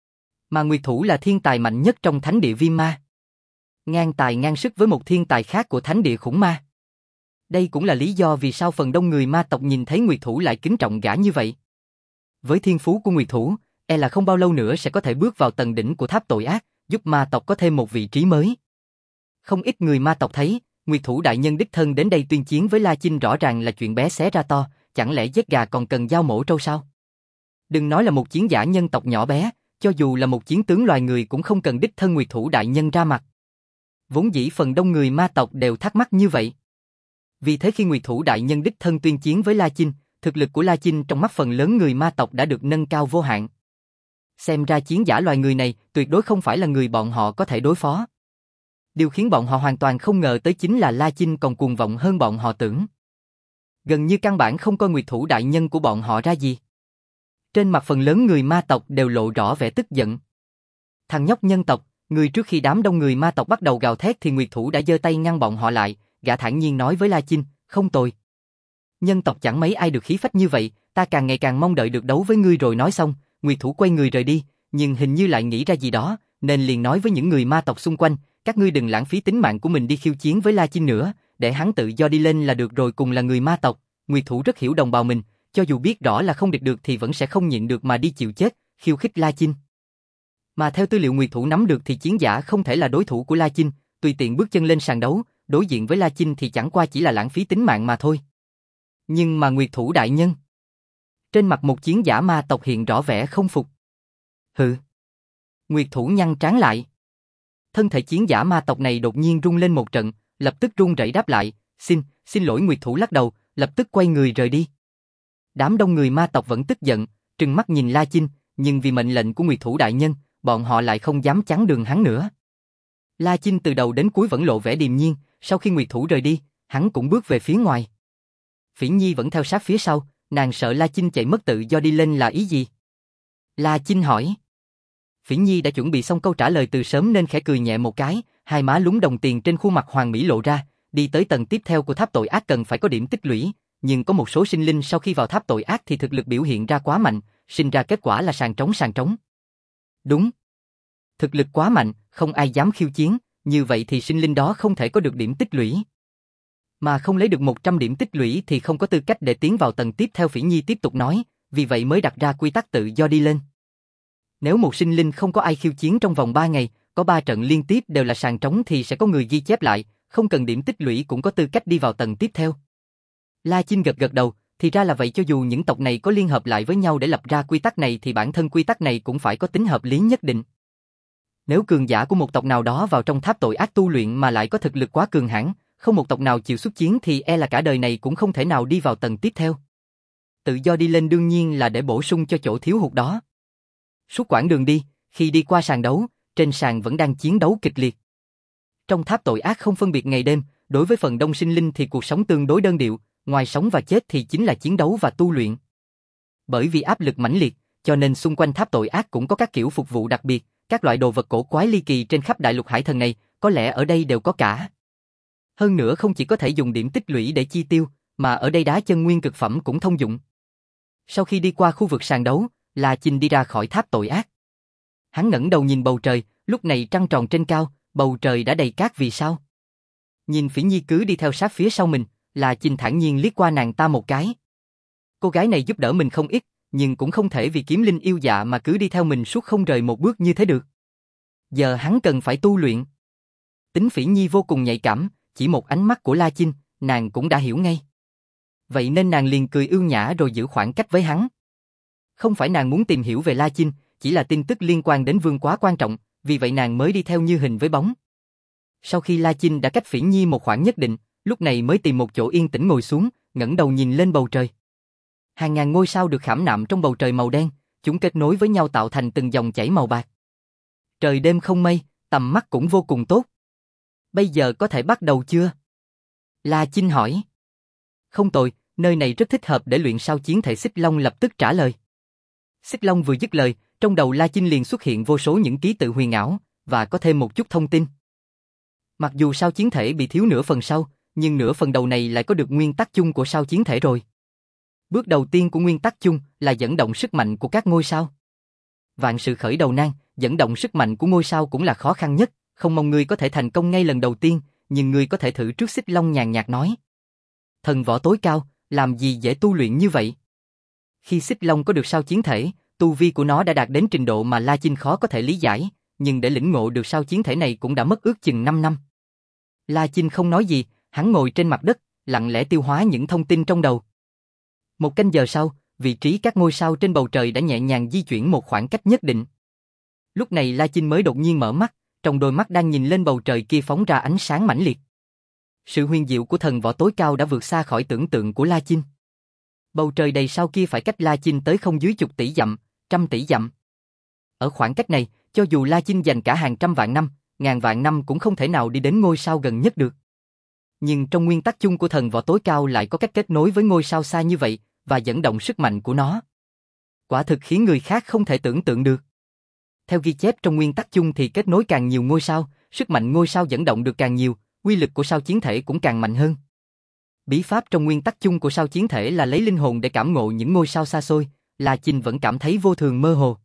Mà Nguyệt Thủ là thiên tài mạnh nhất trong thánh địa viêm ma. Ngang tài ngang sức với một thiên tài khác của thánh địa khủng ma. Đây cũng là lý do vì sao phần đông người ma tộc nhìn thấy Nguyệt Thủ lại kính trọng gã như vậy. Với thiên phú của Nguyệt Thủ, e là không bao lâu nữa sẽ có thể bước vào tầng đỉnh của tháp tội ác, giúp ma tộc có thêm một vị trí mới. Không ít người ma tộc thấy, Nguyệt Thủ đại nhân đích thân đến đây tuyên chiến với La Chinh rõ ràng là chuyện bé xé ra to, chẳng lẽ giết gà còn cần dao mổ trâu sao? Đừng nói là một chiến giả nhân tộc nhỏ bé, cho dù là một chiến tướng loài người cũng không cần đích thân Nguyệt Thủ đại nhân ra mặt. Vốn dĩ phần đông người ma tộc đều thắc mắc như vậy. Vì thế khi Nguyệt Thủ đại nhân đích thân tuyên chiến với La Chinh, thực lực của La Chinh trong mắt phần lớn người ma tộc đã được nâng cao vô hạn. Xem ra chiến giả loài người này tuyệt đối không phải là người bọn họ có thể đối phó. Điều khiến bọn họ hoàn toàn không ngờ tới chính là La Chinh còn cuồng vọng hơn bọn họ tưởng. Gần như căn bản không coi Nguyệt Thủ đại nhân của bọn họ ra gì. Trên mặt phần lớn người ma tộc đều lộ rõ vẻ tức giận. Thằng nhóc nhân tộc, người trước khi đám đông người ma tộc bắt đầu gào thét thì Nguyệt Thủ đã giơ tay ngăn bọn họ lại, gã thản nhiên nói với La Chinh, không tồi. Nhân tộc chẳng mấy ai được khí phách như vậy, ta càng ngày càng mong đợi được đấu với ngươi. Rồi nói xong, Nguyệt Thủ quay người rời đi, nhưng hình như lại nghĩ ra gì đó, nên liền nói với những người ma tộc xung quanh, các ngươi đừng lãng phí tính mạng của mình đi khiêu chiến với La Chinh nữa, để hắn tự do đi lên là được rồi. Cùng là người ma tộc, Nguyệt Thủ rất hiểu đồng bào mình, cho dù biết rõ là không địch được thì vẫn sẽ không nhịn được mà đi chịu chết, khiêu khích La Chinh. Mà theo tư liệu Nguyệt Thủ nắm được thì chiến giả không thể là đối thủ của La Chinh, tùy tiện bước chân lên sàn đấu, đối diện với La Chinh thì chẳng qua chỉ là lãng phí tính mạng mà thôi. Nhưng mà Nguyệt Thủ đại nhân, trên mặt một chiến giả ma tộc hiện rõ vẻ không phục. Hừ. Nguyệt Thủ nhăn trán lại. Thân thể chiến giả ma tộc này đột nhiên rung lên một trận, lập tức run rẩy đáp lại, xin, xin lỗi. Nguyệt Thủ lắc đầu, lập tức quay người rời đi. Đám đông người ma tộc vẫn tức giận, trừng mắt nhìn La Chinh, nhưng vì mệnh lệnh của Nguyệt Thủ đại nhân, bọn họ lại không dám chắn đường hắn nữa. La Chinh từ đầu đến cuối vẫn lộ vẻ điềm nhiên, sau khi Nguyệt Thủ rời đi, hắn cũng bước về phía ngoài. Phỉ Nhi vẫn theo sát phía sau, nàng sợ La Chinh chạy mất tự do đi lên là ý gì? La Chinh hỏi. Phỉ Nhi đã chuẩn bị xong câu trả lời từ sớm nên khẽ cười nhẹ một cái, hai má lúm đồng tiền trên khuôn mặt hoàng mỹ lộ ra, đi tới tầng tiếp theo của tháp tội ác cần phải có điểm tích lũy, nhưng có một số sinh linh sau khi vào tháp tội ác thì thực lực biểu hiện ra quá mạnh, sinh ra kết quả là sàn trống sàn trống. Đúng. Thực lực quá mạnh, không ai dám khiêu chiến, như vậy thì sinh linh đó không thể có được điểm tích lũy. Mà không lấy được một trăm điểm tích lũy thì không có tư cách để tiến vào tầng tiếp theo. Phỉ Nhi tiếp tục nói, vì vậy mới đặt ra quy tắc tự do đi lên. Nếu một sinh linh không có ai khiêu chiến trong vòng ba ngày, có ba trận liên tiếp đều là sàn trống thì sẽ có người ghi chép lại, không cần điểm tích lũy cũng có tư cách đi vào tầng tiếp theo. La Chinh gật gật đầu, thì ra là vậy. Cho dù những tộc này có liên hợp lại với nhau để lập ra quy tắc này thì bản thân quy tắc này cũng phải có tính hợp lý nhất định. Nếu cường giả của một tộc nào đó vào trong tháp tội ác tu luyện mà lại có thực lực quá cường hãn, không một tộc nào chịu xuất chiến thì e là cả đời này cũng không thể nào đi vào tầng tiếp theo. Tự do đi lên đương nhiên là để bổ sung cho chỗ thiếu hụt đó. Suốt quãng đường đi, khi đi qua sàn đấu, trên sàn vẫn đang chiến đấu kịch liệt. Trong tháp tội ác không phân biệt ngày đêm, đối với phần đông sinh linh thì cuộc sống tương đối đơn điệu, ngoài sống và chết thì chính là chiến đấu và tu luyện. Bởi vì áp lực mãnh liệt, cho nên xung quanh tháp tội ác cũng có các kiểu phục vụ đặc biệt, các loại đồ vật cổ quái ly kỳ trên khắp đại lục hải thần này, có lẽ ở đây đều có cả. Hơn nữa không chỉ có thể dùng điểm tích lũy để chi tiêu, mà ở đây đá chân nguyên cực phẩm cũng thông dụng. Sau khi đi qua khu vực sàn đấu, La Chinh đi ra khỏi tháp tội ác. Hắn ngẩng đầu nhìn bầu trời, lúc này trăng tròn trên cao, bầu trời đã đầy cát vì sao. Nhìn Phỉ Nhi cứ đi theo sát phía sau mình, La Chinh thản nhiên liếc qua nàng ta một cái. Cô gái này giúp đỡ mình không ít, nhưng cũng không thể vì kiếm linh yêu dạ mà cứ đi theo mình suốt không rời một bước như thế được. Giờ hắn cần phải tu luyện. Tính Phỉ Nhi vô cùng nhạy cảm, chỉ một ánh mắt của La Chinh, nàng cũng đã hiểu ngay. Vậy nên nàng liền cười ưu nhã rồi giữ khoảng cách với hắn. Không phải nàng muốn tìm hiểu về La Chinh, chỉ là tin tức liên quan đến vương quá quan trọng, vì vậy nàng mới đi theo như hình với bóng. Sau khi La Chinh đã cách Phỉ Nhi một khoảng nhất định, lúc này mới tìm một chỗ yên tĩnh ngồi xuống, ngẩng đầu nhìn lên bầu trời. Hàng ngàn ngôi sao được khảm nạm trong bầu trời màu đen, chúng kết nối với nhau tạo thành từng dòng chảy màu bạc. Trời đêm không mây, tầm mắt cũng vô cùng tốt. Bây giờ có thể bắt đầu chưa? La Chinh hỏi. Không tồi, nơi này rất thích hợp để luyện sao chiến thể. Xích Long lập tức trả lời. Xích Long vừa dứt lời, trong đầu La Chinh liền xuất hiện vô số những ký tự huyền ảo, và có thêm một chút thông tin. Mặc dù sao chiến thể bị thiếu nửa phần sau, nhưng nửa phần đầu này lại có được nguyên tắc chung của sao chiến thể rồi. Bước đầu tiên của nguyên tắc chung là dẫn động sức mạnh của các ngôi sao. Vạn sự khởi đầu nan, dẫn động sức mạnh của ngôi sao cũng là khó khăn nhất, không mong ngươi có thể thành công ngay lần đầu tiên, nhưng ngươi có thể thử trước. Xích Long nhàn nhạt nói. Thần võ tối cao, làm gì dễ tu luyện như vậy? Khi Xích Long có được sao chiến thể, tu vi của nó đã đạt đến trình độ mà La Chinh khó có thể lý giải, nhưng để lĩnh ngộ được sao chiến thể này cũng đã mất ước chừng năm năm. La Chinh không nói gì, hắn ngồi trên mặt đất, lặng lẽ tiêu hóa những thông tin trong đầu. Một canh giờ sau, vị trí các ngôi sao trên bầu trời đã nhẹ nhàng di chuyển một khoảng cách nhất định. Lúc này La Chinh mới đột nhiên mở mắt, trong đôi mắt đang nhìn lên bầu trời kia phóng ra ánh sáng mãnh liệt. Sự huyền diệu của thần võ tối cao đã vượt xa khỏi tưởng tượng của La Chinh. Bầu trời đầy sao kia phải cách La Chinh tới không dưới chục tỷ dặm, trăm tỷ dặm. Ở khoảng cách này, cho dù La Chinh dành cả hàng trăm vạn năm, ngàn vạn năm cũng không thể nào đi đến ngôi sao gần nhất được. Nhưng trong nguyên tắc chung của thần võ tối cao lại có cách kết nối với ngôi sao xa như vậy, và dẫn động sức mạnh của nó. Quả thực khiến người khác không thể tưởng tượng được. Theo ghi chép trong nguyên tắc chung thì kết nối càng nhiều ngôi sao, sức mạnh ngôi sao dẫn động được càng nhiều, uy lực của sao chiến thể cũng càng mạnh hơn. Bí pháp trong nguyên tắc chung của sao chiến thể là lấy linh hồn để cảm ngộ những ngôi sao xa xôi, La Chinh vẫn cảm thấy vô thường mơ hồ.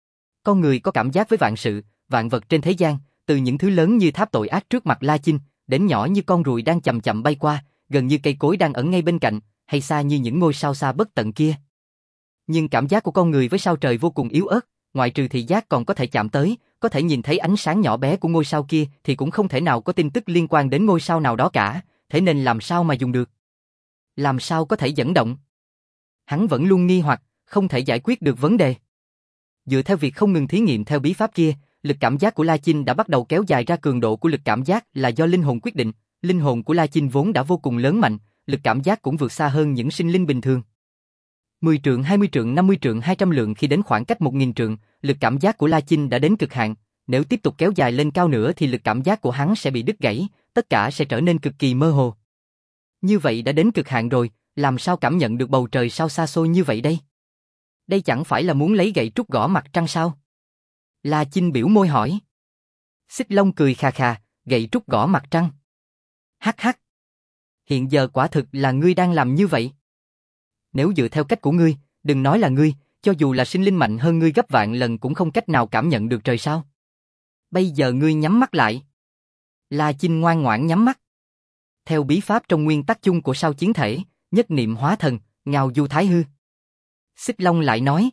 Con người có cảm giác với vạn sự, vạn vật trên thế gian, từ những thứ lớn như tháp tội ác trước mặt La Chinh, đến nhỏ như con ruồi đang chậm chậm bay qua, gần như cây cối đang ẩn ngay bên cạnh, hay xa như những ngôi sao xa bất tận kia. Nhưng cảm giác của con người với sao trời vô cùng yếu ớt, ngoại trừ thị giác còn có thể chạm tới, có thể nhìn thấy ánh sáng nhỏ bé của ngôi sao kia thì cũng không thể nào có tin tức liên quan đến ngôi sao nào đó cả, thế nên làm sao mà dùng được? Làm sao có thể dẫn động? Hắn vẫn luôn nghi hoặc, không thể giải quyết được vấn đề. Dựa theo việc không ngừng thí nghiệm theo bí pháp kia, lực cảm giác của La Chinh đã bắt đầu kéo dài ra. Cường độ của lực cảm giác là do linh hồn quyết định, linh hồn của La Chinh vốn đã vô cùng lớn mạnh, lực cảm giác cũng vượt xa hơn những sinh linh bình thường. mười trượng, hai mươi trượng, năm mươi trượng, hai trăm lượng khi đến khoảng cách một nghìn trượng, lực cảm giác của La Chinh đã đến cực hạn, nếu tiếp tục kéo dài lên cao nữa thì lực cảm giác của hắn sẽ bị đứt gãy, tất cả sẽ trở nên cực kỳ mơ hồ. Như vậy đã đến cực hạn rồi, làm sao cảm nhận được bầu trời sao xa xôi như vậy đây? Đây chẳng phải là muốn lấy gậy trúc gõ mặt trăng sao? La Chinh biểu môi hỏi. Xích Long cười khà khà, gậy trúc gõ mặt trăng. Hắc hắc. Hiện giờ quả thực là ngươi đang làm như vậy. Nếu dựa theo cách của ngươi, đừng nói là ngươi, cho dù là sinh linh mạnh hơn ngươi gấp vạn lần cũng không cách nào cảm nhận được trời sao. Bây giờ ngươi nhắm mắt lại. La Chinh ngoan ngoãn nhắm mắt. Theo bí pháp trong nguyên tắc chung của sao chiến thể, nhất niệm hóa thần, ngao du thái hư. Xích Long lại nói.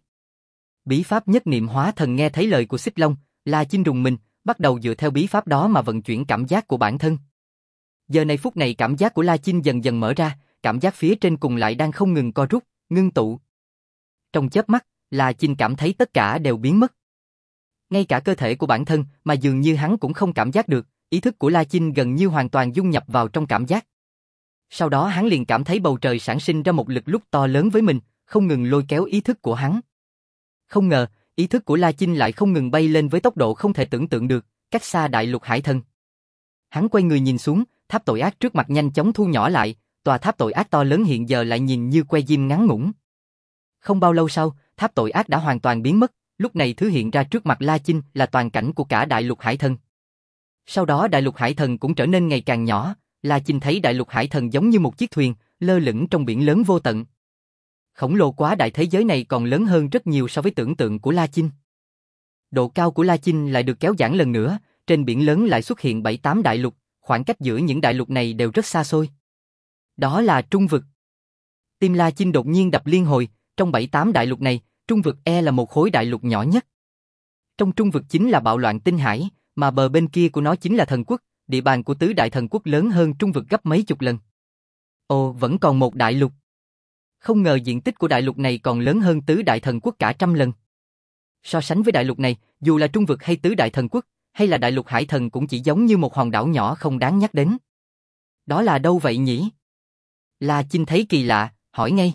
Bí pháp nhất niệm hóa thần. Nghe thấy lời của Xích Long, La Chinh rùng mình, bắt đầu dựa theo bí pháp đó mà vận chuyển cảm giác của bản thân. Giờ này phút này cảm giác của La Chinh dần dần mở ra, cảm giác phía trên cùng lại đang không ngừng co rút, ngưng tụ. Trong chớp mắt, La Chinh cảm thấy tất cả đều biến mất. Ngay cả cơ thể của bản thân mà dường như hắn cũng không cảm giác được, ý thức của La Chinh gần như hoàn toàn dung nhập vào trong cảm giác. Sau đó hắn liền cảm thấy bầu trời sản sinh ra một lực lúc to lớn với mình, không ngừng lôi kéo ý thức của hắn. Không ngờ, ý thức của La Chinh lại không ngừng bay lên với tốc độ không thể tưởng tượng được, cách xa đại lục hải thần. Hắn quay người nhìn xuống, tháp tội ác trước mặt nhanh chóng thu nhỏ lại, tòa tháp tội ác to lớn hiện giờ lại nhìn như que diêm ngắn ngủn. Không bao lâu sau, tháp tội ác đã hoàn toàn biến mất, lúc này thứ hiện ra trước mặt La Chinh là toàn cảnh của cả đại lục hải thần. Sau đó đại lục hải thần cũng trở nên ngày càng nhỏ, La Chinh thấy đại lục hải thần giống như một chiếc thuyền, lơ lửng trong biển lớn vô tận. Khổng lồ quá, đại thế giới này còn lớn hơn rất nhiều so với tưởng tượng của La Chinh. Độ cao của La Chinh lại được kéo giãn lần nữa, trên biển lớn lại xuất hiện bảy tám đại lục, khoảng cách giữa những đại lục này đều rất xa xôi. Đó là trung vực. Tim La Chinh đột nhiên đập liên hồi, trong bảy tám đại lục này, trung vực e là một khối đại lục nhỏ nhất. Trong trung vực chính là bạo loạn tinh hải, mà bờ bên kia của nó chính là thần quốc, địa bàn của tứ đại thần quốc lớn hơn trung vực gấp mấy chục lần. Ồ, vẫn còn một đại lục. Không ngờ diện tích của đại lục này còn lớn hơn tứ đại thần quốc cả trăm lần. So sánh với đại lục này, dù là trung vực hay tứ đại thần quốc, hay là đại lục hải thần cũng chỉ giống như một hòn đảo nhỏ không đáng nhắc đến. Đó là đâu vậy nhỉ? La Chinh thấy kỳ lạ, hỏi ngay.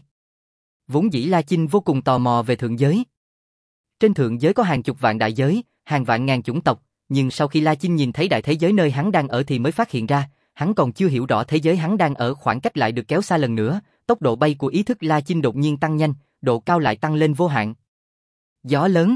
Vốn dĩ La Chinh vô cùng tò mò về thượng giới. Trên thượng giới có hàng chục vạn đại giới, hàng vạn ngàn chủng tộc, nhưng sau khi La Chinh nhìn thấy đại thế giới nơi hắn đang ở thì mới phát hiện ra, hắn còn chưa hiểu rõ thế giới hắn đang ở, khoảng cách lại được kéo xa lần nữa, tốc độ bay của ý thức La Chinh đột nhiên tăng nhanh, độ cao lại tăng lên vô hạn. Gió lớn.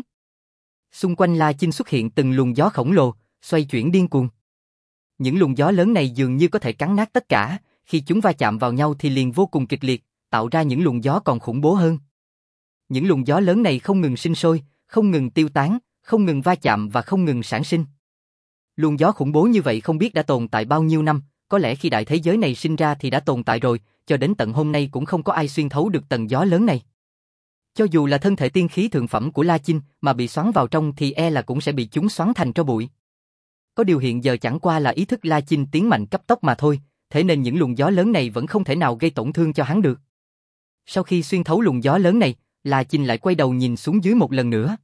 Xung quanh La Chinh xuất hiện từng luồng gió khổng lồ, xoay chuyển điên cuồng. Những luồng gió lớn này dường như có thể cắn nát tất cả, khi chúng va chạm vào nhau thì liền vô cùng kịch liệt, tạo ra những luồng gió còn khủng bố hơn. Những luồng gió lớn này không ngừng sinh sôi, không ngừng tiêu tán, không ngừng va chạm và không ngừng sản sinh. Luồng gió khủng bố như vậy không biết đã tồn tại bao nhiêu năm, có lẽ khi đại thế giới này sinh ra thì đã tồn tại rồi, cho đến tận hôm nay cũng không có ai xuyên thấu được tầng gió lớn này. Cho dù là thân thể tiên khí thượng phẩm của La Chinh mà bị xoắn vào trong thì e là cũng sẽ bị chúng xoắn thành tro bụi. Có điều hiện giờ chẳng qua là ý thức La Chinh tiến mạnh cấp tốc mà thôi, thế nên những luồng gió lớn này vẫn không thể nào gây tổn thương cho hắn được. Sau khi xuyên thấu luồng gió lớn này, La Chinh lại quay đầu nhìn xuống dưới một lần nữa.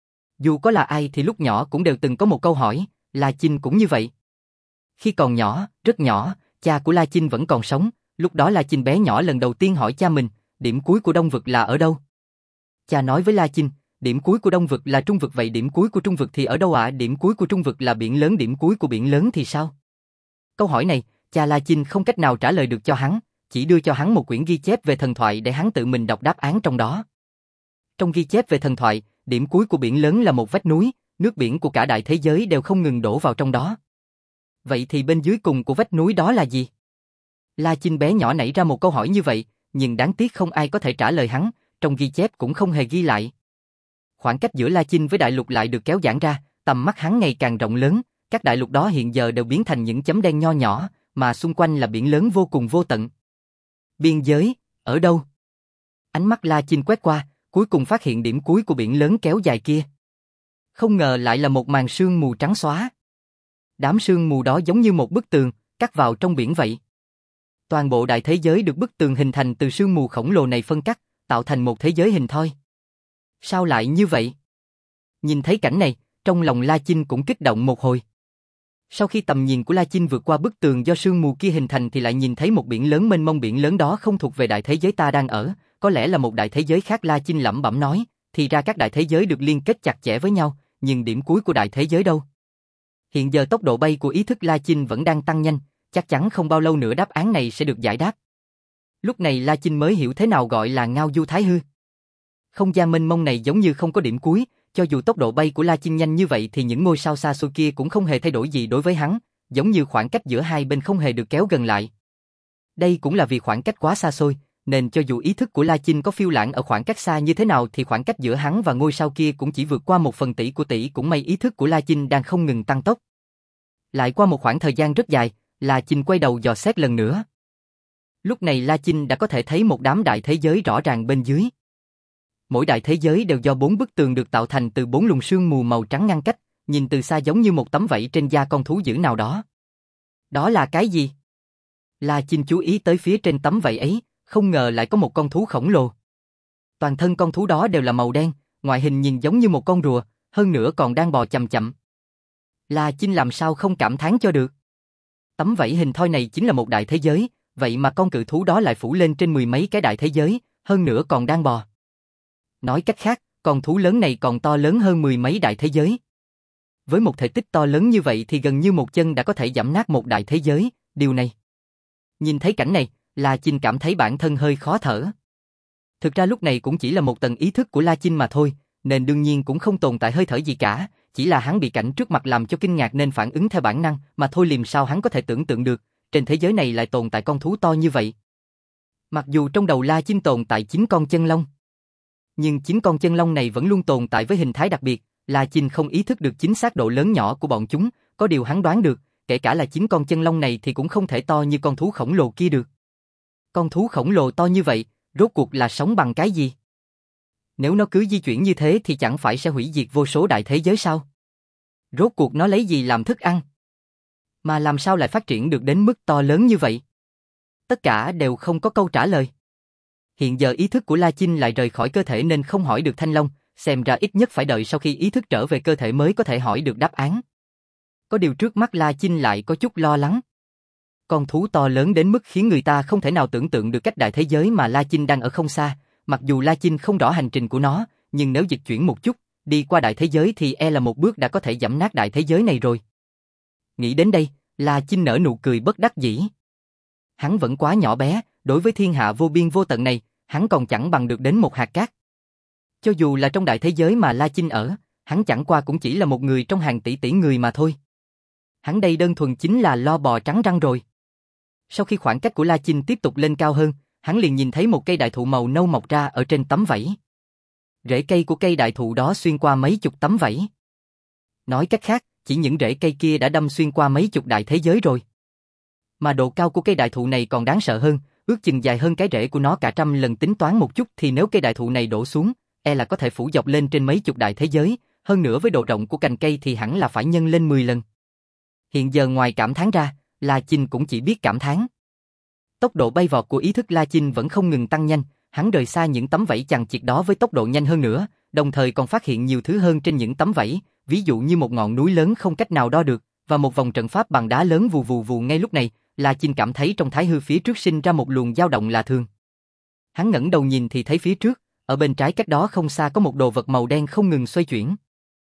Dù có là ai thì lúc nhỏ cũng đều từng có một câu hỏi, La Chinh cũng như vậy. Khi còn nhỏ, rất nhỏ, cha của La Chinh vẫn còn sống, lúc đó La Chinh bé nhỏ lần đầu tiên hỏi cha mình, điểm cuối của Đông vực là ở đâu? Cha nói với La Chinh, điểm cuối của Đông vực là Trung vực, vậy điểm cuối của Trung vực thì ở đâu ạ? Điểm cuối của Trung vực là biển lớn, điểm cuối của biển lớn thì sao? Câu hỏi này, cha La Chinh không cách nào trả lời được cho hắn, chỉ đưa cho hắn một quyển ghi chép về thần thoại để hắn tự mình đọc đáp án trong đó. Trong ghi chép về thần thoại, điểm cuối của biển lớn là một vách núi, nước biển của cả đại thế giới đều không ngừng đổ vào trong đó. Vậy thì bên dưới cùng của vách núi đó là gì? La Chinh bé nhỏ nảy ra một câu hỏi như vậy, nhưng đáng tiếc không ai có thể trả lời hắn, trong ghi chép cũng không hề ghi lại. Khoảng cách giữa La Chinh với đại lục lại được kéo giãn ra, tầm mắt hắn ngày càng rộng lớn, các đại lục đó hiện giờ đều biến thành những chấm đen nho nhỏ, mà xung quanh là biển lớn vô cùng vô tận. Biên giới, ở đâu? Ánh mắt La Chinh quét qua, cuối cùng phát hiện điểm cuối của biển lớn kéo dài kia. Không ngờ lại là một màn sương mù trắng xóa. Đám sương mù đó giống như một bức tường, cắt vào trong biển vậy. Toàn bộ đại thế giới được bức tường hình thành từ sương mù khổng lồ này phân cắt, tạo thành một thế giới hình thoi. Sao lại như vậy? Nhìn thấy cảnh này, trong lòng La Chinh cũng kích động một hồi. Sau khi tầm nhìn của La Chinh vượt qua bức tường do sương mù kia hình thành thì lại nhìn thấy một biển lớn mênh mông, biển lớn đó không thuộc về đại thế giới ta đang ở, có lẽ là một đại thế giới khác. La Chinh lẩm bẩm nói, thì ra các đại thế giới được liên kết chặt chẽ với nhau, nhưng điểm cuối của đại thế giới đâu? Hiện giờ tốc độ bay của ý thức La Chinh vẫn đang tăng nhanh, chắc chắn không bao lâu nữa đáp án này sẽ được giải đáp. Lúc này La Chinh mới hiểu thế nào gọi là ngao du thái hư. Không gian mênh mông này giống như không có điểm cuối, cho dù tốc độ bay của La Chinh nhanh như vậy thì những ngôi sao xa xôi kia cũng không hề thay đổi gì đối với hắn, giống như khoảng cách giữa hai bên không hề được kéo gần lại. Đây cũng là vì khoảng cách quá xa xôi, nên cho dù ý thức của La Chinh có phiêu lãng ở khoảng cách xa như thế nào thì khoảng cách giữa hắn và ngôi sao kia cũng chỉ vượt qua một phần tỷ của tỷ. Cũng may ý thức của La Chinh đang không ngừng tăng tốc. Lại qua một khoảng thời gian rất dài, La Chinh quay đầu dò xét lần nữa. Lúc này La Chinh đã có thể thấy một đám đại thế giới rõ ràng bên dưới. Mỗi đại thế giới đều do bốn bức tường được tạo thành từ bốn luồng sương mù màu trắng ngăn cách, nhìn từ xa giống như một tấm vảy trên da con thú dữ nào đó. Đó là cái gì? La Chinh chú ý tới phía trên tấm vảy ấy, không ngờ lại có một con thú khổng lồ. Toàn thân con thú đó đều là màu đen, ngoại hình nhìn giống như một con rùa, hơn nữa còn đang bò chậm chậm. La Chinh làm sao không cảm thán cho được. Tấm vảy hình thoi này chính là một đại thế giới, vậy mà con cự thú đó lại phủ lên trên mười mấy cái đại thế giới, hơn nữa còn đang bò. Nói cách khác, con thú lớn này còn to lớn hơn mười mấy đại thế giới. Với một thể tích to lớn như vậy thì gần như một chân đã có thể giẫm nát một đại thế giới, điều này. Nhìn thấy cảnh này, La Chinh cảm thấy bản thân hơi khó thở. Thực ra lúc này cũng chỉ là một tầng ý thức của La Chinh mà thôi, nên đương nhiên cũng không tồn tại hơi thở gì cả, chỉ là hắn bị cảnh trước mặt làm cho kinh ngạc nên phản ứng theo bản năng, mà thôi liềm sao hắn có thể tưởng tượng được, trên thế giới này lại tồn tại con thú to như vậy. Mặc dù trong đầu La Chinh tồn tại chín con chân long, nhưng chín con chân long này vẫn luôn tồn tại với hình thái đặc biệt, La Chinh không ý thức được chính xác độ lớn nhỏ của bọn chúng, có điều hắn đoán được, kể cả là chín con chân long này thì cũng không thể to như con thú khổng lồ kia được. Con thú khổng lồ to như vậy, rốt cuộc là sống bằng cái gì? Nếu nó cứ di chuyển như thế thì chẳng phải sẽ hủy diệt vô số đại thế giới sao? Rốt cuộc nó lấy gì làm thức ăn? Mà làm sao lại phát triển được đến mức to lớn như vậy? Tất cả đều không có câu trả lời. Hiện giờ ý thức của La Chinh lại rời khỏi cơ thể nên không hỏi được Thanh Long, xem ra ít nhất phải đợi sau khi ý thức trở về cơ thể mới có thể hỏi được đáp án. Có điều trước mắt La Chinh lại có chút lo lắng. Con thú to lớn đến mức khiến người ta không thể nào tưởng tượng được cách đại thế giới mà La Chinh đang ở không xa, mặc dù La Chinh không rõ hành trình của nó, nhưng nếu dịch chuyển một chút, đi qua đại thế giới thì e là một bước đã có thể giẫm nát đại thế giới này rồi. Nghĩ đến đây, La Chinh nở nụ cười bất đắc dĩ. Hắn vẫn quá nhỏ bé, đối với thiên hạ vô biên vô tận này, hắn còn chẳng bằng được đến một hạt cát. Cho dù là trong đại thế giới mà La Chinh ở, hắn chẳng qua cũng chỉ là một người trong hàng tỷ tỷ người mà thôi. Hắn đây đơn thuần chính là lo bò trắng răng rồi. Sau khi khoảng cách của La Chinh tiếp tục lên cao hơn, hắn liền nhìn thấy một cây đại thụ màu nâu mọc ra ở trên tấm vảy. Rễ cây của cây đại thụ đó xuyên qua mấy chục tấm vảy. Nói cách khác, chỉ những rễ cây kia đã đâm xuyên qua mấy chục đại thế giới rồi. Mà độ cao của cây đại thụ này còn đáng sợ hơn, ước chừng dài hơn cái rễ của nó cả trăm lần, tính toán một chút thì nếu cây đại thụ này đổ xuống, e là có thể phủ dọc lên trên mấy chục đại thế giới, hơn nữa với độ rộng của cành cây thì hẳn là phải nhân lên mười lần. Hiện giờ ngoài cảm thán ra, La Chinh cũng chỉ biết cảm thán. Tốc độ bay vọt của ý thức La Chinh vẫn không ngừng tăng nhanh, hắn rời xa những tấm vảy chằng chịt đó với tốc độ nhanh hơn nữa, đồng thời còn phát hiện nhiều thứ hơn trên những tấm vảy, ví dụ như một ngọn núi lớn không cách nào đo được, và một vòng trận pháp bằng đá lớn vù vù vù. Ngay lúc này, La Chinh cảm thấy trong thái hư phía trước sinh ra một luồng dao động lạ thường. Hắn ngẩng đầu nhìn thì thấy phía trước, ở bên trái cách đó không xa có một đồ vật màu đen không ngừng xoay chuyển.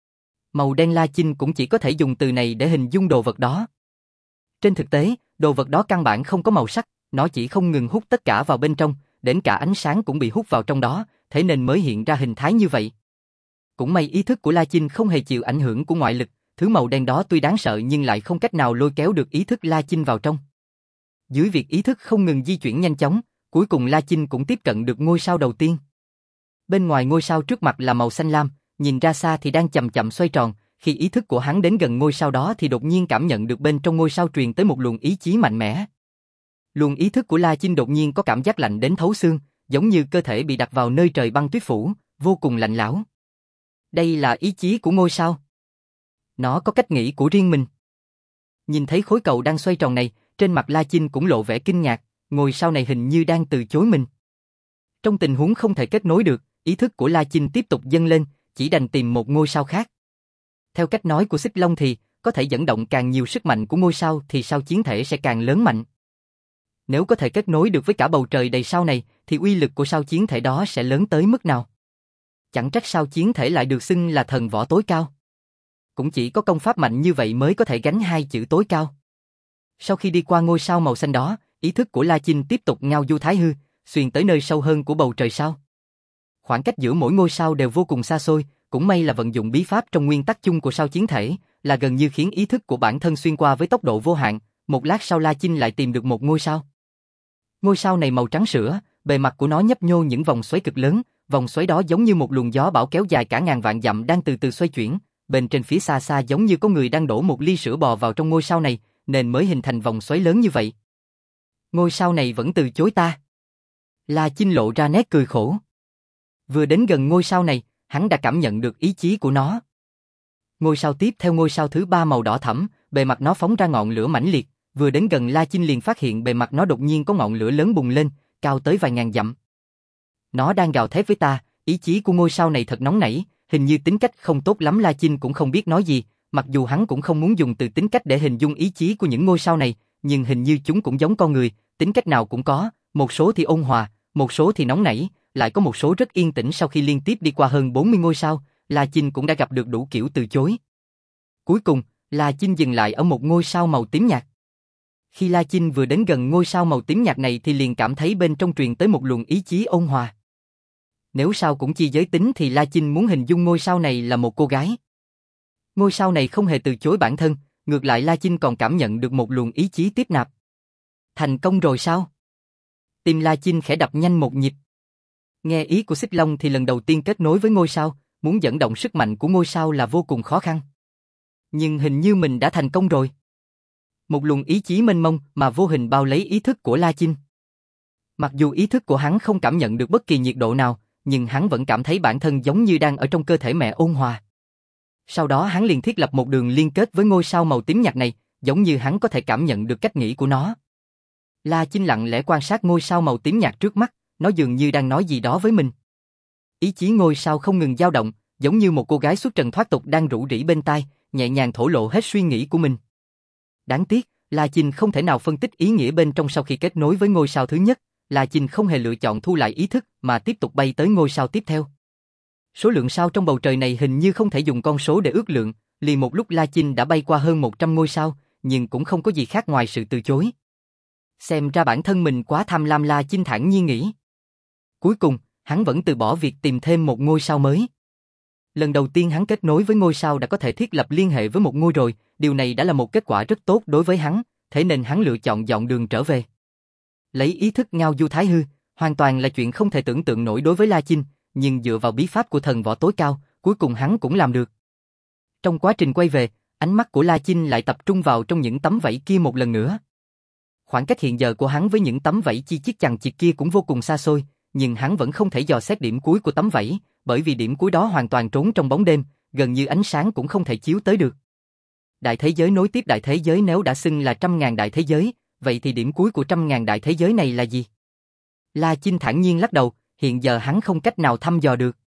Màu đen La Chinh cũng chỉ có thể dùng từ này để hình dung đồ vật đó. Trên thực tế, đồ vật đó căn bản không có màu sắc, nó chỉ không ngừng hút tất cả vào bên trong, đến cả ánh sáng cũng bị hút vào trong đó, thế nên mới hiện ra hình thái như vậy. Cũng may ý thức của La Chinh không hề chịu ảnh hưởng của ngoại lực, thứ màu đen đó tuy đáng sợ nhưng lại không cách nào lôi kéo được ý thức La Chinh vào trong. Dưới việc ý thức không ngừng di chuyển nhanh chóng, cuối cùng La Chinh cũng tiếp cận được ngôi sao đầu tiên. Bên ngoài ngôi sao trước mặt là màu xanh lam, nhìn ra xa thì đang chậm chậm xoay tròn, khi ý thức của hắn đến gần ngôi sao đó thì đột nhiên cảm nhận được bên trong ngôi sao truyền tới một luồng ý chí mạnh mẽ. Luồng ý thức của La Chinh đột nhiên có cảm giác lạnh đến thấu xương, giống như cơ thể bị đặt vào nơi trời băng tuyết phủ, vô cùng lạnh lẽo. Đây là ý chí của ngôi sao. Nó có cách nghĩ của riêng mình. Nhìn thấy khối cầu đang xoay tròn này, trên mặt La Chinh cũng lộ vẻ kinh ngạc, ngôi sao này hình như đang từ chối mình. Trong tình huống không thể kết nối được, ý thức của La Chinh tiếp tục dâng lên, chỉ đành tìm một ngôi sao khác. Theo cách nói của Xích Long thì, có thể dẫn động càng nhiều sức mạnh của ngôi sao thì sao chiến thể sẽ càng lớn mạnh. Nếu có thể kết nối được với cả bầu trời đầy sao này, thì uy lực của sao chiến thể đó sẽ lớn tới mức nào? Chẳng trách sao chiến thể lại được xưng là thần võ tối cao. Cũng chỉ có công pháp mạnh như vậy mới có thể gánh hai chữ tối cao. Sau khi đi qua ngôi sao màu xanh đó, ý thức của La Chinh tiếp tục ngao du thái hư, xuyên tới nơi sâu hơn của bầu trời sao. Khoảng cách giữa mỗi ngôi sao đều vô cùng xa xôi, cũng may là vận dụng bí pháp trong nguyên tắc chung của sao chiến thể, là gần như khiến ý thức của bản thân xuyên qua với tốc độ vô hạn. Một lát sau La Chinh lại tìm được một ngôi sao. Ngôi sao này màu trắng sữa, bề mặt của nó nhấp nhô những vòng xoáy cực lớn, vòng xoáy đó giống như một luồng gió bão kéo dài cả ngàn vạn dặm đang từ từ xoay chuyển, bên trên phía xa xa giống như có người đang đổ một ly sữa bò vào trong ngôi sao này, nên mới hình thành vòng xoáy lớn như vậy. Ngôi sao này vẫn từ chối ta. La Chinh lộ ra nét cười khổ. Vừa đến gần ngôi sao này, hắn đã cảm nhận được ý chí của nó. Ngôi sao tiếp theo ngôi sao thứ ba màu đỏ thẫm, bề mặt nó phóng ra ngọn lửa mãnh liệt, vừa đến gần La Chinh liền phát hiện bề mặt nó đột nhiên có ngọn lửa lớn bùng lên, cao tới vài ngàn dặm. Nó đang gào thét với ta, ý chí của ngôi sao này thật nóng nảy, hình như tính cách không tốt lắm. La Chinh cũng không biết nói gì, mặc dù hắn cũng không muốn dùng từ tính cách để hình dung ý chí của những ngôi sao này, nhưng hình như chúng cũng giống con người, tính cách nào cũng có, một số thì ôn hòa, một số thì nóng nảy, lại có một số rất yên tĩnh. Sau khi liên tiếp đi qua hơn bốn mươi ngôi sao, La Chinh cũng đã gặp được đủ kiểu từ chối. Cuối cùng, La Chinh dừng lại ở một ngôi sao màu tím nhạt. Khi La Chinh vừa đến gần ngôi sao màu tím nhạt này thì liền cảm thấy bên trong truyền tới một luồng ý chí ôn hòa. Nếu sao cũng chi giới tính thì La Chinh muốn hình dung ngôi sao này là một cô gái. Ngôi sao này không hề từ chối bản thân, ngược lại La Chinh còn cảm nhận được một luồng ý chí tiếp nạp. Thành công rồi sao? Tim La Chinh khẽ đập nhanh một nhịp. Nghe ý của Xích Long thì lần đầu tiên kết nối với ngôi sao, muốn dẫn động sức mạnh của ngôi sao là vô cùng khó khăn. Nhưng hình như mình đã thành công rồi. Một luồng ý chí mênh mông mà vô hình bao lấy ý thức của La Chinh. Mặc dù ý thức của hắn không cảm nhận được bất kỳ nhiệt độ nào, nhưng hắn vẫn cảm thấy bản thân giống như đang ở trong cơ thể mẹ ôn hòa. Sau đó hắn liền thiết lập một đường liên kết với ngôi sao màu tím nhạt này, giống như hắn có thể cảm nhận được cách nghĩ của nó. La Chinh lặng lẽ quan sát ngôi sao màu tím nhạt trước mắt, nó dường như đang nói gì đó với mình. Ý chí ngôi sao không ngừng dao động, giống như một cô gái xuất trần thoát tục đang rủ rỉ bên tai, nhẹ nhàng thổ lộ hết suy nghĩ của mình. Đáng tiếc, La Chinh không thể nào phân tích ý nghĩa bên trong. Sau khi kết nối với ngôi sao thứ nhất, La Chinh không hề lựa chọn thu lại ý thức mà tiếp tục bay tới ngôi sao tiếp theo. Số lượng sao trong bầu trời này hình như không thể dùng con số để ước lượng, liền một lúc La Chinh đã bay qua hơn một trăm ngôi sao, nhưng cũng không có gì khác ngoài sự từ chối. Xem ra bản thân mình quá tham lam, La Chinh thản nhiên nghĩ. Cuối cùng, hắn vẫn từ bỏ việc tìm thêm một ngôi sao mới. Lần đầu tiên hắn kết nối với ngôi sao đã có thể thiết lập liên hệ với một ngôi rồi, điều này đã là một kết quả rất tốt đối với hắn, thế nên hắn lựa chọn dọn đường trở về. Lấy ý thức ngao du thái hư, hoàn toàn là chuyện không thể tưởng tượng nổi đối với La Chinh, nhưng dựa vào bí pháp của thần võ tối cao, cuối cùng hắn cũng làm được. Trong quá trình quay về, ánh mắt của La Chinh lại tập trung vào trong những tấm vảy kia một lần nữa. Khoảng cách hiện giờ của hắn với những tấm vảy chi chít chằng chịt kia cũng vô cùng xa xôi, nhưng hắn vẫn không thể dò xét điểm cuối của tấm vảy, bởi vì điểm cuối đó hoàn toàn trốn trong bóng đêm, gần như ánh sáng cũng không thể chiếu tới được. Đại thế giới nối tiếp đại thế giới, nếu đã xưng là trăm ngàn đại thế giới, vậy thì điểm cuối của trăm ngàn đại thế giới này là gì? La Chinh thản nhiên lắc đầu, hiện giờ hắn không cách nào thăm dò được.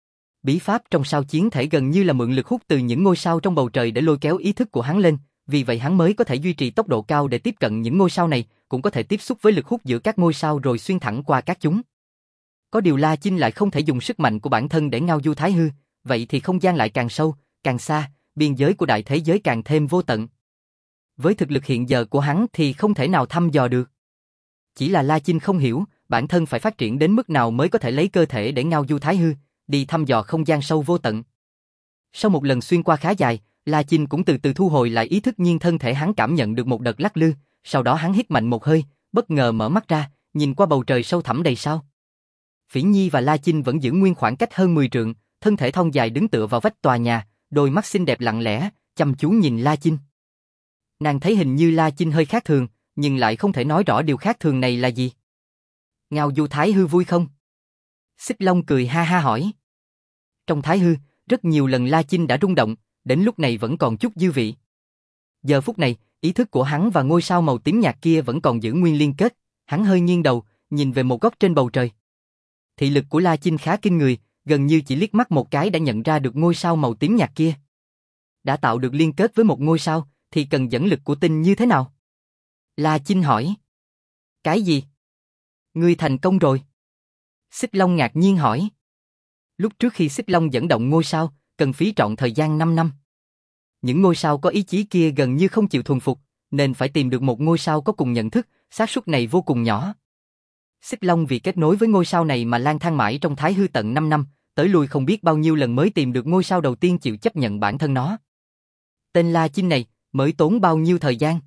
Bí pháp trong sao chiến thể gần như là mượn lực hút từ những ngôi sao trong bầu trời để lôi kéo ý thức của hắn lên, vì vậy hắn mới có thể duy trì tốc độ cao để tiếp cận những ngôi sao này, cũng có thể tiếp xúc với lực hút giữa các ngôi sao rồi xuyên thẳng qua các chúng. Có điều La Chinh lại không thể dùng sức mạnh của bản thân để ngao du thái hư, vậy thì không gian lại càng sâu, càng xa, biên giới của đại thế giới càng thêm vô tận. Với thực lực hiện giờ của hắn thì không thể nào thăm dò được. Chỉ là La Chinh không hiểu, bản thân phải phát triển đến mức nào mới có thể lấy cơ thể để ngao du thái hư, đi thăm dò không gian sâu vô tận. Sau một lần xuyên qua khá dài, La Chinh cũng từ từ thu hồi lại ý thức, nhưng thân thể hắn cảm nhận được một đợt lắc lư, sau đó hắn hít mạnh một hơi, bất ngờ mở mắt ra, nhìn qua bầu trời sâu thẳm đầy sao. Phỉ Nhi và La Chinh vẫn giữ nguyên khoảng cách hơn mười trượng, thân thể thon dài đứng tựa vào vách tòa nhà, đôi mắt xinh đẹp lặng lẽ, chăm chú nhìn La Chinh. Nàng thấy hình như La Chinh hơi khác thường, nhưng lại không thể nói rõ điều khác thường này là gì. Ngao du thái hư vui không? Xích Long cười ha ha hỏi. Trong thái hư, rất nhiều lần La Chinh đã rung động, đến lúc này vẫn còn chút dư vị. Giờ phút này, ý thức của hắn và ngôi sao màu tím nhạt kia vẫn còn giữ nguyên liên kết, hắn hơi nghiêng đầu, nhìn về một góc trên bầu trời. Thị lực của La Chinh khá kinh người, gần như chỉ liếc mắt một cái đã nhận ra được ngôi sao màu tím nhạt kia. Đã tạo được liên kết với một ngôi sao, thì cần dẫn lực của tinh như thế nào? La Chinh hỏi. Cái gì? Ngươi thành công rồi. Xích Long ngạc nhiên hỏi. Lúc trước khi Xích Long dẫn động ngôi sao, cần phí trọn thời gian năm năm. Những ngôi sao có ý chí kia gần như không chịu thuần phục, nên phải tìm được một ngôi sao có cùng nhận thức, xác suất này vô cùng nhỏ. Xích Long vì kết nối với ngôi sao này mà lang thang mãi trong thái hư tận năm năm, tới lui không biết bao nhiêu lần mới tìm được ngôi sao đầu tiên chịu chấp nhận bản thân nó. Tên La Chinh này, mới tốn bao nhiêu thời gian?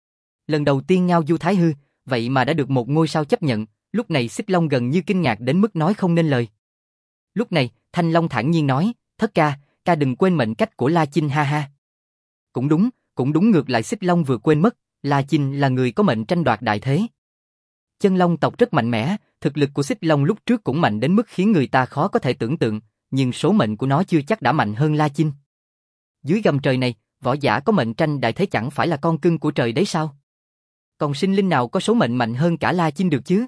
Lần đầu tiên ngao du thái hư, vậy mà đã được một ngôi sao chấp nhận, lúc này Xích Long gần như kinh ngạc đến mức nói không nên lời. Lúc này, Thanh Long thản nhiên nói, thất ca, ca đừng quên mệnh cách của La Chinh ha ha. Cũng đúng, cũng đúng, ngược lại Xích Long vừa quên mất, La Chinh là người có mệnh tranh đoạt đại thế. Chân Long tộc rất mạnh mẽ, thực lực của Xích Long lúc trước cũng mạnh đến mức khiến người ta khó có thể tưởng tượng, nhưng số mệnh của nó chưa chắc đã mạnh hơn La Chinh. Dưới gầm trời này, võ giả có mệnh tranh đại thế chẳng phải là con cưng của trời đấy sao? Còn sinh linh nào có số mệnh mạnh hơn cả La Chinh được chứ?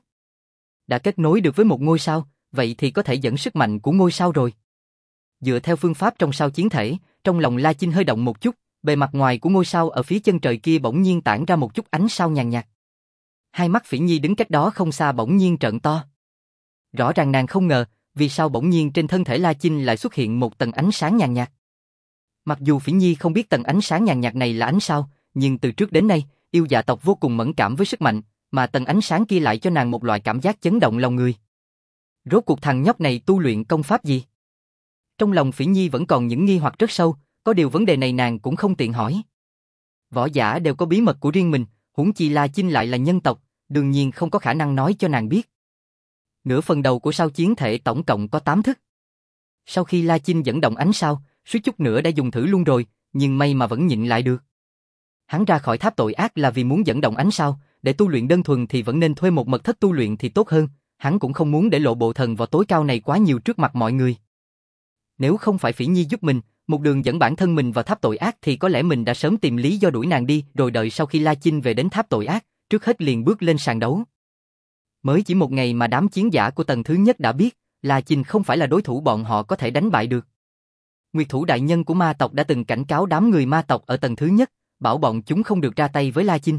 Đã kết nối được với một ngôi sao, vậy thì có thể dẫn sức mạnh của ngôi sao rồi. Dựa theo phương pháp trong sao chiến thể, trong lòng La Chinh hơi động một chút, bề mặt ngoài của ngôi sao ở phía chân trời kia bỗng nhiên tản ra một chút ánh sao nhàn nhạt. Hai mắt Phỉ Nhi đứng cách đó không xa bỗng nhiên trợn to. Rõ ràng nàng không ngờ, vì sao bỗng nhiên trên thân thể La Chinh lại xuất hiện một tầng ánh sáng nhàn nhạt. Mặc dù Phỉ Nhi không biết tầng ánh sáng nhàn nhạt này là ánh sao, nhưng từ trước đến nay, yêu dạ tộc vô cùng mẫn cảm với sức mạnh, mà tầng ánh sáng kia lại cho nàng một loại cảm giác chấn động lòng người. Rốt cuộc thằng nhóc này tu luyện công pháp gì? Trong lòng Phỉ Nhi vẫn còn những nghi hoặc rất sâu, có điều vấn đề này nàng cũng không tiện hỏi. Võ giả đều có bí mật của riêng mình, huống chi La Chinh lại là nhân tộc, đương nhiên không có khả năng nói cho nàng biết. Nửa phần đầu của sao chiến thể tổng cộng có tám thức. Sau khi La Chinh dẫn động ánh sao, suýt chút nữa đã dùng thử luôn rồi, nhưng may mà vẫn nhịn lại được. Hắn ra khỏi tháp tội ác là vì muốn dẫn động ánh sao, để tu luyện đơn thuần thì vẫn nên thuê một mật thất tu luyện thì tốt hơn, hắn cũng không muốn để lộ bộ thần võ tối cao này quá nhiều trước mặt mọi người. Nếu không phải Phỉ Nhi giúp mình, một đường dẫn bản thân mình vào tháp tội ác thì có lẽ mình đã sớm tìm lý do đuổi nàng đi, rồi đợi sau khi La Chinh về đến tháp tội ác, trước hết liền bước lên sàn đấu. Mới chỉ một ngày mà đám chiến giả của tầng thứ nhất đã biết, La Chinh không phải là đối thủ bọn họ có thể đánh bại được. Nguyệt Thủ đại nhân của ma tộc đã từng cảnh cáo đám người ma tộc ở tầng thứ nhất, bảo bọn chúng không được ra tay với La Chinh.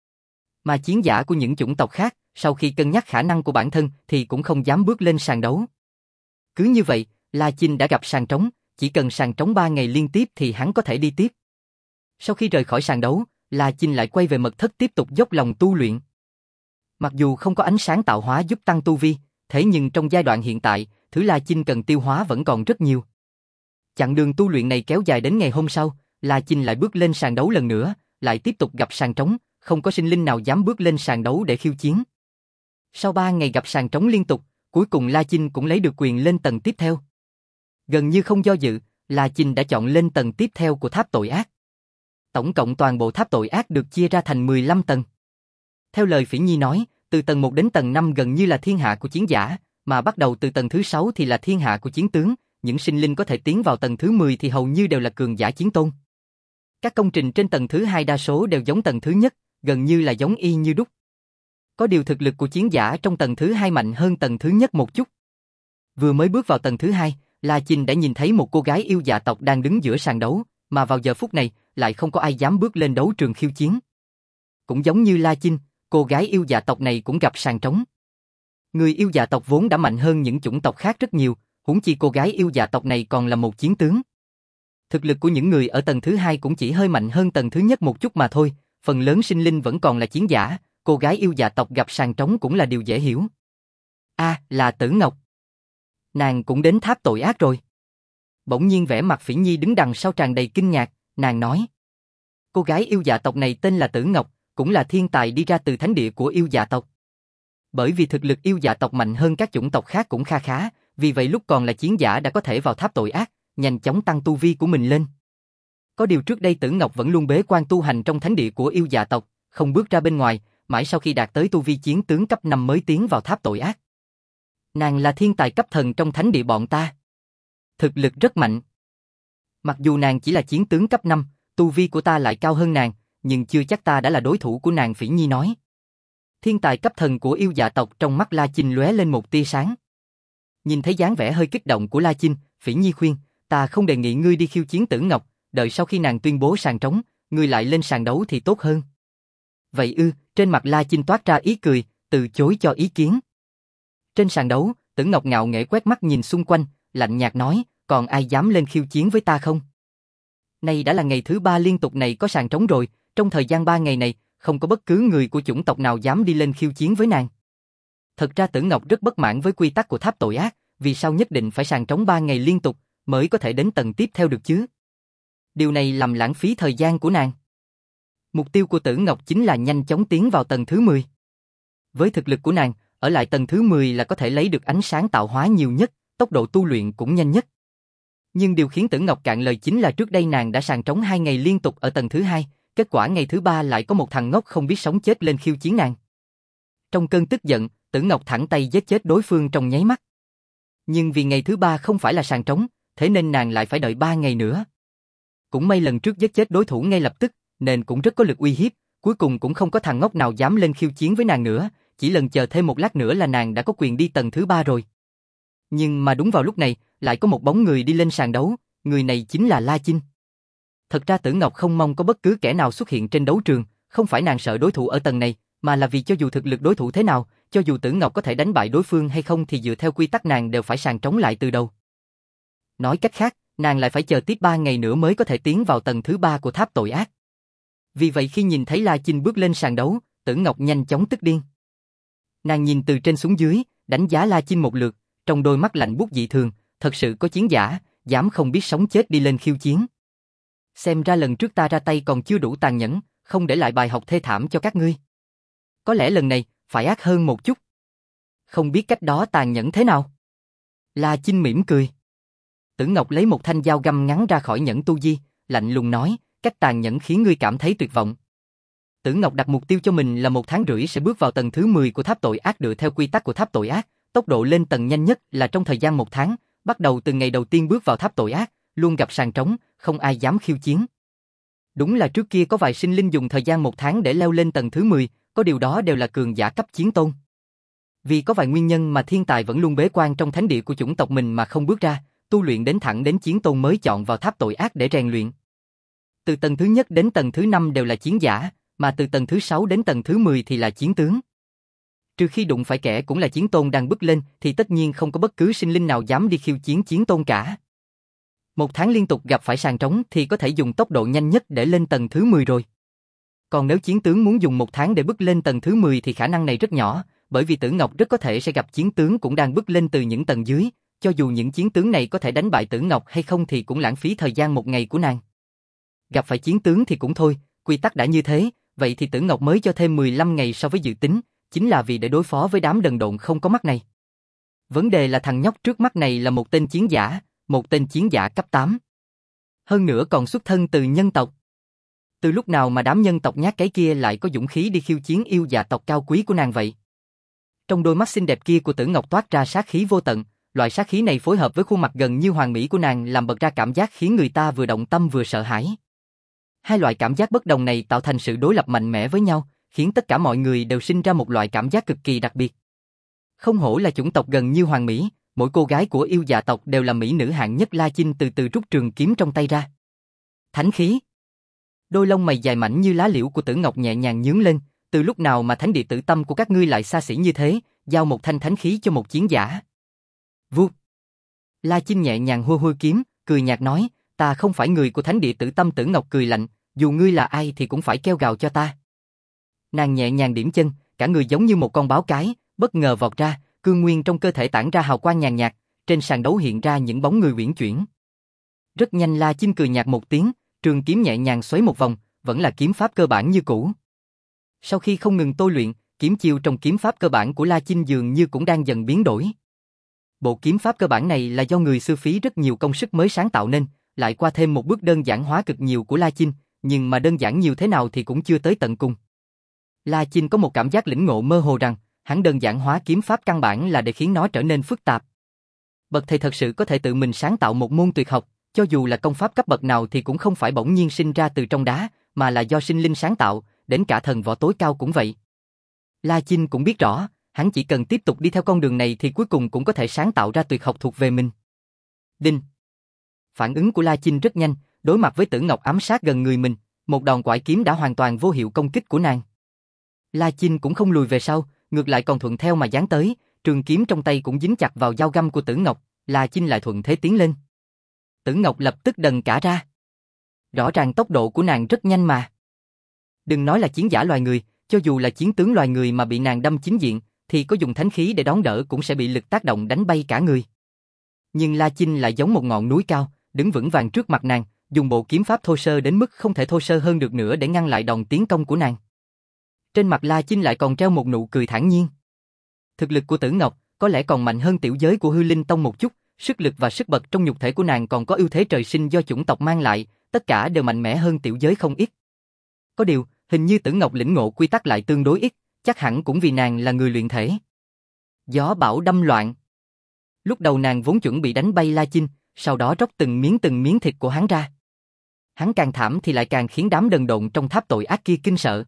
Mà chiến giả của những chủng tộc khác, sau khi cân nhắc khả năng của bản thân thì cũng không dám bước lên sàn đấu. Cứ như vậy, La Chinh đã gặp sàn trống, chỉ cần sàn trống ba ngày liên tiếp thì hắn có thể đi tiếp. Sau khi rời khỏi sàn đấu, La Chinh lại quay về mật thất tiếp tục dốc lòng tu luyện. Mặc dù không có ánh sáng tạo hóa giúp tăng tu vi, thế nhưng trong giai đoạn hiện tại, thứ La Chinh cần tiêu hóa vẫn còn rất nhiều. Chặng đường tu luyện này kéo dài đến ngày hôm sau, La Chinh lại bước lên sàn đấu lần nữa, lại tiếp tục gặp sàn trống, không có sinh linh nào dám bước lên sàn đấu để khiêu chiến. Sau ba ngày gặp sàn trống liên tục, cuối cùng La Chinh cũng lấy được quyền lên tầng tiếp theo. Gần như không do dự, La Chinh đã chọn lên tầng tiếp theo của tháp tội ác. Tổng cộng toàn bộ tháp tội ác được chia ra thành mười lăm tầng. Theo lời Phỉ Nhi nói, từ tầng một đến tầng năm gần như là thiên hạ của chiến giả, mà bắt đầu từ tầng thứ sáu thì là thiên hạ của chiến tướng, những sinh linh có thể tiến vào tầng thứ mười thì hầu như đều là cường giả chiến tôn. Các công trình trên tầng thứ hai đa số đều giống tầng thứ nhất, gần như là giống y như đúc. Có điều thực lực của chiến giả trong tầng thứ hai mạnh hơn tầng thứ nhất một chút. Vừa mới bước vào tầng thứ hai, La Chinh đã nhìn thấy một cô gái yêu dạ tộc đang đứng giữa sàn đấu, mà vào giờ phút này lại không có ai dám bước lên đấu trường khiêu chiến. Cũng giống như La Chinh, cô gái yêu dạ tộc này cũng gặp sàn trống. Người yêu dạ tộc vốn đã mạnh hơn những chủng tộc khác rất nhiều, huống chi cô gái yêu dạ tộc này còn là một chiến tướng. Thực lực của những người ở tầng thứ hai cũng chỉ hơi mạnh hơn tầng thứ nhất một chút mà thôi, phần lớn sinh linh vẫn còn là chiến giả, cô gái yêu dạ tộc gặp sàn trống cũng là điều dễ hiểu. A, à, là Tử Ngọc. Nàng cũng đến tháp tội ác rồi. Bỗng nhiên vẻ mặt Phỉ Nhi đứng đằng sau tràn đầy kinh ngạc, nàng nói. Cô gái yêu dạ tộc này tên là Tử Ngọc, cũng là thiên tài đi ra từ thánh địa của yêu dạ tộc. Bởi vì thực lực yêu dạ tộc mạnh hơn các chủng tộc khác cũng kha khá, vì vậy lúc còn là chiến giả đã có thể vào tháp tội ác, nhanh chóng tăng tu vi của mình lên. Có điều trước đây Tử Ngọc vẫn luôn bế quan tu hành trong thánh địa của yêu dạ tộc, không bước ra bên ngoài, mãi sau khi đạt tới tu vi chiến tướng cấp năm mới tiến vào tháp tội ác. Nàng là thiên tài cấp thần trong thánh địa bọn ta. Thực lực rất mạnh. Mặc dù nàng chỉ là chiến tướng cấp năm, tu vi của ta lại cao hơn nàng, nhưng chưa chắc ta đã là đối thủ của nàng, Phỉ Nhi nói. Thiên tài cấp thần của yêu dạ tộc trong mắt La Chinh lóe lên một tia sáng. Nhìn thấy dáng vẻ hơi kích động của La Chinh, Phỉ Nhi khuyên, ta không đề nghị ngươi đi khiêu chiến Tử Ngọc, đợi sau khi nàng tuyên bố sàn trống, ngươi lại lên sàn đấu thì tốt hơn. Vậy ư, trên mặt La Chinh toát ra ý cười, từ chối cho ý kiến. Trên sàn đấu, Tử Ngọc ngạo nghễ quét mắt nhìn xung quanh, lạnh nhạt nói, còn ai dám lên khiêu chiến với ta không? Nay đã là ngày thứ ba liên tục này có sàn trống rồi, trong thời gian ba ngày này, không có bất cứ người của chủng tộc nào dám đi lên khiêu chiến với nàng. Thật ra Tử Ngọc rất bất mãn với quy tắc của tháp tội ác, vì sao nhất định phải sàn trống ba ngày liên tục, mới có thể đến tầng tiếp theo được chứ? Điều này làm lãng phí thời gian của nàng. Mục tiêu của Tử Ngọc chính là nhanh chóng tiến vào tầng thứ mười. Với thực lực của nàng, ở lại tầng thứ mười là có thể lấy được ánh sáng tạo hóa nhiều nhất, tốc độ tu luyện cũng nhanh nhất. Nhưng điều khiến Tử Ngọc cạn lời chính là trước đây nàng đã sàn trống hai ngày liên tục ở tầng thứ hai, kết quả ngày thứ ba lại có một thằng ngốc không biết sống chết lên khiêu chiến nàng. Trong cơn tức giận, Tử Ngọc thẳng tay giết chết đối phương trong nháy mắt. Nhưng vì ngày thứ ba không phải là sàn trống, thế nên nàng lại phải đợi ba ngày nữa. Cũng may lần trước giết chết đối thủ ngay lập tức, nên cũng rất có lực uy hiếp, cuối cùng cũng không có thằng ngốc nào dám lên khiêu chiến với nàng nữa, chỉ lần chờ thêm một lát nữa là nàng đã có quyền đi tầng thứ ba rồi. Nhưng mà đúng vào lúc này, lại có một bóng người đi lên sàn đấu, người này chính là La Chinh. Thật ra Tử Ngọc không mong có bất cứ kẻ nào xuất hiện trên đấu trường, không phải nàng sợ đối thủ ở tầng này, mà là vì cho dù thực lực đối thủ thế nào, cho dù Tử Ngọc có thể đánh bại đối phương hay không thì dựa theo quy tắc nàng đều phải sàng trống lại từ đầu. Nói cách khác, nàng lại phải chờ tiếp ba ngày nữa mới có thể tiến vào tầng thứ ba của tháp tội ác. Vì vậy khi nhìn thấy La Chinh bước lên sàn đấu, Tử Ngọc nhanh chóng tức điên. Nàng nhìn từ trên xuống dưới, đánh giá La Chinh một lượt, trong đôi mắt lạnh buốt dị thường, thật sự có chiến giả, dám không biết sống chết đi lên khiêu chiến. Xem ra lần trước ta ra tay còn chưa đủ tàn nhẫn, không để lại bài học thê thảm cho các ngươi. Có lẽ lần này, phải ác hơn một chút. Không biết cách đó tàn nhẫn thế nào? La Chinh mỉm cười. Tử Ngọc lấy một thanh dao găm ngắn ra khỏi nhẫn tu di, lạnh lùng nói, cách tàn nhẫn khiến ngươi cảm thấy tuyệt vọng. Tử Ngọc đặt mục tiêu cho mình là một tháng rưỡi sẽ bước vào tầng thứ mười của tháp tội ác dựa theo quy tắc của tháp tội ác, tốc độ lên tầng nhanh nhất là trong thời gian một tháng, bắt đầu từ ngày đầu tiên bước vào tháp tội ác, luôn gặp sàn trống, không ai dám khiêu chiến. Đúng là trước kia có vài sinh linh dùng thời gian một tháng để leo lên tầng thứ mười, có điều đó đều là cường giả cấp chiến tôn. Vì có vài nguyên nhân mà thiên tài vẫn luôn bế quan trong thánh địa của chủng tộc mình mà không bước ra, tu luyện đến thẳng đến chiến tôn mới chọn vào tháp tội ác để rèn luyện. Từ tầng thứ nhất đến tầng thứ năm đều là chiến giả, mà từ tầng thứ sáu đến tầng thứ mười thì là chiến tướng. Trừ khi đụng phải kẻ cũng là chiến tôn đang bước lên thì tất nhiên không có bất cứ sinh linh nào dám đi khiêu chiến chiến tôn cả. Một tháng liên tục gặp phải sàn trống thì có thể dùng tốc độ nhanh nhất để lên tầng thứ mười rồi. Còn nếu chiến tướng muốn dùng một tháng để bước lên tầng thứ mười thì khả năng này rất nhỏ, bởi vì Tử Ngọc rất có thể sẽ gặp chiến tướng cũng đang bước lên từ những tầng dưới, cho dù những chiến tướng này có thể đánh bại Tử Ngọc hay không thì cũng lãng phí thời gian một ngày của nàng. Gặp phải chiến tướng thì cũng thôi, quy tắc đã như thế, vậy thì Tử Ngọc mới cho thêm mười lăm ngày so với dự tính, chính là vì để đối phó với đám đần độn không có mắt này. Vấn đề là thằng nhóc trước mắt này là một tên chiến giả, một tên chiến giả cấp tám. Hơn nữa còn xuất thân từ nhân tộc. Từ lúc nào mà đám nhân tộc nhát cái kia lại có dũng khí đi khiêu chiến yêu dạ tộc cao quý của nàng vậy? Trong đôi mắt xinh đẹp kia của Tử Ngọc toát ra sát khí vô tận, loại sát khí này phối hợp với khuôn mặt gần như hoàn mỹ của nàng làm bật ra cảm giác khiến người ta vừa động tâm vừa sợ hãi. Hai loại cảm giác bất đồng này tạo thành sự đối lập mạnh mẽ với nhau, khiến tất cả mọi người đều sinh ra một loại cảm giác cực kỳ đặc biệt. Không hổ là chủng tộc gần như hoàn mỹ, mỗi cô gái của yêu dạ tộc đều là mỹ nữ hạng nhất. La Chinh từ từ rút trường kiếm trong tay ra. Thánh khí. Đôi lông mày dài mảnh như lá liễu của Tử Ngọc nhẹ nhàng nhướng lên, từ lúc nào mà thánh địa tử tâm của các ngươi lại xa xỉ như thế, giao một thanh thánh khí cho một chiến giả. Vuốt. La Chinh nhẹ nhàng hua hua kiếm, cười nhạt nói, ta không phải người của thánh địa tử tâm. Tử Ngọc cười lạnh, dù ngươi là ai thì cũng phải kêu gào cho ta. Nàng nhẹ nhàng điểm chân, cả người giống như một con báo cái, bất ngờ vọt ra, cương nguyên trong cơ thể tản ra hào quang nhàn nhạt, trên sàn đấu hiện ra những bóng người uyển chuyển. Rất nhanh La Chinh cười nhạt một tiếng, trường kiếm nhẹ nhàng xoáy một vòng, vẫn là kiếm pháp cơ bản như cũ. Sau khi không ngừng tôi luyện, kiếm chiêu trong kiếm pháp cơ bản của La Chinh dường như cũng đang dần biến đổi. Bộ kiếm pháp cơ bản này là do người xưa phí rất nhiều công sức mới sáng tạo nên, lại qua thêm một bước đơn giản hóa cực nhiều của La Chinh, nhưng mà đơn giản nhiều thế nào thì cũng chưa tới tận cùng. La Chinh có một cảm giác lĩnh ngộ mơ hồ rằng, hắn đơn giản hóa kiếm pháp căn bản là để khiến nó trở nên phức tạp. Bậc thầy thật sự có thể tự mình sáng tạo một môn tuyệt học, cho dù là công pháp cấp bậc nào thì cũng không phải bỗng nhiên sinh ra từ trong đá, mà là do sinh linh sáng tạo, đến cả thần võ tối cao cũng vậy. La Chinh cũng biết rõ, hắn chỉ cần tiếp tục đi theo con đường này thì cuối cùng cũng có thể sáng tạo ra tuyệt học thuộc về mình. Đinh. Phản ứng của La Chinh rất nhanh, đối mặt với Tử Ngọc ám sát gần người mình, một đòn quải kiếm đã hoàn toàn vô hiệu công kích của nàng. La Chinh cũng không lùi về sau, ngược lại còn thuận theo mà giáng tới, trường kiếm trong tay cũng dính chặt vào dao găm của Tử Ngọc, La Chinh lại thuận thế tiến lên. Tử Ngọc lập tức đần cả ra. Rõ ràng tốc độ của nàng rất nhanh mà. Đừng nói là chiến giả loài người, cho dù là chiến tướng loài người mà bị nàng đâm chính diện, thì có dùng thánh khí để đón đỡ cũng sẽ bị lực tác động đánh bay cả người. Nhưng La Chinh lại giống một ngọn núi cao, đứng vững vàng trước mặt nàng, dùng bộ kiếm pháp thô sơ đến mức không thể thô sơ hơn được nữa để ngăn lại đòn tiến công của nàng. Trên mặt La Chinh lại còn treo một nụ cười thản nhiên. Thực lực của Tử Ngọc có lẽ còn mạnh hơn tiểu giới của Hư Linh Tông một chút, sức lực và sức bật trong nhục thể của nàng còn có ưu thế trời sinh do chủng tộc mang lại, tất cả đều mạnh mẽ hơn tiểu giới không ít. Có điều, hình như Tử Ngọc lĩnh ngộ quy tắc lại tương đối ít, chắc hẳn cũng vì nàng là người luyện thể. Gió bão đâm loạn. Lúc đầu nàng vốn chuẩn bị đánh bay La Chinh, sau đó róc từng miếng từng miếng thịt của hắn ra. Hắn càng thảm thì lại càng khiến đám đần độn trong tháp tội ác kia kinh sợ.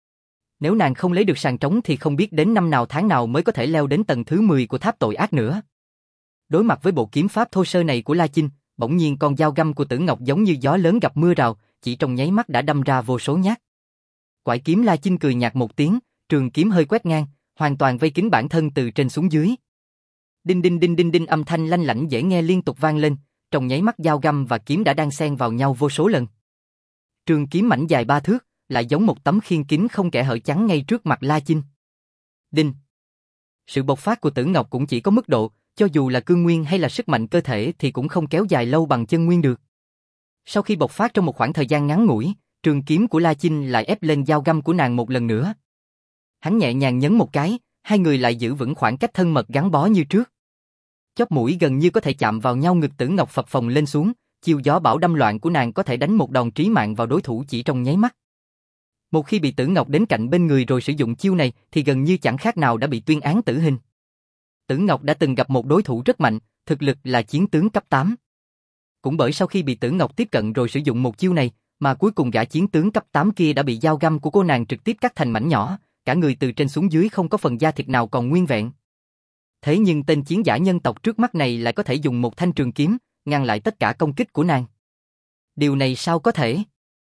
Nếu nàng không lấy được sàn trống thì không biết đến năm nào tháng nào mới có thể leo đến tầng thứ mười của tháp tội ác nữa. Đối mặt với bộ kiếm pháp thô sơ này của La Chinh, bỗng nhiên con dao găm của Tử Ngọc giống như gió lớn gặp mưa rào, chỉ trong nháy mắt đã đâm ra vô số nhát. Quải kiếm La Chinh cười nhạt một tiếng, trường kiếm hơi quét ngang, hoàn toàn vây kín bản thân từ trên xuống dưới. Đinh đinh đinh đinh đinh, âm thanh lanh lảnh dễ nghe liên tục vang lên, trong nháy mắt dao găm và kiếm đã đan xen vào nhau vô số lần. Trường kiếm mảnh dài ba thước, lại giống một tấm khiên kín không kẽ hở chắn ngay trước mặt La Chinh. Đinh. Sự bộc phát của Tử Ngọc cũng chỉ có mức độ, cho dù là cương nguyên hay là sức mạnh cơ thể thì cũng không kéo dài lâu bằng chân nguyên được. Sau khi bộc phát trong một khoảng thời gian ngắn ngủi, trường kiếm của La Chinh lại ép lên dao găm của nàng một lần nữa. Hắn nhẹ nhàng nhấn một cái, hai người lại giữ vững khoảng cách thân mật gắn bó như trước. Chóp mũi gần như có thể chạm vào nhau, ngực Tử Ngọc phập phồng lên xuống, chiêu gió bão đâm loạn của nàng có thể đánh một đòn trí mạng vào đối thủ chỉ trong nháy mắt. Một khi bị Tử Ngọc đến cạnh bên người rồi sử dụng chiêu này thì gần như chẳng khác nào đã bị tuyên án tử hình. Tử Ngọc đã từng gặp một đối thủ rất mạnh, thực lực là chiến tướng cấp tám. Cũng bởi sau khi bị Tử Ngọc tiếp cận rồi sử dụng một chiêu này, mà cuối cùng gã chiến tướng cấp tám kia đã bị dao găm của cô nàng trực tiếp cắt thành mảnh nhỏ, cả người từ trên xuống dưới không có phần da thịt nào còn nguyên vẹn. Thế nhưng tên chiến giả nhân tộc trước mắt này lại có thể dùng một thanh trường kiếm, ngăn lại tất cả công kích của nàng. Điều này sao có thể?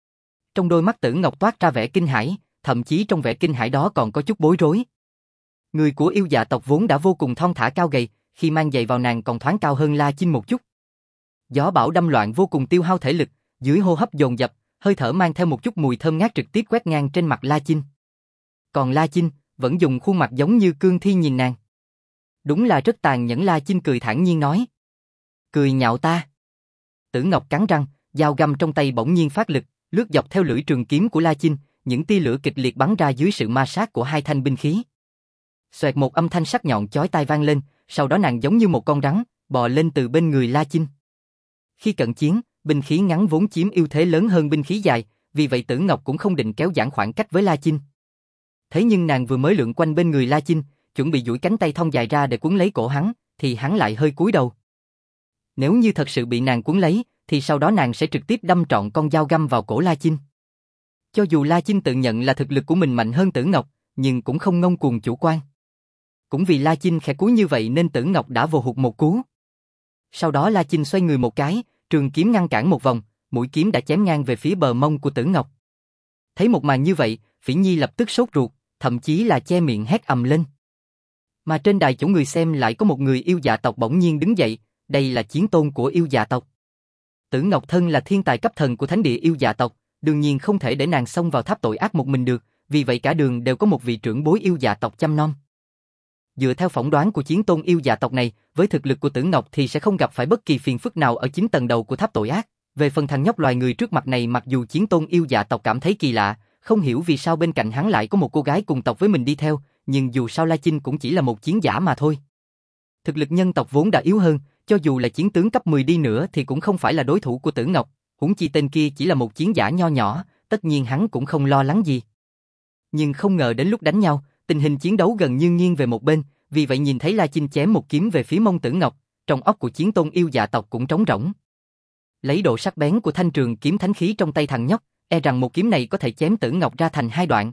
Trong đôi mắt Tử Ngọc toát ra vẻ kinh hãi, thậm chí trong vẻ kinh hãi đó còn có chút bối rối. Người của yêu dạ tộc vốn đã vô cùng thon thả cao gầy, khi mang giày vào nàng còn thoáng cao hơn La Chinh một chút. Gió bão đâm loạn vô cùng tiêu hao thể lực, dưới hô hấp dồn dập, hơi thở mang theo một chút mùi thơm ngát trực tiếp quét ngang trên mặt La Chinh. Còn La Chinh vẫn dùng khuôn mặt giống như cương thi nhìn nàng. Đúng là rất tàn nhẫn, La Chinh cười thản nhiên nói. Cười nhạo ta. Tử Ngọc cắn răng, dao găm trong tay bỗng nhiên phát lực, lướt dọc theo lưỡi trường kiếm của La Chinh, những tia lửa kịch liệt bắn ra dưới sự ma sát của hai thanh binh khí. Xoẹt, một âm thanh sắc nhọn chói tai vang lên, sau đó nàng giống như một con rắn, bò lên từ bên người La Chinh. Khi cận chiến, binh khí ngắn vốn chiếm ưu thế lớn hơn binh khí dài, vì vậy Tử Ngọc cũng không định kéo giãn khoảng cách với La Chinh. Thế nhưng nàng vừa mới lượn quanh bên người La Chinh, chuẩn bị duỗi cánh tay thon dài ra để cuốn lấy cổ hắn, thì hắn lại hơi cúi đầu. Nếu như thật sự bị nàng cuốn lấy, thì sau đó nàng sẽ trực tiếp đâm trọn con dao găm vào cổ La Chinh. Cho dù La Chinh tự nhận là thực lực của mình mạnh hơn Tử Ngọc, nhưng cũng không ngông cuồng chủ quan. Cũng vì La Chinh khẽ cúi như vậy nên Tử Ngọc đã vồ hụt một cú. Sau đó La Chinh xoay người một cái, trường kiếm ngăn cản một vòng, mũi kiếm đã chém ngang về phía bờ mông của Tử Ngọc. Thấy một màn như vậy, Phỉ Nhi lập tức sốt ruột, thậm chí là che miệng hét ầm lên. Mà trên đài chỗ người xem lại có một người yêu dạ tộc bỗng nhiên đứng dậy, đây là chiến tôn của yêu dạ tộc. Tử Ngọc thân là thiên tài cấp thần của thánh địa yêu dạ tộc, đương nhiên không thể để nàng xông vào tháp tội ác một mình được, vì vậy cả đường đều có một vị trưởng bối yêu dạ tộc chăm nom. Dựa theo phỏng đoán của chiến tôn yêu dạ tộc này, với thực lực của Tử Ngọc thì sẽ không gặp phải bất kỳ phiền phức nào ở chín tầng đầu của tháp tội ác. Về phần thằng nhóc loài người trước mặt này, mặc dù chiến tôn yêu dạ tộc cảm thấy kỳ lạ, không hiểu vì sao bên cạnh hắn lại có một cô gái cùng tộc với mình đi theo, nhưng dù sao La Chinh cũng chỉ là một chiến giả mà thôi. Thực lực nhân tộc vốn đã yếu hơn, cho dù là chiến tướng cấp mười đi nữa thì cũng không phải là đối thủ của Tử Ngọc, huống chi tên kia chỉ là một chiến giả nho nhỏ, tất nhiên hắn cũng không lo lắng gì. Nhưng không ngờ đến lúc đánh nhau, tình hình chiến đấu gần như nghiêng về một bên, vì vậy nhìn thấy La Chinh chém một kiếm về phía mông Tử Ngọc, trong óc của chiến tôn yêu dạ tộc cũng trống rỗng. Lấy độ sắc bén của thanh trường kiếm thánh khí trong tay thằng nhóc, e rằng một kiếm này có thể chém Tử Ngọc ra thành hai đoạn.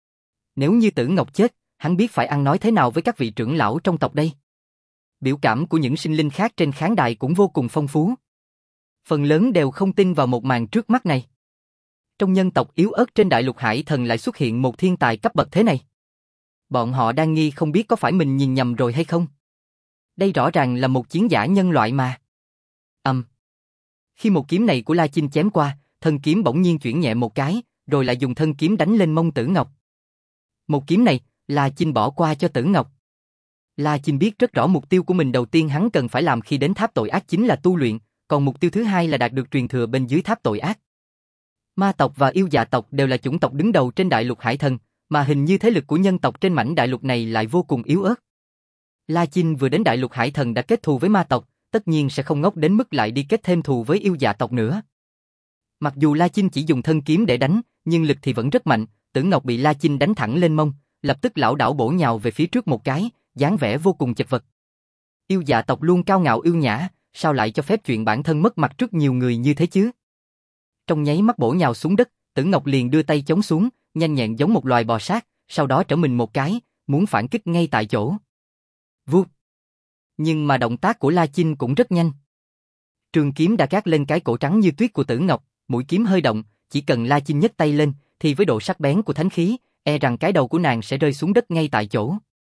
Nếu như Tử Ngọc chết, hắn biết phải ăn nói thế nào với các vị trưởng lão trong tộc đây. Biểu cảm của những sinh linh khác trên khán đài cũng vô cùng phong phú. Phần lớn đều không tin vào một màn trước mắt này. Trong nhân tộc yếu ớt trên đại lục Hải Thần lại xuất hiện một thiên tài cấp bậc thế này. Bọn họ đang nghi không biết có phải mình nhìn nhầm rồi hay không. Đây rõ ràng là một chiến giả nhân loại mà. Ầm. Um. Khi một kiếm này của La Chinh chém qua, thân kiếm bỗng nhiên chuyển nhẹ một cái, rồi lại dùng thân kiếm đánh lên mông Tử Ngọc. Một kiếm này, La Chinh bỏ qua cho Tử Ngọc. La Chinh biết rất rõ mục tiêu của mình đầu tiên hắn cần phải làm khi đến tháp tội ác chính là tu luyện, còn mục tiêu thứ hai là đạt được truyền thừa bên dưới tháp tội ác. Ma tộc và yêu dạ tộc đều là chủng tộc đứng đầu trên đại lục Hải Thần, mà hình như thế lực của nhân tộc trên mảnh đại lục này lại vô cùng yếu ớt. La Chinh vừa đến đại lục Hải Thần đã kết thù với ma tộc, tất nhiên sẽ không ngốc đến mức lại đi kết thêm thù với yêu dạ tộc nữa. Mặc dù La Chinh chỉ dùng thân kiếm để đánh, nhưng lực thì vẫn rất mạnh, Tử Ngọc bị La Chinh đánh thẳng lên mông, lập tức lảo đảo bổ nhào về phía trước một cái, dáng vẻ vô cùng chật vật. Yêu dạ tộc luôn cao ngạo yêu nhã, sao lại cho phép chuyện bản thân mất mặt trước nhiều người như thế chứ? Trong nháy mắt bổ nhào xuống đất, Tử Ngọc liền đưa tay chống xuống, nhanh nhẹn giống một loài bò sát, sau đó trở mình một cái, muốn phản kích ngay tại chỗ. Vút. Nhưng mà động tác của La Chinh cũng rất nhanh. Trường kiếm đã cát lên cái cổ trắng như tuyết của Tử Ngọc, mũi kiếm hơi động, chỉ cần La Chinh nhấc tay lên, thì với độ sắc bén của thánh khí, e rằng cái đầu của nàng sẽ rơi xuống đất ngay tại chỗ.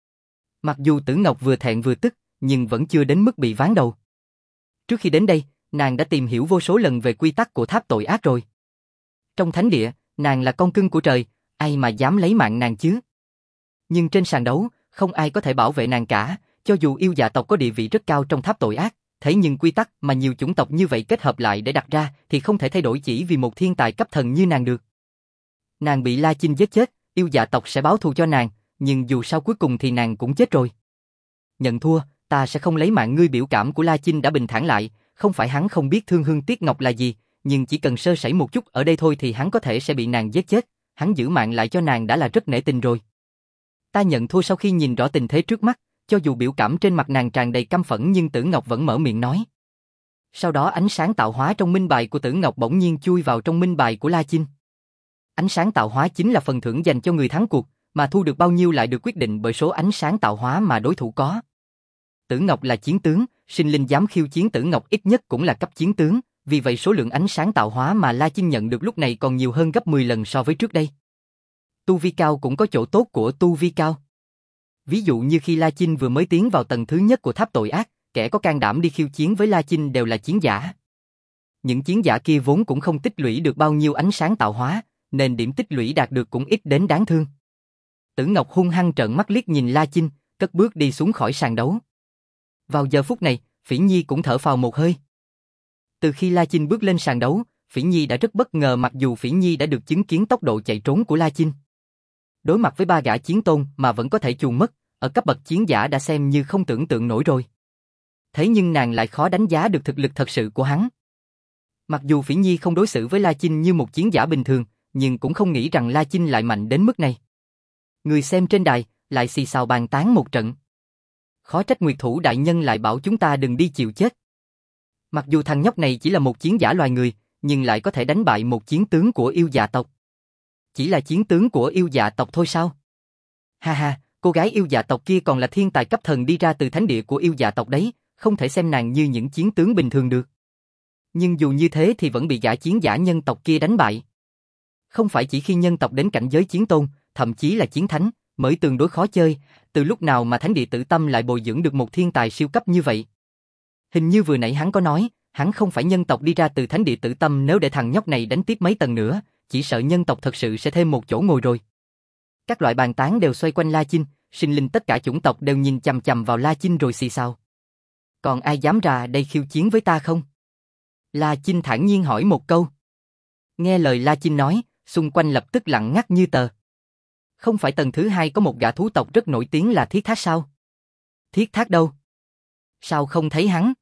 Mặc dù Tử Ngọc vừa thẹn vừa tức, nhưng vẫn chưa đến mức bị ván đầu. Trước khi đến đây, nàng đã tìm hiểu vô số lần về quy tắc của tháp tội ác rồi. Trong thánh địa, nàng là con cưng của trời, ai mà dám lấy mạng nàng chứ? Nhưng trên sàn đấu, không ai có thể bảo vệ nàng cả, cho dù yêu dạ tộc có địa vị rất cao trong tháp tội ác, thế nhưng quy tắc mà nhiều chủng tộc như vậy kết hợp lại để đặt ra thì không thể thay đổi chỉ vì một thiên tài cấp thần như nàng được. Nàng bị La Chinh giết chết, yêu dạ tộc sẽ báo thù cho nàng, nhưng dù sao cuối cùng thì nàng cũng chết rồi. Nhận thua, ta sẽ không lấy mạng ngươi. Biểu cảm của La Chinh đã bình thản lại, không phải hắn không biết thương hương tiếc ngọc là gì, nhưng chỉ cần sơ sẩy một chút ở đây thôi thì hắn có thể sẽ bị nàng giết chết, hắn giữ mạng lại cho nàng đã là rất nể tình rồi. Ta nhận thua. Sau khi nhìn rõ tình thế trước mắt, cho dù biểu cảm trên mặt nàng tràn đầy căm phẫn nhưng Tử Ngọc vẫn mở miệng nói. Sau đó ánh sáng tạo hóa trong minh bài của Tử Ngọc bỗng nhiên chui vào trong minh bài của La Chinh. Ánh sáng tạo hóa chính là phần thưởng dành cho người thắng cuộc, mà thu được bao nhiêu lại được quyết định bởi số ánh sáng tạo hóa mà đối thủ có. Tử Ngọc là chiến tướng, sinh linh dám khiêu chiến Tử Ngọc ít nhất cũng là cấp chiến tướng, vì vậy số lượng ánh sáng tạo hóa mà La Chinh nhận được lúc này còn nhiều hơn gấp mười lần so với trước đây. Tu vi cao cũng có chỗ tốt của tu vi cao. Ví dụ như khi La Chinh vừa mới tiến vào tầng thứ nhất của tháp tội ác, kẻ có can đảm đi khiêu chiến với La Chinh đều là chiến giả. Những chiến giả kia vốn cũng không tích lũy được bao nhiêu ánh sáng tạo hóa, nên điểm tích lũy đạt được cũng ít đến đáng thương. Tử Ngọc hung hăng trợn mắt liếc nhìn La Chinh, cất bước đi xuống khỏi sàn đấu. Vào giờ phút này, Phỉ Nhi cũng thở phào một hơi. Từ khi La Chinh bước lên sàn đấu, Phỉ Nhi đã rất bất ngờ mặc dù Phỉ Nhi đã được chứng kiến tốc độ chạy trốn của La Chinh. Đối mặt với ba gã chiến tôn mà vẫn có thể chuồn mất, ở cấp bậc chiến giả đã xem như không tưởng tượng nổi rồi. Thế nhưng nàng lại khó đánh giá được thực lực thật sự của hắn. Mặc dù Phỉ Nhi không đối xử với La Chinh như một chiến giả bình thường, nhưng cũng không nghĩ rằng La Chinh lại mạnh đến mức này. Người xem trên đài lại xì xào bàn tán một trận. Khó trách Nguyệt Thủ đại nhân lại bảo chúng ta đừng đi chịu chết. Mặc dù thằng nhóc này chỉ là một chiến giả loài người, nhưng lại có thể đánh bại một chiến tướng của yêu dạ tộc. Chỉ là chiến tướng của yêu dạ tộc thôi sao? Ha ha, cô gái yêu dạ tộc kia còn là thiên tài cấp thần đi ra từ thánh địa của yêu dạ tộc đấy, không thể xem nàng như những chiến tướng bình thường được. Nhưng dù như thế thì vẫn bị gã chiến giả nhân tộc kia đánh bại. Không phải chỉ khi nhân tộc đến cảnh giới chiến tôn, thậm chí là chiến thánh, mới tương đối khó chơi, từ lúc nào mà thánh địa Tử Tâm lại bồi dưỡng được một thiên tài siêu cấp như vậy. Hình như vừa nãy hắn có nói, hắn không phải nhân tộc đi ra từ thánh địa Tử Tâm, nếu để thằng nhóc này đánh tiếp mấy tầng nữa, chỉ sợ nhân tộc thật sự sẽ thêm một chỗ ngồi rồi. Các loại bàn tán đều xoay quanh La Chinh, sinh linh tất cả chủng tộc đều nhìn chằm chằm vào La Chinh rồi xì xào. Còn ai dám ra đây khiêu chiến với ta không? La Chinh thản nhiên hỏi một câu. Nghe lời La Chinh nói, xung quanh lập tức lặng ngắt như tờ. Không phải tầng thứ hai có một gã thú tộc rất nổi tiếng là Thiết Thác sao? Thiết Thác đâu? Sao không thấy hắn?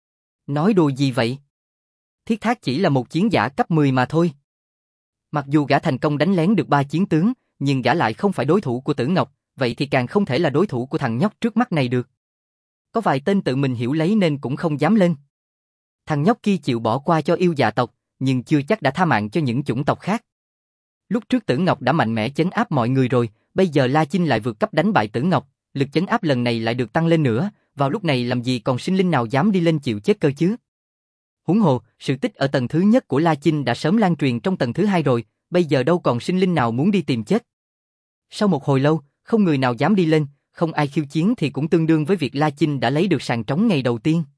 Nói đùa gì vậy? Thiết Thác chỉ là một chiến giả cấp mười mà thôi. Mặc dù gã thành công đánh lén được ba chiến tướng, nhưng gã lại không phải đối thủ của Tử Ngọc, vậy thì càng không thể là đối thủ của thằng nhóc trước mắt này được. Có vài tên tự mình hiểu lấy nên cũng không dám lên. Thằng nhóc kia chịu bỏ qua cho yêu dạ tộc, nhưng chưa chắc đã tha mạng cho những chủng tộc khác. Lúc trước Tử Ngọc đã mạnh mẽ chấn áp mọi người rồi, bây giờ La Chinh lại vượt cấp đánh bại Tử Ngọc, lực chấn áp lần này lại được tăng lên nữa, vào lúc này làm gì còn sinh linh nào dám đi lên chịu chết cơ chứ? Huống hồ, sự tích ở tầng thứ nhất của La Chinh đã sớm lan truyền trong tầng thứ hai rồi, bây giờ đâu còn sinh linh nào muốn đi tìm chết. Sau một hồi lâu, không người nào dám đi lên, không ai khiêu chiến thì cũng tương đương với việc La Chinh đã lấy được sàn trống ngày đầu tiên.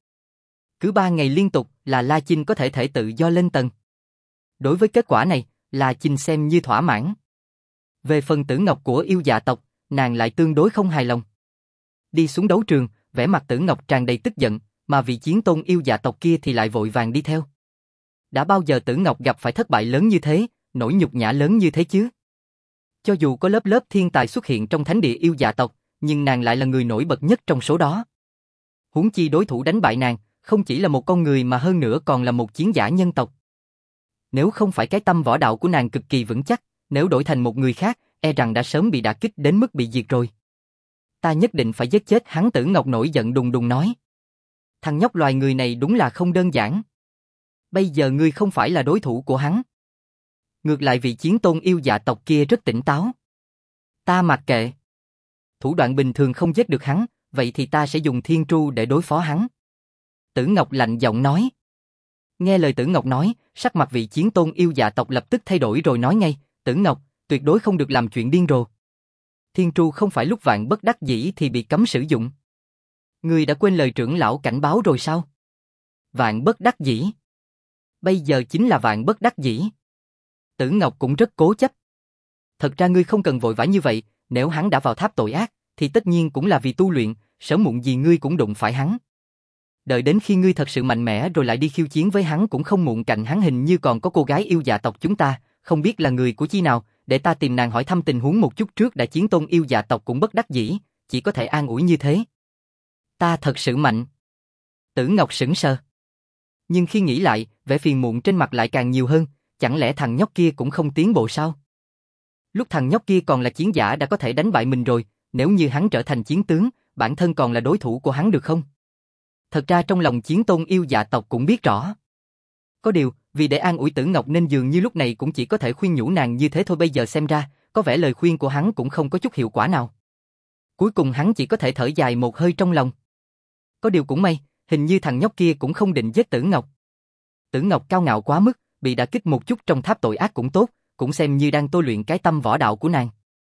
Cứ ba ngày liên tục là La Chinh có thể thể tự do lên tầng. Đối với kết quả này, La Chinh xem như thỏa mãn. Về phần Tử Ngọc của yêu dạ tộc, nàng lại tương đối không hài lòng. Đi xuống đấu trường, vẻ mặt Tử Ngọc tràn đầy tức giận, mà vị chiến tôn yêu dạ tộc kia thì lại vội vàng đi theo. Đã bao giờ Tử Ngọc gặp phải thất bại lớn như thế, nỗi nhục nhã lớn như thế chứ? Cho dù có lớp lớp thiên tài xuất hiện trong thánh địa yêu dạ tộc, nhưng nàng lại là người nổi bật nhất trong số đó. Huống chi đối thủ đánh bại nàng, không chỉ là một con người mà hơn nữa còn là một chiến giả nhân tộc. Nếu không phải cái tâm võ đạo của nàng cực kỳ vững chắc, nếu đổi thành một người khác, e rằng đã sớm bị đả kích đến mức bị diệt rồi. Ta nhất định phải giết chết hắn. Tử Ngọc nổi giận đùng đùng nói. Thằng nhóc loài người này đúng là không đơn giản. Bây giờ ngươi không phải là đối thủ của hắn. Ngược lại vị chiến tôn yêu dạ tộc kia rất tỉnh táo. Ta mặc kệ. Thủ đoạn bình thường không giết được hắn, vậy thì ta sẽ dùng thiên tru để đối phó hắn. Tử Ngọc lạnh giọng nói. Nghe lời Tử Ngọc nói, sắc mặt vị chiến tôn yêu dạ tộc lập tức thay đổi rồi nói ngay, Tử Ngọc, tuyệt đối không được làm chuyện điên rồ. Thiên tru không phải lúc vạn bất đắc dĩ thì bị cấm sử dụng. Ngươi đã quên lời trưởng lão cảnh báo rồi sao? Vạn bất đắc dĩ. Bây giờ chính là vạn bất đắc dĩ. Tử Ngọc cũng rất cố chấp. Thật ra ngươi không cần vội vã như vậy, nếu hắn đã vào tháp tội ác, thì tất nhiên cũng là vì tu luyện, sớm muộn gì ngươi cũng đụng phải hắn. Đợi đến khi ngươi thật sự mạnh mẽ rồi lại đi khiêu chiến với hắn cũng không muộn. Cạnh hắn hình như còn có cô gái yêu dạ tộc chúng ta, không biết là người của chi nào, để ta tìm nàng hỏi thăm tình huống một chút trước đã. Chiến tôn yêu dạ tộc cũng bất đắc dĩ, chỉ có thể an ủi như thế. Ta thật sự mạnh. Tử Ngọc sững sờ. Nhưng khi nghĩ lại, vẻ phiền muộn trên mặt lại càng nhiều hơn, chẳng lẽ thằng nhóc kia cũng không tiến bộ sao? Lúc thằng nhóc kia còn là chiến giả đã có thể đánh bại mình rồi, nếu như hắn trở thành chiến tướng, bản thân còn là đối thủ của hắn được không? Thật ra trong lòng chiến tôn yêu dạ tộc cũng biết rõ. Có điều, vì để an ủi Tử Ngọc nên dường như lúc này cũng chỉ có thể khuyên nhủ nàng như thế thôi. Bây giờ xem ra, có vẻ lời khuyên của hắn cũng không có chút hiệu quả nào. Cuối cùng hắn chỉ có thể thở dài một hơi trong lòng. Có điều cũng may, hình như thằng nhóc kia cũng không định giết Tử Ngọc. Tử Ngọc cao ngạo quá mức, bị đả kích một chút trong tháp tội ác cũng tốt, cũng xem như đang tôi luyện cái tâm võ đạo của nàng.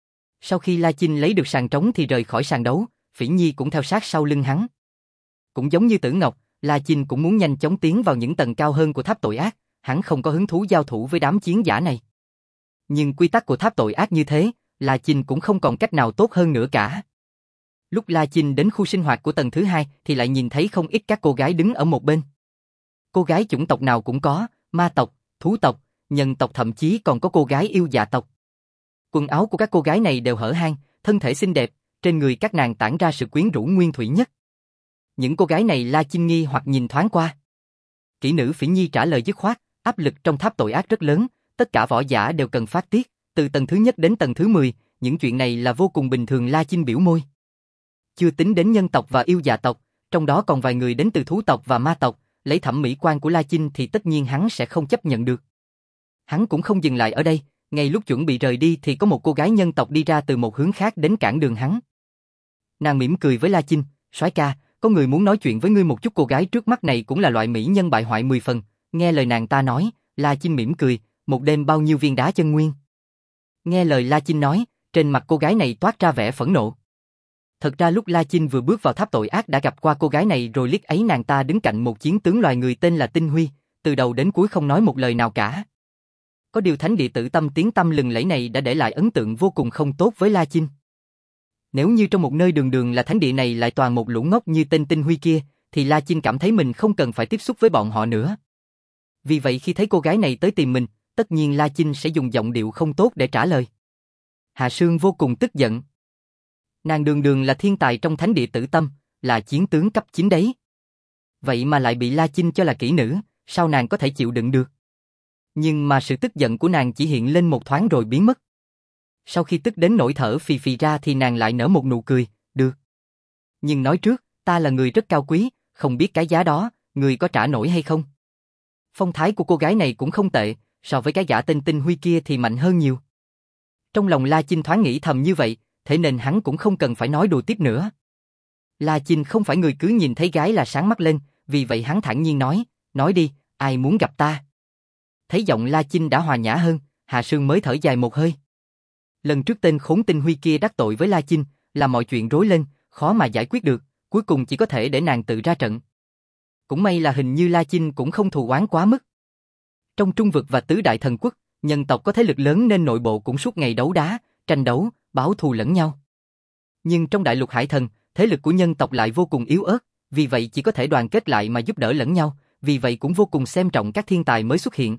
Sau khi La Chinh lấy được sàn trống thì rời khỏi sàn đấu, Phỉ Nhi cũng theo sát sau lưng hắn. Cũng giống như Tử Ngọc, La Chinh cũng muốn nhanh chóng tiến vào những tầng cao hơn của tháp tội ác, hắn không có hứng thú giao thủ với đám chiến giả này. Nhưng quy tắc của tháp tội ác như thế, La Chinh cũng không còn cách nào tốt hơn nữa cả. Lúc La Chinh đến khu sinh hoạt của tầng thứ hai thì lại nhìn thấy không ít các cô gái đứng ở một bên. Cô gái chủng tộc nào cũng có, ma tộc, thú tộc, nhân tộc, thậm chí còn có cô gái yêu dạ tộc. Quần áo của các cô gái này đều hở hang, thân thể xinh đẹp, trên người các nàng tản ra sự quyến rũ nguyên thủy nhất. Những cô gái này La Chinh nghi hoặc nhìn thoáng qua. Kỹ nữ Phỉ Nhi trả lời dứt khoát, áp lực trong tháp tội ác rất lớn, tất cả võ giả đều cần phát tiết, từ tầng thứ nhất đến tầng thứ mười, những chuyện này là vô cùng bình thường. La Chinh biểu môi. Chưa tính đến nhân tộc và yêu dạ tộc, trong đó còn vài người đến từ thú tộc và ma tộc, lấy thẩm mỹ quan của La Chinh thì tất nhiên hắn sẽ không chấp nhận được. Hắn cũng không dừng lại ở đây, ngay lúc chuẩn bị rời đi thì có một cô gái nhân tộc đi ra từ một hướng khác đến cản đường hắn. Nàng mỉm cười với La Chinh, soái ca, có người muốn nói chuyện với ngươi một chút. Cô gái trước mắt này cũng là loại mỹ nhân bại hoại mười phần, nghe lời nàng ta nói, La Chinh mỉm cười, một đêm bao nhiêu viên đá chân nguyên. Nghe lời La Chinh nói, trên mặt cô gái này toát ra vẻ phẫn nộ. Thật ra lúc La Chinh vừa bước vào tháp tội ác đã gặp qua cô gái này rồi, liếc ấy nàng ta đứng cạnh một chiến tướng loài người tên là Tinh Huy, từ đầu đến cuối không nói một lời nào cả. Có điều thánh địa Tử Tâm tiếng tăm lừng lẫy này đã để lại ấn tượng vô cùng không tốt với La Chinh. Nếu như trong một nơi đường đường là thánh địa này lại toàn một lũ ngốc như tên Tinh Huy kia, thì La Chinh cảm thấy mình không cần phải tiếp xúc với bọn họ nữa. Vì vậy khi thấy cô gái này tới tìm mình, tất nhiên La Chinh sẽ dùng giọng điệu không tốt để trả lời. Hạ Sương vô cùng tức giận. Nàng đường đường là thiên tài trong thánh địa Tử Tâm, là chiến tướng cấp chín đấy. Vậy mà lại bị La Chinh cho là kỹ nữ, sao nàng có thể chịu đựng được? Nhưng mà sự tức giận của nàng chỉ hiện lên một thoáng rồi biến mất. Sau khi tức đến nỗi thở phì phì ra thì nàng lại nở một nụ cười, được. Nhưng nói trước, ta là người rất cao quý, không biết cái giá đó, người có trả nổi hay không? Phong thái của cô gái này cũng không tệ, so với cái gã tên Tinh Huy kia thì mạnh hơn nhiều. Trong lòng La Chinh thoáng nghĩ thầm như vậy, thế nên hắn cũng không cần phải nói đùa tiếp nữa. La Chinh không phải người cứ nhìn thấy gái là sáng mắt lên, vì vậy hắn thản nhiên nói, nói đi, ai muốn gặp ta? Thấy giọng La Chinh đã hòa nhã hơn, Hạ Sương mới thở dài một hơi. Lần trước tên khốn Tinh Huy kia đắc tội với La Chinh, làm mọi chuyện rối lên, khó mà giải quyết được, cuối cùng chỉ có thể để nàng tự ra trận. Cũng may là hình như La Chinh cũng không thù oán quá mức. Trong Trung Vực và Tứ Đại Thần Quốc, nhân tộc có thế lực lớn nên nội bộ cũng suốt ngày đấu đá, tranh đấu, báo thù lẫn nhau. Nhưng trong Đại Lục Hải Thần, thế lực của nhân tộc lại vô cùng yếu ớt, vì vậy chỉ có thể đoàn kết lại mà giúp đỡ lẫn nhau, vì vậy cũng vô cùng xem trọng các thiên tài mới xuất hiện.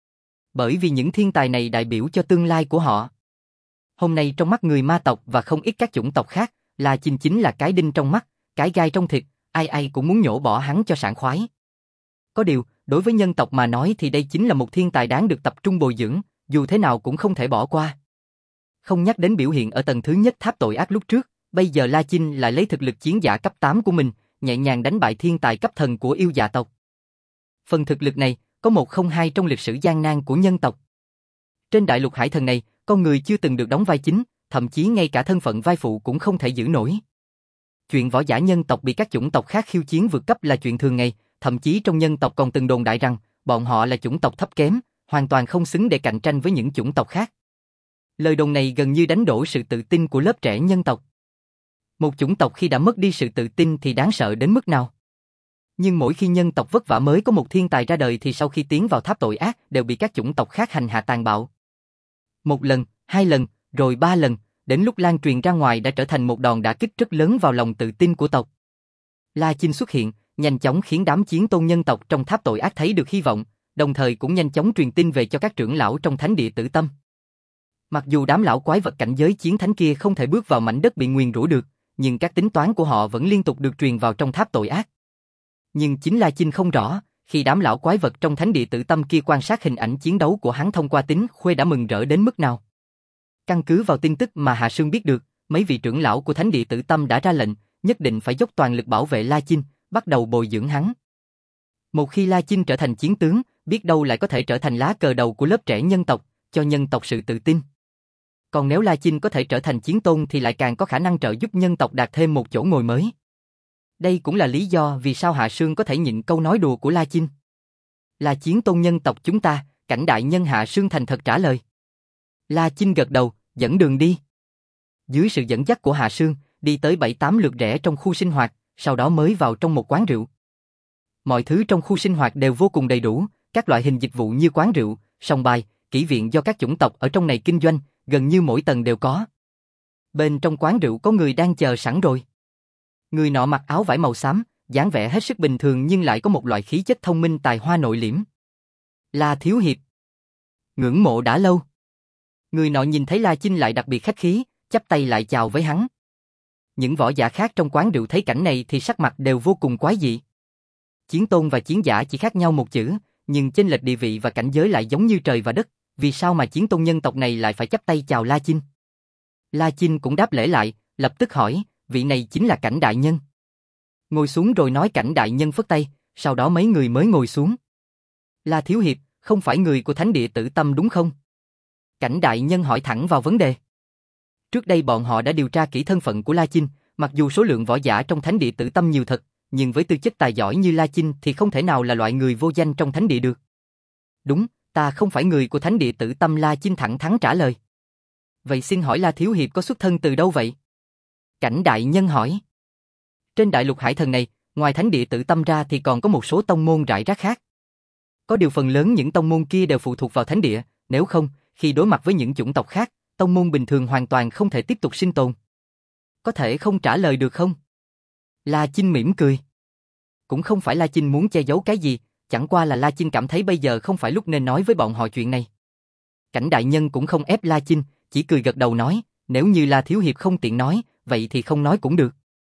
Bởi vì những thiên tài này đại biểu cho tương lai của họ. Hôm nay trong mắt người ma tộc và không ít các chủng tộc khác, La Chinh chính là cái đinh trong mắt, cái gai trong thịt, ai ai cũng muốn nhổ bỏ hắn cho sảng khoái. Có điều, đối với nhân tộc mà nói thì đây chính là một thiên tài đáng được tập trung bồi dưỡng, dù thế nào cũng không thể bỏ qua. Không nhắc đến biểu hiện ở tầng thứ nhất tháp tội ác lúc trước, bây giờ La Chinh lại lấy thực lực chiến giả cấp tám của mình, nhẹ nhàng đánh bại thiên tài cấp thần của yêu dạ tộc. Phần thực lực này, có một không hai trong lịch sử gian nan của nhân tộc. Trên Đại Lục Hải Thần này, con người chưa từng được đóng vai chính, thậm chí ngay cả thân phận vai phụ cũng không thể giữ nổi. Chuyện võ giả nhân tộc bị các chủng tộc khác khiêu chiến vượt cấp là chuyện thường ngày, thậm chí trong nhân tộc còn từng đồn đại rằng bọn họ là chủng tộc thấp kém, hoàn toàn không xứng để cạnh tranh với những chủng tộc khác. Lời đồn này gần như đánh đổ sự tự tin của lớp trẻ nhân tộc. Một chủng tộc khi đã mất đi sự tự tin thì đáng sợ đến mức nào? Nhưng mỗi khi nhân tộc vất vả mới có một thiên tài ra đời thì sau khi tiến vào tháp tội ác đều bị các chủng tộc khác hành hạ tàn bạo. Một lần, hai lần, rồi ba lần, đến lúc lan truyền ra ngoài đã trở thành một đòn đả kích rất lớn vào lòng tự tin của tộc. La Chinh xuất hiện, nhanh chóng khiến đám chiến tôn nhân tộc trong tháp tội ác thấy được hy vọng, đồng thời cũng nhanh chóng truyền tin về cho các trưởng lão trong thánh địa Tử Tâm. Mặc dù đám lão quái vật cảnh giới chiến thánh kia không thể bước vào mảnh đất bị nguyền rủa được, nhưng các tính toán của họ vẫn liên tục được truyền vào trong tháp tội ác. Nhưng chính La Chinh không rõ, khi đám lão quái vật trong thánh địa Tử Tâm kia quan sát hình ảnh chiến đấu của hắn thông qua tính khuê đã mừng rỡ đến mức nào. Căn cứ vào tin tức mà Hạ Sương biết được, mấy vị trưởng lão của thánh địa Tử Tâm đã ra lệnh, nhất định phải dốc toàn lực bảo vệ La Chinh, bắt đầu bồi dưỡng hắn. Một khi La Chinh trở thành chiến tướng, biết đâu lại có thể trở thành lá cờ đầu của lớp trẻ nhân tộc, cho nhân tộc sự tự tin. Còn nếu La Chinh có thể trở thành chiến tôn thì lại càng có khả năng trợ giúp nhân tộc đạt thêm một chỗ ngồi mới. Đây cũng là lý do vì sao Hạ Sương có thể nhịn câu nói đùa của La Chinh. Là chiến tôn nhân tộc chúng ta, Cảnh đại nhân Hạ Sương thành thật trả lời. La Chinh gật đầu, dẫn đường đi. Dưới sự dẫn dắt của Hạ Sương, đi tới bảy tám lượt rẽ trong khu sinh hoạt, sau đó mới vào trong một quán rượu. Mọi thứ trong khu sinh hoạt đều vô cùng đầy đủ, các loại hình dịch vụ như quán rượu, sòng bài, kỹ viện do các chủng tộc ở trong này kinh doanh, gần như mỗi tầng đều có. Bên trong quán rượu có người đang chờ sẵn rồi. Người nọ mặc áo vải màu xám, dáng vẻ hết sức bình thường nhưng lại có một loại khí chất thông minh tài hoa nội liễm. La Thiếu Hiệp. Ngưỡng mộ đã lâu. Người nọ nhìn thấy La Chinh lại đặc biệt khách khí, chắp tay lại chào với hắn. Những võ giả khác trong quán rượu thấy cảnh này thì sắc mặt đều vô cùng quái dị. Chiến tôn và chiến giả chỉ khác nhau một chữ, nhưng chênh lệch địa vị và cảnh giới lại giống như trời và đất, vì sao mà chiến tôn nhân tộc này lại phải chắp tay chào La Chinh? La Chinh cũng đáp lễ lại, lập tức hỏi, vị này chính là Cảnh đại nhân. Ngồi xuống rồi nói Cảnh đại nhân phất tay, sau đó mấy người mới ngồi xuống. La Thiếu Hiệp, không phải người của thánh địa Tử Tâm đúng không? Cảnh đại nhân hỏi thẳng vào vấn đề. Trước đây bọn họ đã điều tra kỹ thân phận của La Chinh, mặc dù số lượng võ giả trong thánh địa Tử Tâm nhiều thật, nhưng với tư chất tài giỏi như La Chinh thì không thể nào là loại người vô danh trong thánh địa được. Đúng, ta không phải người của thánh địa Tử Tâm, La Chinh thẳng thắn trả lời. Vậy xin hỏi La Thiếu Hiệp có xuất thân từ đâu vậy? Cảnh đại nhân hỏi. Trên đại lục hải thần này, ngoài thánh địa Tử Tâm ra thì còn có một số tông môn rải rác khác. Có điều phần lớn những tông môn kia đều phụ thuộc vào thánh địa, nếu không, khi đối mặt với những chủng tộc khác, tông môn bình thường hoàn toàn không thể tiếp tục sinh tồn. Có thể không trả lời được không? La Chinh mỉm cười. Cũng không phải La Chinh muốn che giấu cái gì, chẳng qua là La Chinh cảm thấy bây giờ không phải lúc nên nói với bọn họ chuyện này. Cảnh đại nhân cũng không ép La Chinh, chỉ cười gật đầu nói, nếu như La Thiếu Hiệp không tiện nói, vậy thì không nói cũng được.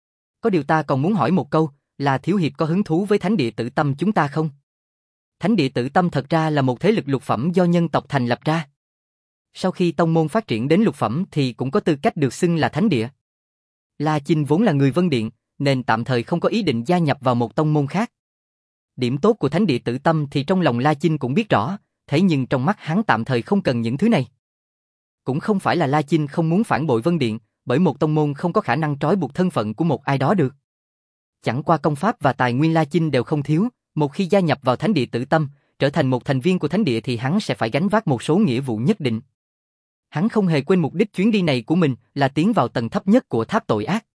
Có điều ta còn muốn hỏi một câu, là Thiếu Hiệp có hứng thú với thánh địa Tử Tâm chúng ta không? Thánh địa Tử Tâm thật ra là một thế lực lục phẩm do nhân tộc thành lập ra. Sau khi tông môn phát triển đến lục phẩm thì cũng có tư cách được xưng là thánh địa. La Chinh vốn là người Vân Điện, nên tạm thời không có ý định gia nhập vào một tông môn khác. Điểm tốt của thánh địa Tử Tâm thì trong lòng La Chinh cũng biết rõ, thế nhưng trong mắt hắn tạm thời không cần những thứ này. Cũng không phải là La Chinh không muốn phản bội Vân Điện, bởi một tông môn không có khả năng trói buộc thân phận của một ai đó được. Chẳng qua công pháp và tài nguyên La Chinh đều không thiếu, một khi gia nhập vào thánh địa Tử Tâm, trở thành một thành viên của thánh địa thì hắn sẽ phải gánh vác một số nghĩa vụ nhất định. Hắn không hề quên mục đích chuyến đi này của mình là tiến vào tầng thấp nhất của tháp tội ác.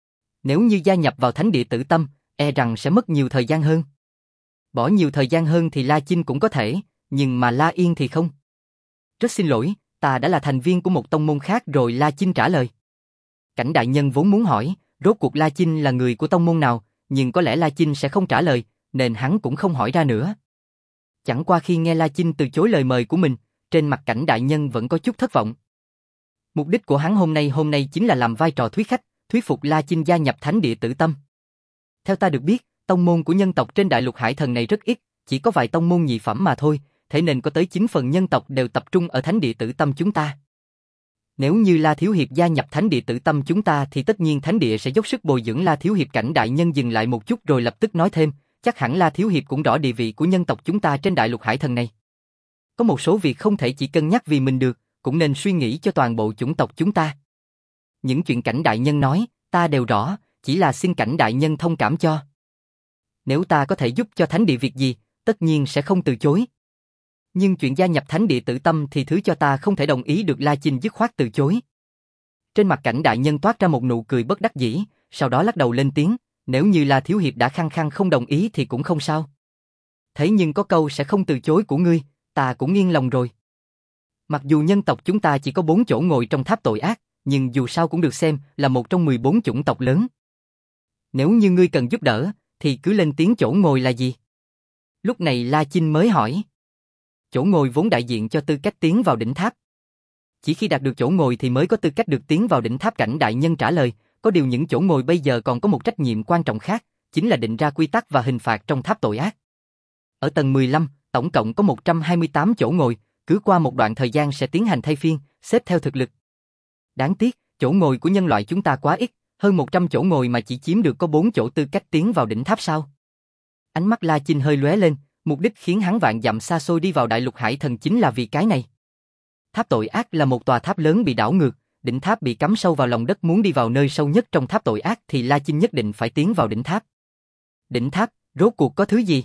Nếu như gia nhập vào thánh địa Tử Tâm, e rằng sẽ mất nhiều thời gian hơn. Bỏ nhiều thời gian hơn thì La Chinh cũng có thể, nhưng mà La Yên thì không. Rất xin lỗi, ta đã là thành viên của một tông môn khác rồi, La Chinh trả lời. Cảnh đại nhân vốn muốn hỏi, rốt cuộc La Chinh là người của tông môn nào, nhưng có lẽ La Chinh sẽ không trả lời, nên hắn cũng không hỏi ra nữa. Chẳng qua khi nghe La Chinh từ chối lời mời của mình, trên mặt Cảnh đại nhân vẫn có chút thất vọng. Mục đích của hắn hôm nay hôm nay chính là làm vai trò thuyết khách, thuyết phục La Chinh gia nhập thánh địa Tử Tâm. Theo ta được biết, tông môn của nhân tộc trên đại lục hải thần này rất ít, chỉ có vài tông môn nhị phẩm mà thôi, thế nên có tới chín phần nhân tộc đều tập trung ở thánh địa Tử Tâm chúng ta. Nếu như La Thiếu Hiệp gia nhập thánh địa Tử Tâm chúng ta thì tất nhiên thánh địa sẽ dốc sức bồi dưỡng La Thiếu Hiệp. Cảnh đại nhân dừng lại một chút rồi lập tức nói thêm, chắc hẳn La Thiếu Hiệp cũng rõ địa vị của nhân tộc chúng ta trên đại lục hải thần này. Có một số việc không thể chỉ cân nhắc vì mình được, cũng nên suy nghĩ cho toàn bộ chủng tộc chúng ta. Những chuyện Cảnh đại nhân nói, ta đều rõ, chỉ là xin Cảnh đại nhân thông cảm cho. Nếu ta có thể giúp cho thánh địa việc gì, tất nhiên sẽ không từ chối. Nhưng chuyện gia nhập thánh địa Tử Tâm thì thứ cho ta không thể đồng ý được. La Chinh dứt khoát từ chối. Trên mặt Cảnh đại nhân toát ra một nụ cười bất đắc dĩ, sau đó lắc đầu lên tiếng, nếu như La thiếu hiệp đã khăng khăng không đồng ý thì cũng không sao. Thế nhưng có câu sẽ không từ chối của ngươi, ta cũng yên lòng rồi. Mặc dù nhân tộc chúng ta chỉ có bốn chỗ ngồi trong tháp tội ác, nhưng dù sao cũng được xem là một trong mười bốn chủng tộc lớn. Nếu như ngươi cần giúp đỡ, thì cứ lên tiếng. Chỗ ngồi là gì? Lúc này La Chinh mới hỏi. Chỗ ngồi vốn đại diện cho tư cách tiến vào đỉnh tháp. Chỉ khi đạt được chỗ ngồi thì mới có tư cách được tiến vào đỉnh tháp. Cảnh đại nhân trả lời, có điều những chỗ ngồi bây giờ còn có một trách nhiệm quan trọng khác, chính là định ra quy tắc và hình phạt trong tháp tội ác. Ở tầng mười lăm, tổng cộng có một trăm hai mươi tám chỗ ngồi, cứ qua một đoạn thời gian sẽ tiến hành thay phiên, xếp theo thực lực. Đáng tiếc, chỗ ngồi của nhân loại chúng ta quá ít, hơn một trăm chỗ ngồi mà chỉ chiếm được có bốn chỗ tư cách tiến vào đỉnh tháp sao? Ánh mắt La Chinh hơi lóe lên, mục đích khiến hắn vạn dặm xa xôi đi vào Đại Lục Hải Thần chính là vì cái này. Tháp tội ác là một tòa tháp lớn bị đảo ngược, đỉnh tháp bị cắm sâu vào lòng đất, muốn đi vào nơi sâu nhất trong tháp tội ác thì La Chinh nhất định phải tiến vào đỉnh tháp. Đỉnh tháp, rốt cuộc có thứ gì?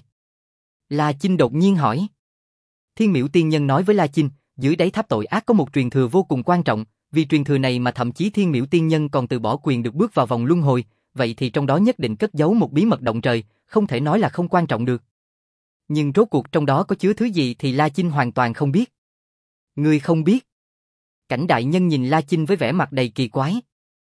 La Chinh đột nhiên hỏi. Thiên Miểu Tiên Nhân nói với La Chinh, dưới đáy tháp tội ác có một truyền thừa vô cùng quan trọng, vì truyền thừa này mà thậm chí Thiên Miểu Tiên Nhân còn từ bỏ quyền được bước vào vòng luân hồi, vậy thì trong đó nhất định cất giấu một bí mật động trời, không thể nói là không quan trọng được. Nhưng rốt cuộc trong đó có chứa thứ gì thì La Chinh hoàn toàn không biết. Ngươi không biết? Cảnh đại nhân nhìn La Chinh với vẻ mặt đầy kỳ quái.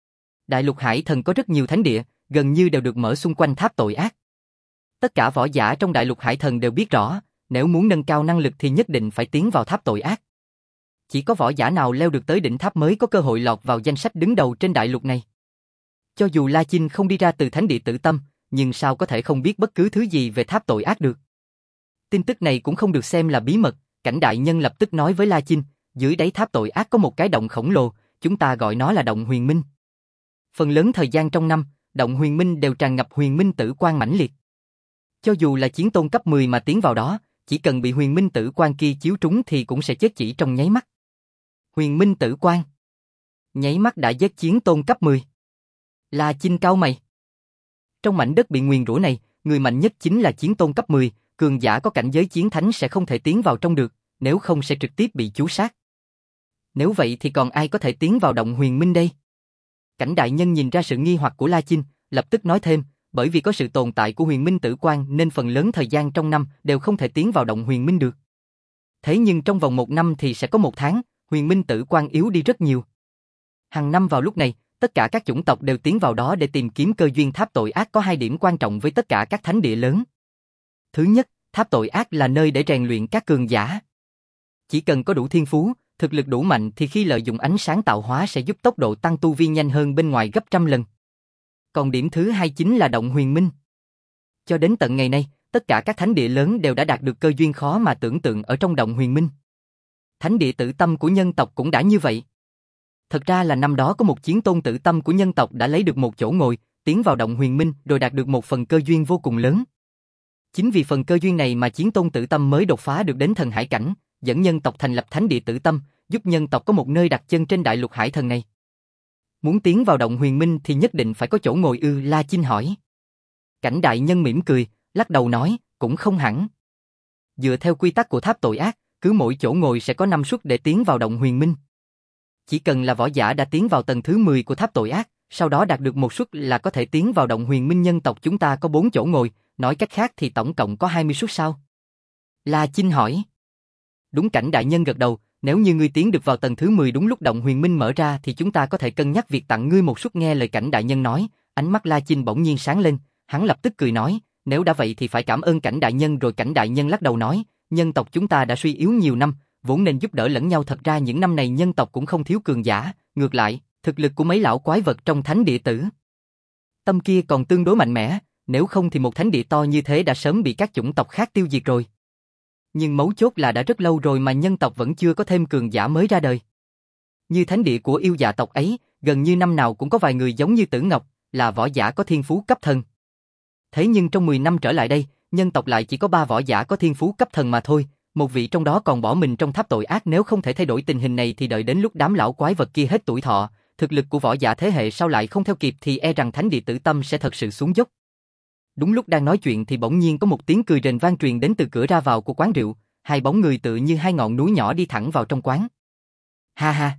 Đại Lục Hải Thần có rất nhiều thánh địa, gần như đều được mở xung quanh tháp tội ác. Tất cả võ giả trong Đại Lục Hải Thần đều biết rõ, nếu muốn nâng cao năng lực thì nhất định phải tiến vào tháp tội ác. Chỉ có võ giả nào leo được tới đỉnh tháp mới có cơ hội lọt vào danh sách đứng đầu trên đại lục này. Cho dù La Chinh không đi ra từ thánh địa Tử Tâm, nhưng sao có thể không biết bất cứ thứ gì về tháp tội ác được. Tin tức này cũng không được xem là bí mật, Cảnh đại nhân lập tức nói với La Chinh, dưới đáy tháp tội ác có một cái động khổng lồ, chúng ta gọi nó là động huyền minh. Phần lớn thời gian trong năm, động huyền minh đều tràn ngập huyền minh tử quang mãnh liệt. Cho dù là chiến tôn cấp mười mà tiến vào đó, chỉ cần bị huyền minh tử quang kia chiếu trúng thì cũng sẽ chết chỉ trong nháy mắt. Huyền minh tử quang nháy mắt đã giết chiến tôn cấp mười. La Chinh cau mày. Trong mảnh đất bị nguyền rủa này, người mạnh nhất chính là chiến tôn cấp mười, cường giả có cảnh giới chiến thánh sẽ không thể tiến vào trong được, nếu không sẽ trực tiếp bị chú sát. Nếu vậy thì còn ai có thể tiến vào động huyền minh đây? Cảnh đại nhân nhìn ra sự nghi hoặc của La Chinh, lập tức nói thêm, bởi vì có sự tồn tại của huyền minh tử quang nên phần lớn thời gian trong năm đều không thể tiến vào động huyền minh được. Thế nhưng trong vòng một năm thì sẽ có một tháng, huyền minh tử quang yếu đi rất nhiều. Hàng năm vào lúc này, tất cả các chủng tộc đều tiến vào đó để tìm kiếm cơ duyên. Tháp tội ác có hai điểm quan trọng với tất cả các thánh địa lớn. Thứ nhất, tháp tội ác là nơi để rèn luyện các cường giả. Chỉ cần có đủ thiên phú, thực lực đủ mạnh thì khi lợi dụng ánh sáng tạo hóa sẽ giúp tốc độ tăng tu vi nhanh hơn bên ngoài gấp trăm lần. Còn điểm thứ hai chính là động huyền minh. Cho đến tận ngày nay, tất cả các thánh địa lớn đều đã đạt được cơ duyên khó mà tưởng tượng ở trong động huyền minh. Thánh địa Tử Tâm của nhân tộc cũng đã như vậy. Thật ra là năm đó có một chiến tôn Tử Tâm của nhân tộc đã lấy được một chỗ ngồi, tiến vào động huyền minh rồi đạt được một phần cơ duyên vô cùng lớn. Chính vì phần cơ duyên này mà chiến tôn Tử Tâm mới đột phá được đến thần hải cảnh, dẫn nhân tộc thành lập thánh địa Tử Tâm, giúp nhân tộc có một nơi đặt chân trên đại lục hải thần này. Muốn tiến vào động huyền minh thì nhất định phải có chỗ ngồi ư? La Chinh hỏi. Cảnh đại nhân mỉm cười, lắc đầu nói, cũng không hẳn. Dựa theo quy tắc của tháp tội ác, cứ mỗi chỗ ngồi sẽ có năm suất để tiến vào động huyền minh. Chỉ cần là võ giả đã tiến vào tầng thứ mười của tháp tội ác, sau đó đạt được một suất là có thể tiến vào động huyền minh. Nhân tộc chúng ta có bốn chỗ ngồi, nói cách khác thì tổng cộng có hai mươi suất sao? La Chinh hỏi. Đúng. Cảnh đại nhân gật đầu, nếu như ngươi tiến được vào tầng thứ mười đúng lúc động huyền minh mở ra thì chúng ta có thể cân nhắc việc tặng ngươi một suất. Nghe lời Cảnh đại nhân nói, ánh mắt La Chinh bỗng nhiên sáng lên, hắn lập tức cười nói, nếu đã vậy thì phải cảm ơn Cảnh đại nhân rồi. Cảnh đại nhân lắc đầu nói, nhân tộc chúng ta đã suy yếu nhiều năm, vốn nên giúp đỡ lẫn nhau. Thật ra những năm này nhân tộc cũng không thiếu cường giả, ngược lại, thực lực của mấy lão quái vật trong thánh địa Tử Tâm kia còn tương đối mạnh mẽ, nếu không thì một thánh địa to như thế đã sớm bị các chủng tộc khác tiêu diệt rồi. Nhưng mấu chốt là đã rất lâu rồi mà nhân tộc vẫn chưa có thêm cường giả mới ra đời. Như thánh địa của yêu dạ tộc ấy, gần như năm nào cũng có vài người giống như Tử Ngọc, là võ giả có thiên phú cấp thần. Thế nhưng trong mười năm trở lại đây, nhân tộc lại chỉ có ba võ giả có thiên phú cấp thần mà thôi, một vị trong đó còn bỏ mình trong tháp tội ác. Nếu không thể thay đổi tình hình này thì đợi đến lúc đám lão quái vật kia hết tuổi thọ, thực lực của võ giả thế hệ sau lại không theo kịp thì e rằng thánh địa Tử Tâm sẽ thật sự xuống dốc. Đúng lúc đang nói chuyện thì bỗng nhiên có một tiếng cười rền vang truyền đến từ cửa ra vào của quán rượu, hai bóng người tựa như hai ngọn núi nhỏ đi thẳng vào trong quán. Ha ha!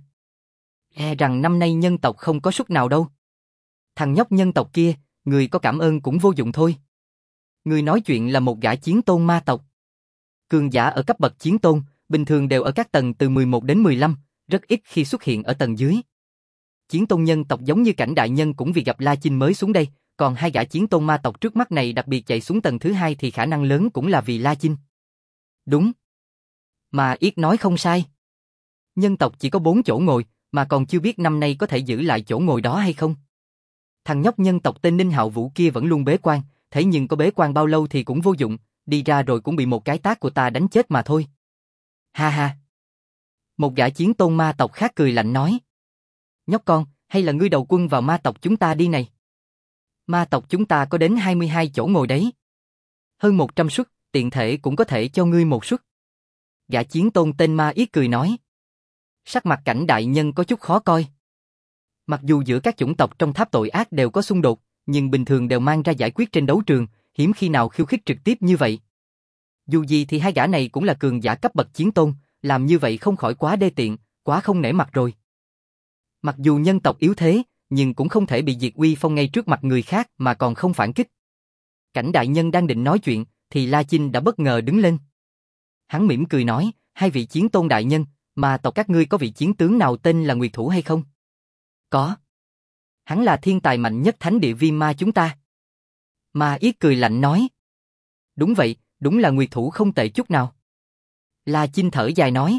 E rằng năm nay nhân tộc không có suất nào đâu. Thằng nhóc nhân tộc kia, người có cảm ơn cũng vô dụng thôi. Người nói chuyện là một gã chiến tôn ma tộc. Cường giả ở cấp bậc chiến tôn, bình thường đều ở các tầng từ mười một đến mười lăm, rất ít khi xuất hiện ở tầng dưới. Chiến tôn nhân tộc giống như Cảnh đại nhân cũng vì gặp La Chinh mới xuống đây, còn hai gã chiến tôn ma tộc trước mắt này đặc biệt chạy xuống tầng thứ hai thì khả năng lớn cũng là vì La Chinh. Đúng. Mà Yết nói không sai. Nhân tộc chỉ có bốn chỗ ngồi, mà còn chưa biết năm nay có thể giữ lại chỗ ngồi đó hay không. Thằng nhóc nhân tộc tên Ninh Hạo Vũ kia vẫn luôn bế quan, thế nhưng có bế quan bao lâu thì cũng vô dụng, đi ra rồi cũng bị một cái tát của ta đánh chết mà thôi. Ha ha. Một gã chiến tôn ma tộc khác cười lạnh nói. Nhóc con, hay là ngươi đầu quân vào ma tộc chúng ta đi này. Ma tộc chúng ta có đến hai mươi hai chỗ ngồi đấy. Hơn một trăm suất, tiện thể cũng có thể cho ngươi một suất. Gã chiến tôn tên Ma Yết cười nói. Sắc mặt Cảnh đại nhân có chút khó coi. Mặc dù giữa các chủng tộc trong tháp tội ác đều có xung đột, nhưng bình thường đều mang ra giải quyết trên đấu trường, hiếm khi nào khiêu khích trực tiếp như vậy. Dù gì thì hai gã này cũng là cường giả cấp bậc chiến tôn, làm như vậy không khỏi quá đê tiện, quá không nể mặt rồi. Mặc dù nhân tộc yếu thế, nhưng cũng không thể bị diệt uy phong ngay trước mặt người khác mà còn không phản kích. Cảnh đại nhân đang định nói chuyện, thì La Chinh đã bất ngờ đứng lên. Hắn mỉm cười nói, hai vị chiến tôn đại nhân, mà tộc các ngươi có vị chiến tướng nào tên là Nguyệt Thủ hay không? Có. Hắn là thiên tài mạnh nhất thánh địa viêm ma chúng ta. Ma Yết cười lạnh nói. Đúng vậy, đúng là Nguyệt Thủ không tệ chút nào. La Chinh thở dài nói.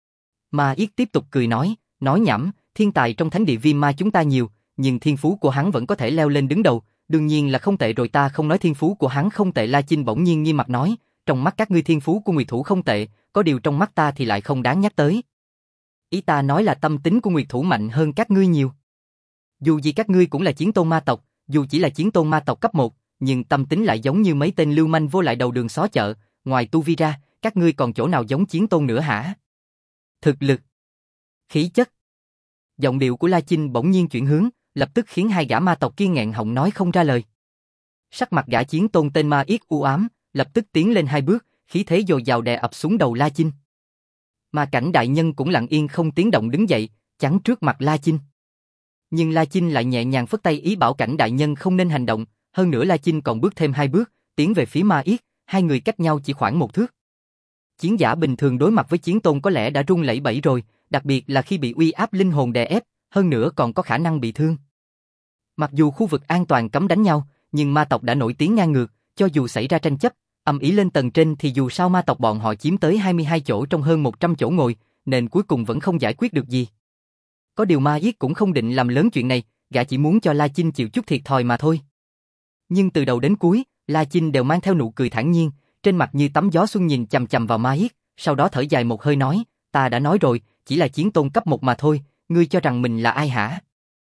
Ma Yết tiếp tục cười nói, nói nhảm, thiên tài trong thánh địa viêm ma chúng ta nhiều, nhưng thiên phú của hắn vẫn có thể leo lên đứng đầu, đương nhiên là không tệ rồi, ta không nói thiên phú của hắn không tệ. La Chinh bỗng nhiên nghiêm mặt nói, trong mắt các ngươi thiên phú của Nguyệt Thủ không tệ, có điều trong mắt ta thì lại không đáng nhắc tới. Ý ta nói là tâm tính của Nguyệt Thủ mạnh hơn các ngươi nhiều. Dù gì các ngươi cũng là chiến tôn ma tộc, dù chỉ là chiến tôn ma tộc cấp một, nhưng tâm tính lại giống như mấy tên lưu manh vô lại đầu đường xó chợ, ngoài tu vi ra, các ngươi còn chỗ nào giống chiến tôn nữa hả? Thực lực, khí chất. Giọng điệu của La Chinh bỗng nhiên chuyển hướng, lập tức khiến hai gã ma tộc kia nghẹn họng nói không ra lời. Sắc mặt gã chiến tôn tên Ma Yết u ám, lập tức tiến lên hai bước, khí thế dồi dào đè ập xuống đầu La Chinh. Mà Cảnh đại nhân cũng lặng yên không tiếng động đứng dậy, chắn trước mặt La Chinh. Nhưng La Chinh lại nhẹ nhàng phất tay ý bảo Cảnh đại nhân không nên hành động, hơn nữa La Chinh còn bước thêm hai bước, tiến về phía Ma Yết, hai người cách nhau chỉ khoảng một thước. Chiến giả bình thường đối mặt với chiến tôn có lẽ đã run lẩy bẩy rồi, đặc biệt là khi bị uy áp linh hồn đè ép, hơn nữa còn có khả năng bị thương. Mặc dù khu vực an toàn cấm đánh nhau, nhưng ma tộc đã nổi tiếng ngang ngược, cho dù xảy ra tranh chấp, ầm ĩ lên tầng trên thì dù sao ma tộc bọn họ chiếm tới hai mươi hai chỗ trong hơn một trăm chỗ ngồi, nên cuối cùng vẫn không giải quyết được gì. Có điều Ma Yết cũng không định làm lớn chuyện này, gã chỉ muốn cho La Chinh chịu chút thiệt thòi mà thôi. Nhưng từ đầu đến cuối, La Chinh đều mang theo nụ cười thản nhiên, trên mặt như tắm gió xuân nhìn chằm chằm vào Ma Yết, sau đó thở dài một hơi nói, ta đã nói rồi, chỉ là chiến tôn cấp một mà thôi, ngươi cho rằng mình là ai hả?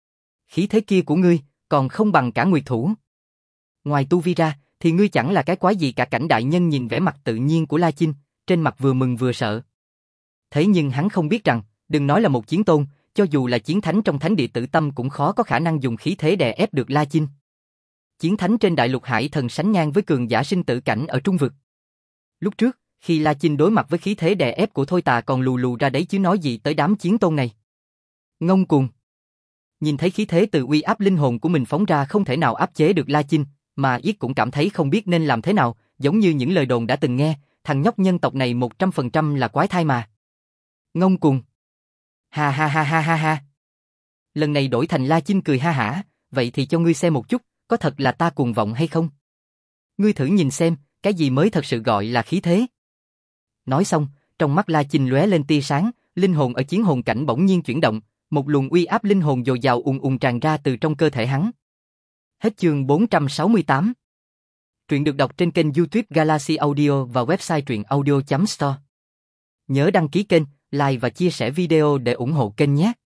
Khí thế kia của ngươi, còn không bằng cả Nguyệt Thủ. Ngoài tu vi ra, thì ngươi chẳng là cái quái gì cả. Cảnh đại nhân nhìn vẻ mặt tự nhiên của La Chinh, trên mặt vừa mừng vừa sợ. Thế nhưng hắn không biết rằng, đừng nói là một chiến tôn, cho dù là chiến thánh trong thánh địa Tử Tâm cũng khó có khả năng dùng khí thế đè ép được La Chinh. Chiến thánh trên đại lục hải thần sánh ngang với cường giả sinh tử cảnh ở trung vực. Lúc trước, khi La Chinh đối mặt với khí thế đè ép của Thôi Tà còn lù lù ra đấy chứ nói gì tới đám chiến tôn này. Ngông cuồng. Nhìn thấy khí thế từ uy áp linh hồn của mình phóng ra không thể nào áp chế được La Chinh, mà Yết cũng cảm thấy không biết nên làm thế nào, giống như những lời đồn đã từng nghe, thằng nhóc nhân tộc này một trăm phần trăm là quái thai mà. Ngông cuồng. Ha ha ha ha ha ha. Lần này đổi thành La Chinh cười ha hả, vậy thì cho ngươi xem một chút, có thật là ta cuồng vọng hay không? Ngươi thử nhìn xem, cái gì mới thật sự gọi là khí thế. Nói xong, trong mắt La Chinh lóe lên tia sáng, linh hồn ở chiến hồn cảnh bỗng nhiên chuyển động, một luồng uy áp linh hồn dồi dào ùn ùn tràn ra từ trong cơ thể hắn. Hết chương bốn trăm sáu mươi tám. Truyện được đọc trên kênh YouTube Galaxy Audio và website truyện audio chấm store. Nhớ đăng ký kênh, like và chia sẻ video để ủng hộ kênh nhé.